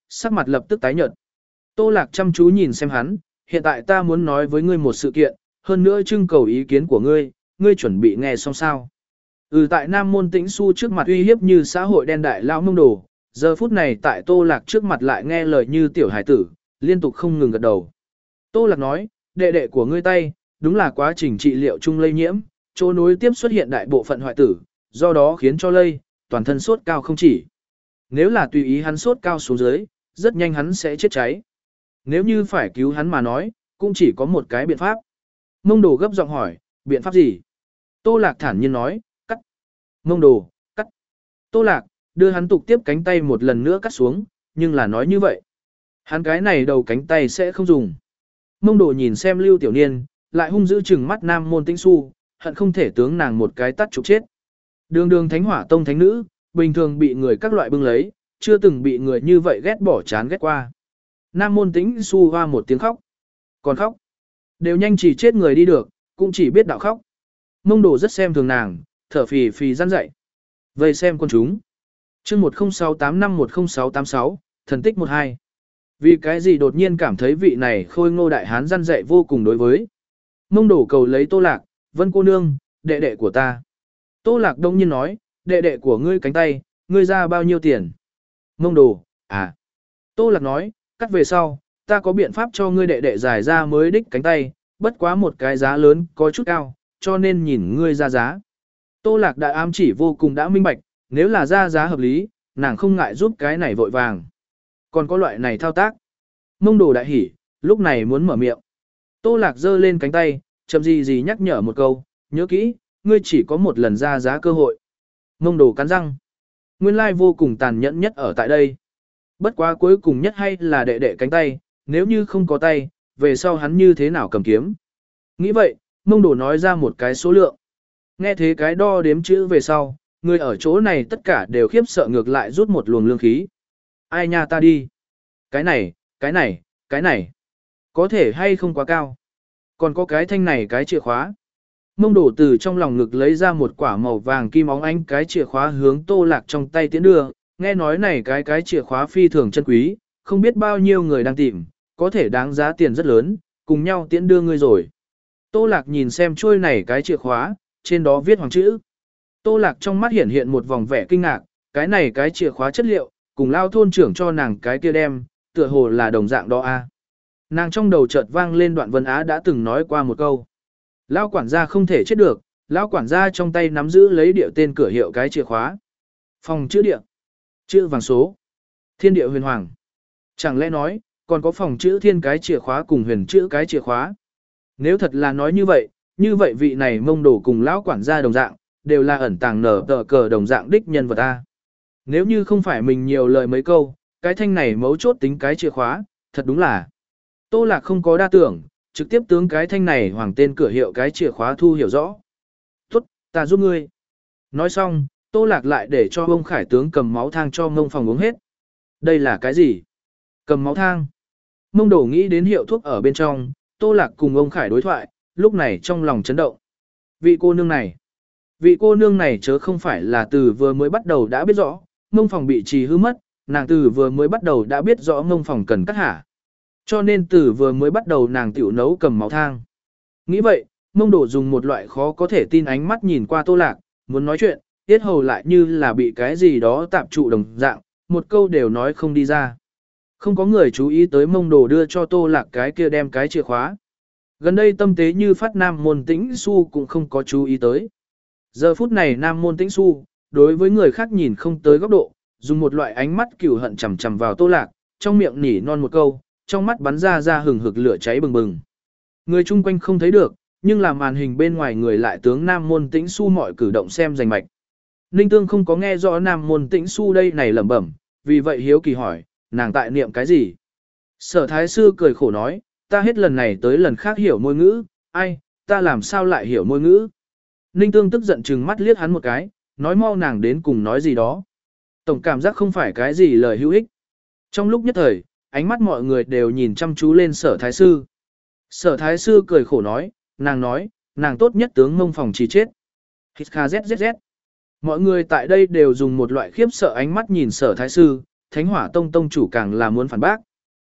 sắc mặt lập tức tái nhợt. Tô Lạc chăm chú nhìn xem hắn, hiện tại ta muốn nói với ngươi một sự kiện, hơn nữa trưng cầu ý kiến của ngươi, ngươi chuẩn bị nghe xong sao. Ừ, tại Nam Môn Tĩnh Xu trước mặt uy hiếp như xã hội đen đại lão Mông Đồ, giờ phút này tại Tô Lạc trước mặt lại nghe lời như tiểu hải tử, liên tục không ngừng gật đầu. Tô Lạc nói, đệ đệ của ngươi tay, đúng là quá trình trị liệu chung lây nhiễm, chỗ nối tiếp xuất hiện đại bộ phận hoại tử, do đó khiến cho lây, toàn thân sốt cao không chỉ. Nếu là tùy ý hắn sốt cao xuống dưới, rất nhanh hắn sẽ chết cháy. Nếu như phải cứu hắn mà nói, cũng chỉ có một cái biện pháp. Mông Đồ gấp giọng hỏi, biện pháp gì? Tô Lạc thản nhiên nói, cắt. Mông Đồ, cắt. Tô Lạc, đưa hắn tục tiếp cánh tay một lần nữa cắt xuống, nhưng là nói như vậy. Hắn cái này đầu cánh tay sẽ không dùng. Mông Đồ nhìn xem Lưu Tiểu Niên, lại hung dữ chừng mắt Nam Môn Tĩnh Xu, hận không thể tướng nàng một cái tắt trục chết. Đường đường Thánh Hỏa Tông thánh nữ, bình thường bị người các loại bưng lấy, chưa từng bị người như vậy ghét bỏ chán ghét qua. Nam Môn Tĩnh Xu hoa một tiếng khóc. Còn khóc. Đều nhanh chỉ chết người đi được, cũng chỉ biết đạo khóc. Mông Đồ rất xem thường nàng, thở phì phì răn dậy. Vây xem con chúng. chương một không sáu tám năm một không sáu tám sáu, thần tích một hai. Vì cái gì đột nhiên cảm thấy vị này khôi ngô đại hán răn dậy vô cùng đối với. Mông Đồ cầu lấy Tô Lạc, Vân cô nương, đệ đệ của ta. Tô Lạc đông nhiên nói, đệ đệ của ngươi cánh tay, ngươi ra bao nhiêu tiền? Mông Đồ, à. Tô Lạc nói, cắt về sau, ta có biện pháp cho ngươi đệ đệ giải ra mới đích cánh tay, bất quá một cái giá lớn có chút cao, cho nên nhìn ngươi ra giá. Tô Lạc đã ám chỉ vô cùng đã minh bạch, nếu là ra giá hợp lý, nàng không ngại giúp cái này vội vàng. Còn có loại này thao tác. Mông Đồ đại hỉ, lúc này muốn mở miệng. Tô Lạc giơ lên cánh tay, chậm gì gì nhắc nhở một câu, nhớ kỹ, ngươi chỉ có một lần ra giá cơ hội. Mông Đồ cắn răng. Nguyên lai vô cùng tàn nhẫn nhất ở tại đây. Bất quá cuối cùng nhất hay là đệ đệ cánh tay, nếu như không có tay, về sau hắn như thế nào cầm kiếm. Nghĩ vậy, Mông Đồ nói ra một cái số lượng. Nghe thế cái đo đếm chữ về sau, người ở chỗ này tất cả đều khiếp sợ ngược lại rút một luồng lương khí. Ai nha ta đi. Cái này, cái này, cái này. Có thể hay không quá cao. Còn có cái thanh này cái chìa khóa. Mông Đồ từ trong lòng ngực lấy ra một quả màu vàng kim óng ánh cái chìa khóa hướng Tô Lạc trong tay tiến đưa. Nghe nói này cái cái chìa khóa phi thường chân quý, không biết bao nhiêu người đang tìm, có thể đáng giá tiền rất lớn, cùng nhau tiến đưa ngươi rồi. Tô Lạc nhìn xem chuôi này cái chìa khóa, trên đó viết hoàng chữ. Tô Lạc trong mắt hiện hiện một vòng vẻ kinh ngạc, cái này cái chìa khóa chất liệu, cùng lao thôn trưởng cho nàng cái kia đem, tựa hồ là đồng dạng đó a. Nàng trong đầu chợt vang lên đoạn Vân Á đã từng nói qua một câu. Lao quản gia không thể chết được, lao quản gia trong tay nắm giữ lấy địa tên cửa hiệu cái chìa khóa. Phòng chữ địa, chữ vàng số, thiên địa huyền hoàng. Chẳng lẽ nói, còn có phòng chữ thiên cái chìa khóa cùng huyền chữ cái chìa khóa. Nếu thật là nói như vậy, như vậy vị này Mông Đồ cùng lão quản gia đồng dạng, đều là ẩn tàng nở tờ cờ đồng dạng đích nhân vật a. Nếu như không phải mình nhiều lời mấy câu, cái thanh này mấu chốt tính cái chìa khóa, thật đúng là. Tô Lạc không có đa tưởng, trực tiếp tướng cái thanh này hoàng tên cửa hiệu cái chìa khóa thu hiểu rõ. Tốt, ta giúp ngươi. Nói xong, Tô Lạc lại để cho ông Khải tướng cầm máu thang cho Mông Phòng uống hết. Đây là cái gì? Cầm máu thang. Mông Đồ nghĩ đến hiệu thuốc ở bên trong, Tô Lạc cùng ông Khải đối thoại, lúc này trong lòng chấn động. Vị cô nương này, vị cô nương này chớ không phải là từ vừa mới bắt đầu đã biết rõ, Mông Phòng bị trì hư mất, nàng từ vừa mới bắt đầu đã biết rõ Mông Phòng cần cắt hả. Cho nên từ vừa mới bắt đầu nàng tiểu nấu cầm máu thang. Nghĩ vậy, Mông Đồ dùng một loại khó có thể tin ánh mắt nhìn qua Tô Lạc, muốn nói chuyện, tiết hầu lại như là bị cái gì đó tạm trụ đồng dạng, một câu đều nói không đi ra. Không có người chú ý tới Mông Đồ đưa cho Tô Lạc cái kia đem cái chìa khóa. Gần đây tâm tế như phát Nam Môn Tĩnh Xu cũng không có chú ý tới. Giờ phút này Nam Môn Tĩnh Xu, đối với người khác nhìn không tới góc độ, dùng một loại ánh mắt cừu hận chằm chằm vào Tô Lạc, trong miệng nỉ non một câu, trong mắt bắn ra ra hừng hực lửa cháy bừng bừng. Người chung quanh không thấy được, nhưng là màn hình bên ngoài người lại tướng Nam Môn Tĩnh Xu mọi cử động xem rành mạch. Ninh Tương không có nghe rõ Nam Môn Tĩnh Xu đây này lẩm bẩm, vì vậy hiếu kỳ hỏi, nàng tại niệm cái gì? Sở Thái Sư cười khổ nói, ta hết lần này tới lần khác hiểu môi ngữ, ai, ta làm sao lại hiểu môi ngữ? Ninh Tương tức giận chừng mắt liếc hắn một cái, nói mau nàng đến cùng nói gì đó. Tổng cảm giác không phải cái gì lời hữu ích. Trong lúc nhất thời, ánh mắt mọi người đều nhìn chăm chú lên Sở Thái Sư. Sở Thái Sư cười khổ nói, nàng nói, nàng tốt nhất tướng Mông Phòng chỉ chết. Hít kha zzz. Mọi người tại đây đều dùng một loại khiếp sợ ánh mắt nhìn Sở Thái Sư, Thánh Hỏa Tông tông chủ càng là muốn phản bác.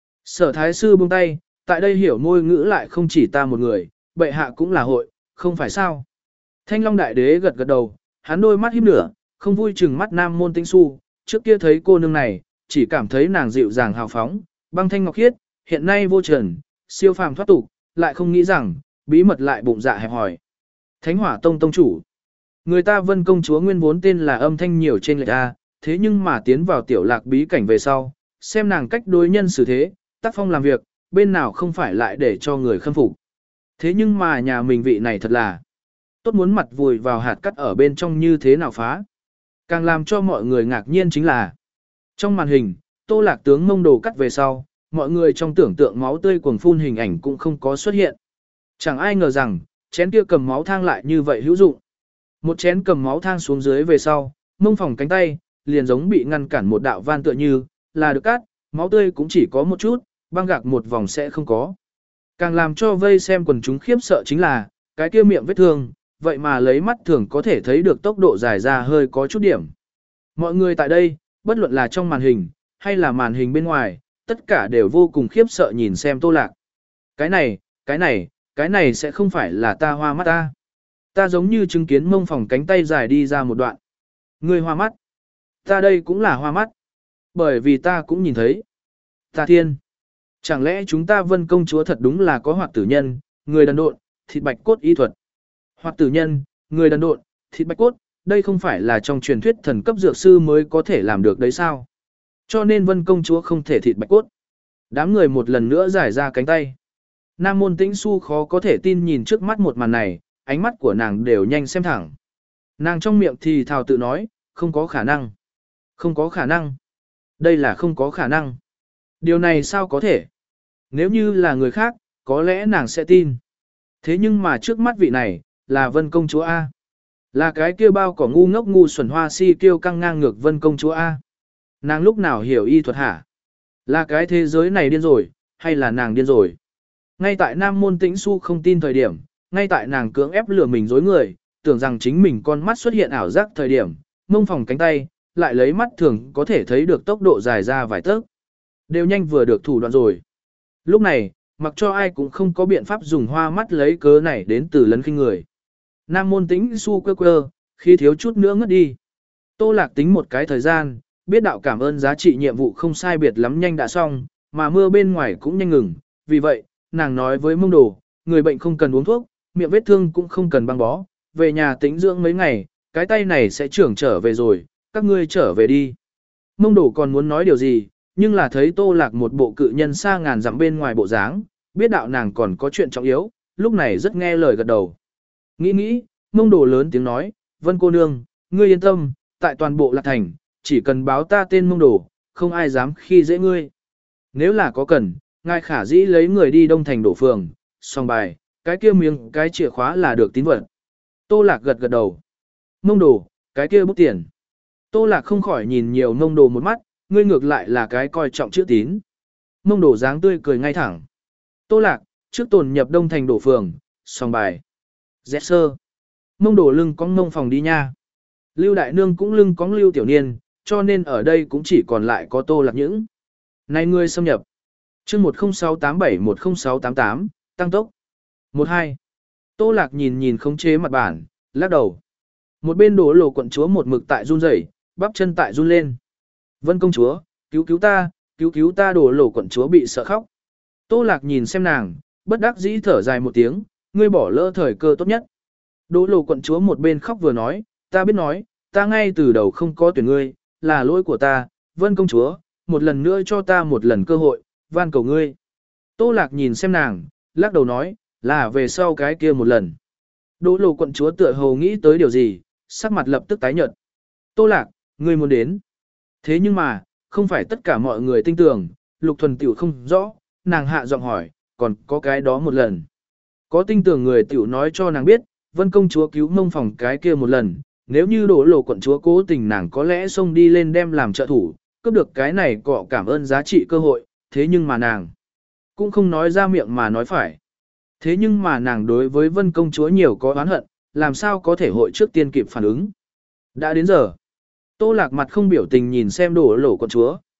Sở Thái Sư buông tay, tại đây hiểu ngôi ngữ lại không chỉ ta một người, bệ hạ cũng là hội, không phải sao. Thanh Long Đại Đế gật gật đầu, hắn đôi mắt híp nửa, không vui chừng mắt Nam Môn Tĩnh Xu, trước kia thấy cô nương này, chỉ cảm thấy nàng dịu dàng hào phóng, băng thanh ngọc khiết, hiện nay vô trần, siêu phàm thoát tục, lại không nghĩ rằng, bí mật lại bụng dạ hẹp hòi. Thánh Hỏa Tông tông chủ. Người ta Vân công chúa nguyên vốn tên là Âm Thanh nhiều trên lệch a, thế nhưng mà tiến vào tiểu lạc bí cảnh về sau, xem nàng cách đối nhân xử thế, tác phong làm việc, bên nào không phải lại để cho người khâm phục. Thế nhưng mà nhà mình vị này thật là tốt, muốn mặt vùi vào hạt cắt ở bên trong như thế nào phá. Càng làm cho mọi người ngạc nhiên chính là trong màn hình, Tô Lạc tướng mông đồ cắt về sau, mọi người trong tưởng tượng máu tươi cuồng phun hình ảnh cũng không có xuất hiện. Chẳng ai ngờ rằng, chén kia cầm máu thang lại như vậy hữu dụng. Một chén cầm máu thang xuống dưới về sau, mông phòng cánh tay, liền giống bị ngăn cản một đạo van tựa như, là được cắt, máu tươi cũng chỉ có một chút, băng gạc một vòng sẽ không có. Càng làm cho vây xem quần chúng khiếp sợ chính là, cái kia miệng vết thương, vậy mà lấy mắt thường có thể thấy được tốc độ dài ra hơi có chút điểm. Mọi người tại đây, bất luận là trong màn hình, hay là màn hình bên ngoài, tất cả đều vô cùng khiếp sợ nhìn xem Tô Lạc. Cái này, cái này, cái này sẽ không phải là ta hoa mắt ta. Ta giống như chứng kiến mông phòng cánh tay dài đi ra một đoạn. Ngươi hoa mắt. Ta đây cũng là hoa mắt. Bởi vì ta cũng nhìn thấy. Ta thiên. Chẳng lẽ chúng ta Vân công chúa thật đúng là có hoạt tử nhân, người đần độn, thịt bạch cốt y thuật. Hoạt tử nhân, người đần độn, thịt bạch cốt, đây không phải là trong truyền thuyết thần cấp dược sư mới có thể làm được đấy sao? Cho nên Vân công chúa không thể thịt bạch cốt. Đám người một lần nữa giải ra cánh tay. Nam Môn Tĩnh Xu khó có thể tin nhìn trước mắt một màn này, ánh mắt của nàng đều nhanh xem thẳng. Nàng trong miệng thì thào tự nói, không có khả năng. Không có khả năng. Đây là không có khả năng. Điều này sao có thể? Nếu như là người khác, có lẽ nàng sẽ tin. Thế nhưng mà trước mắt vị này, là Vân công chúa A. Là cái kia bao cỏ ngu ngốc ngu xuẩn hoa si kiêu căng ngang ngược Vân công chúa A. Nàng lúc nào hiểu y thuật hả? Là cái thế giới này điên rồi, hay là nàng điên rồi? Ngay tại Nam Môn Tĩnh Xu không tin thời điểm, ngay tại nàng cưỡng ép lừa mình dối người, tưởng rằng chính mình con mắt xuất hiện ảo giác thời điểm, mông phòng cánh tay, lại lấy mắt thường có thể thấy được tốc độ dài ra vài tấc. Đều nhanh vừa được thủ đoạn rồi. Lúc này, mặc cho ai cũng không có biện pháp dùng hoa mắt lấy cớ này đến từ lấn khinh người. Nam Môn Tĩnh Xu quơ quơ, khi thiếu chút nữa ngất đi. Tô Lạc tính một cái thời gian, biết đạo cảm ơn giá trị nhiệm vụ không sai biệt lắm nhanh đã xong, mà mưa bên ngoài cũng nhanh ngừng, vì vậy, nàng nói với mông đồ, người bệnh không cần uống thuốc, miệng vết thương cũng không cần băng bó, về nhà tĩnh dưỡng mấy ngày, cái tay này sẽ trưởng trở về rồi, các ngươi trở về đi. Mông đồ còn muốn nói điều gì, nhưng là thấy Tô Lạc một bộ cự nhân xa ngàn dặm bên ngoài bộ dáng, biết đạo nàng còn có chuyện trọng yếu, lúc này rất nghe lời gật đầu. Nghĩ nghĩ, mông đồ lớn tiếng nói, Vân cô nương, ngươi yên tâm, tại toàn bộ Lạc Thành, chỉ cần báo ta tên mông đồ, không ai dám khi dễ ngươi. Nếu là có cần, ngài khả dĩ lấy người đi Đông Thành đổ phường, xong bài, cái kia miếng cái chìa khóa là được tín vật. Tô Lạc gật gật đầu. Mông đồ, cái kia bút tiền. Tô Lạc không khỏi nhìn nhiều mông đồ một mắt, ngươi ngược lại là cái coi trọng chữ tín. Mông đồ dáng tươi cười ngay thẳng. Tô Lạc, trước tồn nhập Đông Thành đổ phường, xong bài. Dẹt sơ. Mông đồ lưng cong mông phòng đi nha. Lưu Đại Nương cũng lưng cong Lưu Tiểu Niên, cho nên ở đây cũng chỉ còn lại có Tô Lạc những. Này ngươi xâm nhập. chương một không sáu tám bảy một không sáu tám tám, tăng tốc. một hai. Tô Lạc nhìn nhìn khống chế mặt bản, lắc đầu. Một bên đổ lồ quận chúa một mực tại run rẩy, bắp chân tại run lên. Vân công chúa, cứu cứu ta, cứu cứu ta, đổ lồ quận chúa bị sợ khóc. Tô Lạc nhìn xem nàng, bất đắc dĩ thở dài một tiếng, ngươi bỏ lỡ thời cơ tốt nhất. Đỗ lồ quận chúa một bên khóc vừa nói, ta biết nói, ta ngay từ đầu không có tuyển ngươi, là lỗi của ta, Vân công chúa, một lần nữa cho ta một lần cơ hội, van cầu ngươi. Tô Lạc nhìn xem nàng, lắc đầu nói, là về sau cái kia một lần. Đỗ lồ quận chúa tựa hồ nghĩ tới điều gì, sắc mặt lập tức tái nhợt. Tô Lạc, ngươi muốn đến. Thế nhưng mà, không phải tất cả mọi người tin tưởng, Lục Thuần tiểu không rõ, nàng hạ giọng hỏi, còn có cái đó một lần. Có tin tưởng người tiểu nói cho nàng biết, Vân công chúa cứu mông phòng cái kia một lần, nếu như Đỗ lồ quận chúa cố tình nàng có lẽ xông đi lên đem làm trợ thủ, cướp được cái này cọ cảm ơn giá trị cơ hội, thế nhưng mà nàng cũng không nói ra miệng mà nói phải. Thế nhưng mà nàng đối với Vân công chúa nhiều có oán hận, làm sao có thể hội trước tiên kịp phản ứng. Đã đến giờ. Tô Lạc mặt không biểu tình nhìn xem Đỗ lồ quận chúa.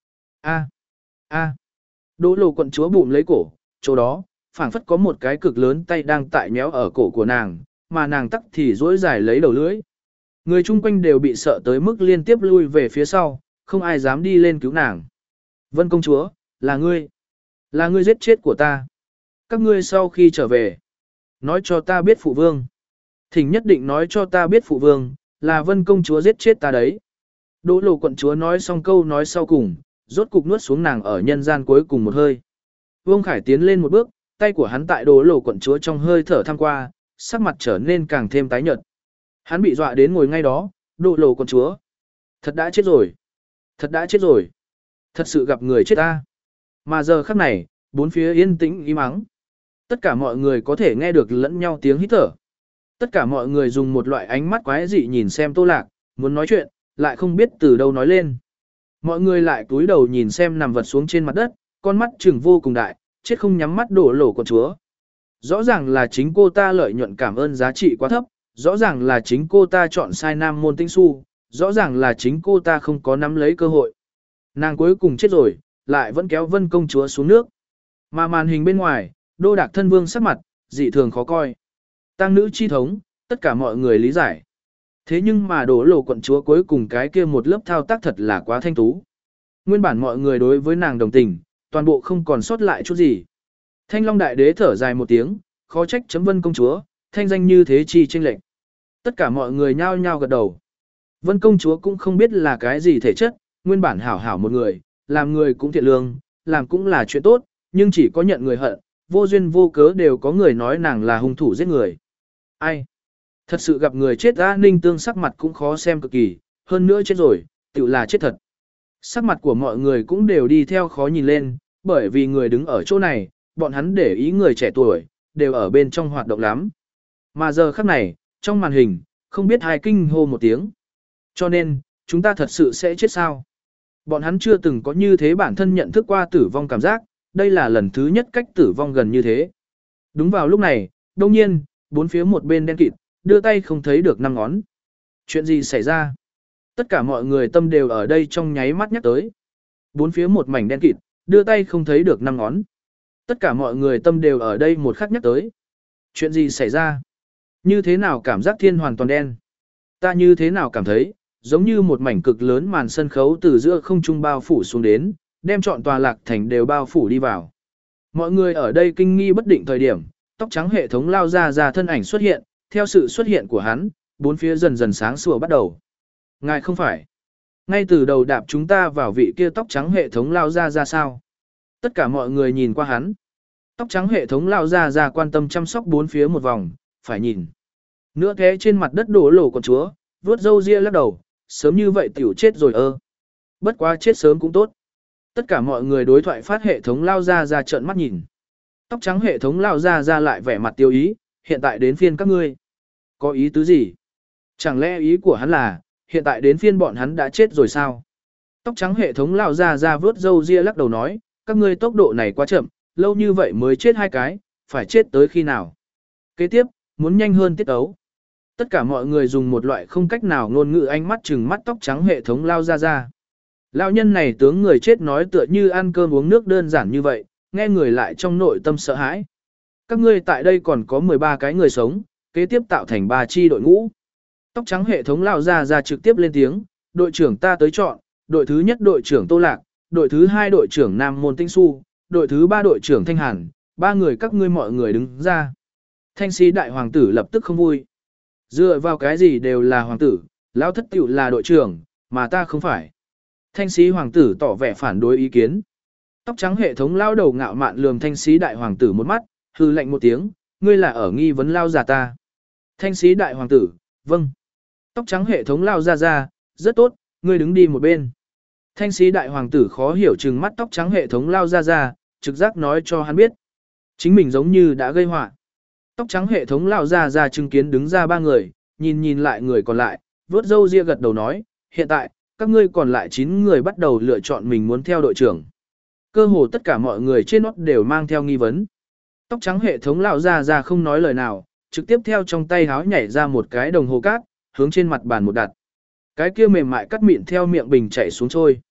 A, a. Đỗ lộ quận chúa bụng lấy cổ, chỗ đó, phảng phất có một cái cực lớn tay đang tại méo ở cổ của nàng, mà nàng tắc thì duỗi dài lấy đầu lưỡi. Người chung quanh đều bị sợ tới mức liên tiếp lui về phía sau, không ai dám đi lên cứu nàng. Vân công chúa, là ngươi. Là ngươi giết chết của ta. Các ngươi sau khi trở về, nói cho ta biết phụ vương. Thỉnh nhất định nói cho ta biết phụ vương, là vân công chúa giết chết ta đấy. Đỗ lộ quận chúa nói xong câu nói sau cùng, rốt cục nuốt xuống nàng ở nhân gian cuối cùng một hơi. Vương Khải tiến lên một bước, tay của hắn tại đỗ lộ quận chúa trong hơi thở thăm qua, sắc mặt trở nên càng thêm tái nhợt. Hắn bị dọa đến ngồi ngay đó, đỗ lộ quận chúa. Thật đã chết rồi. Thật đã chết rồi. Thật sự gặp người chết ta. Mà giờ khắc này, bốn phía yên tĩnh im ắng. Tất cả mọi người có thể nghe được lẫn nhau tiếng hít thở. Tất cả mọi người dùng một loại ánh mắt quái dị nhìn xem Tô Lạc, muốn nói chuyện, lại không biết từ đâu nói lên. Mọi người lại cúi đầu nhìn xem nằm vật xuống trên mặt đất, con mắt trừng vô cùng đại, chết không nhắm mắt đổ lổ con chúa. Rõ ràng là chính cô ta lợi nhuận cảm ơn giá trị quá thấp, rõ ràng là chính cô ta chọn sai nam môn tinh su, rõ ràng là chính cô ta không có nắm lấy cơ hội. Nàng cuối cùng chết rồi, lại vẫn kéo vân công chúa xuống nước. Mà màn hình bên ngoài, đô đạc thân vương sắc mặt, dị thường khó coi. Tăng nữ chi thống, tất cả mọi người lý giải. Thế nhưng mà đổ lộ quận chúa cuối cùng cái kia một lớp thao tác thật là quá thanh tú. Nguyên bản mọi người đối với nàng đồng tình, toàn bộ không còn sót lại chút gì. Thanh Long đại đế thở dài một tiếng, khó trách chấm vân công chúa, thanh danh như thế chi chênh lệch. Tất cả mọi người nhao nhao gật đầu. Vân công chúa cũng không biết là cái gì thể chất, nguyên bản hảo hảo một người, làm người cũng thiện lương, làm cũng là chuyện tốt, nhưng chỉ có nhận người hận, vô duyên vô cớ đều có người nói nàng là hung thủ giết người. Ai? Thật sự gặp người chết ra Ninh Tương sắc mặt cũng khó xem cực kỳ, hơn nữa chết rồi, tự là chết thật. Sắc mặt của mọi người cũng đều đi theo khó nhìn lên, bởi vì người đứng ở chỗ này, bọn hắn để ý người trẻ tuổi, đều ở bên trong hoạt động lắm. Mà giờ khắc này, trong màn hình, không biết hai kinh hô một tiếng. Cho nên, chúng ta thật sự sẽ chết sao? Bọn hắn chưa từng có như thế bản thân nhận thức qua tử vong cảm giác, đây là lần thứ nhất cách tử vong gần như thế. Đúng vào lúc này, đông nhiên, bốn phía một bên đen kịt, đưa tay không thấy được năm ngón. Chuyện gì xảy ra? Tất cả mọi người tâm đều ở đây trong nháy mắt nhắc tới. Bốn phía một mảnh đen kịt, đưa tay không thấy được năm ngón. Tất cả mọi người tâm đều ở đây một khắc nhắc tới. Chuyện gì xảy ra? Như thế nào cảm giác thiên hoàn toàn đen? Ta như thế nào cảm thấy, giống như một mảnh cực lớn màn sân khấu từ giữa không trung bao phủ xuống đến, đem trọn tòa lạc thành đều bao phủ đi vào. Mọi người ở đây kinh nghi bất định thời điểm, tóc trắng hệ thống lao ra ra thân ảnh xuất hiện, theo sự xuất hiện của hắn, bốn phía dần dần sáng sủa bắt đầu. Ngài không phải. Ngay từ đầu đạp chúng ta vào vị kia tóc trắng hệ thống lao ra ra sao? Tất cả mọi người nhìn qua hắn. Tóc trắng hệ thống lao ra ra quan tâm chăm sóc bốn phía một vòng, phải nhìn. Nữa thế trên mặt đất đổ lổ con chúa, vuốt râu ria lắc đầu, sớm như vậy tiểu chết rồi ơ. Bất quá chết sớm cũng tốt. Tất cả mọi người đối thoại phát hệ thống lao ra ra trợn mắt nhìn. Tóc trắng hệ thống lao ra ra lại vẻ mặt tiêu ý, hiện tại đến phiên các ngươi. Có ý tứ gì? Chẳng lẽ ý của hắn là, hiện tại đến phiên bọn hắn đã chết rồi sao? Tóc trắng hệ thống lao ra ra vớt râu ria lắc đầu nói, các ngươi tốc độ này quá chậm, lâu như vậy mới chết hai cái, phải chết tới khi nào? Kế tiếp, muốn nhanh hơn tiết ấu. Tất cả mọi người dùng một loại không cách nào ngôn ngữ ánh mắt chừng mắt tóc trắng hệ thống lao ra ra. Lão nhân này tướng người chết nói tựa như ăn cơm uống nước đơn giản như vậy, nghe người lại trong nội tâm sợ hãi. Các ngươi tại đây còn có mười ba cái người sống, kế tiếp tạo thành ba chi đội ngũ. Tóc trắng hệ thống lao ra ra trực tiếp lên tiếng, đội trưởng ta tới chọn, đội thứ nhất đội trưởng Tô Lạc, đội thứ hai đội trưởng Nam Môn Tinh Su, đội thứ ba đội trưởng Thanh Hàn, ba người các ngươi mọi người đứng ra. Thanh sĩ đại hoàng tử lập tức không vui. Dựa vào cái gì đều là hoàng tử, lão thất tiểu là đội trưởng, mà ta không phải. Thanh sĩ hoàng tử tỏ vẻ phản đối ý kiến. Tóc trắng hệ thống lao đầu ngạo mạn lườm thanh sĩ đại hoàng tử một mắt, hư lạnh một tiếng, ngươi là ở nghi vấn lao già ta. Thanh sĩ đại hoàng tử, vâng. Tóc trắng hệ thống lao ra ra, rất tốt, ngươi đứng đi một bên. Thanh sĩ đại hoàng tử khó hiểu chừng mắt tóc trắng hệ thống lao ra ra, trực giác nói cho hắn biết. Chính mình giống như đã gây họa. Tóc trắng hệ thống lao ra ra chứng kiến đứng ra ba người, nhìn nhìn lại người còn lại, vớt râu ria gật đầu nói, hiện tại, các ngươi còn lại chín người bắt đầu lựa chọn mình muốn theo đội trưởng. Cơ hồ tất cả mọi người trên nót đều mang theo nghi vấn. Tóc trắng hệ thống lao ra ra không nói lời nào, trực tiếp theo trong tay háo nhảy ra một cái đồng hồ cát, hướng trên mặt bàn một đặt. Cái kia mềm mại cắt mịn theo miệng bình chảy xuống trôi.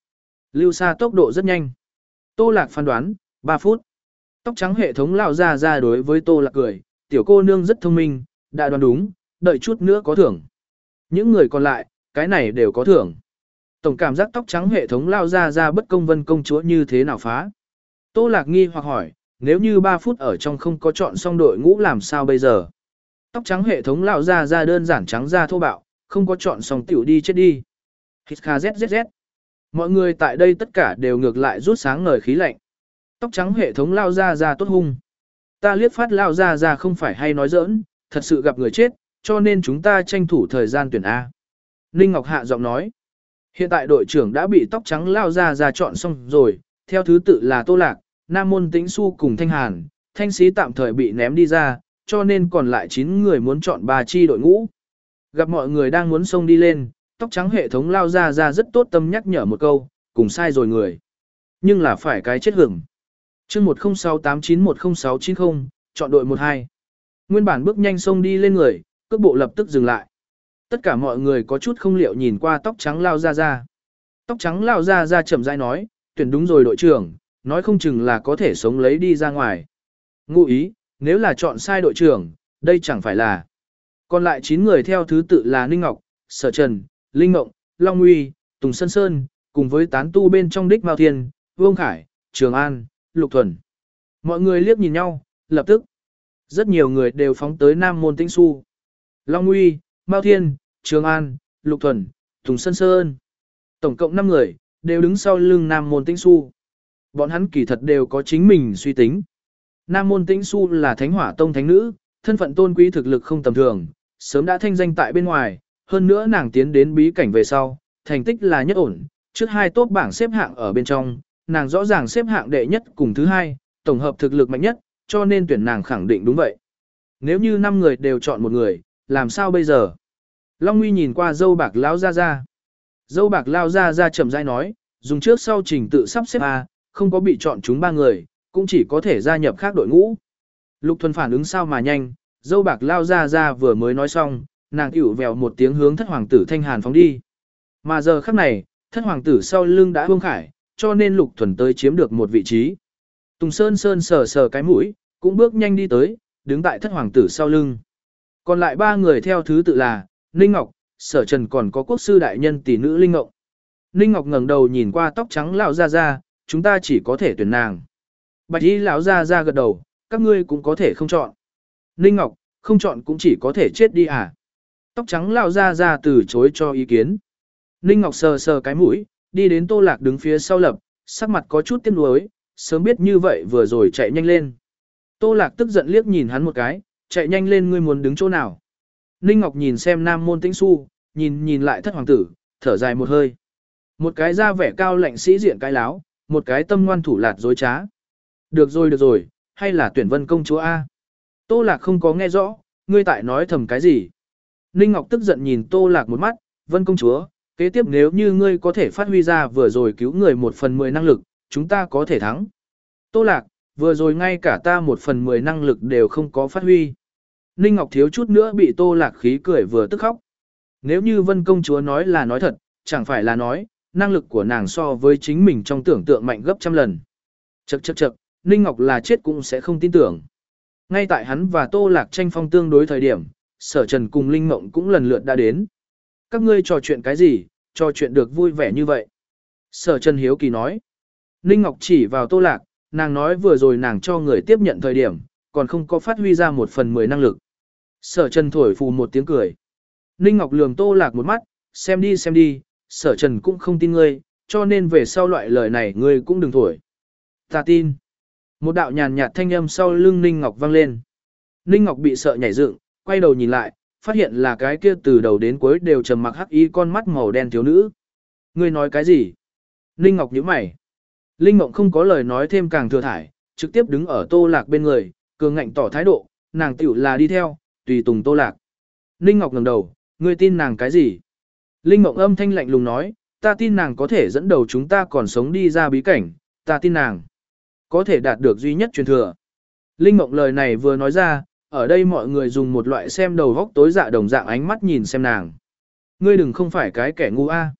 Lưu Sa tốc độ rất nhanh. Tô Lạc phán đoán, ba phút. Tóc trắng hệ thống lao ra ra đối với Tô Lạc cười, tiểu cô nương rất thông minh, đã đoán đúng, đợi chút nữa có thưởng. Những người còn lại, cái này đều có thưởng. Tổng cảm giác tóc trắng hệ thống lao ra ra bất công vân công chúa như thế nào phá. Tô Lạc nghi hoặc hỏi, nếu như ba phút ở trong không có chọn xong đội ngũ làm sao bây giờ? Tóc trắng hệ thống lao ra ra đơn giản trắng ra thô bạo, không có chọn xong tiểu đi chết đi. Hít kha zzz. Mọi người tại đây tất cả đều ngược lại rút sáng ngời khí lạnh. Tóc trắng hệ thống lao ra ra tốt hung. Ta liếc phát lao ra ra không phải hay nói giỡn, thật sự gặp người chết, cho nên chúng ta tranh thủ thời gian tuyển A. Ninh Ngọc hạ giọng nói. Hiện tại đội trưởng đã bị tóc trắng lao ra ra chọn xong rồi, theo thứ tự là Tô Lạc, Nam Môn Tĩnh Xu cùng Thanh Hàn, Thanh Sĩ tạm thời bị ném đi ra, cho nên còn lại chín người muốn chọn ba chi đội ngũ. Gặp mọi người đang muốn xông đi lên, tóc trắng hệ thống lao ra ra rất tốt tâm nhắc nhở một câu, cùng sai rồi người. Nhưng là phải cái chết hưởng. chương một không sáu tám chín một không sáu chín không, chọn đội một hai. Nguyên bản bước nhanh xông đi lên người, cước bộ lập tức dừng lại. Tất cả mọi người có chút không liệu nhìn qua tóc trắng lao ra ra. Tóc trắng lao ra ra chậm rãi nói, tuyển đúng rồi đội trưởng, nói không chừng là có thể sống lấy đi ra ngoài. Ngụ ý, nếu là chọn sai đội trưởng, đây chẳng phải là. Còn lại chín người theo thứ tự là Ninh Ngọc, Sở Trần, Linh Ngộng, Long Nguy, Tùng Sơn Sơn, cùng với tán tu bên trong Đích Mao Thiên, Vương Khải, Trường An, Lục Thuần. Mọi người liếc nhìn nhau, lập tức. Rất nhiều người đều phóng tới Nam Môn Tĩnh Xu. Long Nguy, Mao Thiên, Trường An, Lục Thuần, Tùng Sơn Sơn. Tổng cộng năm người, đều đứng sau lưng Nam Môn Tĩnh Xu. Bọn hắn kỳ thật đều có chính mình suy tính. Nam Môn Tĩnh Xu là Thánh Hỏa Tông thánh nữ, thân phận tôn quý thực lực không tầm thường, sớm đã thanh danh tại bên ngoài, hơn nữa nàng tiến đến bí cảnh về sau, thành tích là nhất ổn, trước hai top bảng xếp hạng ở bên trong, nàng rõ ràng xếp hạng đệ nhất cùng thứ hai, tổng hợp thực lực mạnh nhất, cho nên tuyển nàng khẳng định đúng vậy. Nếu như năm người đều chọn một người, làm sao bây giờ? Long Nguy nhìn qua dâu bạc lão ra ra. Dâu bạc lao ra ra chậm rãi nói, dùng trước sau trình tự sắp xếp A, không có bị chọn chúng ba người, cũng chỉ có thể gia nhập khác đội ngũ. Lục Thuần phản ứng sao mà nhanh, dâu bạc lao ra ra vừa mới nói xong, nàng tiểu vèo một tiếng hướng thất hoàng tử Thanh Hàn phóng đi. Mà giờ khắc này, thất hoàng tử sau lưng đã Vương Khải, cho nên Lục Thuần tới chiếm được một vị trí. Tùng Sơn Sơn sờ sờ cái mũi, cũng bước nhanh đi tới, đứng tại thất hoàng tử sau lưng. Còn lại ba người theo thứ tự là, Ninh Ngọc, Sở Trần còn có quốc sư đại nhân tỷ nữ Linh Ngộng. Ninh Ngọc ngẩng đầu nhìn qua tóc trắng lão ra ra, chúng ta chỉ có thể tuyển nàng. Bạch y lão ra ra gật đầu, các ngươi cũng có thể không chọn. Ninh Ngọc, không chọn cũng chỉ có thể chết đi à. Tóc trắng lão ra ra từ chối cho ý kiến. Ninh Ngọc sờ sờ cái mũi, đi đến Tô Lạc đứng phía sau lập, sắc mặt có chút tiếc nuối, sớm biết như vậy vừa rồi chạy nhanh lên. Tô Lạc tức giận liếc nhìn hắn một cái, chạy nhanh lên ngươi muốn đứng chỗ nào. Ninh Ngọc nhìn xem Nam Môn Tĩnh Xu, nhìn nhìn lại thất hoàng tử, thở dài một hơi. Một cái da vẻ cao lạnh sĩ diện cái láo, một cái tâm ngoan thủ lạt dối trá. Được rồi được rồi, hay là tuyển Vân công chúa A. Tô Lạc không có nghe rõ, ngươi tại nói thầm cái gì. Ninh Ngọc tức giận nhìn Tô Lạc một mắt, Vân công chúa, kế tiếp nếu như ngươi có thể phát huy ra vừa rồi cứu người một phần mười năng lực, chúng ta có thể thắng. Tô Lạc, vừa rồi ngay cả ta một phần mười năng lực đều không có phát huy. Ninh Ngọc thiếu chút nữa bị Tô Lạc khí cười vừa tức khóc. Nếu như Vân công chúa nói là nói thật, chẳng phải là nói, năng lực của nàng so với chính mình trong tưởng tượng mạnh gấp trăm lần. Chậc chậc chậc, Ninh Ngọc là chết cũng sẽ không tin tưởng. Ngay tại hắn và Tô Lạc tranh phong tương đối thời điểm, Sở Trần cùng Linh Mộng cũng lần lượt đã đến. Các ngươi trò chuyện cái gì, trò chuyện được vui vẻ như vậy. Sở Trần hiếu kỳ nói. Ninh Ngọc chỉ vào Tô Lạc, nàng nói vừa rồi nàng cho người tiếp nhận thời điểm, còn không có phát huy ra một phần mười năng lực. Sở Trần thổi phù một tiếng cười. Ninh Ngọc lườm Tô Lạc một mắt, xem đi xem đi, Sở Trần cũng không tin ngươi, cho nên về sau loại lời này ngươi cũng đừng thổi. Ta tin. Một đạo nhàn nhạt thanh âm sau lưng Ninh Ngọc vang lên. Ninh Ngọc bị sợ nhảy dựng, quay đầu nhìn lại, phát hiện là cái kia từ đầu đến cuối đều trầm mặc hắc y con mắt màu đen thiếu nữ. Ngươi nói cái gì? Ninh Ngọc nhíu mày. Linh Ngộng không có lời nói thêm càng thừa thải, trực tiếp đứng ở Tô Lạc bên người, cường ngạnh tỏ thái độ, nàng tiểu là đi theo, tùy tùng Tô Lạc. Ninh Ngọc ngẩng đầu, ngươi tin nàng cái gì? Linh Ngộng âm thanh lạnh lùng nói, ta tin nàng có thể dẫn đầu chúng ta còn sống đi ra bí cảnh, ta tin nàng có thể đạt được duy nhất truyền thừa. Linh Ngộng lời này vừa nói ra, ở đây mọi người dùng một loại xem đầu góc tối dạ đồng dạng ánh mắt nhìn xem nàng. Ngươi đừng không phải cái kẻ ngu a.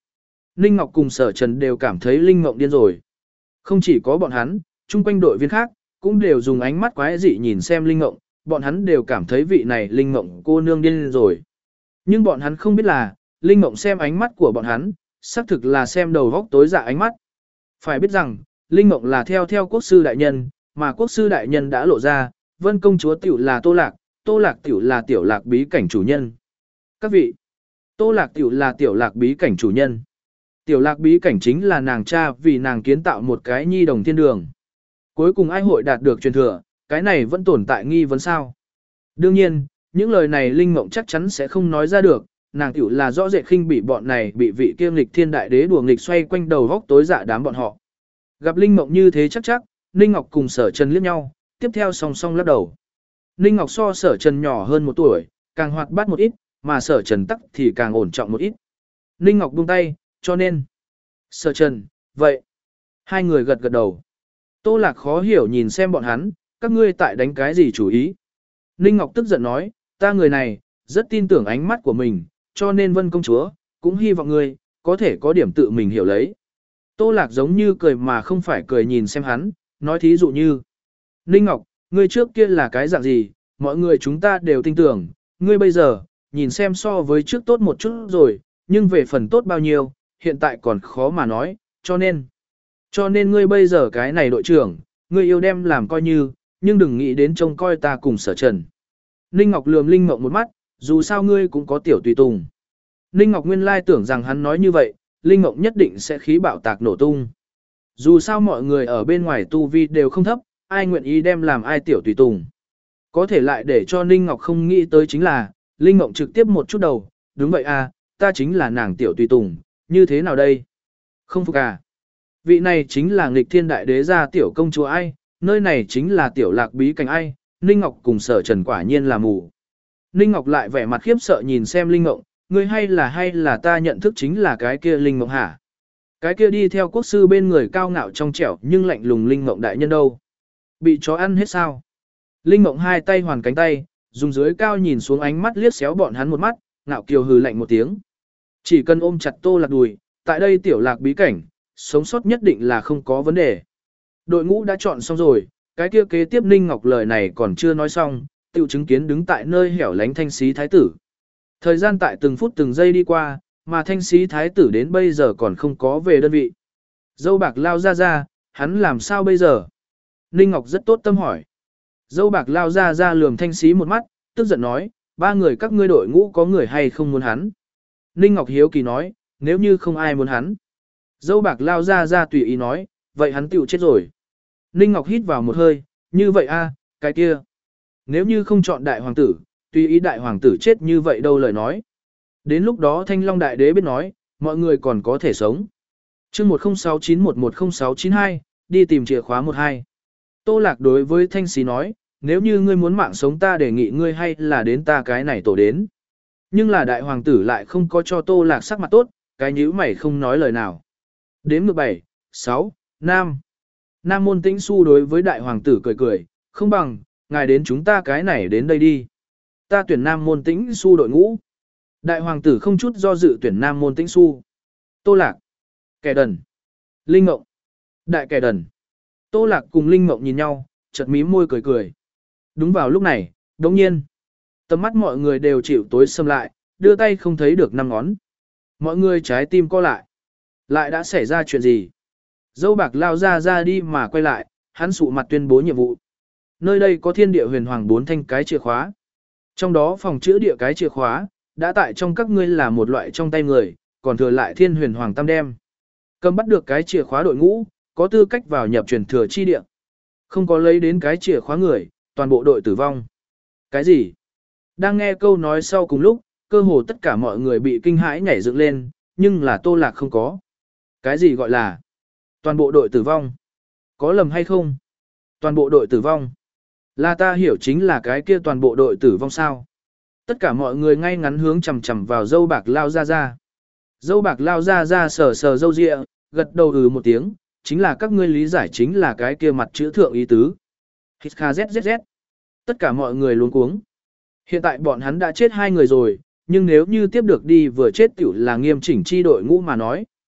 Ninh Ngọc cùng Sở Trần đều cảm thấy Linh Mộng điên rồi. Không chỉ có bọn hắn, chung quanh đội viên khác, cũng đều dùng ánh mắt quái dị nhìn xem Linh Mộng, bọn hắn đều cảm thấy vị này Linh Mộng cô nương điên rồi. Nhưng bọn hắn không biết là, Linh Mộng xem ánh mắt của bọn hắn, xác thực là xem đầu góc tối dạ ánh mắt. Phải biết rằng, Linh Mộng là theo theo quốc sư đại nhân, mà quốc sư đại nhân đã lộ ra, Vân công chúa tiểu là Tô Lạc, Tô Lạc tiểu là tiểu lạc bí cảnh chủ nhân. Các vị, Tô Lạc tiểu là tiểu lạc bí cảnh chủ nhân. Tiểu lạc bí cảnh chính là nàng cha vì nàng kiến tạo một cái nhi đồng thiên đường. Cuối cùng ai hội đạt được truyền thừa, cái này vẫn tồn tại nghi vấn sao. Đương nhiên, những lời này Linh Mộng chắc chắn sẽ không nói ra được, nàng tiểu là rõ rệt khinh bị bọn này bị vị kiêm nghịch thiên đại đế đùa nghịch xoay quanh đầu góc tối dạ đám bọn họ. Gặp Linh Mộng như thế chắc chắc, Ninh Ngọc cùng Sở Trần liếc nhau, tiếp theo song song lắc đầu. Ninh Ngọc so Sở Trần nhỏ hơn một tuổi, càng hoạt bát một ít, mà Sở Trần tắc thì càng ổn trọng một ít. Ninh Ngọc buông tay, cho nên. Sở Trần, vậy. Hai người gật gật đầu. Tô Lạc khó hiểu nhìn xem bọn hắn, các ngươi tại đánh cái gì chủ ý. Ninh Ngọc tức giận nói, ta người này, rất tin tưởng ánh mắt của mình, cho nên Vân công chúa, cũng hy vọng ngươi, có thể có điểm tự mình hiểu lấy. Tô Lạc giống như cười mà không phải cười nhìn xem hắn, nói thí dụ như. Ninh Ngọc, ngươi trước kia là cái dạng gì, mọi người chúng ta đều tin tưởng, ngươi bây giờ, nhìn xem so với trước tốt một chút rồi, nhưng về phần tốt bao nhiêu, hiện tại còn khó mà nói, cho nên. Cho nên ngươi bây giờ cái này đội trưởng, ngươi yêu đem làm coi như, nhưng đừng nghĩ đến trông coi ta cùng Sở Trần. Ninh Ngọc lườm Linh Mộng một mắt, dù sao ngươi cũng có tiểu tùy tùng. Ninh Ngọc nguyên lai tưởng rằng hắn nói như vậy, Linh Mộng nhất định sẽ khí bạo tạc nổ tung. Dù sao mọi người ở bên ngoài tu vi đều không thấp, ai nguyện ý đem làm ai tiểu tùy tùng. Có thể lại để cho Ninh Ngọc không nghĩ tới chính là, Linh Mộng trực tiếp một chút đầu, đúng vậy à, ta chính là nàng tiểu tùy tùng, như thế nào đây? Không phục à? Vị này chính là nghịch thiên đại đế gia tiểu công chúa ai, nơi này chính là tiểu lạc bí cảnh ai, Ninh Ngọc cùng Sở Trần quả nhiên là mù. Ninh Ngọc lại vẻ mặt khiếp sợ nhìn xem Linh Mộng, ngươi hay là hay là ta nhận thức chính là cái kia Linh Mộng hả? Cái kia đi theo quốc sư bên người cao ngạo trong trẻo nhưng lạnh lùng Linh Mộng đại nhân đâu? Bị chó ăn hết sao? Linh Mộng hai tay hoàn cánh tay, dùng dưới cao nhìn xuống ánh mắt liếc xéo bọn hắn một mắt, ngạo kiều hừ lạnh một tiếng. Chỉ cần ôm chặt Tô Lạc đùi, tại đây tiểu lạc bí cảnh, sống sót nhất định là không có vấn đề. Đội ngũ đã chọn xong rồi, cái kia kế tiếp Ninh Ngọc lời này còn chưa nói xong, tiểu chứng kiến đứng tại nơi hẻo lánh Thanh Xí Thái tử. Thời gian tại từng phút từng giây đi qua, mà Thanh Xí Thái tử đến bây giờ còn không có về đơn vị. Dâu bạc lao ra ra, hắn làm sao bây giờ? Ninh Ngọc rất tốt tâm hỏi. Dâu bạc lao ra ra lườm Thanh Xí một mắt, tức giận nói, ba người các ngươi đội ngũ có người hay không muốn hắn? Ninh Ngọc hiếu kỳ nói, nếu như không ai muốn hắn. Dâu bạc lao ra ra tùy ý nói, vậy hắn tiểu chết rồi. Ninh Ngọc hít vào một hơi, như vậy a, cái kia. Nếu như không chọn đại hoàng tử, tùy ý đại hoàng tử chết như vậy đâu lời nói. Đến lúc đó Thanh Long đại đế biết nói, mọi người còn có thể sống. chương một không sáu chín một một không sáu chín hai, đi tìm chìa khóa một hai. Tô Lạc đối với Thanh Xí nói, nếu như ngươi muốn mạng sống ta đề nghị ngươi hay là đến ta cái này tổ đến. Nhưng là đại hoàng tử lại không có cho Tô Lạc sắc mặt tốt, cái nhíu mày không nói lời nào. Đếm ngược bảy, sáu, Nam. Nam Môn Tĩnh Xu đối với đại hoàng tử cười cười, không bằng, ngài đến chúng ta cái này đến đây đi. Ta tuyển Nam Môn Tĩnh Xu đội ngũ. Đại hoàng tử không chút do dự tuyển Nam Môn Tĩnh Xu. Tô Lạc. Kẻ đần. Linh Mộng. Đại kẻ đần. Tô Lạc cùng Linh Mộng nhìn nhau, chợt mím môi cười cười. Đúng vào lúc này, đồng nhiên. Tầm mắt mọi người đều chịu tối xâm lại, đưa tay không thấy được năm ngón. Mọi người trái tim co lại. Lại đã xảy ra chuyện gì? Dâu bạc lao ra ra đi mà quay lại, hắn sụ mặt tuyên bố nhiệm vụ. Nơi đây có thiên địa huyền hoàng bốn thanh cái chìa khóa. Trong đó phòng chữa địa cái chìa khóa, đã tại trong các ngươi là một loại trong tay người, còn thừa lại thiên huyền hoàng tam đem. Cầm bắt được cái chìa khóa đội ngũ, có tư cách vào nhập truyền thừa chi địa. Không có lấy đến cái chìa khóa người, toàn bộ đội tử vong. Cái gì? Đang nghe câu nói sau cùng lúc, cơ hồ tất cả mọi người bị kinh hãi nhảy dựng lên, nhưng là Tô Lạc không có. Cái gì gọi là toàn bộ đội tử vong? Có lầm hay không? Toàn bộ đội tử vong. Là ta hiểu chính là cái kia toàn bộ đội tử vong sao? Tất cả mọi người ngay ngắn hướng chằm chằm vào dâu bạc lao ra ra. Dâu bạc lao ra ra sờ sờ dâu rịa, gật đầu ừ một tiếng, chính là các ngươi lý giải chính là cái kia mặt chữ thượng ý tứ. Hít kha zzz. Tất cả mọi người luống cuống. Hiện tại bọn hắn đã chết hai người rồi, nhưng nếu như tiếp được đi vừa chết tiểu là nghiêm chỉnh chi đội ngũ mà nói.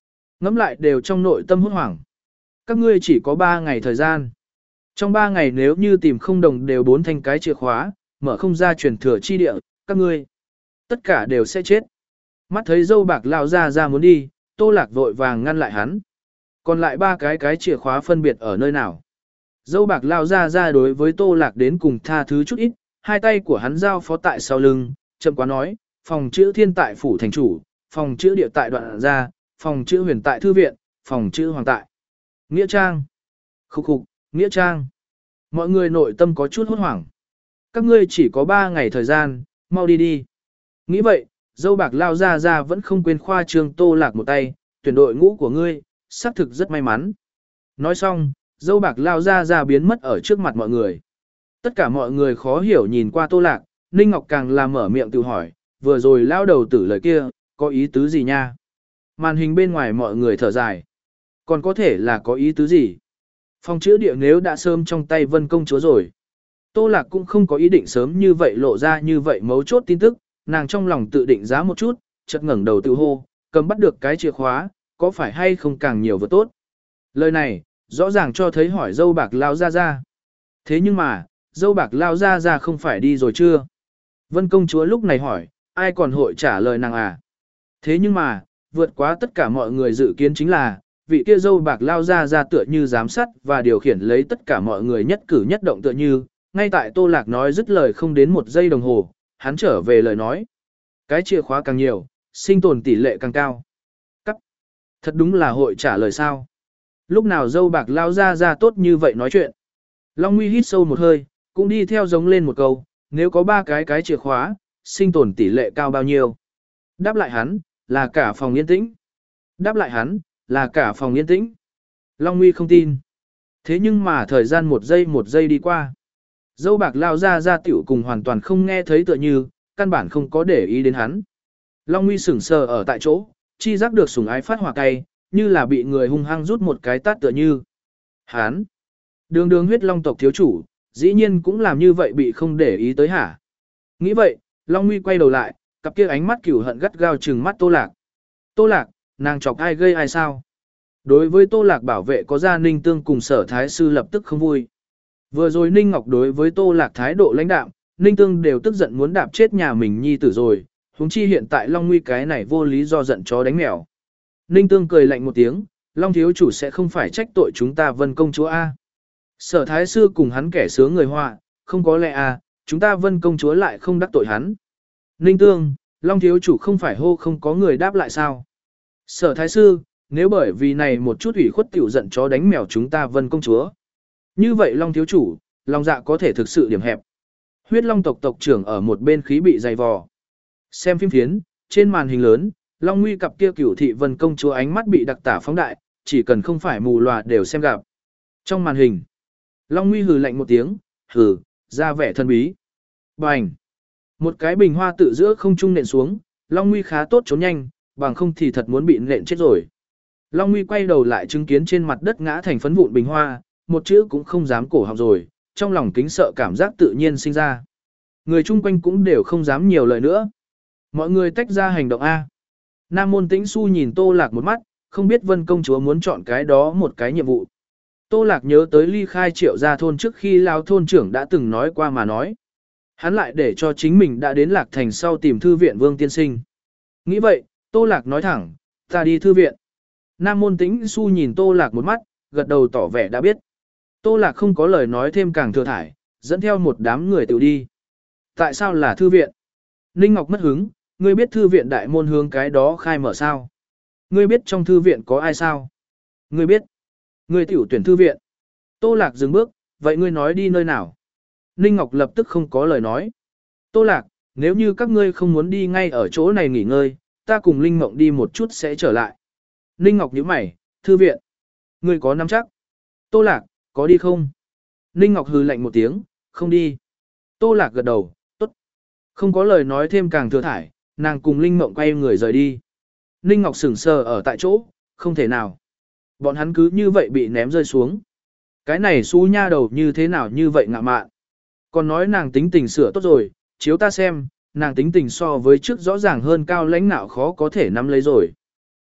Ngẫm lại đều trong nội tâm hốt hoảng. Các ngươi chỉ có ba ngày thời gian. Trong ba ngày nếu như tìm không đồng đều bốn thanh cái chìa khóa, mở không ra truyền thừa chi địa, các ngươi tất cả đều sẽ chết. Mắt thấy dâu bạc lao ra ra muốn đi, Tô Lạc vội vàng ngăn lại hắn. Còn lại ba cái cái chìa khóa phân biệt ở nơi nào? Dâu bạc lao ra ra đối với Tô Lạc đến cùng tha thứ chút ít, hai tay của hắn giao phó tại sau lưng, chậm quá nói, phòng chữ thiên tại phủ thành chủ, phòng chữ địa tại đoạn gia, phòng chữ huyền tại thư viện, phòng chữ hoàng tại Nghĩa Trang. Khúc khục, Nghĩa Trang. Mọi người nội tâm có chút hốt hoảng. Các ngươi chỉ có ba ngày thời gian, mau đi đi. Nghĩ vậy, dâu bạc lao ra ra vẫn không quên khoa trương Tô Lạc một tay, tuyển đội ngũ của ngươi, xác thực rất may mắn. Nói xong, dâu bạc lao ra ra biến mất ở trước mặt mọi người. Tất cả mọi người khó hiểu nhìn qua Tô Lạc, Ninh Ngọc càng làm mở miệng tự hỏi, vừa rồi lao đầu tử lời kia, có ý tứ gì nha? Màn hình bên ngoài mọi người thở dài. Còn có thể là có ý tứ gì? Phòng chữa địa nếu đã sớm trong tay Vân công chúa rồi. Tô Lạc cũng không có ý định sớm như vậy lộ ra như vậy mấu chốt tin tức, nàng trong lòng tự định giá một chút, chợt ngẩng đầu tự hô, cầm bắt được cái chìa khóa, có phải hay không càng nhiều vừa tốt. Lời này, rõ ràng cho thấy hỏi dâu bạc lao ra ra. Thế nhưng mà, dâu bạc lao ra ra không phải đi rồi chưa? Vân công chúa lúc này hỏi, ai còn hội trả lời nàng à? Thế nhưng mà, vượt quá tất cả mọi người dự kiến chính là, vị kia dâu bạc lao ra ra tựa như giám sát và điều khiển lấy tất cả mọi người nhất cử nhất động tựa như, ngay tại Tô Lạc nói dứt lời không đến một giây đồng hồ, hắn trở về lời nói. Cái chìa khóa càng nhiều, sinh tồn tỷ lệ càng cao. Cắt. Thật đúng là hội trả lời sao. Lúc nào dâu bạc lao ra ra tốt như vậy nói chuyện. Long Nguy hít sâu một hơi, cũng đi theo giống lên một câu, nếu có ba cái cái chìa khóa, sinh tồn tỷ lệ cao bao nhiêu? Đáp lại hắn, là cả phòng yên tĩnh. Đáp lại hắn, là cả phòng yên tĩnh. Long Nguy không tin. Thế nhưng mà thời gian một giây một giây đi qua. Dâu bạc lao ra ra tiểu cùng hoàn toàn không nghe thấy tựa như, căn bản không có để ý đến hắn. Long Nguy sững sờ ở tại chỗ, chi giác được sủng ái phát hỏa cay, như là bị người hung hăng rút một cái tát tựa như. Hắn, đường đường huyết long tộc thiếu chủ, dĩ nhiên cũng làm như vậy bị không để ý tới hả? Nghĩ vậy, Long Nguy quay đầu lại, cặp kia ánh mắt cửu hận gắt gao trừng mắt Tô Lạc. Tô Lạc, nàng chọc ai gây ai sao? Đối với Tô Lạc bảo vệ có gia Ninh Tương cùng Sở Thái Sư lập tức không vui. Vừa rồi Ninh Ngọc đối với Tô Lạc thái độ lãnh đạm, Ninh Tương đều tức giận muốn đạp chết nhà mình nhi tử rồi, huống chi hiện tại Long Nguy cái này vô lý do giận chó đánh mèo. Ninh Tương cười lạnh một tiếng, Long thiếu chủ sẽ không phải trách tội chúng ta Vân công chúa A. Sở Thái Sư cùng hắn kẻ sướng người họa, không có lẽ A, chúng ta Vân công chúa lại không đắc tội hắn. Ninh Tương, Long thiếu chủ không phải hô không có người đáp lại sao? Sở Thái Sư, nếu bởi vì này một chút ủy khuất tiểu giận chó đánh mèo chúng ta Vân công chúa. Như vậy Long thiếu chủ, Long dạ có thể thực sự điểm hẹp. Huyết Long tộc tộc trưởng ở một bên khí bị dày vò. Xem phim phiến, trên màn hình lớn, Long Nguy cặp kia cửu thị Vân công chúa ánh mắt bị đặc tả phóng đại, chỉ cần không phải mù lòa đều xem gặp. Trong màn hình, Long Nguy hừ lạnh một tiếng, hừ, ra vẻ thân bí. Bành! Một cái bình hoa tự giữa không trung nện xuống, Long Nguy khá tốt trốn nhanh, bằng không thì thật muốn bị nện chết rồi. Long Nguy quay đầu lại chứng kiến trên mặt đất ngã thành phấn vụn bình hoa, một chữ cũng không dám cổ họng rồi, trong lòng kính sợ cảm giác tự nhiên sinh ra. Người chung quanh cũng đều không dám nhiều lời nữa. Mọi người tách ra hành động A. Nam Môn Tĩnh Xu nhìn Tô Lạc một mắt, không biết Vân công chúa muốn chọn cái đó một cái nhiệm vụ. Tô Lạc nhớ tới ly khai Triệu gia thôn trước khi lao thôn trưởng đã từng nói qua mà nói. Hắn lại để cho chính mình đã đến Lạc Thành sau tìm thư viện Vương tiên sinh. Nghĩ vậy, Tô Lạc nói thẳng, ta đi thư viện. Nam Môn Tĩnh Xu nhìn Tô Lạc một mắt, gật đầu tỏ vẻ đã biết. Tô Lạc không có lời nói thêm càng thừa thải, dẫn theo một đám người tự đi. Tại sao là thư viện? Ninh Ngọc mất hứng, ngươi biết thư viện đại môn hướng cái đó khai mở sao? Ngươi biết trong thư viện có ai sao? Ngươi biết. Ngươi tiểu tuyển thư viện. Tô Lạc dừng bước, vậy ngươi nói đi nơi nào? Ninh Ngọc lập tức không có lời nói. Tô Lạc, nếu như các ngươi không muốn đi ngay ở chỗ này nghỉ ngơi, ta cùng Linh Mộng đi một chút sẽ trở lại. Ninh Ngọc nhíu mày, thư viện. Ngươi có nắm chắc? Tô Lạc, có đi không? Ninh Ngọc hừ lạnh một tiếng, không đi. Tô Lạc gật đầu, tốt. Không có lời nói thêm càng thừa thải, nàng cùng Linh Mộng quay người rời đi. Ninh Ngọc sững sờ ở tại chỗ, không thể nào. Bọn hắn cứ như vậy bị ném rơi xuống. Cái này xú nha đầu như thế nào như vậy ngạ mạn. Còn nói nàng tính tình sửa tốt rồi, chiếu ta xem, nàng tính tình so với trước rõ ràng hơn cao lãnh nạo khó có thể nắm lấy rồi.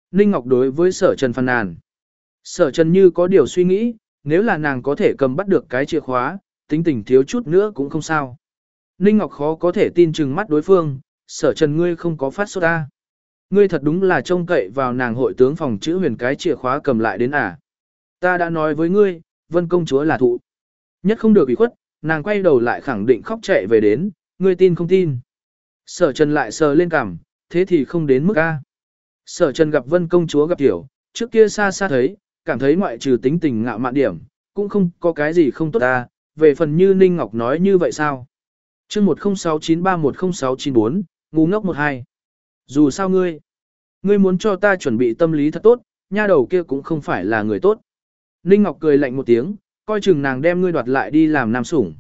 Ninh Ngọc đối với sở trần phàn nàn. Sở trần như có điều suy nghĩ, nếu là nàng có thể cầm bắt được cái chìa khóa, tính tình thiếu chút nữa cũng không sao. Ninh Ngọc khó có thể tin chừng mắt đối phương, sở trần ngươi không có phát sốt ta. Ngươi thật đúng là trông cậy vào nàng hội tướng phòng chữ huyền cái chìa khóa cầm lại đến à. Ta đã nói với ngươi, Vân công chúa là thụ. Nhất không được ủy khuất, nàng quay đầu lại khẳng định khóc chạy về đến, ngươi tin không tin. Sở trần lại sờ lên cằm, thế thì không đến mức a. Sở trần gặp Vân công chúa gặp tiểu, trước kia xa xa thấy, cảm thấy ngoại trừ tính tình ngạo mạn điểm, cũng không có cái gì không tốt ta, về phần như Ninh Ngọc nói như vậy sao. Chương một không sáu chín ba một không sáu chín bốn, ngu ngốc một hai. Dù sao ngươi, ngươi muốn cho ta chuẩn bị tâm lý thật tốt, nha đầu kia cũng không phải là người tốt. Ninh Ngọc cười lạnh một tiếng, coi chừng nàng đem ngươi đoạt lại đi làm nam sủng.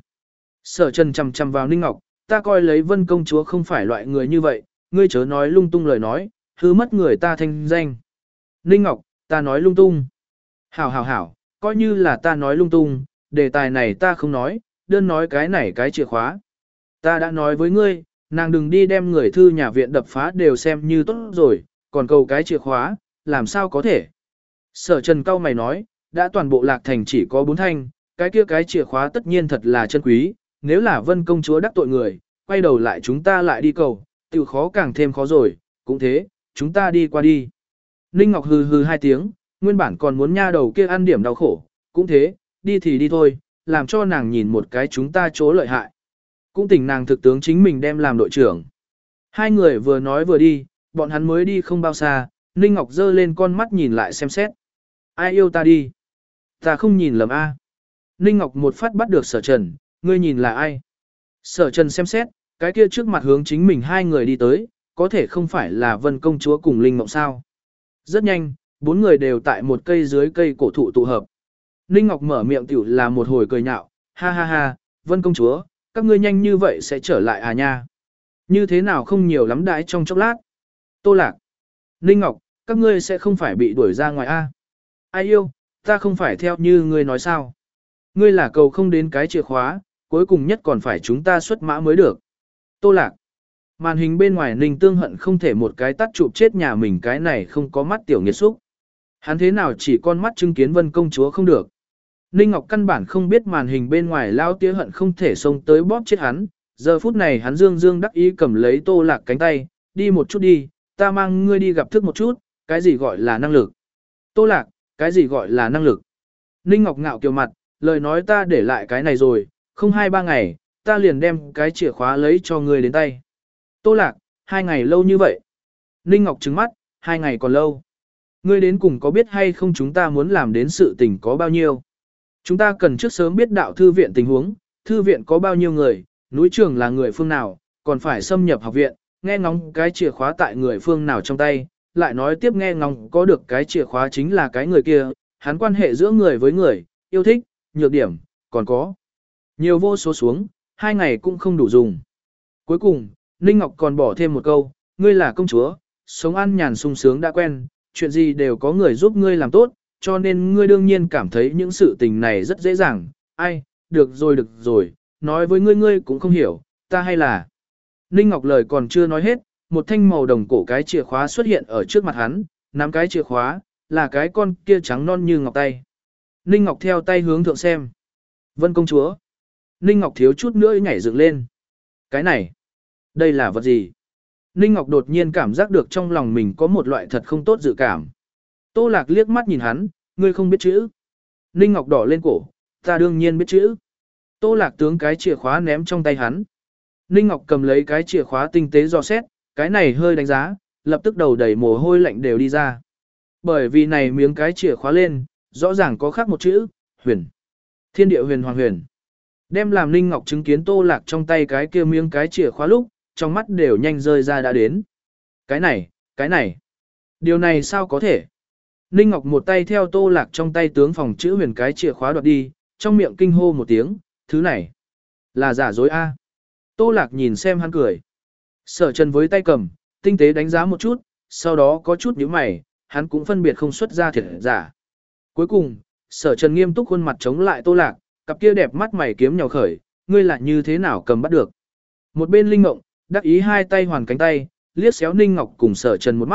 Sở Trần chằm chằm vào Ninh Ngọc, ta coi lấy Vân công chúa không phải loại người như vậy, ngươi chớ nói lung tung lời nói, hư mất người ta thanh danh. Ninh Ngọc, ta nói lung tung. Hảo hảo hảo, coi như là ta nói lung tung, đề tài này ta không nói, đơn nói cái này cái chìa khóa. Ta đã nói với ngươi, nàng đừng đi đem người thư nhà viện đập phá đều xem như tốt rồi, còn cầu cái chìa khóa, làm sao có thể. Sở Trần cao mày nói, đã toàn bộ lạc thành chỉ có bốn thanh, cái kia cái chìa khóa tất nhiên thật là chân quý, nếu là Vân công chúa đắc tội người, quay đầu lại chúng ta lại đi cầu, tự khó càng thêm khó rồi, cũng thế, chúng ta đi qua đi. Ninh Ngọc hừ hừ hai tiếng, nguyên bản còn muốn nha đầu kia ăn điểm đau khổ, cũng thế, đi thì đi thôi, làm cho nàng nhìn một cái chúng ta chỗ lợi hại. Cũng tỉnh nàng thực tướng chính mình đem làm đội trưởng. Hai người vừa nói vừa đi, bọn hắn mới đi không bao xa, Ninh Ngọc giơ lên con mắt nhìn lại xem xét. Ai yêu ta đi? Ta không nhìn lầm a. Ninh Ngọc một phát bắt được Sở Trần, ngươi nhìn là ai? Sở Trần xem xét, cái kia trước mặt hướng chính mình hai người đi tới, có thể không phải là Vân công chúa cùng Linh Ngọc sao? Rất nhanh, bốn người đều tại một cây dưới cây cổ thụ tụ hợp. Ninh Ngọc mở miệng tiểu là một hồi cười nhạo, ha ha ha, Vân công chúa, các ngươi nhanh như vậy sẽ trở lại à nha? Như thế nào không nhiều lắm đãi trong chốc lát? Tô Lạc, Ninh Ngọc, các ngươi sẽ không phải bị đuổi ra ngoài a? Ai yêu, ta không phải theo như ngươi nói sao? Ngươi là cầu không đến cái chìa khóa, cuối cùng nhất còn phải chúng ta xuất mã mới được. Tô Lạc, màn hình bên ngoài Ninh Tương hận không thể một cái tắt chụp chết nhà mình cái này không có mắt tiểu nghiệt xúc. Hắn thế nào chỉ con mắt chứng kiến Vân công chúa không được. Ninh Ngọc căn bản không biết màn hình bên ngoài lao tía hận không thể xông tới bóp chết hắn. Giờ phút này hắn dương dương đắc ý cầm lấy Tô Lạc cánh tay, đi một chút đi, ta mang ngươi đi gặp thức một chút, cái gì gọi là năng lực. Tô Lạc, cái gì gọi là năng lực. Ninh Ngọc ngạo kiều mặt, lời nói ta để lại cái này rồi, không hai ba ngày, ta liền đem cái chìa khóa lấy cho ngươi đến tay. Tô Lạc, hai ngày lâu như vậy. Ninh Ngọc trừng mắt, hai ngày còn lâu. Ngươi đến cùng có biết hay không chúng ta muốn làm đến sự tình có bao nhiêu? Chúng ta cần trước sớm biết đạo thư viện tình huống, thư viện có bao nhiêu người, núi trưởng là người phương nào, còn phải xâm nhập học viện, nghe ngóng cái chìa khóa tại người phương nào trong tay, lại nói tiếp nghe ngóng có được cái chìa khóa chính là cái người kia, hắn quan hệ giữa người với người, yêu thích, nhược điểm, còn có. Nhiều vô số xuống, hai ngày cũng không đủ dùng. Cuối cùng, Ninh Ngọc còn bỏ thêm một câu, ngươi là công chúa, sống ăn nhàn sung sướng đã quen, chuyện gì đều có người giúp ngươi làm tốt, cho nên ngươi đương nhiên cảm thấy những sự tình này rất dễ dàng. Ai, được rồi được rồi, nói với ngươi ngươi cũng không hiểu, ta hay là. Ninh Ngọc lời còn chưa nói hết, một thanh màu đồng cổ cái chìa khóa xuất hiện ở trước mặt hắn, nắm cái chìa khóa, là cái con kia trắng non như ngọc tay. Ninh Ngọc theo tay hướng thượng xem. Vân công chúa. Ninh Ngọc thiếu chút nữa nhảy dựng lên. Cái này, đây là vật gì? Ninh Ngọc đột nhiên cảm giác được trong lòng mình có một loại thật không tốt dự cảm. Tô Lạc liếc mắt nhìn hắn, ngươi không biết chữ. Ninh Ngọc đỏ lên cổ, ta đương nhiên biết chữ. Tô Lạc tướng cái chìa khóa ném trong tay hắn. Ninh Ngọc cầm lấy cái chìa khóa tinh tế dò xét, cái này hơi đánh giá, lập tức đầu đầy mồ hôi lạnh đều đi ra. Bởi vì này miếng cái chìa khóa lên, rõ ràng có khác một chữ, huyền. Thiên địa huyền hoàng huyền. Đem làm Ninh Ngọc chứng kiến Tô Lạc trong tay cái kia miếng cái chìa khóa lúc, trong mắt đều nhanh rơi ra đã đến. Cái này, cái này. Điều này sao có thể? Ninh Ngọc một tay theo Tô Lạc trong tay tướng phòng chữ huyền cái chìa khóa đoạt đi, trong miệng kinh hô một tiếng, thứ này là giả dối a. Tô Lạc nhìn xem hắn cười. Sở Trần với tay cầm, tinh tế đánh giá một chút, sau đó có chút nhíu mày, hắn cũng phân biệt không xuất ra thiệt giả. Cuối cùng, Sở Trần nghiêm túc khuôn mặt chống lại Tô Lạc, cặp kia đẹp mắt mày kiếm nhào khởi, ngươi lại như thế nào cầm bắt được. Một bên Linh Ngộng, đắc ý hai tay hoàn cánh tay, liếc xéo Ninh Ngọc cùng Sở Trần một mắt,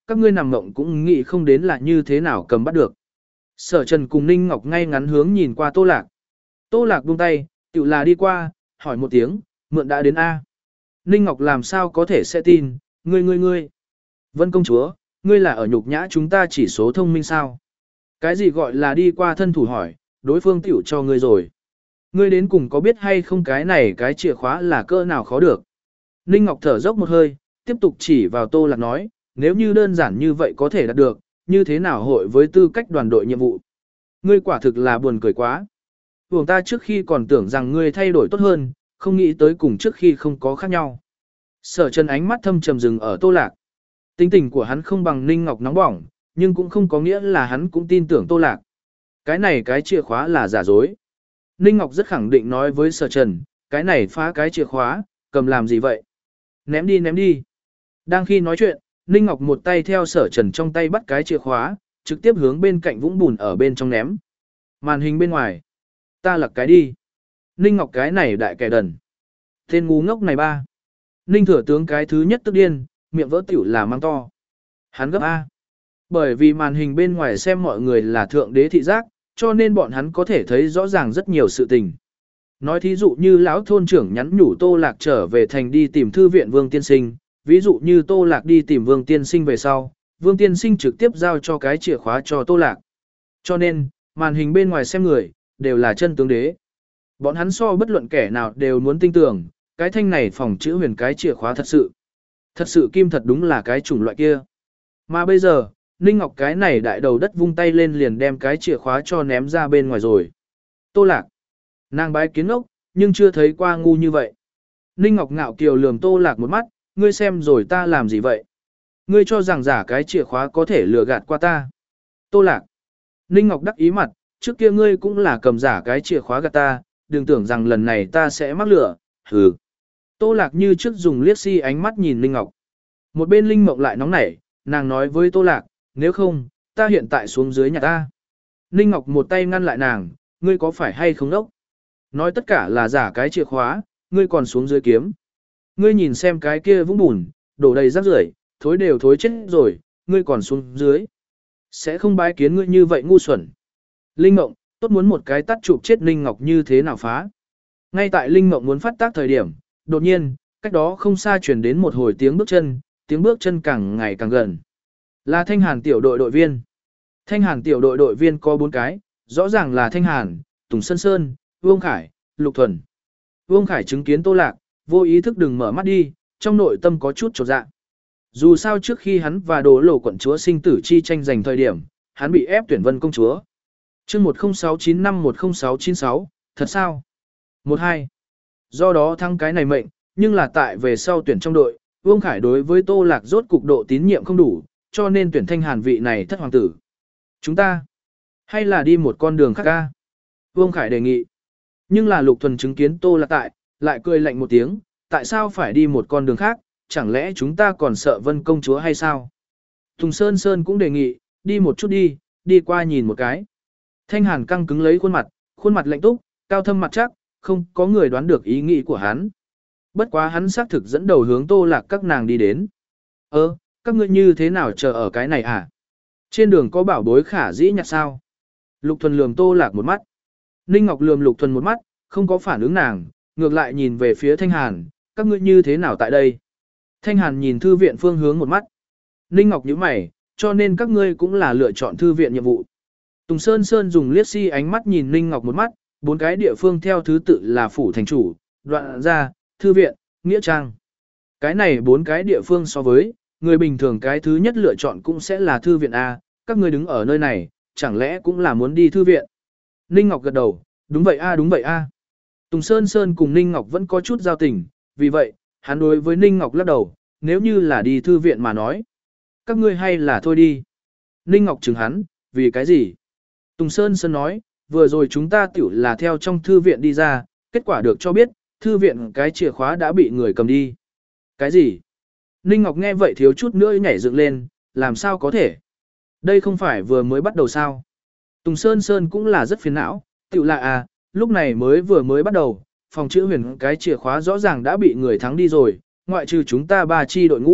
các ngươi nằm mộng cũng nghĩ không đến là như thế nào cầm bắt được. Sở Trần cùng Ninh Ngọc ngay ngắn hướng nhìn qua Tô Lạc. Tô Lạc buông tay, tự là đi qua, hỏi một tiếng, mượn đã đến A. Ninh Ngọc làm sao có thể sẽ tin, ngươi ngươi ngươi. Vân công chúa, ngươi là ở nhục nhã chúng ta chỉ số thông minh sao? Cái gì gọi là đi qua thân thủ hỏi, đối phương tiểu cho ngươi rồi. Ngươi đến cùng có biết hay không cái này cái chìa khóa là cỡ nào khó được. Ninh Ngọc thở dốc một hơi, tiếp tục chỉ vào Tô Lạc nói, nếu như đơn giản như vậy có thể đạt được, như thế nào hội với tư cách đoàn đội nhiệm vụ. Ngươi quả thực là buồn cười quá. Vùng ta trước khi còn tưởng rằng ngươi thay đổi tốt hơn, không nghĩ tới cùng trước khi không có khác nhau. Sở Trần ánh mắt thâm trầm dừng ở Tô Lạc. Tính tình của hắn không bằng Ninh Ngọc nóng bỏng, nhưng cũng không có nghĩa là hắn cũng tin tưởng Tô Lạc. Cái này cái chìa khóa là giả dối. Ninh Ngọc rất khẳng định nói với Sở Trần, cái này phá cái chìa khóa, cầm làm gì vậy? Ném đi ném đi. Đang khi nói chuyện, Ninh Ngọc một tay theo Sở Trần trong tay bắt cái chìa khóa, trực tiếp hướng bên cạnh vũng bùn ở bên trong ném. Màn hình bên ngoài. Ta lật cái đi. Ninh Ngọc cái này đại kẻ đần. Tên ngu ngốc này ba. Ninh Thừa Tướng cái thứ nhất tức điên, miệng vỡ tiểu là mang to. Hắn gấp A. Bởi vì màn hình bên ngoài xem mọi người là thượng đế thị giác, cho nên bọn hắn có thể thấy rõ ràng rất nhiều sự tình. Nói thí dụ như lão thôn trưởng nhắn nhủ Tô Lạc trở về thành đi tìm thư viện Vương Tiên Sinh, ví dụ như Tô Lạc đi tìm Vương Tiên Sinh về sau, Vương Tiên Sinh trực tiếp giao cho cái chìa khóa cho Tô Lạc. Cho nên, màn hình bên ngoài xem người, đều là chân tướng đế. Bọn hắn so bất luận kẻ nào đều muốn tin tưởng, cái thanh này phòng chữ huyền cái chìa khóa thật sự. Thật sự kim thật đúng là cái chủng loại kia. Mà bây giờ, Ninh Ngọc cái này đại đầu đất vung tay lên liền đem cái chìa khóa cho ném ra bên ngoài rồi. Tô Lạc. Nàng bái kiến ốc, nhưng chưa thấy qua ngu như vậy. Ninh Ngọc ngạo kiều lườm Tô Lạc một mắt, ngươi xem rồi ta làm gì vậy? Ngươi cho rằng giả cái chìa khóa có thể lừa gạt qua ta. Tô Lạc. Ninh Ngọc đắc ý mặt, trước kia ngươi cũng là cầm giả cái chìa khóa gạt ta, đừng tưởng rằng lần này ta sẽ mắc lửa, hừ. Tô Lạc như trước dùng liếc si ánh mắt nhìn Ninh Ngọc. Một bên Linh Mộng lại nóng nảy, nàng nói với Tô Lạc, nếu không, ta hiện tại xuống dưới nhà ta. Ninh Ngọc một tay ngăn lại nàng, ngươi có phải hay không đốc? Nói tất cả là giả cái chìa khóa, ngươi còn xuống dưới kiếm. Ngươi nhìn xem cái kia vũng bùn, đổ đầy rác rưởi, thối đều thối chết rồi, ngươi còn xuống dưới. Sẽ không bái kiến ngươi như vậy ngu xuẩn. Linh Mộng, tốt muốn một cái tắt chụp chết Ninh Ngọc như thế nào phá. Ngay tại Linh Mộng muốn phát tác thời điểm, đột nhiên, cách đó không xa truyền đến một hồi tiếng bước chân, tiếng bước chân càng ngày càng gần. Là Thanh Hàn tiểu đội đội viên. Thanh Hàn tiểu đội đội viên có bốn cái, rõ ràng là Thanh Hàn, Tùng Sơn Sơn, Vương Khải, Lục Thuần. Vương Khải chứng kiến Tô Lạc, vô ý thức đừng mở mắt đi, trong nội tâm có chút chột dạ. Dù sao trước khi hắn và Đồ Lỗ quận chúa sinh tử chi tranh giành thời điểm, hắn bị ép tuyển Vân công chúa. Chương một không sáu chín năm một không sáu chín sáu, thật sao? một hai. Do đó thăng cái này mệnh, nhưng là tại về sau tuyển trong đội, Vương Khải đối với Tô Lạc rốt cục độ tín nhiệm không đủ, cho nên tuyển Thanh Hàn vị này thất hoàng tử. Chúng ta, hay là đi một con đường khác ca? Vương Khải đề nghị. Nhưng là Lục Thuần chứng kiến Tô Lạc tại, lại cười lạnh một tiếng, tại sao phải đi một con đường khác, chẳng lẽ chúng ta còn sợ Vân công chúa hay sao? Tùng Sơn Sơn cũng đề nghị, đi một chút đi, đi qua nhìn một cái. Thanh Hàn căng cứng lấy khuôn mặt, khuôn mặt lạnh túc, cao thâm mặt chắc, không có người đoán được ý nghĩ của hắn. Bất quá hắn xác thực dẫn đầu hướng Tô Lạc các nàng đi đến. Ơ, các ngươi như thế nào chờ ở cái này à? Trên đường có bảo bối khả dĩ nhặt sao? Lục Thuần lườm Tô Lạc một mắt. Ninh Ngọc lườm Lục Thuần một mắt, không có phản ứng nàng, ngược lại nhìn về phía Thanh Hàn, các ngươi như thế nào tại đây? Thanh Hàn nhìn thư viện phương hướng một mắt. Ninh Ngọc nhíu mày, cho nên các ngươi cũng là lựa chọn thư viện nhiệm vụ. Tùng Sơn Sơn dùng liếc si ánh mắt nhìn Ninh Ngọc một mắt, bốn cái địa phương theo thứ tự là phủ thành chủ, đoạn gia, thư viện, nghĩa trang. Cái này bốn cái địa phương so với, người bình thường cái thứ nhất lựa chọn cũng sẽ là thư viện A, các ngươi đứng ở nơi này, chẳng lẽ cũng là muốn đi thư viện. Ninh Ngọc gật đầu, đúng vậy A đúng vậy A. Tùng Sơn Sơn cùng Ninh Ngọc vẫn có chút giao tình, vì vậy, hắn đối với Ninh Ngọc lắc đầu, nếu như là đi thư viện mà nói. Các ngươi hay là thôi đi. Ninh Ngọc chừng hắn, vì cái gì? Tùng Sơn Sơn nói, vừa rồi chúng ta tiểu là theo trong thư viện đi ra, kết quả được cho biết, thư viện cái chìa khóa đã bị người cầm đi. Cái gì? Ninh Ngọc nghe vậy thiếu chút nữa nhảy dựng lên, làm sao có thể? Đây không phải vừa mới bắt đầu sao? Tùng Sơn Sơn cũng là rất phiền não, tiểu là à, lúc này mới vừa mới bắt đầu, phòng chữ huyền cái chìa khóa rõ ràng đã bị người thắng đi rồi, ngoại trừ chúng ta ba chi đội ngũ,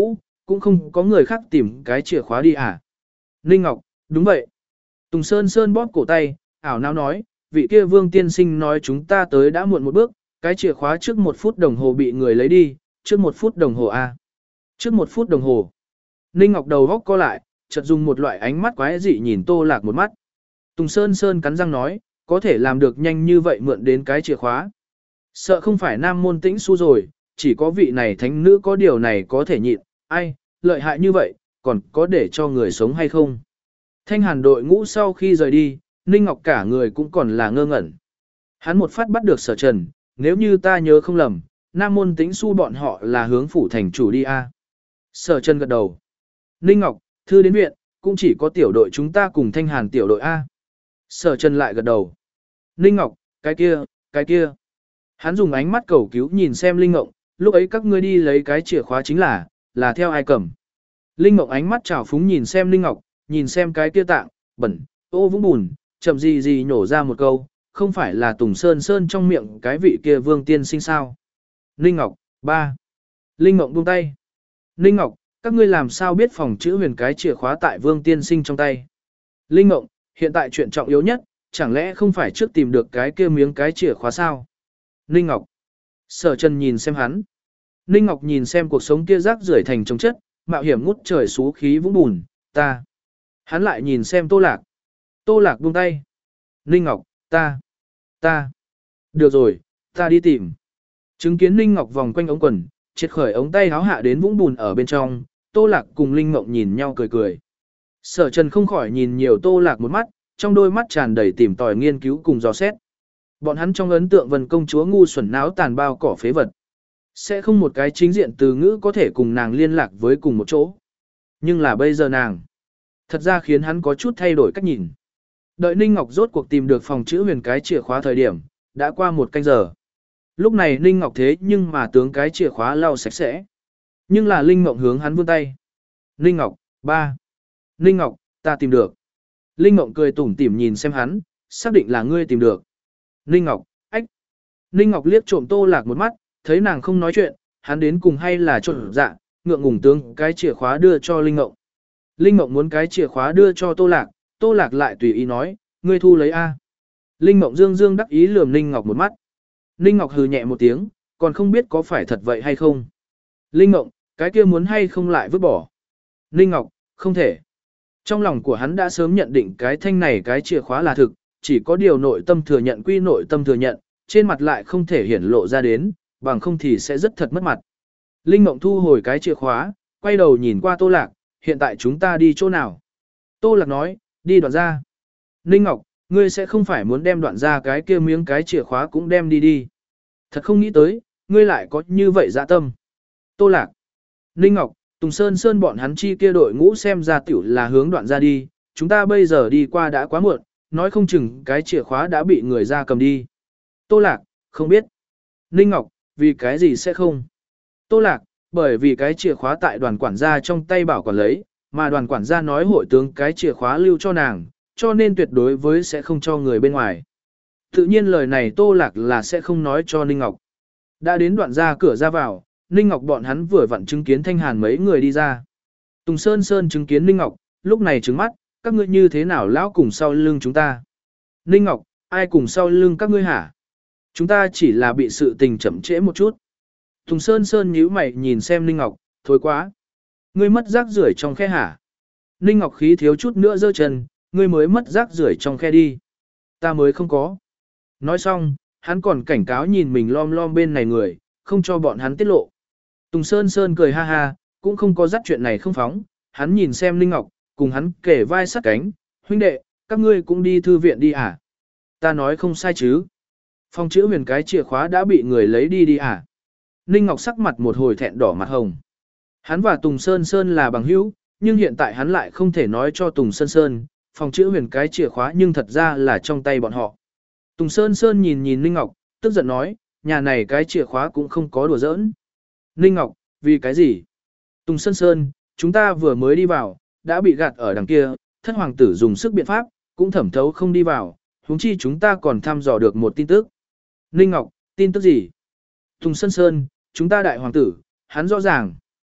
cũng không có người khác tìm cái chìa khóa đi à. Ninh Ngọc, đúng vậy. Tùng Sơn Sơn bóp cổ tay, ảo não nói, vị kia Vương tiên sinh nói chúng ta tới đã muộn một bước, cái chìa khóa trước một phút đồng hồ bị người lấy đi, trước một phút đồng hồ à. Trước một phút đồng hồ. Ninh Ngọc đầu góc co lại, chợt dùng một loại ánh mắt quái dị nhìn Tô Lạc một mắt. Tùng Sơn Sơn cắn răng nói, có thể làm được nhanh như vậy mượn đến cái chìa khóa. Sợ không phải Nam Môn Tĩnh Xu rồi, chỉ có vị này thánh nữ có điều này có thể nhịn, ai, lợi hại như vậy, còn có để cho người sống hay không. Thanh Hàn đội ngũ sau khi rời đi, Ninh Ngọc cả người cũng còn là ngơ ngẩn. Hắn một phát bắt được Sở Trần, nếu như ta nhớ không lầm, Nam Môn Tĩnh Xu bọn họ là hướng phủ thành chủ đi a. Sở Trần gật đầu. Ninh Ngọc, thư đến viện, cũng chỉ có tiểu đội chúng ta cùng Thanh Hàn tiểu đội A. Sở Trần lại gật đầu. Ninh Ngọc, cái kia, cái kia. Hắn dùng ánh mắt cầu cứu nhìn xem Linh Ngộng, lúc ấy các ngươi đi lấy cái chìa khóa chính là, là theo ai cầm. Linh Ngộng ánh mắt trào phúng nhìn xem Linh Ngọc, nhìn xem cái kia tạng, bẩn, ô vũng bùn, chậm gì gì nhổ ra một câu, không phải là Tùng Sơn Sơn trong miệng cái vị kia Vương tiên sinh sao. Linh Ngọc, ba. Linh Ngộng buông tay. Linh Ngọc, các ngươi làm sao biết phòng chữ huyền cái chìa khóa tại Vương tiên sinh trong tay. Linh Ngộng, hiện tại chuyện trọng yếu nhất, chẳng lẽ không phải trước tìm được cái kia miếng cái chìa khóa sao? Ninh Ngọc. Sở Trần nhìn xem hắn. Ninh Ngọc nhìn xem cuộc sống kia rác rưởi thành trống chất, mạo hiểm ngút trời xú khí vũng bùn, ta. Hắn lại nhìn xem Tô Lạc. Tô Lạc buông tay. Ninh Ngọc, ta, ta. Được rồi, ta đi tìm. Chứng kiến Ninh Ngọc vòng quanh ống quần, triệt khởi ống tay háo hạ đến vũng bùn ở bên trong, Tô Lạc cùng Linh Ngộng nhìn nhau cười cười. Sở Trần không khỏi nhìn nhiều Tô Lạc một mắt, trong đôi mắt tràn đầy tìm tòi nghiên cứu cùng dò xét. Bọn hắn trong ấn tượng Vân công chúa ngu xuẩn náo tàn bao cỏ phế vật. Sẽ không một cái chính diện từ ngữ có thể cùng nàng liên lạc với cùng một chỗ. Nhưng là bây giờ nàng, thật ra khiến hắn có chút thay đổi cách nhìn. Đợi Ninh Ngọc rốt cuộc tìm được phòng chữ huyền cái chìa khóa thời điểm, đã qua một canh giờ. Lúc này Ninh Ngọc thế nhưng mà tướng cái chìa khóa lau sạch sẽ. Nhưng là Linh Mộng hướng hắn vươn tay. Ninh Ngọc, ba. Ninh Ngọc, ta tìm được. Linh Mộng cười tủm tỉm nhìn xem hắn, xác định là ngươi tìm được. Ninh Ngọc, ách. Ninh Ngọc liếc trộm Tô Lạc một mắt, thấy nàng không nói chuyện, hắn đến cùng hay là trộn dạ, ngượng ngùng tướng cái chìa khóa đưa cho Linh Ngộng. Linh Ngộng muốn cái chìa khóa đưa cho Tô Lạc, Tô Lạc lại tùy ý nói, ngươi thu lấy A. Linh Ngộng dương dương đắc ý lườm Ninh Ngọc một mắt. Ninh Ngọc hừ nhẹ một tiếng, còn không biết có phải thật vậy hay không. Linh Ngộng, cái kia muốn hay không lại vứt bỏ. Ninh Ngọc, không thể. Trong lòng của hắn đã sớm nhận định cái thanh này cái chìa khóa là thực, chỉ có điều nội tâm thừa nhận quy nội tâm thừa nhận, trên mặt lại không thể hiển lộ ra đến, bằng không thì sẽ rất thật mất mặt. Linh Mộng thu hồi cái chìa khóa, quay đầu nhìn qua Tô Lạc, hiện tại chúng ta đi chỗ nào? Tô Lạc nói, đi Đoạn Gia. Ninh Ngọc, ngươi sẽ không phải muốn đem Đoạn Gia cái kia miếng cái chìa khóa cũng đem đi đi. Thật không nghĩ tới, ngươi lại có như vậy dạ tâm. Tô Lạc. Ninh Ngọc, Tùng Sơn Sơn bọn hắn chi kia đội ngũ xem ra tiểu là hướng Đoạn Gia đi, chúng ta bây giờ đi qua đã quá muộn, nói không chừng cái chìa khóa đã bị người ra cầm đi. Tô Lạc, không biết. Ninh Ngọc, vì cái gì sẽ không? Tô Lạc, bởi vì cái chìa khóa tại đoàn quản gia trong tay bảo quản lấy, mà đoàn quản gia nói hội tướng cái chìa khóa lưu cho nàng, cho nên tuyệt đối với sẽ không cho người bên ngoài. Tự nhiên lời này Tô Lạc là sẽ không nói cho Ninh Ngọc. Đã đến đoạn ra cửa ra vào, Ninh Ngọc bọn hắn vừa vặn chứng kiến Thanh Hàn mấy người đi ra. Tùng Sơn Sơn chứng kiến Ninh Ngọc, lúc này trừng mắt, các ngươi như thế nào lão cùng sau lưng chúng ta? Ninh Ngọc, ai cùng sau lưng các ngươi hả? Chúng ta chỉ là bị sự tình chậm trễ một chút. Tùng Sơn Sơn nhíu mày nhìn xem Ninh Ngọc, thôi quá. Ngươi mất rác rưởi trong khe hả? Ninh Ngọc khí thiếu chút nữa giơ chân, ngươi mới mất rác rưởi trong khe đi. Ta mới không có. Nói xong, hắn còn cảnh cáo nhìn mình lom lom bên này người, không cho bọn hắn tiết lộ. Tùng Sơn Sơn cười ha ha, cũng không có dắt chuyện này không phóng, hắn nhìn xem Ninh Ngọc, cùng hắn kể vai sát cánh, huynh đệ, các ngươi cũng đi thư viện đi à? Ta nói không sai chứ? Phòng chữ huyền cái chìa khóa đã bị người lấy đi đi à? Ninh Ngọc sắc mặt một hồi thẹn đỏ mặt hồng. Hắn và Tùng Sơn Sơn là bằng hữu, nhưng hiện tại hắn lại không thể nói cho Tùng Sơn Sơn, phòng chữ huyền cái chìa khóa nhưng thật ra là trong tay bọn họ. Tùng Sơn Sơn nhìn nhìn Ninh Ngọc, tức giận nói, nhà này cái chìa khóa cũng không có đùa giỡn. Ninh Ngọc, vì cái gì? Tùng Sơn Sơn, chúng ta vừa mới đi vào, đã bị gạt ở đằng kia, thất hoàng tử dùng sức biện pháp, cũng thẩm thấu không đi vào, huống chi chúng ta còn thăm dò được một tin tức. Ninh Ngọc, tin tức gì? Tùng Sơn Sơn, chúng ta đại hoàng tử, hắn rõ ràng.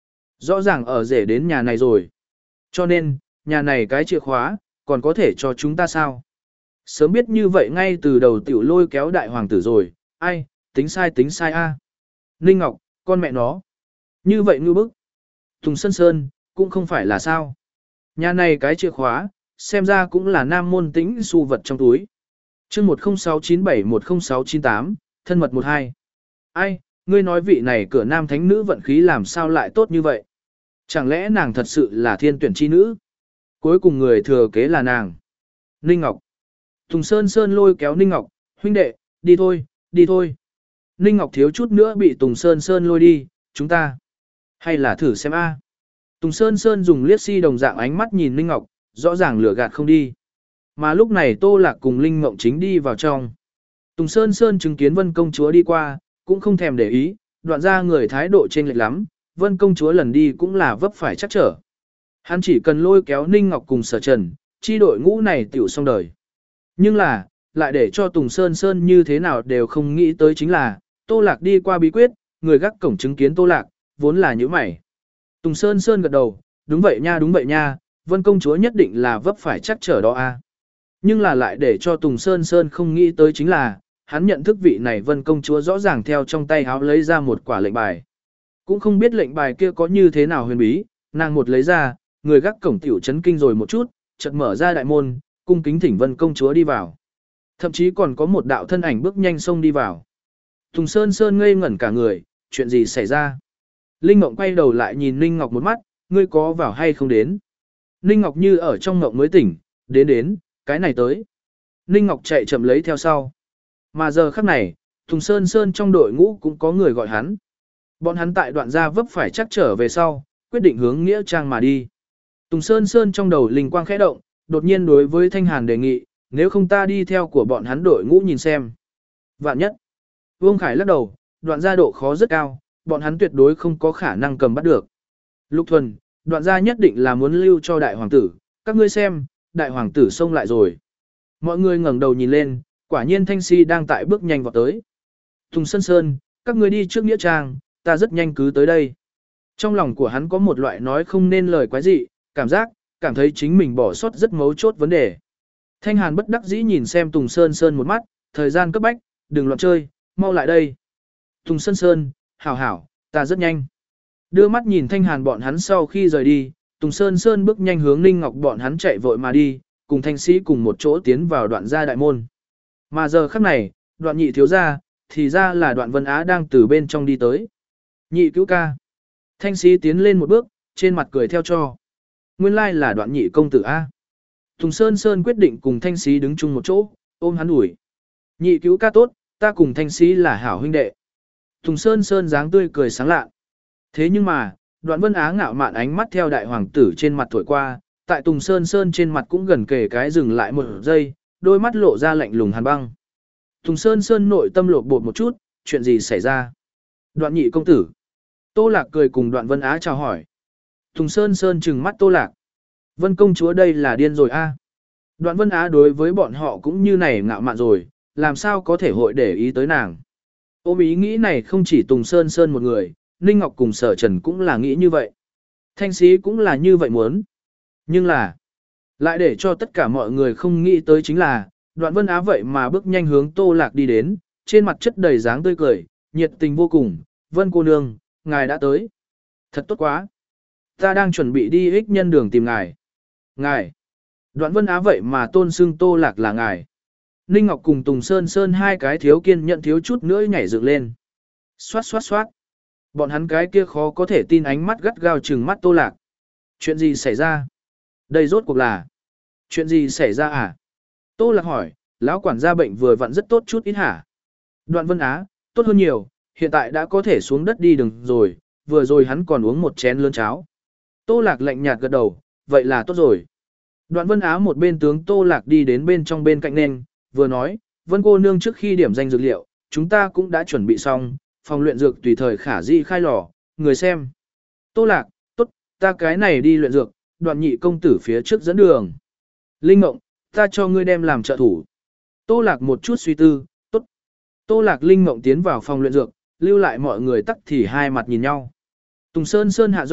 Rõ ràng ở rể đến nhà này rồi. Cho nên, nhà này cái chìa khóa, còn có thể cho chúng ta sao? Sớm biết như vậy ngay từ đầu tiểu lôi kéo đại hoàng tử rồi, ai, tính sai tính sai a. Ninh Ngọc, con mẹ nó. Như vậy ngư bức. Tùng Sơn Sơn, cũng không phải là sao. Nhà này cái chìa khóa, xem ra cũng là nam môn tĩnh su vật trong túi. chương một không sáu chín bảy một không sáu chín tám, thân mật một hai. Ai, ngươi nói vị này cửa nam thánh nữ vận khí làm sao lại tốt như vậy? Chẳng lẽ nàng thật sự là thiên tuyển chi nữ? Cuối cùng người thừa kế là nàng. Ninh Ngọc. Tùng Sơn Sơn lôi kéo Ninh Ngọc, huynh đệ, đi thôi, đi thôi. Ninh Ngọc thiếu chút nữa bị Tùng Sơn Sơn lôi đi, chúng ta. Hay là thử xem a. Tùng Sơn Sơn dùng liếc si đồng dạng ánh mắt nhìn Ninh Ngọc, rõ ràng lửa gạt không đi. Mà lúc này Tô Lạc cùng Linh Ngộng chính đi vào trong. Tùng Sơn Sơn chứng kiến Vân Công Chúa đi qua, cũng không thèm để ý, đoạn ra người thái độ chênh lệch lắm, Vân Công Chúa lần đi cũng là vấp phải chắc trở. Hắn chỉ cần lôi kéo Ninh Ngọc cùng Sở Trần, chi đội ngũ này tiểu xong đời. Nhưng là, lại để cho Tùng Sơn Sơn như thế nào đều không nghĩ tới chính là, Tô Lạc đi qua bí quyết, người gác cổng chứng kiến Tô Lạc, vốn là như mày. Tùng Sơn Sơn gật đầu, đúng vậy nha đúng vậy nha, Vân Công Chúa nhất định là vấp phải chắc trở đó a. Nhưng là lại để cho Tùng Sơn Sơn không nghĩ tới chính là, hắn nhận thức vị này Vân Công Chúa rõ ràng theo trong tay háo lấy ra một quả lệnh bài. Cũng không biết lệnh bài kia có như thế nào huyền bí, nàng một lấy ra, người gác cổng tiểu chấn kinh rồi một chút, chợt mở ra đại môn, cung kính thỉnh Vân Công Chúa đi vào. Thậm chí còn có một đạo thân ảnh bước nhanh xông đi vào. Tùng Sơn Sơn ngây ngẩn cả người, chuyện gì xảy ra? Linh Ngọc quay đầu lại nhìn Ninh Ngọc một mắt, ngươi có vào hay không đến? Ninh Ngọc như ở trong ngộng mới tỉnh, đến đến, cái này tới. Ninh Ngọc chạy chậm lấy theo sau. Mà giờ khắc này, Tùng Sơn Sơn trong đội ngũ cũng có người gọi hắn. Bọn hắn tại đoạn gia vấp phải chắc trở về sau, quyết định hướng Nghĩa Trang mà đi. Tùng Sơn Sơn trong đầu linh quang khẽ động, đột nhiên đối với Thanh Hàn đề nghị, nếu không ta đi theo của bọn hắn đội ngũ nhìn xem. Vạn nhất. Vương Khải lắc đầu, đoạn gia độ khó rất cao, bọn hắn tuyệt đối không có khả năng cầm bắt được. Lục Thuần, đoạn gia nhất định là muốn lưu cho đại hoàng tử, các ngươi xem, đại hoàng tử xông lại rồi. Mọi người ngẩng đầu nhìn lên, quả nhiên Thanh Si đang tại bước nhanh vào tới. Tùng Sơn Sơn, các ngươi đi trước Nghĩa Trang, ta rất nhanh cứ tới đây. Trong lòng của hắn có một loại nói không nên lời quái dị, cảm giác, cảm thấy chính mình bỏ sót rất mấu chốt vấn đề. Thanh Hàn bất đắc dĩ nhìn xem Tùng Sơn Sơn một mắt, thời gian cấp bách, đừng loạn chơi, mau lại đây. Tùng Sơn Sơn, hảo hảo, ta rất nhanh. Đưa mắt nhìn Thanh Hàn bọn hắn sau khi rời đi, Tùng Sơn Sơn bước nhanh hướng Ninh Ngọc bọn hắn chạy vội mà đi, cùng Thanh Sĩ cùng một chỗ tiến vào đoạn gia đại môn. Mà giờ khắc này, đoạn nhị thiếu gia, thì ra là đoạn Vân Á đang từ bên trong đi tới. Nhị cứu ca. Thanh Sĩ tiến lên một bước, trên mặt cười theo cho. Nguyên lai là đoạn nhị công tử A. Tùng Sơn Sơn quyết định cùng Thanh Sĩ đứng chung một chỗ, ôm hắn ủi. Nhị cứu ca tốt, ta cùng Thanh Sĩ là hảo huynh đệ. Tùng Sơn Sơn dáng tươi cười sáng lạ. Thế nhưng mà, đoạn Vân Á ngạo mạn ánh mắt theo đại hoàng tử trên mặt thổi qua, tại Tùng Sơn Sơn trên mặt cũng gần kề cái dừng lại một giây, đôi mắt lộ ra lạnh lùng hàn băng. Tùng Sơn Sơn nội tâm lột bột một chút, chuyện gì xảy ra? Đoạn nhị công tử. Tô Lạc cười cùng đoạn Vân Á chào hỏi. Tùng Sơn Sơn trừng mắt Tô Lạc. Vân công chúa đây là điên rồi a. Đoạn Vân Á đối với bọn họ cũng như này ngạo mạn rồi, làm sao có thể hội để ý tới nàng. Ôm ý nghĩ này không chỉ Tùng Sơn Sơn một người, Ninh Ngọc cùng Sở Trần cũng là nghĩ như vậy. Thanh Sĩ cũng là như vậy muốn. Nhưng là, lại để cho tất cả mọi người không nghĩ tới chính là, đoạn Vân Á vậy mà bước nhanh hướng Tô Lạc đi đến, trên mặt chất đầy dáng tươi cười, nhiệt tình vô cùng. Vân cô nương, ngài đã tới. Thật tốt quá. Ta đang chuẩn bị đi ích nhân đường tìm ngài. Ngài. Đoạn Vân Á vậy mà tôn xưng Tô Lạc là ngài. Ninh Ngọc cùng Tùng Sơn Sơn hai cái thiếu kiên nhận thiếu chút nữa nhảy dựng lên. Xoát xoát xoát. Bọn hắn cái kia khó có thể tin ánh mắt gắt gao trừng mắt Tô Lạc. Chuyện gì xảy ra? Đây rốt cuộc là. Chuyện gì xảy ra à? Tô Lạc hỏi, lão quản gia bệnh vừa vặn rất tốt chút ít hả? Đoạn Vân Á, tốt hơn nhiều, hiện tại đã có thể xuống đất đi đường rồi, vừa rồi hắn còn uống một chén lớn cháo. Tô Lạc lạnh nhạt gật đầu, vậy là tốt rồi. Đoạn Vân Á một bên tướng Tô Lạc đi đến bên trong bên cạnh nên, vừa nói, Vân cô nương trước khi điểm danh dược liệu, chúng ta cũng đã chuẩn bị xong, phòng luyện dược tùy thời khả di khai lò, người xem. Tô Lạc, tốt, ta cái này đi luyện dược, đoạn nhị công tử phía trước dẫn đường. Linh Ngộng, ta cho ngươi đem làm trợ thủ. Tô Lạc một chút suy tư, tốt. Tô Lạc Linh Ngộng tiến vào phòng luyện dược, lưu lại mọi người tắc thì hai mặt nhìn nhau. Tùng Sơn Sơn hạ giọng,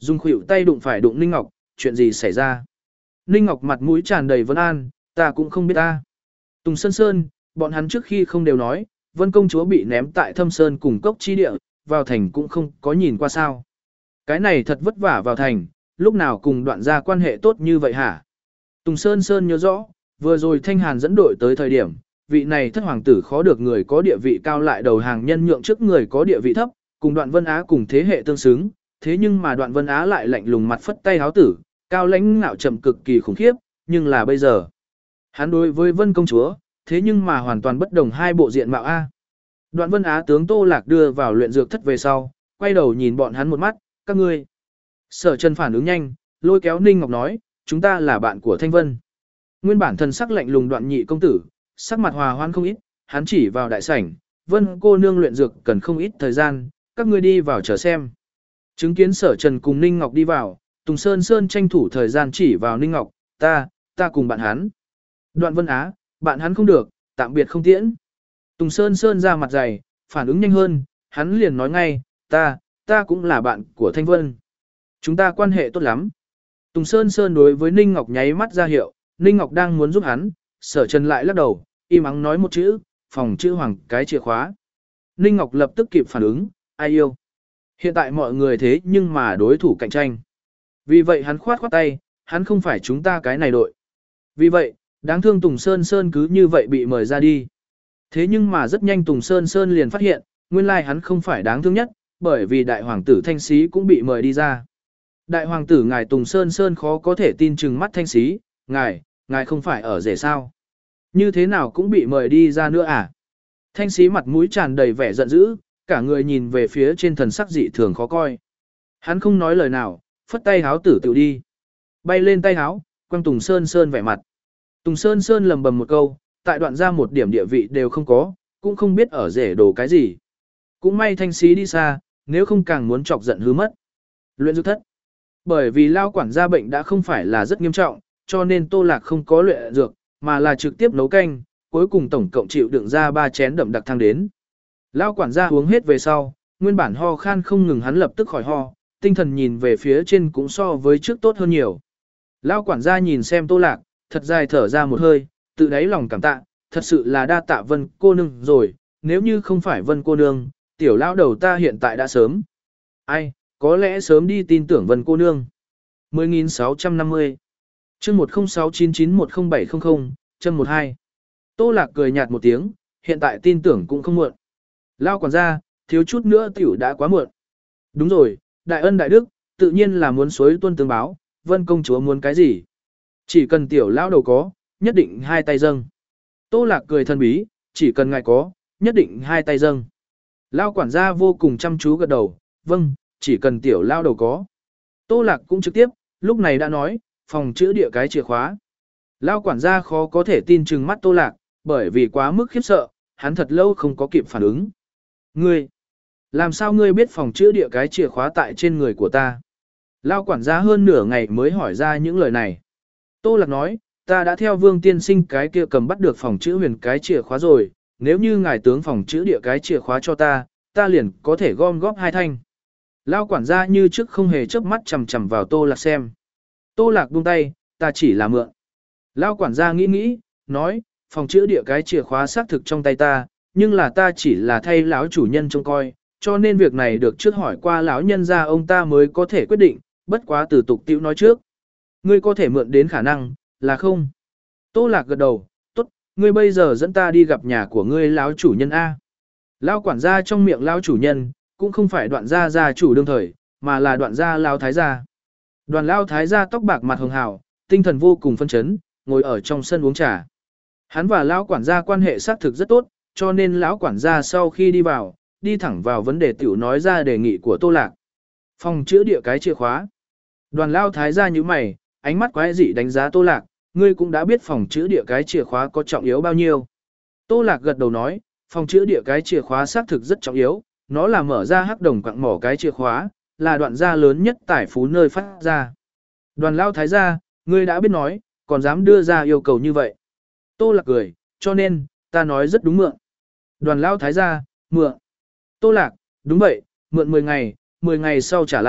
Dùng khuỷu tay đụng phải đụng Ninh Ngọc, chuyện gì xảy ra? Ninh Ngọc mặt mũi tràn đầy vấn an, ta cũng không biết ta. Tùng Sơn Sơn, bọn hắn trước khi không đều nói, Vân công chúa bị ném tại Thâm Sơn cùng cốc chi địa, vào thành cũng không có nhìn qua sao. Cái này thật vất vả vào thành, lúc nào cùng đoạn gia quan hệ tốt như vậy hả? Tùng Sơn Sơn nhớ rõ, vừa rồi Thanh Hàn dẫn đội tới thời điểm, vị này thất hoàng tử khó được người có địa vị cao lại đầu hàng nhân nhượng trước người có địa vị thấp, cùng Đoạn Vân Á cùng thế hệ tương xứng, thế nhưng mà Đoạn Vân Á lại lạnh lùng mặt phất tay háo tử, cao lãnh ngạo trầm cực kỳ khủng khiếp, nhưng là bây giờ, hắn đối với Vân công chúa, thế nhưng mà hoàn toàn bất đồng hai bộ diện mạo a. Đoạn Vân Á tướng Tô Lạc đưa vào luyện dược thất về sau, quay đầu nhìn bọn hắn một mắt, các ngươi. Sở Trần phản ứng nhanh, lôi kéo Ninh Ngọc nói, chúng ta là bạn của Thanh Vân. Nguyên bản thần sắc lạnh lùng Đoạn nhị công tử, sắc mặt hòa hoan không ít, hắn chỉ vào đại sảnh, Vân cô nương luyện dược cần không ít thời gian, các ngươi đi vào chờ xem. Chứng kiến Sở Trần cùng Ninh Ngọc đi vào, Tùng Sơn Sơn tranh thủ thời gian chỉ vào Ninh Ngọc, ta, ta cùng bạn hắn. Đoạn Vân Á, bạn hắn không được, tạm biệt không tiễn. Tùng Sơn Sơn ra mặt dày, phản ứng nhanh hơn, hắn liền nói ngay, ta, ta cũng là bạn của Thanh Vân. Chúng ta quan hệ tốt lắm. Tùng Sơn Sơn đối với Ninh Ngọc nháy mắt ra hiệu, Ninh Ngọc đang muốn giúp hắn, Sở Trần lại lắc đầu, im ắng nói một chữ, phòng chữ hoàng cái chìa khóa. Ninh Ngọc lập tức kịp phản ứng, ai yêu. Hiện tại mọi người thế nhưng mà đối thủ cạnh tranh. Vì vậy hắn khoát khoát tay, hắn không phải chúng ta cái này đội. Vì vậy, đáng thương Tùng Sơn Sơn cứ như vậy bị mời ra đi. Thế nhưng mà rất nhanh Tùng Sơn Sơn liền phát hiện, nguyên lai hắn không phải đáng thương nhất, bởi vì đại hoàng tử Thanh Xí cũng bị mời đi ra. Đại hoàng tử ngài Tùng Sơn Sơn khó có thể tin chừng mắt Thanh Xí, ngài, ngài không phải ở rể sao? Như thế nào cũng bị mời đi ra nữa à? Thanh Xí mặt mũi tràn đầy vẻ giận dữ, cả người nhìn về phía trên thần sắc dị thường khó coi. Hắn không nói lời nào, phất tay háo tử tự đi. Bay lên tay háo, quăng Tùng Sơn Sơn vẻ mặt. Tùng Sơn Sơn lầm bầm một câu, tại đoạn ra một điểm địa vị đều không có, cũng không biết ở rể đồ cái gì. Cũng may Thanh Xí đi xa, nếu không càng muốn chọc giận hư mất. Luyện dược thất. Bởi vì lao quản gia bệnh đã không phải là rất nghiêm trọng, cho nên Tô Lạc không có luyện dược, mà là trực tiếp nấu canh, cuối cùng tổng cộng chịu đựng ra ba chén đậm đặc thang đến. Lao quản gia uống hết về sau, nguyên bản ho khan không ngừng hắn lập tức khỏi ho, tinh thần nhìn về phía trên cũng so với trước tốt hơn nhiều. Lao quản gia nhìn xem Tô Lạc, thật dài thở ra một hơi, tự đáy lòng cảm tạ, thật sự là đa tạ Vân cô nương rồi, nếu như không phải Vân cô nương, tiểu lão đầu ta hiện tại đã sớm. Ai, có lẽ sớm đi tin tưởng Vân cô nương. mười nghìn sáu trăm năm mươi chương một không sáu chín chín một không bảy không không, chân một hai. Tô Lạc cười nhạt một tiếng, hiện tại tin tưởng cũng không muộn. Lao quản gia, thiếu chút nữa tiểu đã quá muộn. Đúng rồi, đại ân đại đức, tự nhiên là muốn suối tuân tương báo, Vân công chúa muốn cái gì? Chỉ cần tiểu lão đầu có, nhất định hai tay dâng. Tô Lạc cười thân bí, chỉ cần ngài có, nhất định hai tay dâng. Lao quản gia vô cùng chăm chú gật đầu, vâng, chỉ cần tiểu lão đầu có. Tô Lạc cũng trực tiếp, lúc này đã nói, phòng chữa địa cái chìa khóa. Lao quản gia khó có thể tin chừng mắt Tô Lạc, bởi vì quá mức khiếp sợ, hắn thật lâu không có kịp phản ứng. Ngươi, làm sao ngươi biết phòng chữa địa cái chìa khóa tại trên người của ta? Lao quản gia hơn nửa ngày mới hỏi ra những lời này. Tô Lạc nói, ta đã theo Vương tiên sinh cái kia cầm bắt được phòng chữa huyền cái chìa khóa rồi, nếu như ngài tướng phòng chữa địa cái chìa khóa cho ta, ta liền có thể gom góp hai thanh. Lao quản gia như trước không hề chớp mắt chằm chằm vào Tô Lạc xem. Tô Lạc buông tay, ta chỉ là mượn. Lao quản gia nghĩ nghĩ, nói, phòng chữa địa cái chìa khóa xác thực trong tay ta, nhưng là ta chỉ là thay lão chủ nhân trông coi, cho nên việc này được trước hỏi qua lão nhân gia ông ta mới có thể quyết định, bất quá từ tục tiểu nói trước. Ngươi có thể mượn đến khả năng, là không? Tô Lạc gật đầu, tốt, ngươi bây giờ dẫn ta đi gặp nhà của ngươi lão chủ nhân A. Lão quản gia trong miệng lão chủ nhân, cũng không phải đoạn gia gia chủ đương thời, mà là đoạn gia lão thái gia. Đoàn lão thái gia tóc bạc mặt hường hào, tinh thần vô cùng phân chấn, ngồi ở trong sân uống trà. Hắn và lão quản gia quan hệ xác thực rất tốt, cho nên lão quản gia sau khi đi vào, đi thẳng vào vấn đề tiểu nói ra đề nghị của Tô Lạc. Phòng chữa địa cái chìa khóa. Đoàn lão thái gia như mày, ánh mắt quái dị đánh giá Tô Lạc, ngươi cũng đã biết phòng chữa địa cái chìa khóa có trọng yếu bao nhiêu. Tô Lạc gật đầu nói, phòng chữa địa cái chìa khóa xác thực rất trọng yếu, nó là mở ra hắc đồng quặng mỏ cái chìa khóa, là đoạn gia lớn nhất tài phú nơi phát ra. Đoàn lão thái gia, ngươi đã biết nói, còn dám đưa ra yêu cầu như vậy. Tô Lạc cười, cho nên, ta nói rất đúng mượn. Đoàn lão thái gia, mượn. Tô Lạc, đúng vậy, mượn mười ngày, mười ngày sau trả lại,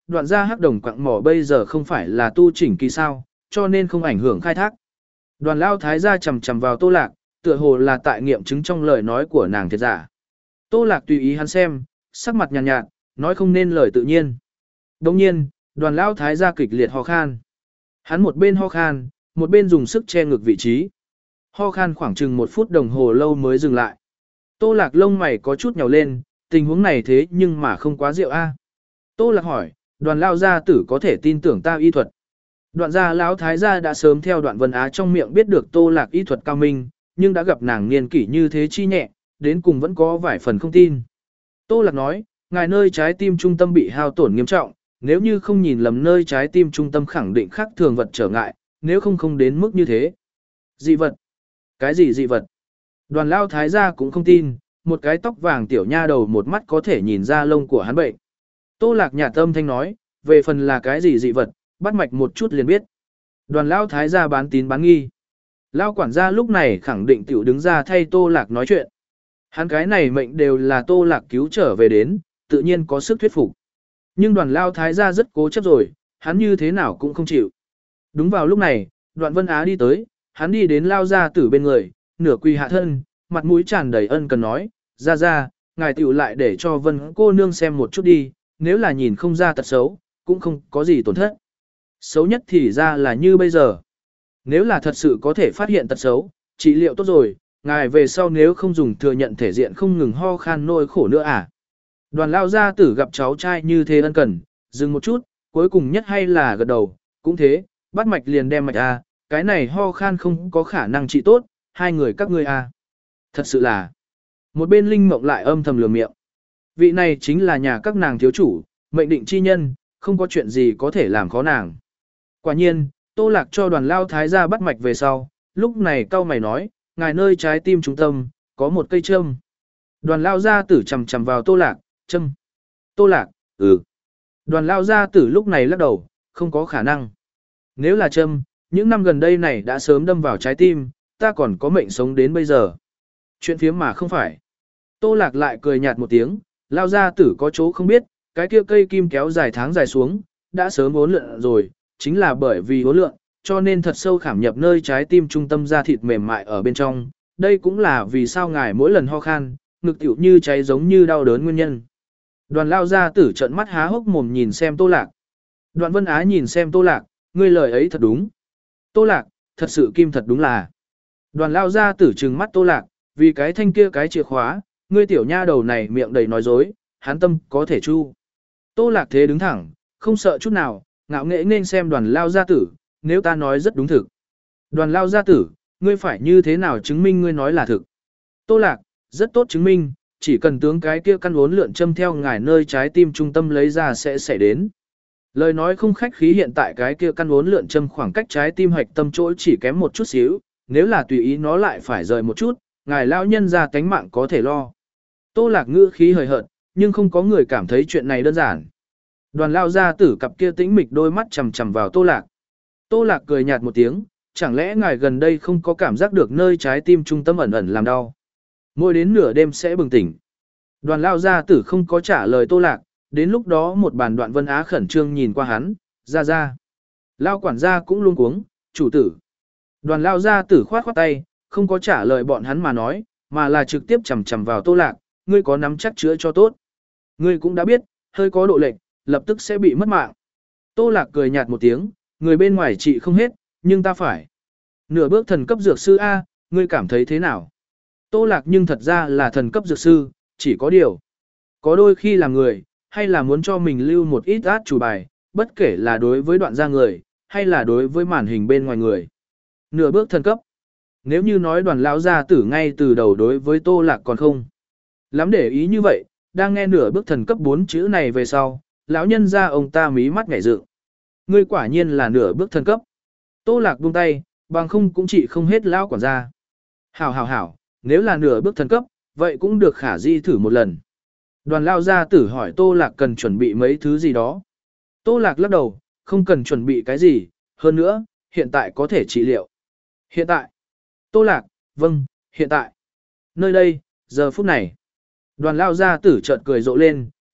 đoạn gia hắc đồng quặng mỏ bây giờ không phải là tu chỉnh kỳ sao, cho nên không ảnh hưởng khai thác. Đoàn lao thái gia chầm chầm vào Tô Lạc, tựa hồ là tại nghiệm chứng trong lời nói của nàng thiệt giả. Tô Lạc tùy ý hắn xem, sắc mặt nhàn nhạt, nhạt, nói không nên lời tự nhiên. Đồng nhiên, đoàn lao thái gia kịch liệt ho khan. Hắn một bên ho khan, một bên dùng sức che ngực vị trí. Ho khan khoảng chừng một phút đồng hồ lâu mới dừng lại. Tô Lạc lông mày có chút nhào lên, tình huống này thế nhưng mà không quá rượu a. Tô Lạc hỏi, đoàn lao gia tử có thể tin tưởng ta y thuật. Đoạn gia lão thái gia đã sớm theo đoạn Vân Á trong miệng biết được Tô Lạc y thuật cao minh, nhưng đã gặp nàng niên kỷ như thế chi nhẹ, đến cùng vẫn có vài phần không tin. Tô Lạc nói, ngài nơi trái tim trung tâm bị hao tổn nghiêm trọng, nếu như không nhìn lầm nơi trái tim trung tâm khẳng định khác thường vật trở ngại, nếu không không đến mức như thế. Dị vật? Cái gì dị vật? Đoàn lao thái gia cũng không tin, một cái tóc vàng tiểu nha đầu một mắt có thể nhìn ra lông của hắn bệnh. Tô Lạc nhạt âm thanh nói, về phần là cái gì dị vật, bắt mạch một chút liền biết. Đoàn lao thái gia bán tín bán nghi. Lao quản gia lúc này khẳng định tiểu đứng ra thay Tô Lạc nói chuyện. Hắn cái này mệnh đều là Tô Lạc cứu trở về đến, tự nhiên có sức thuyết phục. Nhưng đoàn lao thái gia rất cố chấp rồi, hắn như thế nào cũng không chịu. Đúng vào lúc này, đoạn Vân Á đi tới, hắn đi đến lao gia tử bên người, nửa quỳ hạ thân, mặt mũi tràn đầy ân cần nói, ra ra, ngài tiểu lại để cho Vân cô nương xem một chút đi, nếu là nhìn không ra tật xấu, cũng không có gì tổn thất. Xấu nhất thì ra là như bây giờ. Nếu là thật sự có thể phát hiện tật xấu, trị liệu tốt rồi, ngài về sau nếu không dùng thừa nhận thể diện không ngừng ho khan nỗi khổ nữa à. Đoàn lao gia tử gặp cháu trai như thế ân cần, dừng một chút, cuối cùng nhất hay là gật đầu, cũng thế, bắt mạch liền đem mạch a, cái này ho khan không có khả năng trị tốt, hai người các ngươi a. Thật sự là, một bên Linh Mộng lại âm thầm lừa miệng. Vị này chính là nhà các nàng thiếu chủ, mệnh định chi nhân, không có chuyện gì có thể làm khó nàng. Quả nhiên, Tô Lạc cho đoàn lao thái gia bắt mạch về sau, lúc này cau mày nói, ngài nơi trái tim trung tâm, có một cây châm. Đoàn lao gia tử chầm chầm vào Tô Lạc, châm. Tô Lạc, ừ. Đoàn lao gia tử lúc này lắc đầu, không có khả năng. Nếu là châm, những năm gần đây này đã sớm đâm vào trái tim, ta còn có mệnh sống đến bây giờ. Chuyện phiếm mà không phải. Tô Lạc lại cười nhạt một tiếng, lao gia tử có chỗ không biết, cái kia cây kim kéo dài tháng dài xuống, đã sớm uốn lượn rồi, chính là bởi vì uốn lượn, cho nên thật sâu khảm nhập nơi trái tim trung tâm da thịt mềm mại ở bên trong. Đây cũng là vì sao ngài mỗi lần ho khan, ngực tiểu như cháy giống như đau đớn nguyên nhân. Đoàn lao gia tử trợn mắt há hốc mồm nhìn xem Tô Lạc. Đoạn Vân Á nhìn xem Tô Lạc, ngươi lời ấy thật đúng. Tô Lạc, thật sự kim thật đúng là. Đoàn lao gia tử trừng mắt Tô Lạc, vì cái thanh kia cái chìa khóa, ngươi tiểu nha đầu này miệng đầy nói dối, hán tâm có thể chu. Tô Lạc thế đứng thẳng, không sợ chút nào, ngạo nghễ nên xem đoàn lao gia tử, nếu ta nói rất đúng thực. Đoàn lao gia tử, ngươi phải như thế nào chứng minh ngươi nói là thực. Tô Lạc, rất tốt chứng minh, chỉ cần tướng cái kia căn uốn lượn châm theo ngài nơi trái tim trung tâm lấy ra sẽ xảy đến. Lời nói không khách khí, hiện tại cái kia căn uốn lượn châm khoảng cách trái tim hạch tâm chỗ chỉ kém một chút xíu, nếu là tùy ý nó lại phải rời một chút, ngài lão nhân ra tánh mạng có thể lo. Tô Lạc ngữ khí hời hợt, nhưng không có người cảm thấy chuyện này đơn giản. Đoàn lao gia tử cặp kia tĩnh mịch đôi mắt chằm chằm vào Tô Lạc. Tô Lạc cười nhạt một tiếng, chẳng lẽ ngài gần đây không có cảm giác được nơi trái tim trung tâm ẩn ẩn làm đau. Mỗi đến nửa đêm sẽ bừng tỉnh. Đoàn lao gia tử không có trả lời Tô Lạc, đến lúc đó một bàn Đoạn Vân Á khẩn trương nhìn qua hắn, ra ra. Lao quản gia cũng luôn cuống, chủ tử. Đoàn lao gia tử khoát khoát tay, không có trả lời bọn hắn mà nói, mà là trực tiếp chầm chầm vào Tô Lạc, ngươi có nắm chắc chữa cho tốt. Ngươi cũng đã biết, hơi có độ lệch, lập tức sẽ bị mất mạng. Tô Lạc cười nhạt một tiếng, người bên ngoài trị không hết, nhưng ta phải. Nửa bước thần cấp dược sư A, ngươi cảm thấy thế nào? Tô Lạc nhưng thật ra là thần cấp dược sư, chỉ có điều. Có đôi khi làm người, hay là muốn cho mình lưu một ít át chủ bài, bất kể là đối với đoạn gia người, hay là đối với màn hình bên ngoài người. Nửa bước thần cấp. Nếu như nói đoàn lão gia tử ngay từ đầu đối với Tô Lạc còn không lắm để ý như vậy, đang nghe nửa bước thần cấp bốn chữ này về sau, lão nhân gia ông ta mí mắt nhảy dựng. Ngươi quả nhiên là nửa bước thần cấp. Tô Lạc buông tay, bằng không cũng chỉ không hết lão quản gia. Hảo hảo hảo, nếu là nửa bước thần cấp, vậy cũng được khả di thử một lần. Đoàn lao gia tử hỏi Tô Lạc cần chuẩn bị mấy thứ gì đó. Tô Lạc lắc đầu, không cần chuẩn bị cái gì, hơn nữa, hiện tại có thể trị liệu. Hiện tại. Tô Lạc, vâng, hiện tại. Nơi đây, giờ phút này. Đoàn lao gia tử chợt cười rộ lên,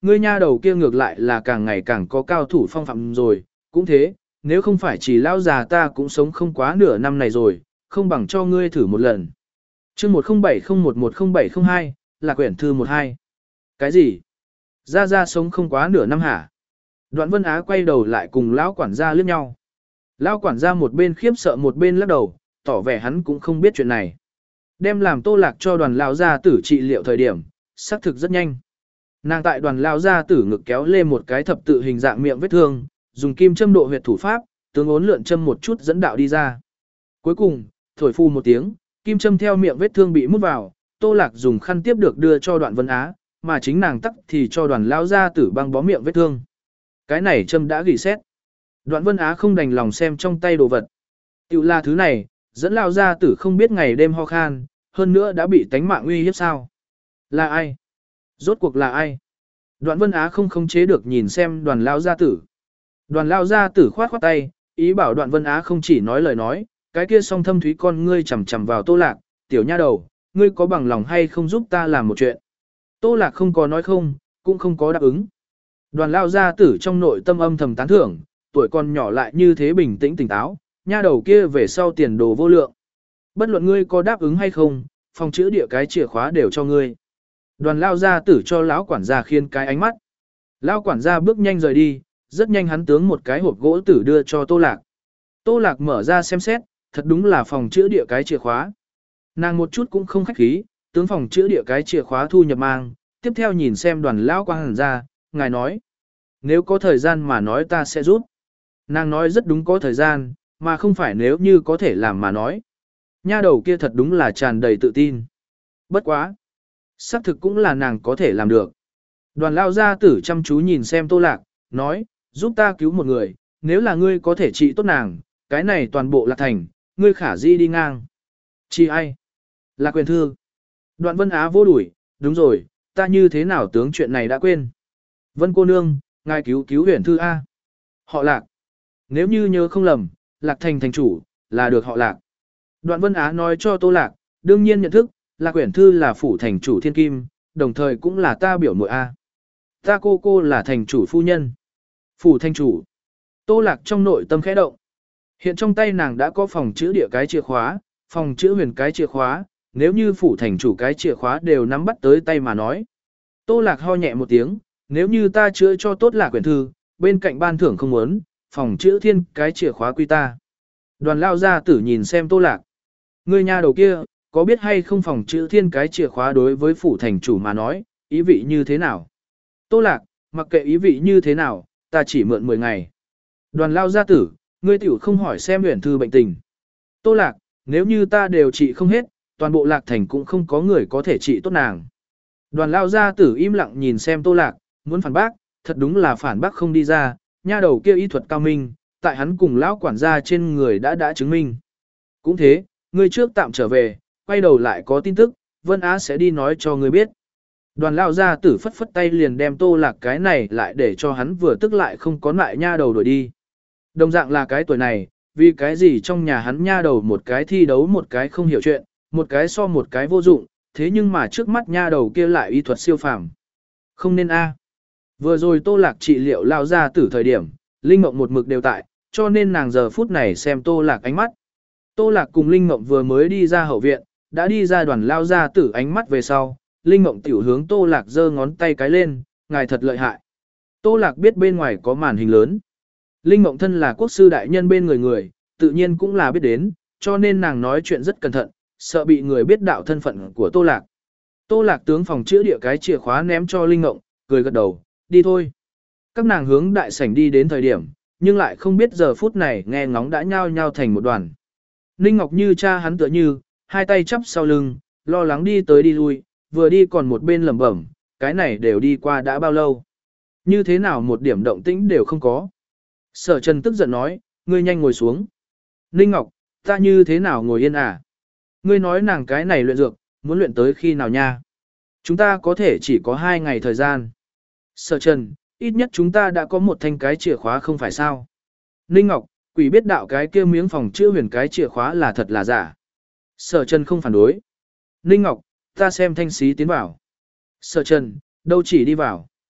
ngươi nha đầu kia ngược lại là càng ngày càng có cao thủ phong phạm rồi, cũng thế, nếu không phải chỉ lão già ta cũng sống không quá nửa năm này rồi, không bằng cho ngươi thử một lần. chương một không bảy không một một không bảy không hai, là quyển thư một hai. Cái gì? Ra ra sống không quá nửa năm hả? Đoạn Vân Á quay đầu lại cùng lão quản gia liếc nhau. Lão quản gia một bên khiếp sợ một bên lắc đầu, tỏ vẻ hắn cũng không biết chuyện này. Đem làm Tô Lạc cho đoàn lão gia tử trị liệu thời điểm, xác thực rất nhanh. Nàng tại đoàn lão gia tử ngực kéo lên một cái thập tự hình dạng miệng vết thương, dùng kim châm độ huyệt thủ pháp, tướng ốn lượn châm một chút dẫn đạo đi ra. Cuối cùng, thổi phu một tiếng, kim châm theo miệng vết thương bị mút vào, Tô Lạc dùng khăn tiếp được đưa cho Đoạn Vân Á, mà chính nàng tắc thì cho đoàn lão gia tử băng bó miệng vết thương. Cái này châm đã gỉ xét. Đoạn Vân Á không đành lòng xem trong tay đồ vật. Tiểu là thứ này, dẫn lão gia tử không biết ngày đêm ho khan, hơn nữa đã bị tánh mạng uy hiếp sao. Là ai? Rốt cuộc là ai? Đoạn Vân Á không khống chế được nhìn xem đoàn lão gia tử. Đoàn lão gia tử khoát khoát tay, ý bảo Đoạn Vân Á không chỉ nói lời nói, cái kia song thâm thúy con ngươi chằm chằm vào Tô Lạc, tiểu nha đầu, ngươi có bằng lòng hay không giúp ta làm một chuyện? Tô Lạc không có nói không, cũng không có đáp ứng. Đoàn lão gia tử trong nội tâm âm thầm tán thưởng, tuổi còn nhỏ lại như thế bình tĩnh tỉnh táo, nha đầu kia về sau tiền đồ vô lượng. Bất luận ngươi có đáp ứng hay không, phòng chữ địa cái chìa khóa đều cho ngươi. Đoàn lão gia tử cho lão quản gia khiên cái ánh mắt. Lão quản gia bước nhanh rời đi, rất nhanh hắn tướng một cái hộp gỗ tử đưa cho Tô Lạc. Tô Lạc mở ra xem xét, thật đúng là phòng chữ địa cái chìa khóa. Nàng một chút cũng không khách khí, tướng phòng chữ địa cái chìa khóa thu nhập mang, tiếp theo nhìn xem đoàn lão quản gia, ngài nói. Nếu có thời gian mà nói ta sẽ giúp. Nàng nói rất đúng có thời gian, mà không phải nếu như có thể làm mà nói. Nha đầu kia thật đúng là tràn đầy tự tin. Bất quá. Xác thực cũng là nàng có thể làm được. Đoàn lao gia tử chăm chú nhìn xem Tô Lạc, nói, giúp ta cứu một người, nếu là ngươi có thể trị tốt nàng, cái này toàn bộ Lạc Thành, ngươi khả di đi ngang. Trị ai? Là quyền thư. Đoạn Vân Á vô đuổi, đúng rồi, ta như thế nào tướng chuyện này đã quên. Vân cô nương, ngài cứu cứu huyền thư A. Họ Lạc. Nếu như nhớ không lầm, Lạc Thành thành chủ, là được họ Lạc. Đoạn Vân Á nói cho Tô Lạc, đương nhiên nhận thức, Lạc Quyển Thư là phủ thành chủ thiên kim, đồng thời cũng là ta biểu muội A. Ta cô cô là thành chủ phu nhân. Phủ thành chủ. Tô Lạc trong nội tâm khẽ động. Hiện trong tay nàng đã có phòng chữ địa cái chìa khóa, phòng chữ huyền cái chìa khóa, nếu như phủ thành chủ cái chìa khóa đều nắm bắt tới tay mà nói. Tô Lạc ho nhẹ một tiếng, nếu như ta chữa cho tốt Lạc Quyển Thư, bên cạnh ban thưởng không muốn, phòng chữ thiên cái chìa khóa quy ta. Đoàn lao gia tử nhìn xem Tô Lạc. Người nhà đầu kia, có biết hay không phòng chữ thiên cái chìa khóa đối với phủ thành chủ mà nói, ý vị như thế nào? Tô Lạc, mặc kệ ý vị như thế nào, ta chỉ mượn mười ngày. Đoàn lao gia tử, ngươi tiểu không hỏi xem huyền thư bệnh tình. Tô Lạc, nếu như ta đều trị không hết, toàn bộ Lạc Thành cũng không có người có thể trị tốt nàng. Đoàn lao gia tử im lặng nhìn xem Tô Lạc, muốn phản bác, thật đúng là phản bác không đi ra, nha đầu kia y thuật cao minh, tại hắn cùng lão quản gia trên người đã đã chứng minh. Cũng thế, ngươi trước tạm trở về, quay đầu lại có tin tức, Vân Á sẽ đi nói cho ngươi biết. Đoàn lao gia tử phất phất tay liền đem Tô Lạc cái này lại để cho hắn vừa tức lại không có lại nha đầu đuổi đi. Đồng dạng là cái tuổi này, vì cái gì trong nhà hắn nha đầu một cái thi đấu một cái không hiểu chuyện, một cái so một cái vô dụng, thế nhưng mà trước mắt nha đầu kia lại y thuật siêu phàm. Không nên a. Vừa rồi Tô Lạc trị liệu lao gia tử thời điểm, Linh Mộng một mực đều tại, cho nên nàng giờ phút này xem Tô Lạc ánh mắt. Tô Lạc cùng Linh Mộng vừa mới đi ra hậu viện, đã đi ra đoàn lao gia tử ánh mắt về sau, Linh Mộng tiểu hướng Tô Lạc giơ ngón tay cái lên, ngài thật lợi hại. Tô Lạc biết bên ngoài có màn hình lớn. Linh Mộng thân là quốc sư đại nhân bên người người, tự nhiên cũng là biết đến, cho nên nàng nói chuyện rất cẩn thận, sợ bị người biết đạo thân phận của Tô Lạc. Tô Lạc tướng phòng chữa địa cái chìa khóa ném cho Linh Mộng, cười gật đầu, đi thôi. Các nàng hướng đại sảnh đi đến thời điểm, nhưng lại không biết giờ phút này nghe ngóng đã nhao nhao thành một đoàn. Ninh Ngọc Như cha hắn tựa như, hai tay chắp sau lưng, lo lắng đi tới đi lui, vừa đi còn một bên lẩm bẩm, cái này đều đi qua đã bao lâu. Như thế nào một điểm động tĩnh đều không có. Sở Trần tức giận nói, ngươi nhanh ngồi xuống. Ninh Ngọc, ta như thế nào ngồi yên à? Ngươi nói nàng cái này luyện dược, muốn luyện tới khi nào nha? Chúng ta có thể chỉ có hai ngày thời gian. Sở Trần, ít nhất chúng ta đã có một thanh cái chìa khóa không phải sao? Ninh Ngọc, quỷ biết đạo cái kia miếng phòng chữa huyền cái chìa khóa là thật là giả. Sở Trần không phản đối. Ninh Ngọc, ta xem thanh xí tiến vào. Sở Trần, đâu chỉ đi vào.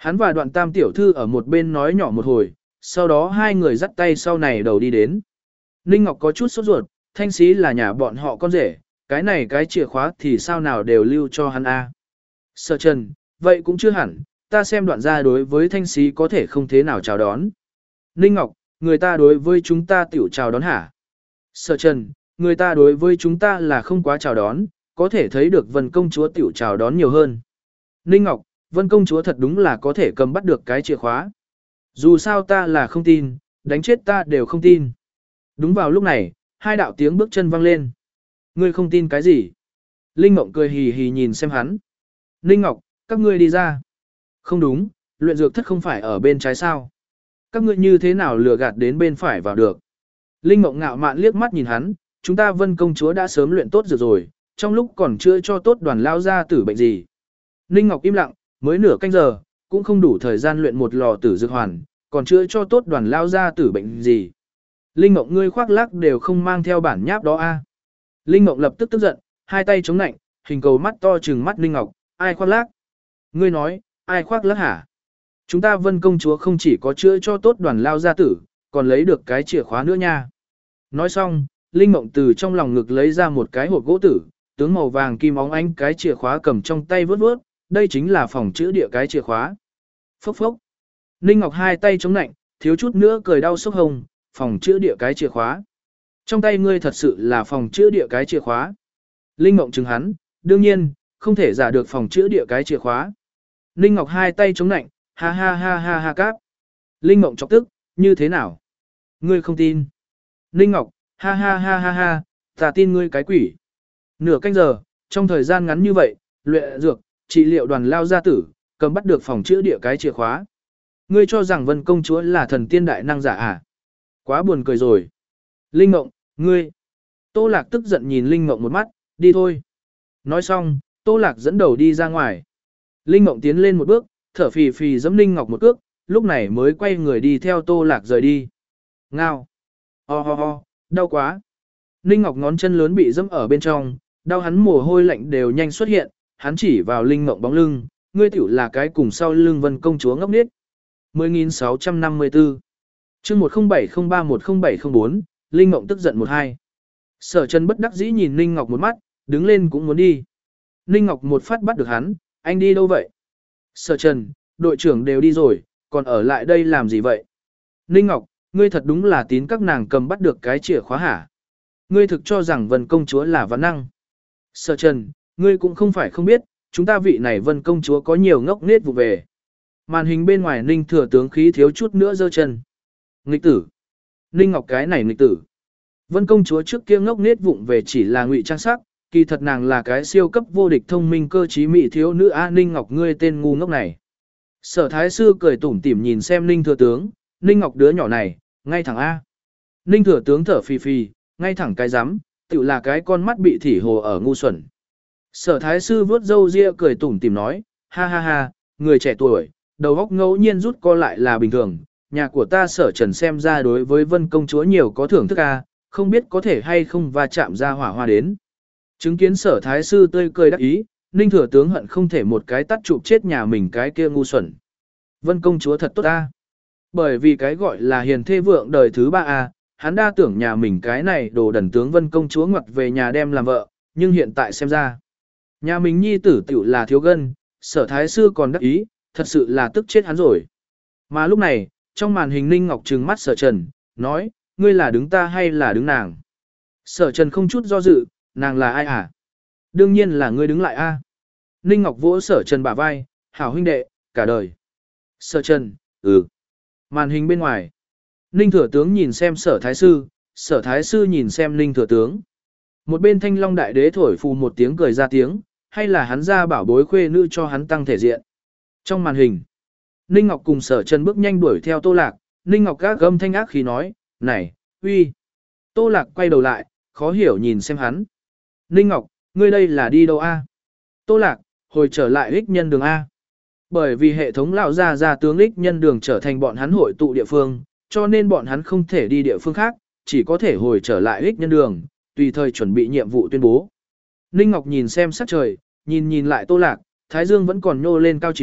Hắn và Đoạn Tam tiểu thư ở một bên nói nhỏ một hồi, sau đó hai người dắt tay sau này đầu đi đến. Ninh Ngọc có chút sốt ruột, Thanh Xí là nhà bọn họ con rể, cái này cái chìa khóa thì sao nào đều lưu cho hắn a. Sở Trần, vậy cũng chưa hẳn, ta xem Đoạn gia đối với Thanh Xí có thể không thế nào chào đón. Ninh Ngọc, người ta đối với chúng ta tiểu chào đón hả? Sở Trần, người ta đối với chúng ta là không quá chào đón, có thể thấy được Vân công chúa tiểu chào đón nhiều hơn. Ninh Ngọc, Vân công chúa thật đúng là có thể cầm bắt được cái chìa khóa. Dù sao ta là không tin, đánh chết ta đều không tin. Đúng vào lúc này, hai đạo tiếng bước chân vang lên. Ngươi không tin cái gì? Linh Mộng cười hì hì nhìn xem hắn. Ninh Ngọc, các ngươi đi ra. Không đúng, luyện dược thất không phải ở bên trái sao? Các ngươi như thế nào lừa gạt đến bên phải vào được? Linh Mộng ngạo mạn liếc mắt nhìn hắn, chúng ta Vân công chúa đã sớm luyện tốt dược rồi, trong lúc còn chưa cho tốt đoàn lao ra tử bệnh gì. Ninh Ngọc im lặng, mới nửa canh giờ, cũng không đủ thời gian luyện một lò tử dược hoàn, còn chưa cho tốt đoàn lao ra tử bệnh gì. Linh Mộng ngươi khoác lác đều không mang theo bản nháp đó a. Linh Mộng lập tức tức giận, hai tay chống nạnh, hình cầu mắt to trừng mắt Ninh Ngọc, ai khoác lác? Ngươi nói, ai khoác lác hả? Chúng ta Vân công chúa không chỉ có chữa cho tốt đoàn lao gia tử, còn lấy được cái chìa khóa nữa nha. Nói xong, Linh Mộng từ trong lòng ngực lấy ra một cái hộp gỗ tử, tướng màu vàng kim óng ánh cái chìa khóa cầm trong tay vớt vớt, đây chính là phòng chữa địa cái chìa khóa. Phốc phốc. Ninh Ngọc hai tay chống nạnh, thiếu chút nữa cười đau sốc hồng, phòng chữa địa cái chìa khóa. Trong tay ngươi thật sự là phòng chữa địa cái chìa khóa. Linh Mộng chừng hắn, đương nhiên, không thể giả được phòng chữa địa cái chìa khóa. Ninh Ngọc hai tay chống nạnh, ha ha ha ha ha cáp. Linh Mộng chọc tức, như thế nào? Ngươi không tin. Ninh Ngọc, ha ha ha ha ha, ta tin ngươi cái quỷ. Nửa canh giờ, trong thời gian ngắn như vậy, luyện dược, trị liệu đoàn lao gia tử, cầm bắt được phòng chữa địa cái chìa khóa. Ngươi cho rằng Vân công chúa là thần tiên đại năng giả à? Quá buồn cười rồi. Linh Mộng, ngươi. Tô Lạc tức giận nhìn Linh Mộng một mắt, đi thôi. Nói xong, Tô Lạc dẫn đầu đi ra ngoài. Linh Mộng tiến lên một bước, thở phì phì giẫm Ninh Ngọc một cước, lúc này mới quay người đi theo Tô Lạc rời đi. Ngao. Ho ho ho, đau quá. Ninh Ngọc ngón chân lớn bị giẫm ở bên trong, đau hắn mồ hôi lạnh đều nhanh xuất hiện, hắn chỉ vào Linh Mộng bóng lưng, ngươi tiểu là cái cùng sau lưng Vân công chúa ngốc nghếch. mười nghìn sáu trăm năm mươi tư Chương một không bảy không ba một không bảy không bốn, Linh Mộng tức giận một hai. Sở Trần bất đắc dĩ nhìn Ninh Ngọc một mắt, đứng lên cũng muốn đi. Ninh Ngọc một phát bắt được hắn, anh đi đâu vậy? Sở Trần, đội trưởng đều đi rồi, còn ở lại đây làm gì vậy? Ninh Ngọc, ngươi thật đúng là tín các nàng cầm bắt được cái chìa khóa hả? Ngươi thực cho rằng Vân công chúa là văn năng. Sở Trần, ngươi cũng không phải không biết, chúng ta vị này Vân công chúa có nhiều ngốc nết vụ về. Màn hình bên ngoài Ninh thừa tướng khí thiếu chút nữa giơ chân. Nghịch tử. Ninh Ngọc cái này nghịch tử. Vân công chúa trước kia ngốc nết vụng về chỉ là ngụy trang sắc, kỳ thật nàng là cái siêu cấp vô địch thông minh cơ trí mỹ thiếu nữ A Ninh Ngọc ngươi tên ngu ngốc này. Sở thái sư cười tủm tỉm nhìn xem Ninh thừa tướng, Ninh Ngọc đứa nhỏ này, ngay thẳng A. Ninh thừa tướng thở phì phì, ngay thẳng cái rắm, tự là cái con mắt bị thỉ hồ ở ngu xuẩn. Sở thái sư vuốt râu ria cười tủm tỉm nói, ha ha ha, người trẻ tuổi, đầu óc ngẫu nhiên rút co lại là bình thường, nhà của ta Sở Trần xem ra đối với Vân công chúa nhiều có thưởng thức A, không biết có thể hay không va chạm ra hỏa hoa đến. Chứng kiến Sở thái sư tươi cười đắc ý, Ninh thừa tướng hận không thể một cái tắt chụp chết nhà mình cái kia ngu xuẩn. Vân công chúa thật tốt A. Bởi vì cái gọi là hiền thê vượng đời thứ ba A, hắn đa tưởng nhà mình cái này đồ đần tướng Vân công chúa ngoặt về nhà đem làm vợ, nhưng hiện tại xem ra, nhà mình nhi tử tiểu là thiếu gân, Sở thái sư còn đắc ý, thật sự là tức chết hắn rồi. Mà lúc này, trong màn hình Ninh Ngọc trừng mắt Sở Trần, nói, ngươi là đứng ta hay là đứng nàng? Sở Trần không chút do dự, nàng là ai à? Đương nhiên là ngươi đứng lại a. Ninh Ngọc vỗ Sở Trần bả vai, hảo huynh đệ, cả đời. Sở Trần, ừ. Màn hình bên ngoài. Ninh thừa tướng nhìn xem Sở thái sư, Sở thái sư nhìn xem Ninh thừa tướng. Một bên Thanh Long đại đế thổi phù một tiếng cười ra tiếng, hay là hắn ra bảo bối khuê nữ cho hắn tăng thể diện. Trong màn hình, Ninh Ngọc cùng Sở Trần bước nhanh đuổi theo Tô Lạc, Ninh Ngọc gác gầm thanh ác khi nói, này, uy. Tô Lạc quay đầu lại, khó hiểu nhìn xem hắn. Ninh Ngọc, ngươi đây là đi đâu a? Tô Lạc, hồi trở lại ích nhân đường A. Bởi vì hệ thống lão gia gia tướng ích nhân đường trở thành bọn hắn hội tụ địa phương, cho nên bọn hắn không thể đi địa phương khác, chỉ có thể hồi trở lại ích nhân đường, tùy thời chuẩn bị nhiệm vụ tuyên bố. Ninh Ngọc nhìn xem sắc trời, nhìn nhìn lại Tô Lạc, Thái Dương vẫn còn nhô lên cao chiếu,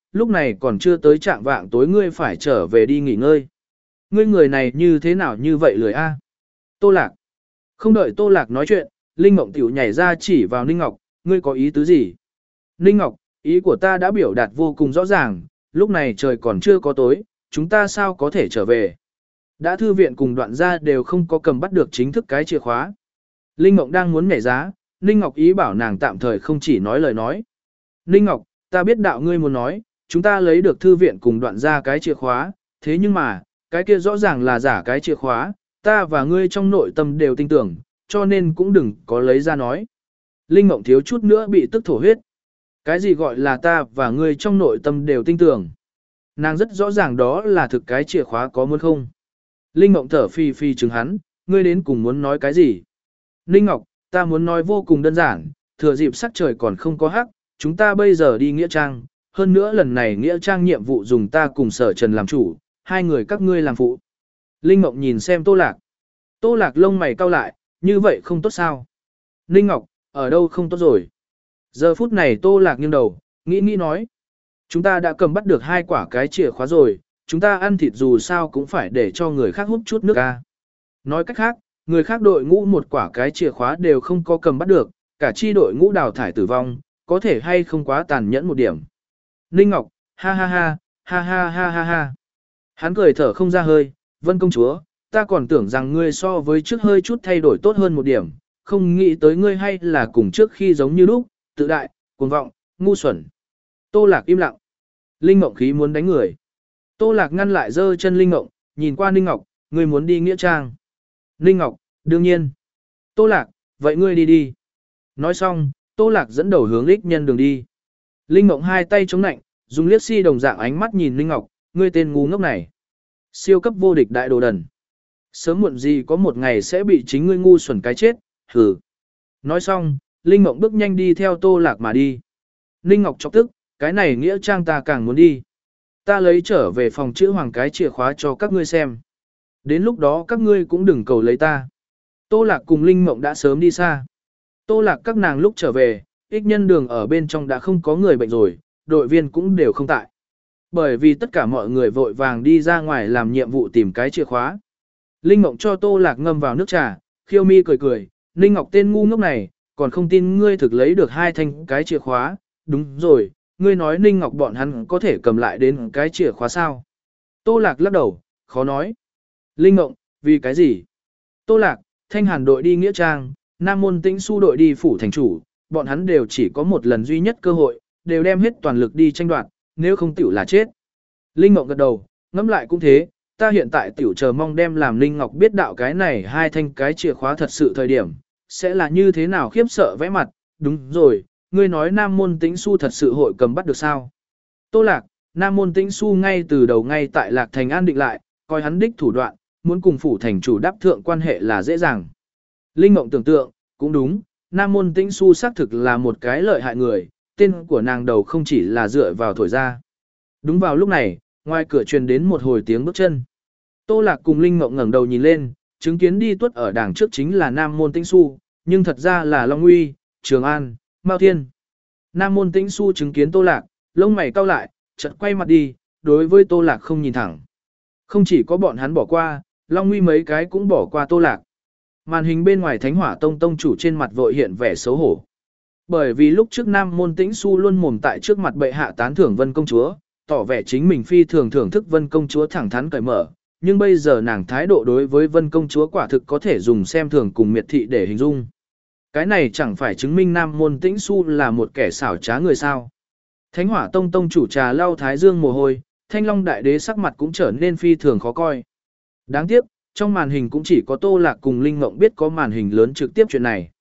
lúc này còn chưa tới trạng vạng tối ngươi phải trở về đi nghỉ ngơi. Ngươi người này như thế nào như vậy lười a? Tô Lạc. Không đợi Tô Lạc nói chuyện, Linh Mộng tiểu nhảy ra chỉ vào Ninh Ngọc, ngươi có ý tứ gì? Ninh Ngọc, ý của ta đã biểu đạt vô cùng rõ ràng, lúc này trời còn chưa có tối, chúng ta sao có thể trở về? Đã thư viện cùng đoạn gia đều không có cầm bắt được chính thức cái chìa khóa. Linh Mộng đang muốn nhảy giá, Ninh Ngọc ý bảo nàng tạm thời không chỉ nói lời nói. Ninh Ngọc, ta biết đạo ngươi muốn nói, chúng ta lấy được thư viện cùng đoạn gia cái chìa khóa, thế nhưng mà, cái kia rõ ràng là giả cái chìa khóa, ta và ngươi trong nội tâm đều tin tưởng, cho nên cũng đừng có lấy ra nói. Linh Mộng thiếu chút nữa bị tức thổ huyết. Cái gì gọi là ta và ngươi trong nội tâm đều tin tưởng? Nàng rất rõ ràng đó là thực cái chìa khóa có muốn không? Linh Mộng thở phì phì chừng hắn, ngươi đến cùng muốn nói cái gì? Ninh Ngọc, ta muốn nói vô cùng đơn giản, thừa dịp sắc trời còn không có hắc, chúng ta bây giờ đi Nghĩa Trang, hơn nữa lần này Nghĩa Trang nhiệm vụ dùng ta cùng Sở Trần làm chủ, hai người các ngươi làm phụ. Linh Mộng nhìn xem Tô Lạc. Tô Lạc lông mày cau lại, như vậy không tốt sao? Ninh Ngọc, ở đâu không tốt rồi? Giờ phút này Tô Lạc nghiêng đầu, nghĩ nghĩ nói. Chúng ta đã cầm bắt được hai quả cái chìa khóa rồi, chúng ta ăn thịt dù sao cũng phải để cho người khác hút chút nước ca. Nói cách khác, người khác đội ngũ một quả cái chìa khóa đều không có cầm bắt được, cả chi đội ngũ đào thải tử vong, có thể hay không quá tàn nhẫn một điểm. Ninh Ngọc, ha ha ha, ha ha ha ha ha. Hắn cười thở không ra hơi, Vân công chúa, ta còn tưởng rằng ngươi so với trước hơi chút thay đổi tốt hơn một điểm, không nghĩ tới ngươi hay là cùng trước khi giống như lúc, tự đại, cuồng vọng, ngu xuẩn. Tô Lạc im lặng. Linh Mộng khí muốn đánh người. Tô Lạc ngăn lại giơ chân Linh Mộng, nhìn qua Ninh Ngọc, ngươi muốn đi Nghĩa Trang. Ninh Ngọc, đương nhiên. Tô Lạc, vậy ngươi đi đi. Nói xong, Tô Lạc dẫn đầu hướng Ích Nhân đường đi. Linh Mộng hai tay chống nạnh, dùng liếc si đồng dạng ánh mắt nhìn Linh Ngọc, ngươi tên ngu ngốc này. Siêu cấp vô địch đại đồ đần. Sớm muộn gì có một ngày sẽ bị chính ngươi ngu xuẩn cái chết, hừ. Nói xong, Linh Mộng bước nhanh đi theo Tô Lạc mà đi. Ninh Ngọc chọc tức, cái này Nghĩa Trang ta càng muốn đi. Ta lấy trở về phòng chữ hoàng cái chìa khóa cho các ngươi xem. Đến lúc đó các ngươi cũng đừng cầu lấy ta. Tô Lạc cùng Linh Mộng đã sớm đi xa. Tô Lạc các nàng lúc trở về, Ích Nhân đường ở bên trong đã không có người bệnh rồi, đội viên cũng đều không tại. Bởi vì tất cả mọi người vội vàng đi ra ngoài làm nhiệm vụ tìm cái chìa khóa. Linh Mộng cho Tô Lạc ngâm vào nước trà, Khiêu Mi cười cười, Ninh Ngọc tên ngu ngốc này, còn không tin ngươi thực lấy được hai thanh cái chìa khóa, đúng rồi, ngươi nói Ninh Ngọc bọn hắn có thể cầm lại đến cái chìa khóa sao? Tô Lạc lắc đầu, khó nói. Linh Mộng, vì cái gì? Tô Lạc, Thanh Hàn đội đi Nghĩa Trang, Nam Môn Tĩnh Xu đội đi phủ thành chủ, bọn hắn đều chỉ có một lần duy nhất cơ hội, đều đem hết toàn lực đi tranh đoạt, nếu không tiểu là chết. Linh Mộng gật đầu, ngẫm lại cũng thế, ta hiện tại tiểu chờ mong đem làm Linh Ngọc biết đạo cái này hai thanh cái chìa khóa thật sự thời điểm, sẽ là như thế nào khiếp sợ vẽ mặt, đúng rồi, ngươi nói Nam Môn Tĩnh Xu thật sự hội cầm bắt được sao? Tô Lạc, Nam Môn Tĩnh Xu ngay từ đầu ngay tại Lạc Thành an định lại, coi hắn đích thủ đoạn, muốn cùng phủ thành chủ đáp thượng quan hệ là dễ dàng. Linh Mộng tưởng tượng, cũng đúng, Nam Môn Tĩnh Xu xác thực là một cái lợi hại người, tên của nàng đầu không chỉ là dựa vào thổi ra. Đúng vào lúc này, ngoài cửa truyền đến một hồi tiếng bước chân. Tô Lạc cùng Linh Mộng ngẩng đầu nhìn lên, chứng kiến đi tuất ở đằng trước chính là Nam Môn Tĩnh Xu, nhưng thật ra là Long Uy, Trường An, Mao Thiên. Nam Môn Tĩnh Xu chứng kiến Tô Lạc, lông mày cau lại, chợt quay mặt đi, đối với Tô Lạc không nhìn thẳng. Không chỉ có bọn hắn bỏ qua, Long Uy mấy cái cũng bỏ qua Tô Lạc. Màn hình bên ngoài Thánh Hỏa Tông tông chủ trên mặt vội hiện vẻ xấu hổ. Bởi vì lúc trước Nam Môn Tĩnh Xu luôn mồm tại trước mặt bệ hạ tán thưởng Vân công chúa, tỏ vẻ chính mình phi thường thưởng thức Vân công chúa thẳng thắn cởi mở, nhưng bây giờ nàng thái độ đối với Vân công chúa quả thực có thể dùng xem thường cùng miệt thị để hình dung. Cái này chẳng phải chứng minh Nam Môn Tĩnh Xu là một kẻ xảo trá người sao? Thánh Hỏa Tông tông chủ trà lau thái dương mồ hôi, Thanh Long đại đế sắc mặt cũng trở nên phi thường khó coi. Đáng tiếc, trong màn hình cũng chỉ có Tô Lạc cùng Linh Ngộng biết có màn hình lớn trực tiếp chuyện này.